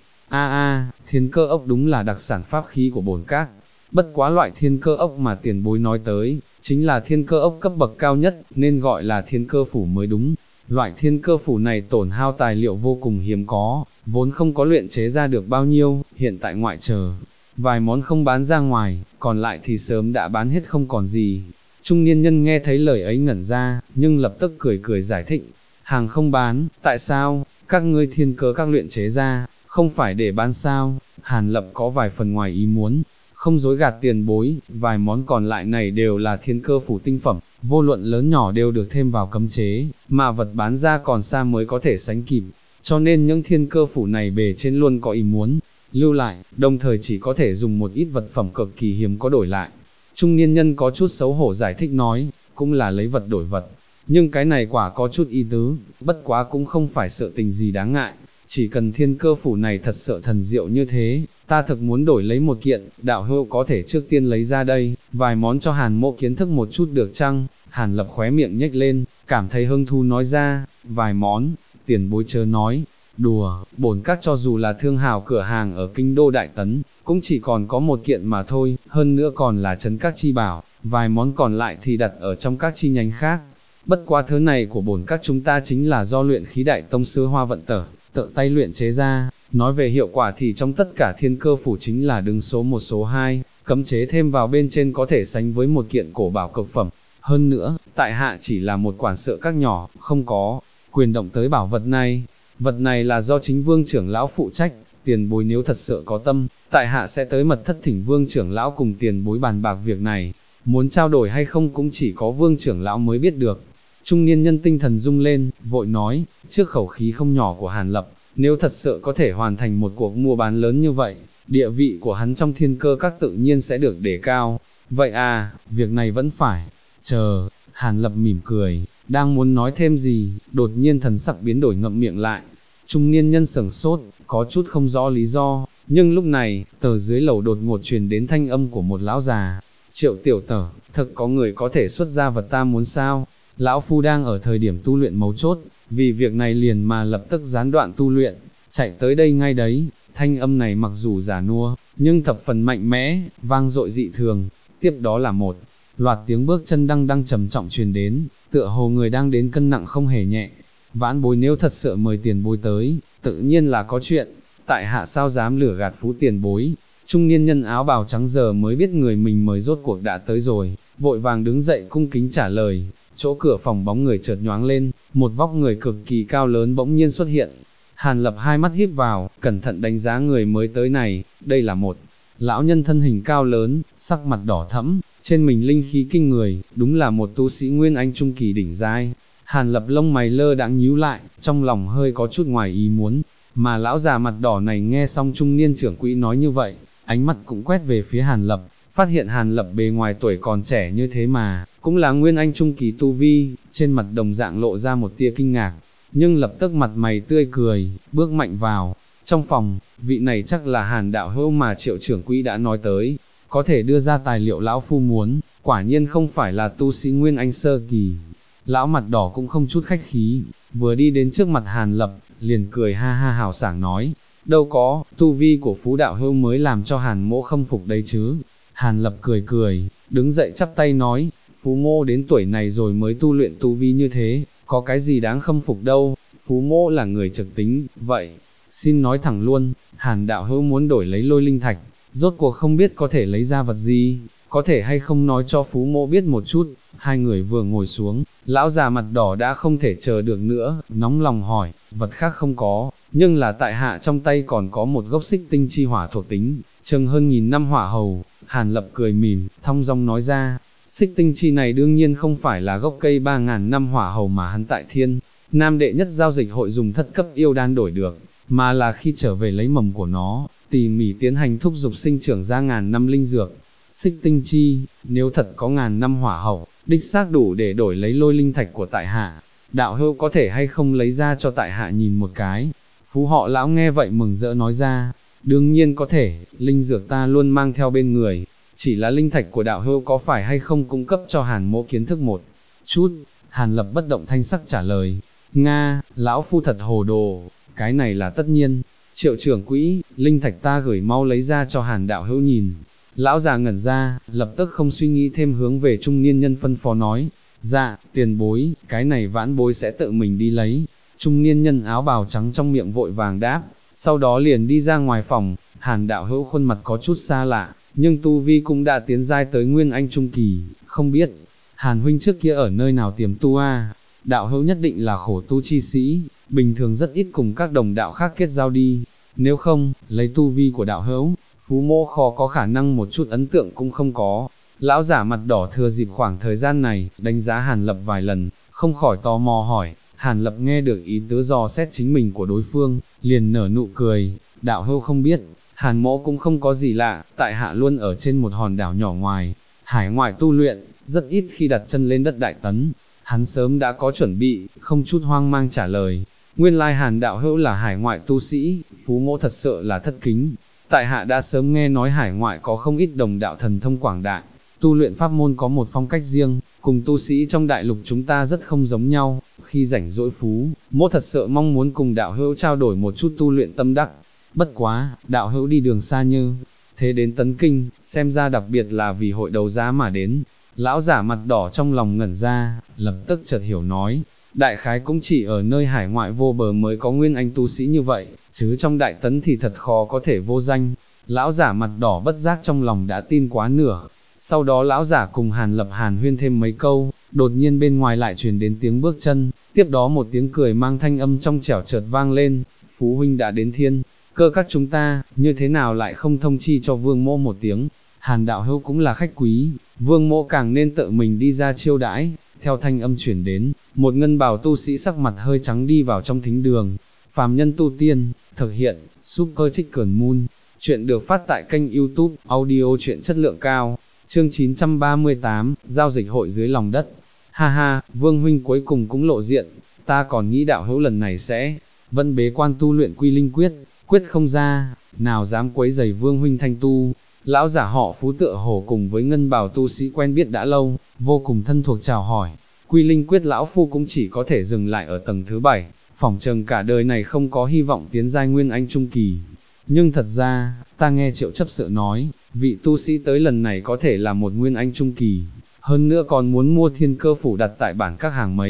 Thiên cơ ốc đúng là đặc sản pháp khí của bổn các, bất quá loại thiên cơ ốc mà tiền bối nói tới, chính là thiên cơ ốc cấp bậc cao nhất, nên gọi là thiên cơ phủ mới đúng. Loại thiên cơ phủ này tổn hao tài liệu vô cùng hiếm có, vốn không có luyện chế ra được bao nhiêu, hiện tại ngoại trừ vài món không bán ra ngoài, còn lại thì sớm đã bán hết không còn gì. Trung niên nhân nghe thấy lời ấy ngẩn ra, nhưng lập tức cười cười giải thích, hàng không bán, tại sao, các ngươi thiên cơ các luyện chế ra, không phải để bán sao? Hàn Lập có vài phần ngoài ý muốn, không dối gạt tiền bối, vài món còn lại này đều là thiên cơ phủ tinh phẩm, vô luận lớn nhỏ đều được thêm vào cấm chế, mà vật bán ra còn xa mới có thể sánh kịp, cho nên những thiên cơ phủ này bề trên luôn có ý muốn lưu lại, đồng thời chỉ có thể dùng một ít vật phẩm cực kỳ hiếm có đổi lại. Trung niên nhân có chút xấu hổ giải thích nói, cũng là lấy vật đổi vật, nhưng cái này quả có chút ý tứ, bất quá cũng không phải sự tình gì đáng ngại, chỉ cần thiên cơ phủ này thật sự thần diệu như thế, ta thực muốn đổi lấy một kiện, đạo hữu có thể trước tiên lấy ra đây, vài món cho Hàn Mộ kiến thức một chút được chăng? Hàn Lập khóe miệng nhếch lên, cảm thấy hứng thú nói ra, vài món, tiền bối chớ nói, đùa, bổn các cho dù là thương hào cửa hàng ở kinh đô Đại Tấn, cũng chỉ còn có một kiện mà thôi, hơn nữa còn là trấn các chi bảo, vài món còn lại thì đặt ở trong các chi nhánh khác. Bất quá thứ này của bổn các chúng ta chính là do luyện khí đại tông sư Hoa Vận Tở, tự tay luyện chế ra, nói về hiệu quả thì trong tất cả thiên cơ phủ chính là đứng số 1 số 2, cấm chế thêm vào bên trên có thể sánh với một kiện cổ bảo cực phẩm. Hơn nữa, tại hạ chỉ là một quản sự các nhỏ, không có quyền động tới bảo vật này là do chính vương trưởng lão phụ trách, tiền bối nếu thật sự có tâm, tại hạ sẽ tới mật thất thỉnh vương trưởng lão cùng tiền bối bàn bạc việc này, muốn trao đổi hay không cũng chỉ có vương trưởng lão mới biết được. Trung niên nhân tinh thần rung lên, vội nói, trước khẩu khí không nhỏ của Hàn Lập, nếu thật sự có thể hoàn thành một cuộc mua bán lớn như vậy, địa vị của hắn trong thiên cơ các tự nhiên sẽ được đề cao. Vậy việc này vẫn phải chờ. Hàn Lập mỉm cười, đang muốn nói thêm gì, đột nhiên thần sắc biến đổi ngậm miệng lại. Trung niên nhân sửng sốt, có chút không rõ lý do, nhưng lúc này, từ dưới lầu đột ngột truyền đến thanh âm của một lão già. Triệu tiểu tở, thật có người có thể xuất ra vật ta muốn sao? Lão phu đang ở thời điểm tu luyện mấu chốt, vì việc này liền mà lập tức gián đoạn tu luyện, chạy tới đây ngay đấy. Thanh âm này mặc dù giả nua, nhưng thập phần mạnh mẽ, vang dội dị thường. Tiếp đó là một loạt tiếng bước chân đang trầm trọng truyền đến, tựa hồ người đang đến cân nặng không hề nhẹ. vãn bối nếu thật sự mời tiền bối tới, tự nhiên là có chuyện, tại hạ sao dám lửa gạt phú tiền bối. Trung niên nhân áo bào trắng giờ mới biết người mình mời rốt cuộc đã tới rồi, vội vàng đứng dậy cung kính trả lời. Chỗ cửa phòng bóng người chợt nhoáng lên, một vóc người cực kỳ cao lớn bỗng nhiên xuất hiện. Hàn Lập hai mắt híp vào, cẩn thận đánh giá người mới tới này, đây là một lão nhân thân hình cao lớn, sắc mặt đỏ thẫm, trên mình linh khí kinh người, đúng là một tu sĩ Nguyên Anh trung kỳ đỉnh giai. Hàn Lập lông mày lơ đãng nhíu lại, trong lòng hơi có chút ngoài ý muốn, mà lão già mặt đỏ này nghe xong trung niên trưởng quỹ nói như vậy, ánh mắt cũng quét về phía Hàn Lập, phát hiện Hàn Lập bề ngoài tuổi còn trẻ như thế mà, cũng là Nguyên Anh trung kỳ tu vi, trên mặt đồng dạng lộ ra một tia kinh ngạc, nhưng lập tức mặt mày tươi cười, bước mạnh vào. Trong phòng, vị này chắc là Hàn đạo hữu mà Triệu trưởng quỹ đã nói tới, có thể đưa ra tài liệu lão phu muốn, quả nhiên không phải là tu sĩ Nguyên Anh sơ kỳ. Lão mặt đỏ cũng không chút khách khí, vừa đi đến trước mặt Hàn Lập, liền cười ha ha hào sảng nói, đâu có, tu vi của phú đạo hữu mới làm cho Hàn mỗ khâm phục đấy chứ. Hàn Lập cười cười, đứng dậy chắp tay nói, phú mô đến tuổi này rồi mới tu luyện tu vi như thế, có cái gì đáng khâm phục đâu, phú mô là người trực tính, vậy, xin nói thẳng luôn, Hàn đạo hữu muốn đổi lấy lôi linh thạch, rốt cuộc không biết có thể lấy ra vật gì, có thể hay không nói cho phú mô biết một chút. Hai người vừa ngồi xuống, lão già mặt đỏ đã không thể chờ được nữa, nóng lòng hỏi, vật khác không có, nhưng là tại hạ trong tay còn có một gốc xích tinh chi hỏa thuộc tính, chừng hơn 1000 năm hỏa hầu. Hàn Lập cười mỉm, thong dong nói ra, xích tinh chi này đương nhiên không phải là gốc cây 3000 năm hỏa hầu mà hắn tại Thiên Nam đệ nhất giao dịch hội dùng thất cấp yêu đan đổi được, mà là khi trở về lấy mầm của nó, tỉ mỉ tiến hành thúc dục sinh trưởng ra 1000 năm linh dược. Xích tinh chi, nếu thật có 1000 năm hỏa hậu, đích xác đủ để đổi lấy lôi linh thạch của tại hạ, đạo hữu có thể hay không lấy ra cho tại hạ nhìn một cái. Phú họ lão nghe vậy mừng rỡ nói ra, đương nhiên có thể, linh dược ta luôn mang theo bên người, chỉ là linh thạch của đạo hữu có phải hay không cung cấp cho Hàn mỗ kiến thức một chút. Hàn Lập bất động thanh sắc trả lời, Nga, lão phu thật hồ đồ, cái này là tất nhiên. Triệu trưởng quỹ, linh thạch ta gửi mau lấy ra cho Hàn đạo hữu nhìn. Lão già ngẩn ra, lập tức không suy nghĩ thêm hướng về trung niên nhân phân phó nói, dạ, tiền bối, cái này vãn bối sẽ tự mình đi lấy. Trung niên nhân áo bào trắng trong miệng vội vàng đáp, sau đó liền đi ra ngoài phòng. Hàn đạo hữu khuôn mặt có chút xa lạ, nhưng tu vi cũng đã tiến giai tới Nguyên Anh trung kỳ, không biết, Hàn huynh trước kia ở nơi nào tiềm tu a? Đạo hữu nhất định là khổ tu chi sĩ, bình thường rất ít cùng các đồng đạo khác kết giao đi, nếu không, lấy tu vi của đạo hữu, phú mô khó có khả năng một chút ấn tượng cũng không có. Lão giả mặt đỏ thừa dịp khoảng thời gian này, đánh giá Hàn Lập vài lần, không khỏi tò mò hỏi. Hàn Lập nghe được ý tứ dò xét chính mình của đối phương, liền nở nụ cười, đạo hữu không biết, Hàn mỗ cũng không có gì lạ, tại hạ luôn ở trên một hòn đảo nhỏ ngoài, hải ngoại tu luyện, rất ít khi đặt chân lên đất Đại Tấn. Hắn sớm đã có chuẩn bị, không chút hoang mang trả lời, nguyên lai Hàn đạo hữu là hải ngoại tu sĩ, phú mỗ thật sự là thất kính. Tại hạ đã sớm nghe nói hải ngoại có không ít đồng đạo thần thông quảng đại, tu luyện pháp môn có một phong cách riêng, cùng tu sĩ trong đại lục chúng ta rất không giống nhau, khi rảnh rỗi phú, mỗ thật sự mong muốn cùng đạo hữu trao đổi một chút tu luyện tâm đắc. Bất quá, đạo hữu đi đường xa như thế đến Tấn Kinh, xem ra đặc biệt là vì hội đấu giá mà đến. Lão giả mặt đỏ trong lòng ngẩn ra, lập tức chợt hiểu nói, đại khái cũng chỉ ở nơi hải ngoại vô bờ mới có nguyên anh tu sĩ như vậy, chứ trong Đại Tấn thì thật khó có thể vô danh. Lão giả mặt đỏ bất giác trong lòng đã tin quá nửa. Sau đó lão giả cùng Hàn Lập hàn huyên thêm mấy câu, đột nhiên bên ngoài lại truyền đến tiếng bước chân, tiếp đó một tiếng cười mang thanh âm trong trẻo chợt vang lên, Phú huynh đã đến Thiên Cơ các chúng ta, như thế nào lại không thông chi cho Vương mỗ một tiếng. Hàn đạo hữu cũng là khách quý, Vương mỗ càng nên tự mình đi ra chiêu đãi. Theo thanh âm chuyển đến, một ngân bào tu sĩ sắc mặt hơi trắng đi vào trong thính đường. Phàm nhân tu tiên, thực hiện, Super Chicken Moon. Chuyện được phát tại kênh YouTube, audio chuyện chất lượng cao. Chương 938, Giao dịch hội dưới lòng đất. Ha ha, Vương huynh cuối cùng cũng lộ diện, ta còn nghĩ đạo hữu lần này sẽ vẫn bế quan tu luyện quy linh quyết, quyết không ra, nào dám quấy rầy Vương huynh thanh tu. Lão giả họ Phú tựa hồ cùng với ngân bào tu sĩ quen biết đã lâu, vô cùng thân thuộc chào hỏi. Quy linh quyết lão phu cũng chỉ có thể dừng lại ở tầng thứ 7, phỏng chừng cả đời này không có hy vọng tiến giai nguyên anh trung kỳ. Nhưng thật ra, ta nghe Triệu chấp sự nói, vị tu sĩ tới lần này có thể là một nguyên anh trung kỳ, hơn nữa còn muốn mua Thiên Cơ phủ đặt tại bản các hàng mấy.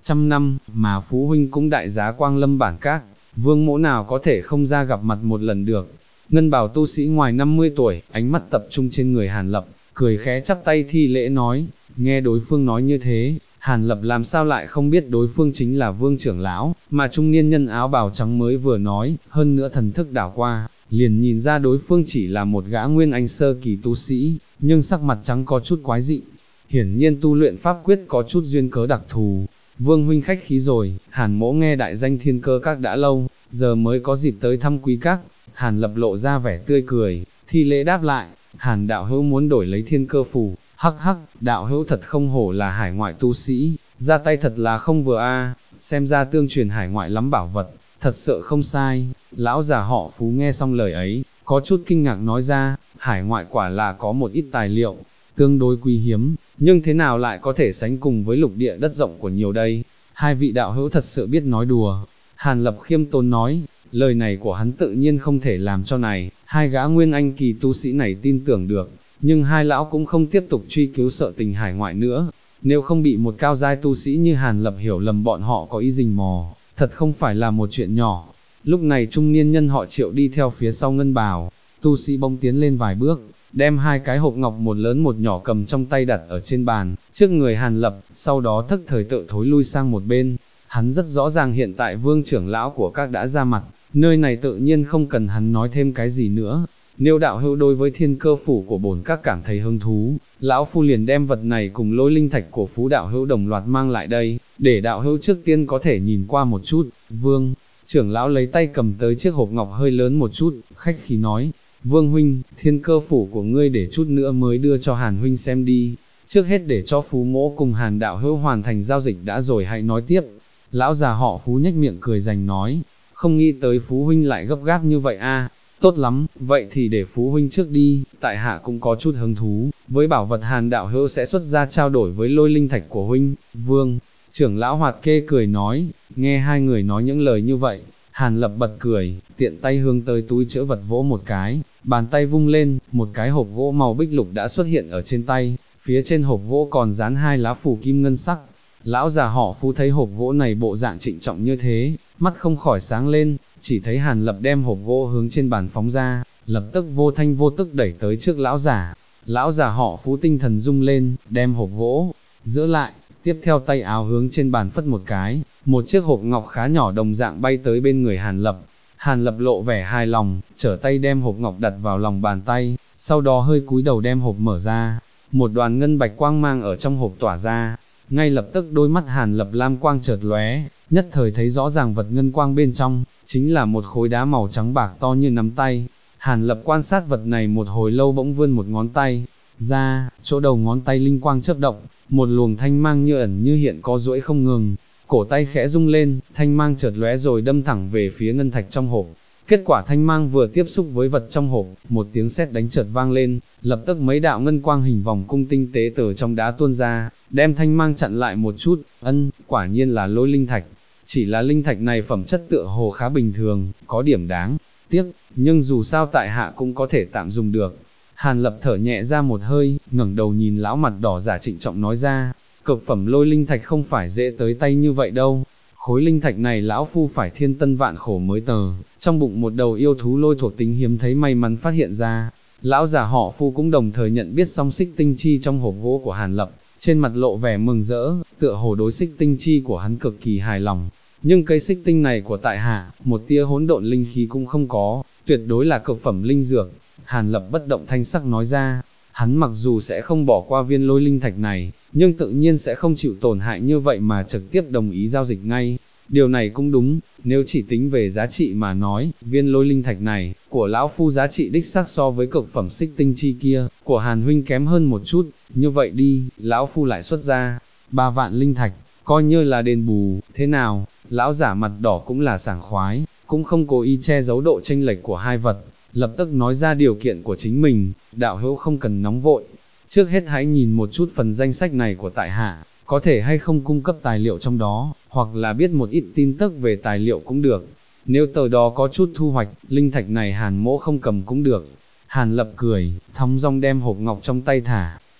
trăm năm, mà Phú huynh cũng đại giá quang lâm bản các, Vương Mỗ nào có thể không ra gặp mặt một lần được. Ngân bào tu sĩ ngoài 50 tuổi, ánh mắt tập trung trên người Hàn Lập, cười khẽ chắp tay thi lễ nói, nghe đối phương nói như thế, Hàn Lập làm sao lại không biết đối phương chính là Vương trưởng lão, mà trung niên nhân áo bào trắng mới vừa nói, hơn nữa thần thức đảo qua, liền nhìn ra đối phương chỉ là một gã nguyên anh sơ kỳ tu sĩ, nhưng sắc mặt trắng có chút quái dị, hiển nhiên tu luyện pháp quyết có chút duyên cớ đặc thù. Vương huynh khách khí rồi, Hàn Mỗ nghe đại danh Thiên Cơ Các đã lâu, giờ mới có dịp tới thăm quý các. Hàn Lập lộ ra vẻ tươi cười, thi lễ đáp lại, Hàn đạo hữu muốn đổi lấy Thiên Cơ Phù, hắc hắc, đạo hữu thật không hổ là hải ngoại tu sĩ, ra tay thật là không vừa xem ra tương truyền hải ngoại lắm bảo vật, thật sự không sai. Lão già họ Phú nghe xong lời ấy, có chút kinh ngạc nói ra, hải ngoại quả là có một ít tài liệu, tương đối quý hiếm, nhưng thế nào lại có thể sánh cùng với lục địa đất rộng của nhiều đây, hai vị đạo hữu thật sự biết nói đùa. Hàn Lập khiêm tốn nói, lời này của hắn tự nhiên không thể làm cho này, hai gã nguyên anh kỳ tu sĩ này tin tưởng được, nhưng hai lão cũng không tiếp tục truy cứu sợ tình hải ngoại nữa, nếu không bị một cao giai tu sĩ như Hàn Lập hiểu lầm bọn họ có ý rình mò, thật không phải là một chuyện nhỏ. Lúc này trung niên nhân họ Triệu đi theo phía sau ngân bào, tu sĩ bỗng tiến lên vài bước, đem hai cái hộp ngọc một lớn một nhỏ cầm trong tay đặt ở trên bàn, trước người Hàn Lập, sau đó thức thời tự thối lui sang một bên. Hắn rất rõ ràng hiện tại Vương trưởng lão của các đã ra mặt, nơi này tự nhiên không cần hắn nói thêm cái gì nữa. Nếu đạo hữu đối với Thiên Cơ Phủ của bổn các cảm thấy hứng thú, lão phu liền đem vật này cùng lôi linh thạch của Phú đạo hữu đồng loạt mang lại đây, để đạo hữu trước tiên có thể nhìn qua một chút. Vương trưởng lão lấy tay cầm tới chiếc hộp ngọc hơi lớn một chút, khách khí nói, Vương huynh, Thiên Cơ Phủ của ngươi để chút nữa mới đưa cho Hàn huynh xem đi, trước hết để cho Phú mỗ cùng Hàn đạo hữu hoàn thành giao dịch đã rồi hãy nói tiếp. Lão già họ Phú nhếch miệng cười rành nói, không nghĩ tới Phú huynh lại gấp gáp như vậy tốt lắm, vậy thì để Phú huynh trước đi, tại hạ cũng có chút hứng thú, với bảo vật Hàn đạo hữu sẽ xuất ra trao đổi với lôi linh thạch của huynh. Vương trưởng lão Hoạt Kê cười nói, nghe hai người nói những lời như vậy, Hàn Lập bật cười, tiện tay hướng tới túi trữ vật vỗ một cái, bàn tay vung lên, một cái hộp gỗ màu bích lục đã xuất hiện ở trên tay, phía trên hộp gỗ còn dán hai lá phù kim ngân sắc. Lão già họ Phú thấy hộp gỗ này bộ dạng trịnh trọng như thế, mắt không khỏi sáng lên, chỉ thấy Hàn Lập đem hộp gỗ hướng trên bàn phóng ra, lập tức vô thanh vô tức đẩy tới trước lão già. Lão già họ Phú tinh thần rung lên, đem hộp gỗ giữ lại, tiếp theo tay áo hướng trên bàn phất một cái, một chiếc hộp ngọc khá nhỏ đồng dạng bay tới bên người Hàn Lập. Hàn Lập lộ vẻ hài lòng, trở tay đem hộp ngọc đặt vào lòng bàn tay, sau đó hơi cúi đầu đem hộp mở ra, một đoàn ngân bạch quang mang ở trong hộp tỏa ra. Ngay lập tức đôi mắt Hàn Lập lam quang chợt lóe, nhất thời thấy rõ ràng vật ngân quang bên trong, chính là một khối đá màu trắng bạc to như nắm tay. Hàn Lập quan sát vật này một hồi lâu bỗng vươn một ngón tay ra, chỗ đầu ngón tay linh quang chớp động, một luồng thanh mang như ẩn như hiện có duỗi không ngừng, cổ tay khẽ rung lên, thanh mang chợt lóe rồi đâm thẳng về phía ngân thạch trong hộp. Kết quả thanh mang vừa tiếp xúc với vật trong hộp, một tiếng sét đánh chợt vang lên, lập tức mấy đạo ngân quang hình vòng cung tinh tế từ trong đá tuôn ra, đem thanh mang chặn lại một chút. Quả nhiên là lôi linh thạch, chỉ là linh thạch này phẩm chất tựa hồ khá bình thường, có điểm đáng tiếc, nhưng dù sao tại hạ cũng có thể tạm dùng được. Hàn Lập thở nhẹ ra một hơi, ngẩng đầu nhìn lão mặt đỏ giả trịnh trọng nói ra, cực phẩm lôi linh thạch không phải dễ tới tay như vậy đâu. Khối linh thạch này lão phu phải thiên tân vạn khổ mới tờ, trong bụng một đầu yêu thú lôi thuộc tính hiếm thấy may mắn phát hiện ra. Lão già họ Phu cũng đồng thời nhận biết song xích tinh chi trong hộp gỗ của Hàn Lập, trên mặt lộ vẻ mừng rỡ, tựa hồ đối xích tinh chi của hắn cực kỳ hài lòng. Nhưng cây xích tinh này của tại hạ, một tia hỗn độn linh khí cũng không có, tuyệt đối là cực phẩm linh dược. Hàn Lập bất động thanh sắc nói ra, hắn mặc dù sẽ không bỏ qua viên lôi linh thạch này, nhưng tự nhiên sẽ không chịu tổn hại như vậy mà trực tiếp đồng ý giao dịch ngay. Điều này cũng đúng, nếu chỉ tính về giá trị mà nói, viên lôi linh thạch này, của lão phu giá trị đích xác so với cực phẩm xích tinh chi kia, của Hàn huynh kém hơn một chút, như vậy đi, lão phu lại xuất ra 3 vạn linh thạch, coi như là đền bù. Thế nào? Lão giả mặt đỏ cũng là sảng khoái, cũng không cố ý che giấu độ chênh lệch của hai vật, lập tức nói ra điều kiện của chính mình. Đạo hữu không cần nóng vội, trước hết hãy nhìn một chút phần danh sách này của tại hạ, có thể hay không cung cấp tài liệu trong đó, hoặc là biết một ít tin tức về tài liệu cũng được. Nếu tờ đó có chút thu hoạch, linh thạch này Hàn mỗ không cầm cũng được. Hàn Lập cười, thong dong đem hộp ngọc trong tay thả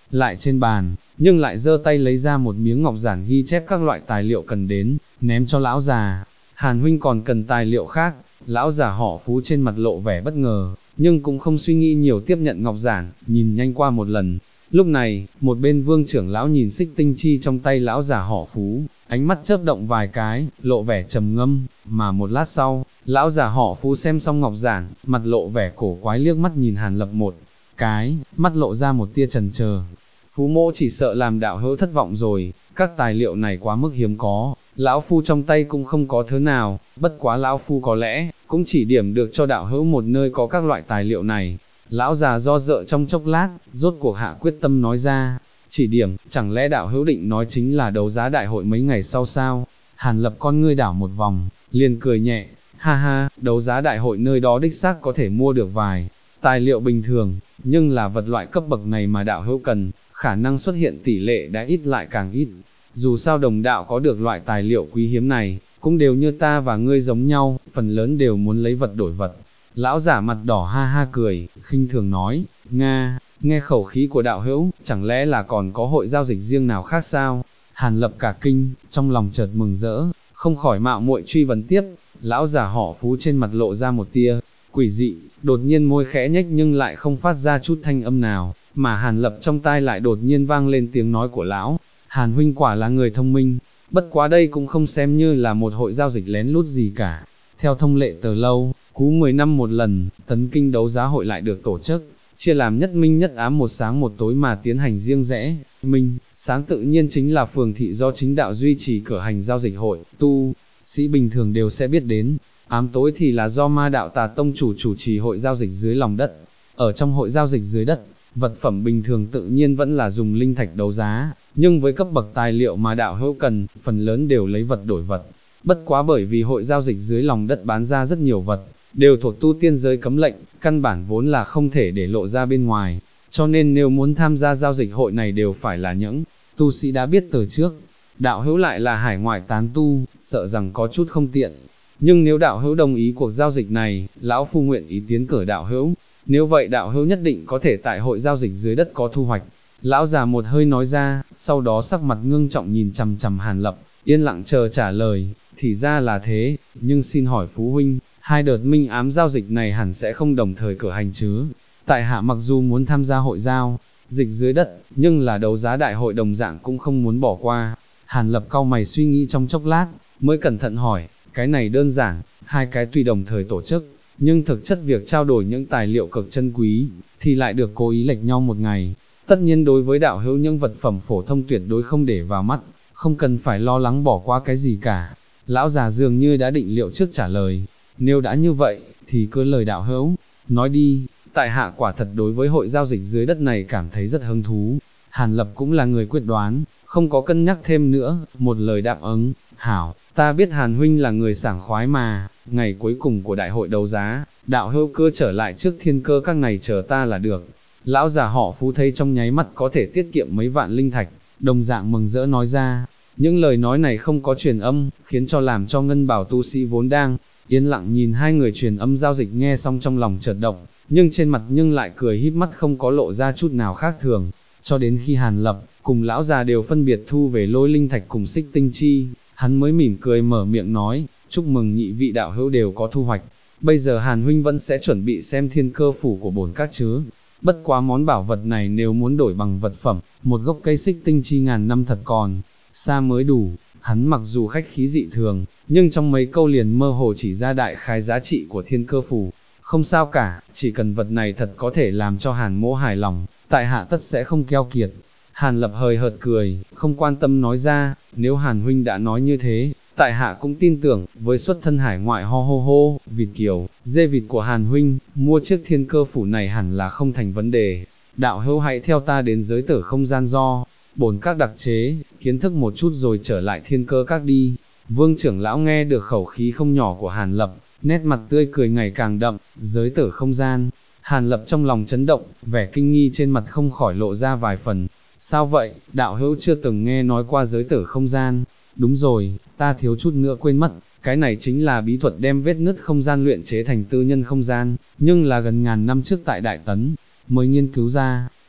lại trên bàn, nhưng lại giơ tay lấy ra một miếng ngọc giản ghi chép các loại tài liệu cần đến, ném cho lão già. Hàn huynh còn cần tài liệu khác, lão già họ Phú trên mặt lộ vẻ bất ngờ, nhưng cũng không suy nghĩ nhiều tiếp nhận ngọc giản, nhìn nhanh qua một lần. Lúc này, một bên Vương trưởng lão nhìn xích tinh chi trong tay lão già họ Phú, ánh mắt chớp động vài cái, lộ vẻ trầm ngâm, mà một lát sau, lão già họ Phú xem xong ngọc giản, mặt lộ vẻ cổ quái liếc mắt nhìn Hàn Lập một cái, mắt lộ ra một tia chần chờ. Phú mỗ chỉ sợ làm đạo hữu thất vọng rồi, các tài liệu này quá mức hiếm có, lão phu trong tay cũng không có thứ nào, bất quá lão phu có lẽ, cũng chỉ điểm được cho đạo hữu một nơi có các loại tài liệu này. Lão già do dự trong chốc lát, rốt cuộc hạ quyết tâm nói ra, chỉ điểm, chẳng lẽ đạo hữu định nói chính là đấu giá đại hội mấy ngày sau sao? Hàn Lập con ngươi đảo một vòng, liền cười nhẹ, ha ha, đấu giá đại hội nơi đó đích xác có thể mua được vài tài liệu bình thường, nhưng là vật loại cấp bậc này mà đạo hữu cần, khả năng xuất hiện tỷ lệ đã ít lại càng ít. Dù sao đồng đạo có được loại tài liệu quý hiếm này, cũng đều như ta và ngươi giống nhau, phần lớn đều muốn lấy vật đổi vật. Lão giả mặt đỏ ha ha cười, khinh thường nói, Nga, nghe khẩu khí của đạo hữu, chẳng lẽ là còn có hội giao dịch riêng nào khác sao? Hàn Lập cả kinh, trong lòng chợt mừng rỡ, không khỏi mạo muội truy vấn tiếp. Lão giả họ Phú trên mặt lộ ra một tia quỷ dị, đột nhiên môi khẽ nhếch nhưng lại không phát ra chút thanh âm nào, mà Hàn Lập trong tai lại đột nhiên vang lên tiếng nói của lão. Hàn huynh quả là người thông minh, bất quá đây cũng không xem như là một hội giao dịch lén lút gì cả. Theo thông lệ từ lâu, cứ 10 năm một lần, Tấn Kinh đấu giá hội lại được tổ chức, chia làm nhất minh nhất ám, một sáng một tối mà tiến hành riêng rẽ. Minh, sáng tự nhiên chính là phường thị do chính đạo duy trì cử hành giao dịch hội, tu sĩ bình thường đều sẽ biết đến. Ám tối thì là do Ma Đạo Tà Tông chủ trì hội giao dịch dưới lòng đất. Ở trong hội giao dịch dưới đất, vật phẩm bình thường tự nhiên vẫn là dùng linh thạch đấu giá, nhưng với cấp bậc tài liệu mà đạo hữu cần, phần lớn đều lấy vật đổi vật. Bất quá bởi vì hội giao dịch dưới lòng đất bán ra rất nhiều vật, đều thuộc tu tiên giới cấm lệnh, căn bản vốn là không thể để lộ ra bên ngoài, cho nên nếu muốn tham gia giao dịch hội này đều phải là những tu sĩ đã biết từ trước. Đạo hữu lại là hải ngoại tán tu, sợ rằng có chút không tiện. Nhưng nếu đạo hữu đồng ý cuộc giao dịch này, lão phu nguyện ý tiến cử đạo hữu. Nếu vậy đạo hữu nhất định có thể tại hội giao dịch dưới đất có thu hoạch. Lão già một hơi nói ra, sau đó sắc mặt ngưng trọng nhìn chằm chằm Hàn Lập, yên lặng chờ trả lời. Thì ra là thế, nhưng xin hỏi Phú huynh, hai đợt minh ám giao dịch này hẳn sẽ không đồng thời cử hành chứ? Tại hạ mặc dù muốn tham gia hội giao dịch dưới đất, nhưng là đấu giá đại hội đồng dạng cũng không muốn bỏ qua. Hàn Lập cau mày suy nghĩ trong chốc lát, mới cẩn thận hỏi, cái này đơn giản, hai cái tuy đồng thời tổ chức, nhưng thực chất việc trao đổi những tài liệu cực chân quý, thì lại được cố ý lệch nhau một ngày. Tất nhiên đối với đạo hữu những vật phẩm phổ thông tuyệt đối không để vào mắt, không cần phải lo lắng bỏ qua cái gì cả. Lão già dường như đã định liệu trước trả lời, nếu đã như vậy, thì cứ lời đạo hữu, nói đi, tại hạ quả thật đối với hội giao dịch dưới đất này cảm thấy rất hứng thú. Hàn Lập cũng là người quyết đoán, không có cân nhắc thêm nữa, một lời đáp ứng, hảo, ta biết Hàn huynh là người sảng khoái mà, ngày cuối cùng của đại hội đấu giá, đạo hữu cứ trở lại trước thiên cơ các ngày chờ ta là được. Lão già họ Phú thấy trong nháy mắt có thể tiết kiệm mấy vạn linh thạch, đồng dạng mừng rỡ nói ra. Những lời nói này không có truyền âm, khiến cho làm cho ngân bảo tu sĩ vốn đang yên lặng nhìn hai người truyền âm giao dịch nghe xong trong lòng chợt động, nhưng trên mặt nhưng lại cười híp mắt không có lộ ra chút nào khác thường. Cho đến khi Hàn Lập cùng lão già đều phân biệt thu về lôi linh thạch cùng xích tinh chi, hắn mới mỉm cười mở miệng nói, chúc mừng nhị vị đạo hữu đều có thu hoạch. Bây giờ Hàn huynh vẫn sẽ chuẩn bị xem thiên cơ phủ của bổn các chứ. Bất quá món bảo vật này nếu muốn đổi bằng vật phẩm, một gốc cây xích tinh chi ngàn năm thật còn xa mới đủ. Hắn mặc dù khách khí dị thường, nhưng trong mấy câu liền mơ hồ chỉ ra đại khái giá trị của thiên cơ phủ. Không sao cả, chỉ cần vật này thật có thể làm cho Hàn mỗ hài lòng, tại hạ tất sẽ không keo kiệt. Hàn Lập hời hợt cười, không quan tâm nói ra, nếu Hàn huynh đã nói như thế, tại hạ cũng tin tưởng, với xuất thân hải ngoại ho ho ho, vịt kiều, dê vịt của Hàn huynh, mua chiếc thiên cơ phủ này hẳn là không thành vấn đề. Đạo hữu hãy theo ta đến giới tử không gian do bổn các đặc chế, kiến thức một chút rồi trở lại thiên cơ các đi. Vương trưởng lão nghe được khẩu khí không nhỏ của Hàn Lập, nét mặt tươi cười ngày càng đậm. Giới tử không gian, Hàn Lập trong lòng chấn động, vẻ kinh nghi trên mặt không khỏi lộ ra vài phần. Sao vậy, đạo hữu chưa từng nghe nói qua giới tử không gian? Đúng rồi, ta thiếu chút nữa quên mất, cái này chính là bí thuật đem vết nứt không gian luyện chế thành tư nhân không gian, nhưng là gần ngàn năm trước tại Đại Tấn mới nghiên cứu ra.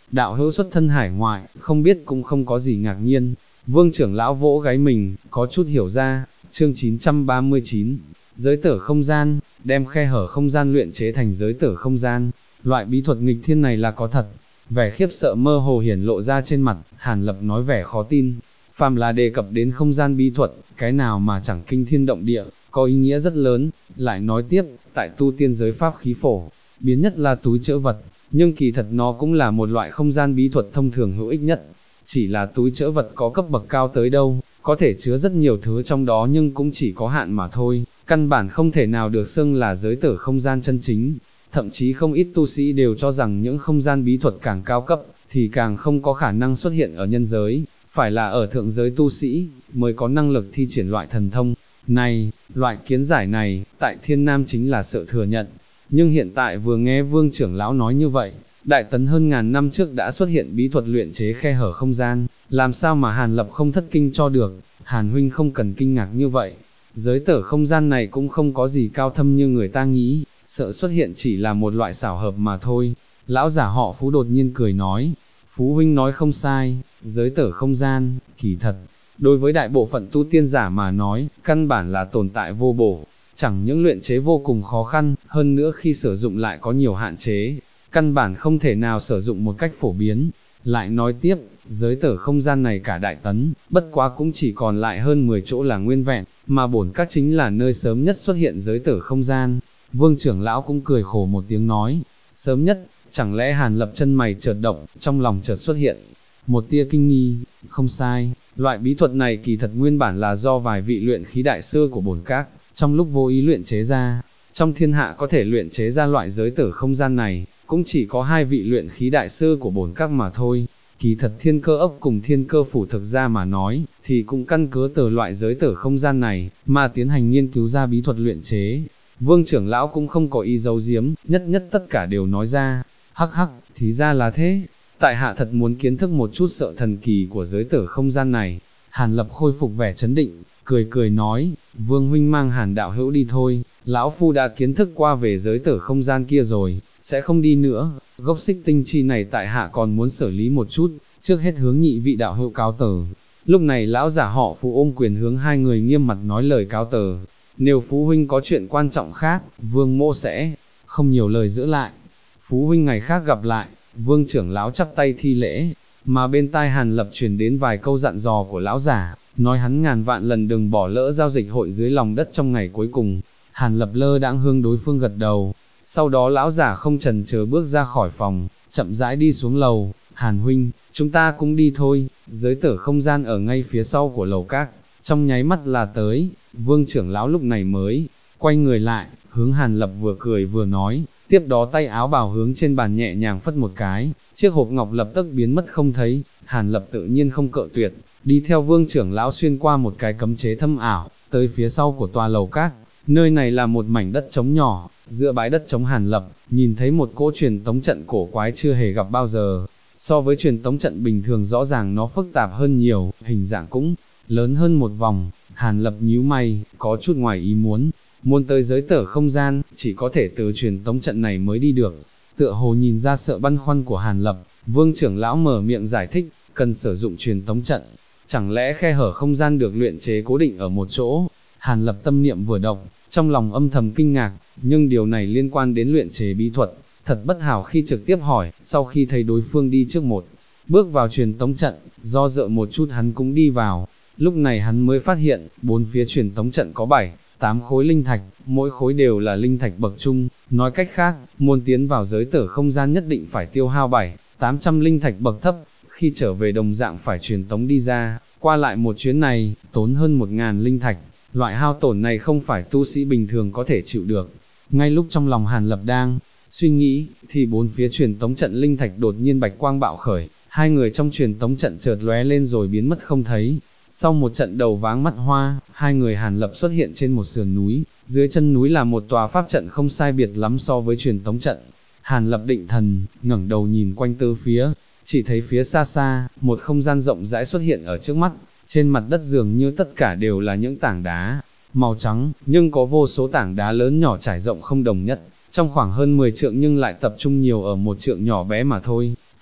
đạo hữu xuất thân hải ngoại, không biết cũng không có gì ngạc nhiên. Vương trưởng lão vỗ gáy mình, có chút hiểu ra. Chương 939, giới tở không gian, đem khe hở không gian luyện chế thành giới tở không gian. Loại bí thuật nghịch thiên này là có thật. Vẻ khiếp sợ mơ hồ hiển lộ ra trên mặt, Hàn Lập nói vẻ khó tin. Phàm là đề cập đến không gian bí thuật, cái nào mà chẳng kinh thiên động địa, có ý nghĩa rất lớn. Lại nói tiếp, tại tu tiên giới pháp khí phổ biến nhất là túi trữ vật, nhưng kỳ thật nó cũng là một loại không gian bí thuật thông thường hữu ích nhất. Chỉ là túi trữ vật có cấp bậc cao tới đâu, có thể chứa rất nhiều thứ trong đó nhưng cũng chỉ có hạn mà thôi, căn bản không thể nào được xưng là giới tở không gian chân chính. Thậm chí không ít tu sĩ đều cho rằng những không gian bí thuật càng cao cấp, thì càng không có khả năng xuất hiện ở nhân giới, phải là ở thượng giới tu sĩ, mới có năng lực thi triển loại thần thông này. Loại kiến giải này, tại Thiên Nam chính là sự thừa nhận, nhưng hiện tại vừa nghe Vương trưởng lão nói như vậy, Đại Tấn hơn ngàn năm trước đã xuất hiện bí thuật luyện chế khe hở không gian, làm sao mà Hàn Lập không thất kinh cho được. Hàn huynh không cần kinh ngạc như vậy, giới tở không gian này cũng không có gì cao thâm như người ta nghĩ, sợ xuất hiện chỉ là một loại xảo hợp mà thôi. Lão giả họ Phú đột nhiên cười nói, Phú huynh nói không sai, giới tở không gian, kỳ thật, đối với đại bộ phận tu tiên giả mà nói, căn bản là tồn tại vô bổ, chẳng những luyện chế vô cùng khó khăn, hơn nữa khi sử dụng lại có nhiều hạn chế, căn bản không thể nào sử dụng một cách phổ biến. Lại nói tiếp, giới tở không gian này cả Đại Tấn, bất quá cũng chỉ còn lại hơn 10 chỗ là nguyên vẹn, mà bổn các chính là nơi sớm nhất xuất hiện giới tở không gian. Vương trưởng lão cũng cười khổ một tiếng nói, sớm nhất, chẳng lẽ Hàn Lập chân mày chợt động, trong lòng chợt xuất hiện một tia kinh nghi. Không sai, loại bí thuật này kỳ thật nguyên bản là do vài vị luyện khí đại sư của bổn các, trong lúc vô ý luyện chế ra. Trong thiên hạ có thể luyện chế ra loại giới tở không gian này, cũng chỉ có hai vị luyện khí đại sư của bổn các mà thôi. Kỳ thật Thiên Cơ ốc cùng Thiên Cơ phủ thực ra mà nói, thì cũng căn cứ từ loại giới tở không gian này, mà tiến hành nghiên cứu ra bí thuật luyện chế. Vương trưởng lão cũng không có ý giấu giếm, nhất nhất tất cả đều nói ra. Hắc hắc, thì ra là thế, tại hạ thật muốn kiến thức một chút sợ thần kỳ của giới tở không gian này. Hàn Lập khôi phục vẻ chấn định, cười cười nói, Vương huynh mang Hàn đạo hữu đi thôi, lão phu đã kiến thức qua về giới tở không gian kia rồi, sẽ không đi nữa. Gốc xích tinh chi này tại hạ còn muốn xử lý một chút, trước hết hướng nhị vị đạo hữu cáo tờ. Lúc này lão giả họ Phú ôm quyền hướng hai người nghiêm mặt nói lời cáo tờ. Nếu Phú huynh có chuyện quan trọng khác, Vương mô sẽ không nhiều lời giữ lại. Phú huynh ngày khác gặp lại. Vương trưởng lão chắp tay thi lễ, mà bên tai Hàn Lập truyền đến vài câu dặn dò của lão giả, nói hắn ngàn vạn lần đừng bỏ lỡ giao dịch hội dưới lòng đất trong ngày cuối cùng. Hàn Lập lơ đãng hướng đối phương gật đầu, sau đó lão giả không chần chờ bước ra khỏi phòng, chậm rãi đi xuống lầu. Hàn huynh, chúng ta cũng đi thôi, giới tở không gian ở ngay phía sau của lầu các, trong nháy mắt là tới. Vương trưởng lão lúc này mới quay người lại, hướng Hàn Lập vừa cười vừa nói, tiếp đó tay áo bào hướng trên bàn nhẹ nhàng phất một cái, chiếc hộp ngọc lập tức biến mất không thấy. Hàn Lập tự nhiên không cự tuyệt, đi theo Vương trưởng lão xuyên qua một cái cấm chế thâm ảo, tới phía sau của tòa lầu các. Nơi này là một mảnh đất trống nhỏ, giữa bãi đất trống Hàn Lập nhìn thấy một cỗ truyền tống trận cổ quái chưa hề gặp bao giờ. So với truyền tống trận bình thường rõ ràng nó phức tạp hơn nhiều, hình dạng cũng lớn hơn một vòng. Hàn Lập nhíu mày, có chút ngoài ý muốn tới giới tở không gian, chỉ có thể từ truyền tống trận này mới đi được. Tựa hồ nhìn ra sợ băn khoăn của Hàn Lập, Vương trưởng lão mở miệng giải thích, cần sử dụng truyền tống trận. Chẳng lẽ khe hở không gian được luyện chế cố định ở một chỗ? Hàn Lập tâm niệm vừa động, trong lòng âm thầm kinh ngạc, nhưng điều này liên quan đến luyện chế bí thuật, thật bất hảo khi trực tiếp hỏi. Sau khi thấy đối phương đi trước một bước vào truyền tống trận, do dự một chút hắn cũng đi vào. Lúc này hắn mới phát hiện, bốn phía truyền tống trận có 7-8 khối linh thạch, mỗi khối đều là linh thạch bậc trung. Nói cách khác, muốn tiến vào giới tở không gian nhất định phải tiêu hao 700-800 linh thạch bậc thấp, khi trở về đồng dạng phải truyền tống đi ra. Qua lại một chuyến này, tốn hơn 1000 linh thạch. Loại hao tổn này không phải tu sĩ bình thường có thể chịu được. Ngay lúc trong lòng Hàn Lập đang suy nghĩ, thì bốn phía truyền tống trận linh thạch đột nhiên bạch quang bạo khởi, hai người trong truyền tống trận chợt lóe lên rồi biến mất không thấy. Sau một trận đầu váng mắt hoa, hai người Hàn Lập xuất hiện trên một sườn núi, dưới chân núi là một tòa pháp trận không sai biệt lắm so với truyền tống trận. Hàn Lập định thần, ngẩng đầu nhìn quanh tứ phía, chỉ thấy phía xa xa, một không gian rộng rãi xuất hiện ở trước mắt. Trên mặt đất dường như tất cả đều là những tảng đá màu trắng, nhưng có vô số tảng đá lớn nhỏ trải rộng không đồng nhất, trong khoảng hơn 10 trượng nhưng lại tập trung nhiều ở một trượng nhỏ bé mà thôi.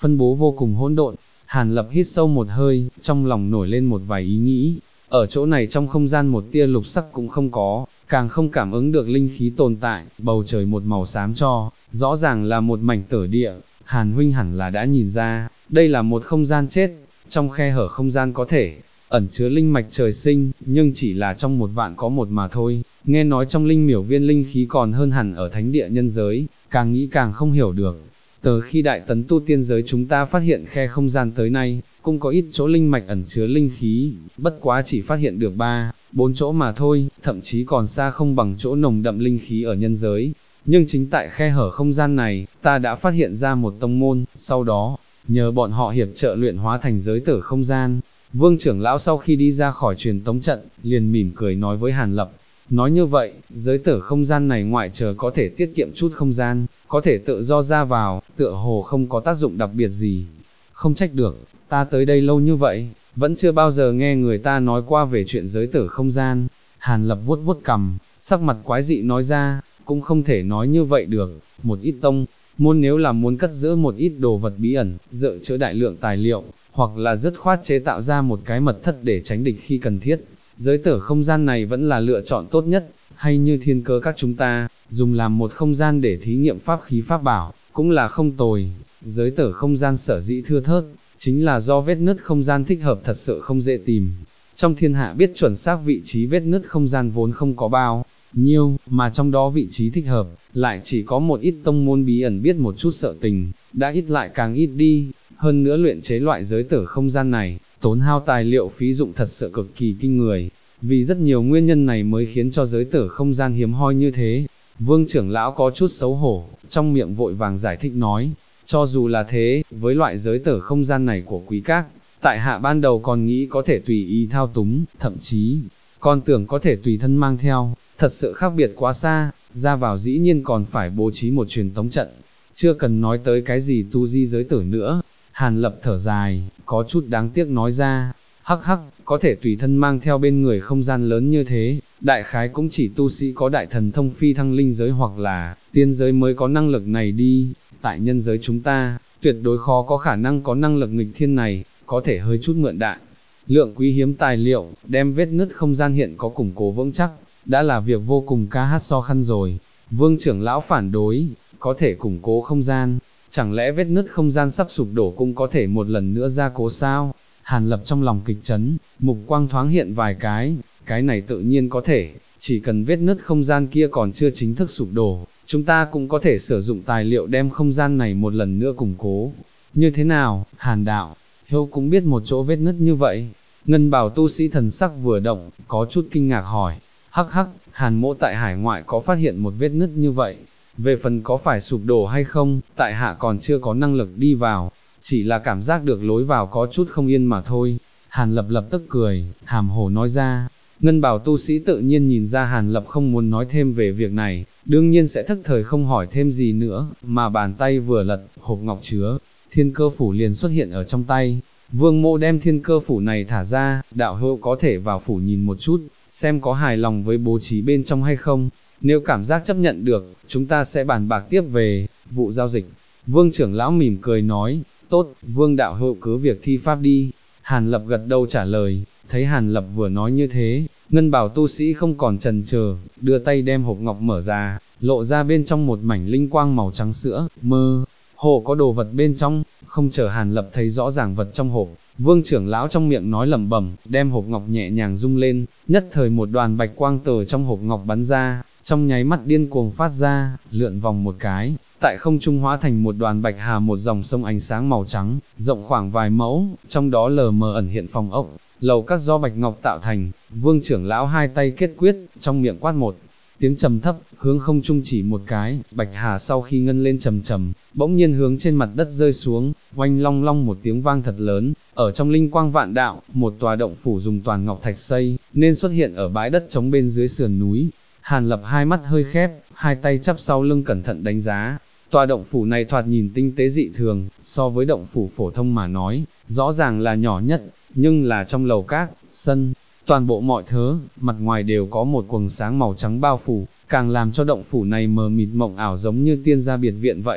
phân bố vô cùng hỗn độn. Hàn Lập hít sâu một hơi, trong lòng nổi lên một vài ý nghĩ, ở chỗ này trong không gian một tia lục sắc cũng không có, càng không cảm ứng được linh khí tồn tại, bầu trời một màu xám cho, rõ ràng là một mảnh tử địa. Hàn huynh hẳn là đã nhìn ra, đây là một không gian chết, trong khe hở không gian có thể ẩn chứa linh mạch trời sinh, nhưng chỉ là trong 1 vạn có một mà thôi. Nghe nói trong linh miểu viên linh khí còn hơn hẳn ở thánh địa nhân giới, càng nghĩ càng không hiểu được. Từ khi đại tấn tu tiên giới chúng ta phát hiện khe không gian tới nay, cũng có ít chỗ linh mạch ẩn chứa linh khí, bất quá chỉ phát hiện được 3-4 chỗ mà thôi, thậm chí còn xa không bằng chỗ nồng đậm linh khí ở nhân giới. Nhưng chính tại khe hở không gian này, ta đã phát hiện ra một tông môn, sau đó, nhờ bọn họ hiệp trợ luyện hóa thành giới tử không gian. Vương trưởng lão sau khi đi ra khỏi truyền tống trận, liền mỉm cười nói với Hàn Lập. Nói như vậy, giới tử không gian này ngoại trừ có thể tiết kiệm chút không gian, có thể tự do ra vào, tựa hồ không có tác dụng đặc biệt gì. Không trách được, ta tới đây lâu như vậy, vẫn chưa bao giờ nghe người ta nói qua về chuyện giới tử không gian. Hàn Lập vuốt vuốt cằm, sắc mặt quái dị nói ra, cũng không thể nói như vậy được, một ít tông môn nếu là muốn cất giữ một ít đồ vật bí ẩn, dự trữ đại lượng tài liệu, hoặc là dứt khoát chế tạo ra một cái mật thất để tránh địch khi cần thiết. Giới tử không gian này vẫn là lựa chọn tốt nhất, hay như thiên cơ các chúng ta, dùng làm một không gian để thí nghiệm pháp khí pháp bảo, cũng là không tồi. Giới tử không gian sở dĩ thưa thớt, chính là do vết nứt không gian thích hợp thật sự không dễ tìm. Trong thiên hạ biết chuẩn xác vị trí vết nứt không gian vốn không có bao nhiêu, mà trong đó vị trí thích hợp, lại chỉ có một ít tông môn bí ẩn biết một chút sợ tình, đã ít lại càng ít đi. Hơn nữa luyện chế loại giới tử không gian này, tốn hao tài liệu phí dụng thật sự cực kỳ kinh người, vì rất nhiều nguyên nhân này mới khiến cho giới tử không gian hiếm hoi như thế. Vương trưởng lão có chút xấu hổ, trong miệng vội vàng giải thích nói, cho dù là thế, với loại giới tử không gian này của quý các, tại hạ ban đầu còn nghĩ có thể tùy ý thao túng, thậm chí, còn tưởng có thể tùy thân mang theo, thật sự khác biệt quá xa, ra vào dĩ nhiên còn phải bố trí một truyền tống trận, chưa cần nói tới cái gì tu di giới tử nữa. Hàn Lập thở dài, có chút đáng tiếc nói ra, hắc hắc, có thể tùy thân mang theo bên người không gian lớn như thế, đại khái cũng chỉ tu sĩ có đại thần thông phi thăng linh giới hoặc là tiên giới mới có năng lực này đi, tại nhân giới chúng ta, tuyệt đối khó có khả năng có năng lực nghịch thiên này, có thể hơi chút mượn đại lượng quý hiếm tài liệu, đem vết nứt không gian hiện có củng cố vững chắc, đã là việc vô cùng ca hát so khăn rồi. Vương trưởng lão phản đối, có thể củng cố không gian, chẳng lẽ vết nứt không gian sắp sụp đổ cũng có thể một lần nữa gia cố sao? Hàn Lập trong lòng kịch chấn, mục quang thoáng hiện vài cái này tự nhiên có thể, chỉ cần vết nứt không gian kia còn chưa chính thức sụp đổ, chúng ta cũng có thể sử dụng tài liệu đem không gian này một lần nữa củng cố. Như thế nào, Hàn đạo, Hiếu cũng biết một chỗ vết nứt như vậy. Ngân Bào tu sĩ thần sắc vừa động, có chút kinh ngạc hỏi, hắc hắc, Hàn mỗ tại hải ngoại có phát hiện một vết nứt như vậy. Về phần có phải sụp đổ hay không, tại hạ còn chưa có năng lực đi vào, chỉ là cảm giác được lối vào có chút không yên mà thôi. Hàn Lập lập tức cười, hàm hồ nói ra. Ngân Bào tu sĩ tự nhiên nhìn ra Hàn Lập không muốn nói thêm về việc này, đương nhiên sẽ thức thời không hỏi thêm gì nữa, mà bàn tay vừa lật, hộp ngọc chứa thiên cơ phủ liền xuất hiện ở trong tay. Vương Mộ đem thiên cơ phủ này thả ra, đạo hữu có thể vào phủ nhìn một chút, xem có hài lòng với bố trí bên trong hay không. Nếu cảm giác chấp nhận được, chúng ta sẽ bàn bạc tiếp về vụ giao dịch. Vương trưởng lão mỉm cười nói, tốt, Vương đạo hữu cứ việc thi pháp đi. Hàn Lập gật đầu trả lời, thấy Hàn Lập vừa nói như thế, Ngân Bào tu sĩ không còn chần chờ, đưa tay đem hộp ngọc mở ra, lộ ra bên trong một mảnh linh quang màu trắng sữa, mơ hồ có đồ vật bên trong. Không chờ Hàn Lập thấy rõ ràng vật trong hộp, Vương trưởng lão trong miệng nói lẩm bẩm, đem hộp ngọc nhẹ nhàng rung lên, nhất thời một đoàn bạch quang từ trong hộp ngọc bắn ra, trong nháy mắt điên cuồng phát ra, lượn vòng một cái, tại không trung hóa thành một đoàn bạch hà, một dòng sông ánh sáng màu trắng, rộng khoảng vài mẫu, trong đó lờ mờ ẩn hiện phòng ốc, lầu các do bạch ngọc tạo thành. Vương trưởng lão hai tay kết quyết, trong miệng quát một tiếng trầm thấp, hướng không trung chỉ một cái, bạch hà sau khi ngân lên trầm trầm, bỗng nhiên hướng trên mặt đất rơi xuống, oanh long long một tiếng vang thật lớn, ở trong linh quang vạn đạo, một tòa động phủ dùng toàn ngọc thạch xây, nên xuất hiện ở bãi đất trống bên dưới sườn núi. Hàn Lập hai mắt hơi khép, hai tay chắp sau lưng cẩn thận đánh giá. Tòa động phủ này thoạt nhìn tinh tế dị thường, so với động phủ phổ thông mà nói, rõ ràng là nhỏ nhất, nhưng là trong lầu các, sân, toàn bộ mọi thứ, mặt ngoài đều có một quầng sáng màu trắng bao phủ, càng làm cho động phủ này mờ mịt mộng ảo giống như tiên gia biệt viện vậy.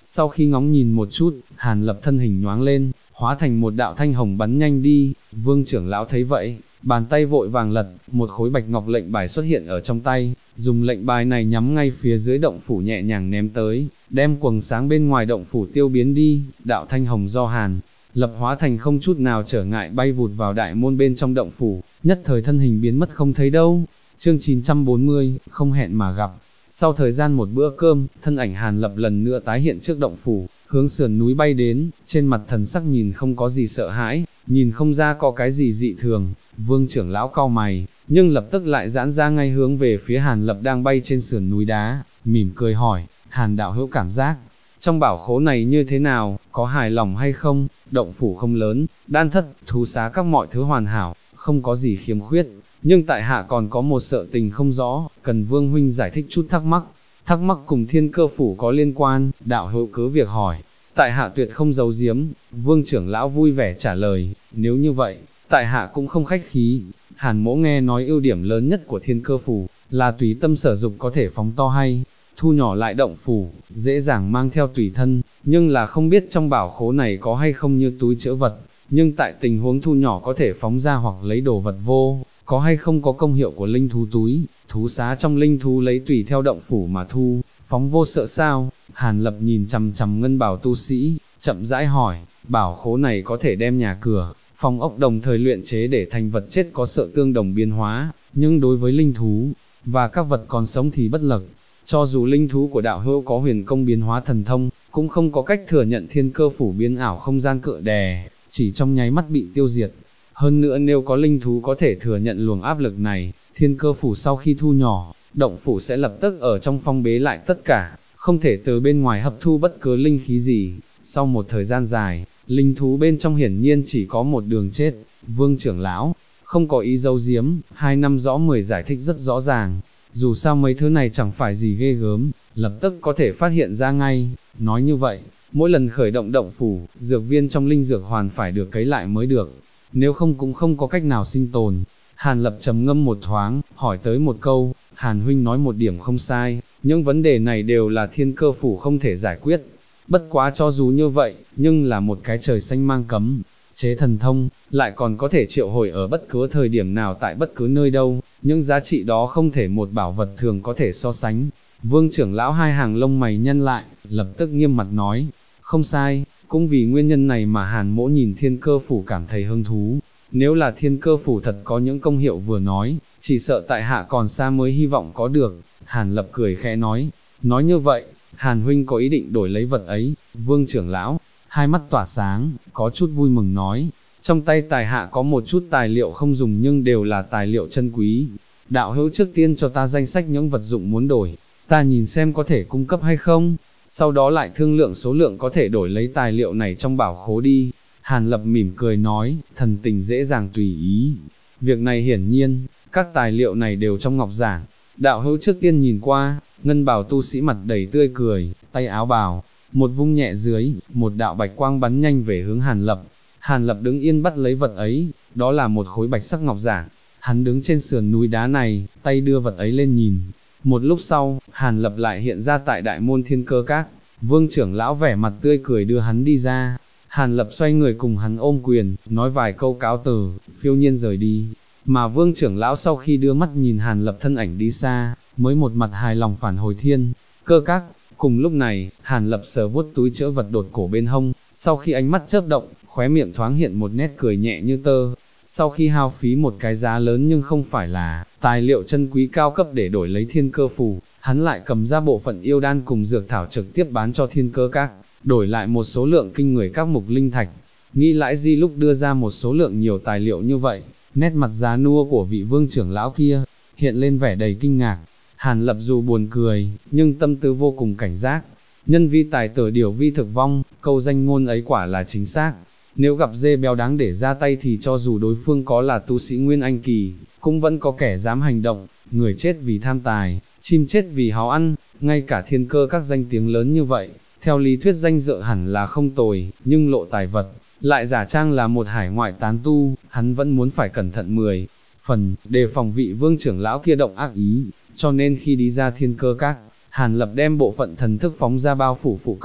Sau khi ngóng nhìn một chút, Hàn Lập thân hình nhoáng lên, hóa thành một đạo thanh hồng bắn nhanh đi. Vương trưởng lão thấy vậy, bàn tay vội vàng lật, một khối bạch ngọc lệnh bài xuất hiện ở trong tay, dùng lệnh bài này nhắm ngay phía dưới động phủ nhẹ nhàng ném tới, đem quầng sáng bên ngoài động phủ tiêu biến đi. Đạo thanh hồng do Hàn Lập hóa thành không chút nào trở ngại bay vụt vào đại môn bên trong động phủ, nhất thời thân hình biến mất không thấy đâu. Chương 940, không hẹn mà gặp. Sau thời gian một bữa cơm, thân ảnh Hàn Lập lần nữa tái hiện trước động phủ, hướng sườn núi bay đến, trên mặt thần sắc nhìn không có gì sợ hãi, nhìn không ra có cái gì dị thường. Vương trưởng lão cau mày, nhưng lập tức lại giãn ra ngay hướng về phía Hàn Lập đang bay trên sườn núi đá, mỉm cười hỏi, Hàn đạo hữu cảm giác trong bảo khố này như thế nào, có hài lòng hay không? Động phủ không lớn, đan thất, thú xá các mọi thứ hoàn hảo, không có gì khiếm khuyết, nhưng tại hạ còn có một sợ tình không rõ, cần Vương huynh giải thích chút thắc mắc cùng Thiên Cơ phủ có liên quan, đạo hữu cứ việc hỏi, tại hạ tuyệt không giấu giếm. Vương trưởng lão vui vẻ trả lời, nếu như vậy, tại hạ cũng không khách khí. Hàn Mỗ nghe nói ưu điểm lớn nhất của Thiên Cơ phủ là tùy tâm sở dục, có thể phóng to hay thu nhỏ lại động phủ, dễ dàng mang theo tùy thân, nhưng là không biết trong bảo khố này có hay không như túi trữ vật, nhưng tại tình huống thu nhỏ có thể phóng ra hoặc lấy đồ vật vô, có hay không có công hiệu của linh thú túi, thú xá trong linh thú lấy tùy theo động phủ mà thu, phóng vô sợ sao? Hàn Lập nhìn chằm chằm ngân bảo tu sĩ, chậm rãi hỏi, bảo khố này có thể đem nhà cửa, phòng ốc đồng thời luyện chế để thành vật chết có sợ tương đồng biến hóa, nhưng đối với linh thú và các vật còn sống thì bất lực. Cho dù linh thú của đạo hữu có huyền công biến hóa thần thông, cũng không có cách thừa nhận Thiên Cơ phủ biến ảo không gian cự đè, chỉ trong nháy mắt bị tiêu diệt. Hơn nữa nếu có linh thú có thể thừa nhận luồng áp lực này, Thiên Cơ phủ sau khi thu nhỏ, động phủ sẽ lập tức ở trong phong bế lại tất cả, không thể từ bên ngoài hấp thu bất cứ linh khí gì. Sau một thời gian dài, linh thú bên trong hiển nhiên chỉ có một đường chết. Vương trưởng lão không có ý giấu giếm, 2 năm rõ 10 giải thích rất rõ ràng. Dù sao mấy thứ này chẳng phải gì ghê gớm, lập tức có thể phát hiện ra ngay. Nói như vậy, mỗi lần khởi động động phủ, dược viên trong linh dược hoàn phải được cấy lại mới được, nếu không cũng không có cách nào sinh tồn. Hàn Lập trầm ngâm một thoáng, hỏi tới một câu, Hàn huynh nói một điểm không sai, những vấn đề này đều là Thiên Cơ phủ không thể giải quyết. Bất quá cho dù như vậy, nhưng là một cái trời xanh mang cấm chế thần thông, lại còn có thể triệu hồi ở bất cứ thời điểm nào tại bất cứ nơi đâu, những giá trị đó không thể một bảo vật thường có thể so sánh. Vương trưởng lão hai hàng lông mày nhăn lại, lập tức nghiêm mặt nói, không sai, cũng vì nguyên nhân này mà Hàn Mỗ nhìn Thiên Cơ phủ cảm thấy hứng thú. Nếu là Thiên Cơ phủ thật có những công hiệu vừa nói, chỉ sợ tại hạ còn xa mới hy vọng có được. Hàn Lập cười khẽ nói như vậy, Hàn huynh có ý định đổi lấy vật ấy? Vương trưởng lão hai mắt tỏa sáng, có chút vui mừng nói, trong tay tài hạ có một chút tài liệu không dùng nhưng đều là tài liệu chân quý. Đạo hữu trước tiên cho ta danh sách những vật dụng muốn đổi, ta nhìn xem có thể cung cấp hay không, sau đó lại thương lượng số lượng có thể đổi lấy tài liệu này trong bảo khố đi. Hàn Lập mỉm cười nói, thần tình dễ dàng tùy ý. Việc này hiển nhiên, các tài liệu này đều trong ngọc giản. Đạo hữu trước tiên nhìn qua. Ngân bào tu sĩ mặt đầy tươi cười, tay áo bào một vung nhẹ dưới, một đạo bạch quang bắn nhanh về hướng Hàn Lập. Hàn Lập đứng yên bắt lấy vật ấy, đó là một khối bạch sắc ngọc giản. Hắn đứng trên sườn núi đá này, tay đưa vật ấy lên nhìn. Một lúc sau, Hàn Lập lại hiện ra tại đại môn Thiên Cơ các. Vương trưởng lão vẻ mặt tươi cười đưa hắn đi ra. Hàn Lập xoay người cùng hắn ôm quyền, nói vài câu cáo từ, phiêu nhiên rời đi. Mà Vương trưởng lão sau khi đưa mắt nhìn Hàn Lập thân ảnh đi xa, mới một mặt hài lòng phản hồi Thiên Cơ các. Cùng lúc này, Hàn Lập sờ vuốt túi trữ vật đột cổ bên hông, sau khi ánh mắt chớp động, khóe miệng thoáng hiện một nét cười nhẹ như tơ. Sau khi hao phí một cái giá lớn nhưng không phải là tài liệu chân quý cao cấp để đổi lấy Thiên Cơ phù, hắn lại cầm ra bộ phận yêu đan cùng dược thảo trực tiếp bán cho Thiên Cơ các, đổi lại một số lượng kinh người các mục linh thạch. Nghĩ Lãi Di lúc đưa ra một số lượng nhiều tài liệu như vậy, nét mặt già nua của vị vương trưởng lão kia hiện lên vẻ đầy kinh ngạc. Hàn Lập dù buồn cười, nhưng tâm tư vô cùng cảnh giác. Nhân vi tài tử điều vi thực vong, câu danh ngôn ấy quả là chính xác. Nếu gặp dê béo đáng để ra tay thì cho dù đối phương có là tu sĩ Nguyên Anh kỳ, cũng vẫn có kẻ dám hành động. Người chết vì tham tài, chim chết vì háo ăn, ngay cả Thiên Cơ các danh tiếng lớn như vậy, theo lý thuyết danh dự hẳn là không tồi, nhưng lộ tài vật, lại giả trang là một hải ngoại tán tu, hắn vẫn muốn phải cẩn thận 10 phần, đề phòng vị vương trưởng lão kia động ác ý. Cho nên khi đi ra Thiên Cơ các, Hàn Lập đem bộ phận thần thức phóng ra bao phủ phụ cận,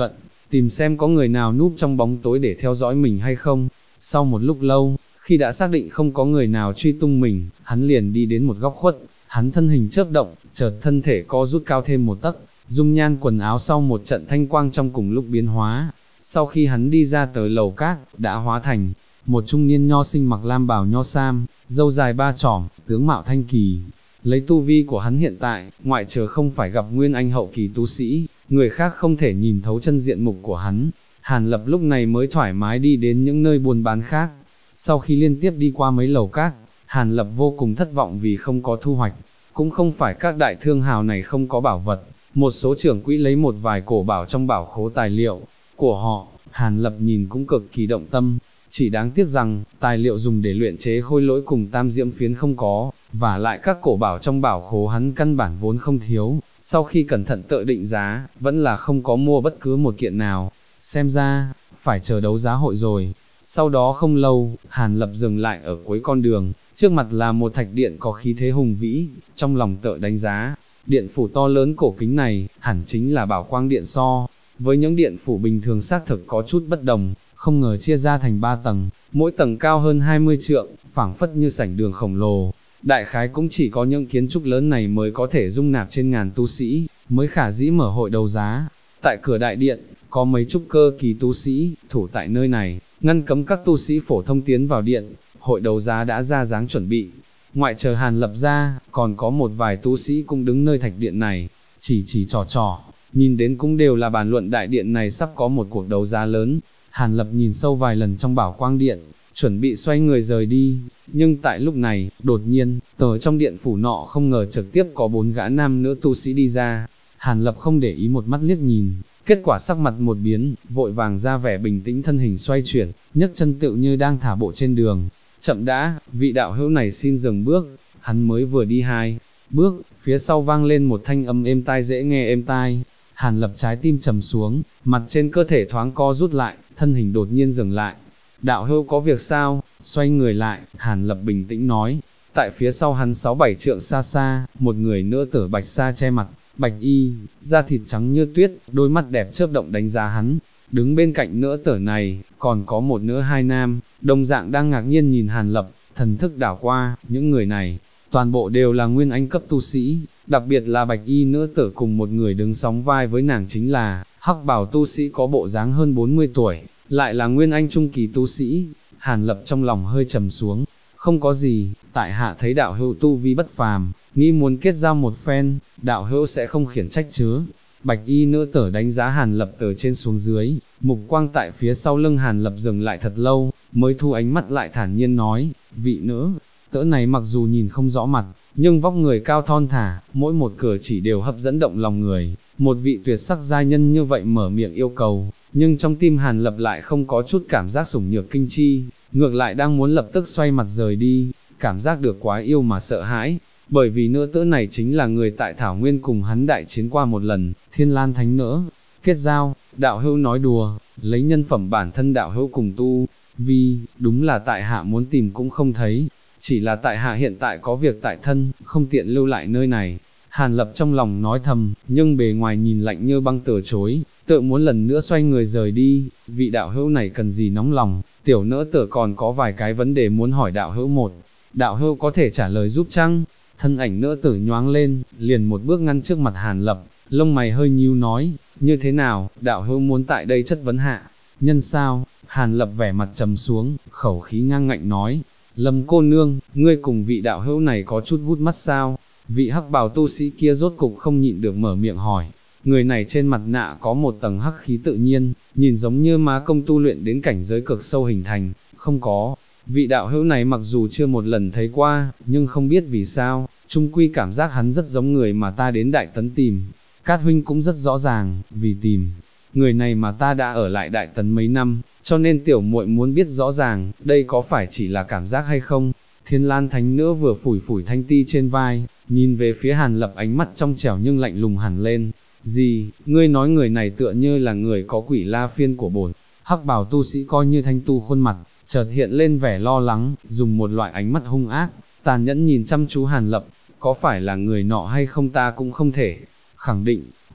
tìm xem có người nào núp trong bóng tối để theo dõi mình hay không. Sau một lúc lâu, khi đã xác định không có người nào truy tung mình, hắn liền đi đến một góc khuất, hắn thân hình chớp động, chợt thân thể co rút cao thêm một tấc, dung nhan quần áo sau một trận thanh quang trong cùng lúc biến hóa. Sau khi hắn đi ra tới lầu các, đã hóa thành một trung niên nho sinh mặc lam bào nho sam, râu dài ba chỏm, tướng mạo thanh kỳ. Lấy tu vi của hắn hiện tại, ngoại trừ không phải gặp nguyên anh hậu kỳ tu sĩ, người khác không thể nhìn thấu chân diện mục của hắn. Hàn Lập lúc này mới thoải mái đi đến những nơi buôn bán khác. Sau khi liên tiếp đi qua mấy lầu các, Hàn Lập vô cùng thất vọng vì không có thu hoạch. Cũng không phải các đại thương hào này không có bảo vật, một số trưởng quỹ lấy một vài cổ bảo trong bảo khố tài liệu của họ, Hàn Lập nhìn cũng cực kỳ động tâm. Chỉ đáng tiếc rằng, tài liệu dùng để luyện chế khôi lỗi cùng tam diễm phiến không có, và lại các cổ bảo trong bảo khố hắn căn bản vốn không thiếu, sau khi cẩn thận tự định giá, vẫn là không có mua bất cứ một kiện nào. Xem ra, phải chờ đấu giá hội rồi. Sau đó không lâu, Hàn Lập dừng lại ở cuối con đường, trước mặt là một thạch điện có khí thế hùng vĩ, trong lòng tự đánh giá, điện phủ to lớn cổ kính này, hẳn chính là bảo quang điện so. Với những điện phủ bình thường xác thực có chút bất đồng, không ngờ chia ra thành 3 tầng, mỗi tầng cao hơn 20 trượng, phảng phất như sảnh đường khổng lồ. Đại khái cũng chỉ có những kiến trúc lớn này mới có thể dung nạp trên ngàn tu sĩ, mới khả dĩ mở hội đấu giá. Tại cửa đại điện, có mấy trúc cơ kỳ tu sĩ, thủ tại nơi này, ngăn cấm các tu sĩ phổ thông tiến vào điện. Hội đấu giá đã ra dáng chuẩn bị. Ngoại trừ Hàn Lập ra, còn có một vài tu sĩ cũng đứng nơi thạch điện này, chỉ trò, nhìn đến cũng đều là bàn luận đại điện này sắp có một cuộc đấu giá lớn. Hàn Lập nhìn sâu vài lần trong bảo quang điện, chuẩn bị xoay người rời đi, nhưng tại lúc này, đột nhiên, từ trong điện phủ nọ không ngờ trực tiếp có 4 gã nam nữ tu sĩ đi ra. Hàn Lập không để ý một mắt liếc nhìn, kết quả sắc mặt một biến, vội vàng ra vẻ bình tĩnh thân hình xoay chuyển, nhấc chân tựu như đang thả bộ trên đường. Chậm đã, vị đạo hữu này xin dừng bước. Hắn mới vừa đi 2 bước, phía sau vang lên một thanh âm êm tai dễ nghe êm tai. Hàn Lập trái tim trầm xuống, mặt trên cơ thể thoáng co rút lại, thân hình đột nhiên dừng lại. Đạo hữu có việc sao? Xoay người lại, Hàn Lập bình tĩnh nói. Tại phía sau hắn 6-7 trượng xa xa, một người nữa tử bạch sa che mặt, bạch y, da thịt trắng như tuyết, đôi mắt đẹp chớp động đánh giá hắn. Đứng bên cạnh nữa tử này, còn có một nữ hai nam, đồng dạng đang ngạc nhiên nhìn Hàn Lập, thần thức đảo qua, những người này, toàn bộ đều là nguyên anh cấp tu sĩ, đặc biệt là bạch y nữ tử cùng một người đứng sóng vai với nàng chính là, hắc bào tu sĩ có bộ dáng hơn 40 tuổi, lại là nguyên anh trung kỳ tu sĩ. Hàn Lập trong lòng hơi trầm xuống, không có gì, tại hạ thấy đạo hữu tu vi bất phàm, nghĩ muốn kết giao một phen, đạo hữu sẽ không khiển trách chứ. Bạch y nữ tử đánh giá Hàn Lập từ trên xuống dưới, mục quang tại phía sau lưng Hàn Lập dừng lại thật lâu, mới thu ánh mắt lại thản nhiên nói, vị nữ tử này mặc dù nhìn không rõ mặt, nhưng vóc người cao thon thả, mỗi một cử chỉ đều hấp dẫn động lòng người. Một vị tuyệt sắc giai nhân như vậy mở miệng yêu cầu, nhưng trong tim Hàn Lập lại không có chút cảm giác sủng nhược kinh chi, ngược lại đang muốn lập tức xoay mặt rời đi, cảm giác được quá yêu mà sợ hãi, bởi vì nữ tử này chính là người tại Thảo Nguyên cùng hắn đại chiến qua một lần, Thiên Lan Thánh Nữ. Kết giao, đạo hữu nói đùa, lấy nhân phẩm bản thân đạo hữu cùng tu vi, đúng là tại hạ muốn tìm cũng không thấy, chỉ là tại hạ hiện tại có việc tại thân, không tiện lưu lại nơi này. Hàn Lập trong lòng nói thầm, nhưng bề ngoài nhìn lạnh như băng từ chối, tự muốn lần nữa xoay người rời đi. Vị đạo hữu này cần gì nóng lòng, tiểu nữ tử còn có vài cái vấn đề muốn hỏi đạo hữu một, đạo hữu có thể trả lời giúp chăng? Thân ảnh nữ tử nhoáng lên, liền một bước ngăn trước mặt Hàn Lập, lông mày hơi nhíu nói, như thế nào, đạo hữu muốn tại đây chất vấn hạ, nhân sao? Hàn Lập vẻ mặt trầm xuống, khẩu khí ngang ngạnh nói, Lâm cô nương, ngươi cùng vị đạo hữu này có chút hút mắt sao? Vị hắc bào tu sĩ kia rốt cục không nhịn được mở miệng hỏi, người này trên mặt nạ có một tầng hắc khí tự nhiên, nhìn giống như má công tu luyện đến cảnh giới cực sâu hình thành, không có. Vị đạo hữu này mặc dù chưa một lần thấy qua, nhưng không biết vì sao, chung quy cảm giác hắn rất giống người mà ta đến Đại Tấn tìm. Cát huynh cũng rất rõ ràng, vì tìm người này mà ta đã ở lại Đại Tấn mấy năm, cho nên tiểu muội muốn biết rõ ràng, đây có phải chỉ là cảm giác hay không? Thiên Lan Thánh Nữ vừa phủi phủi thanh ti trên vai, nhìn về phía Hàn Lập ánh mắt trong trẻo nhưng lạnh lùng hẳn lên. Gì, ngươi nói người này tựa như là người có quỷ la phiên của bổn. Hắc bào tu sĩ coi như thanh tu khuôn mặt, chợt hiện lên vẻ lo lắng, dùng một loại ánh mắt hung ác, tàn nhẫn nhìn chăm chú Hàn Lập, có phải là người nọ hay không ta cũng không thể khẳng định.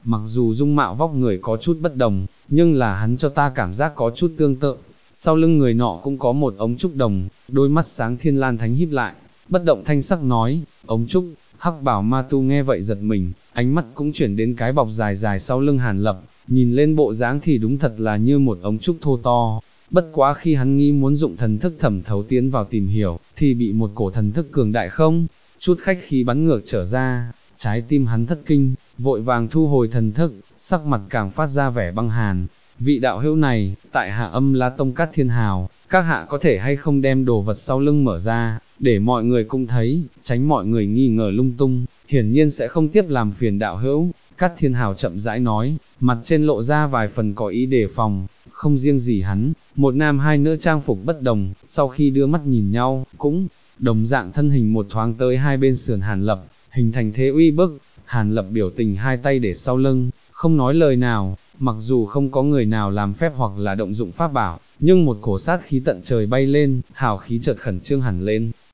mặc dù dung mạo vóc người có chút bất đồng, nhưng là hắn cho ta cảm giác có chút tương tự. Sau lưng người nọ cũng có một ống trúc đồng, đôi mắt sáng thiên lan thánh híp lại, bất động thanh sắc nói, ống trúc. Hắc bảo ma tu nghe vậy giật mình, ánh mắt cũng chuyển đến cái bọc dài dài sau lưng Hàn Lập, nhìn lên bộ dáng thì đúng thật là như một ống trúc thô to. Bất quá khi hắn nghĩ muốn dụng thần thức thẩm thấu tiến vào tìm hiểu, thì bị một cổ thần thức cường đại không chút khách khí bắn ngược trở ra, trái tim hắn thất kinh, vội vàng thu hồi thần thức, sắc mặt càng phát ra vẻ băng hàn. Vị đạo hữu này, tại hạ Âm La Tông Cát Thiên Hào, các hạ có thể hay không đem đồ vật sau lưng mở ra, để mọi người cũng thấy, tránh mọi người nghi ngờ lung tung, hiển nhiên sẽ không tiếp làm phiền đạo hữu. Cát Thiên Hào chậm rãi nói, mặt trên lộ ra vài phần có ý đề phòng, không riêng gì hắn, một nam hai nữ trang phục bất đồng, sau khi đưa mắt nhìn nhau, cũng đồng dạng thân hình một thoáng tới hai bên sườn Hàn Lập, hình thành thế uy bức. Hàn Lập biểu tình hai tay để sau lưng, không nói lời nào, mặc dù không có người nào làm phép hoặc là động dụng pháp bảo, nhưng một cổ sát khí tận trời bay lên, hào khí chợt khẩn trương hẳn lên,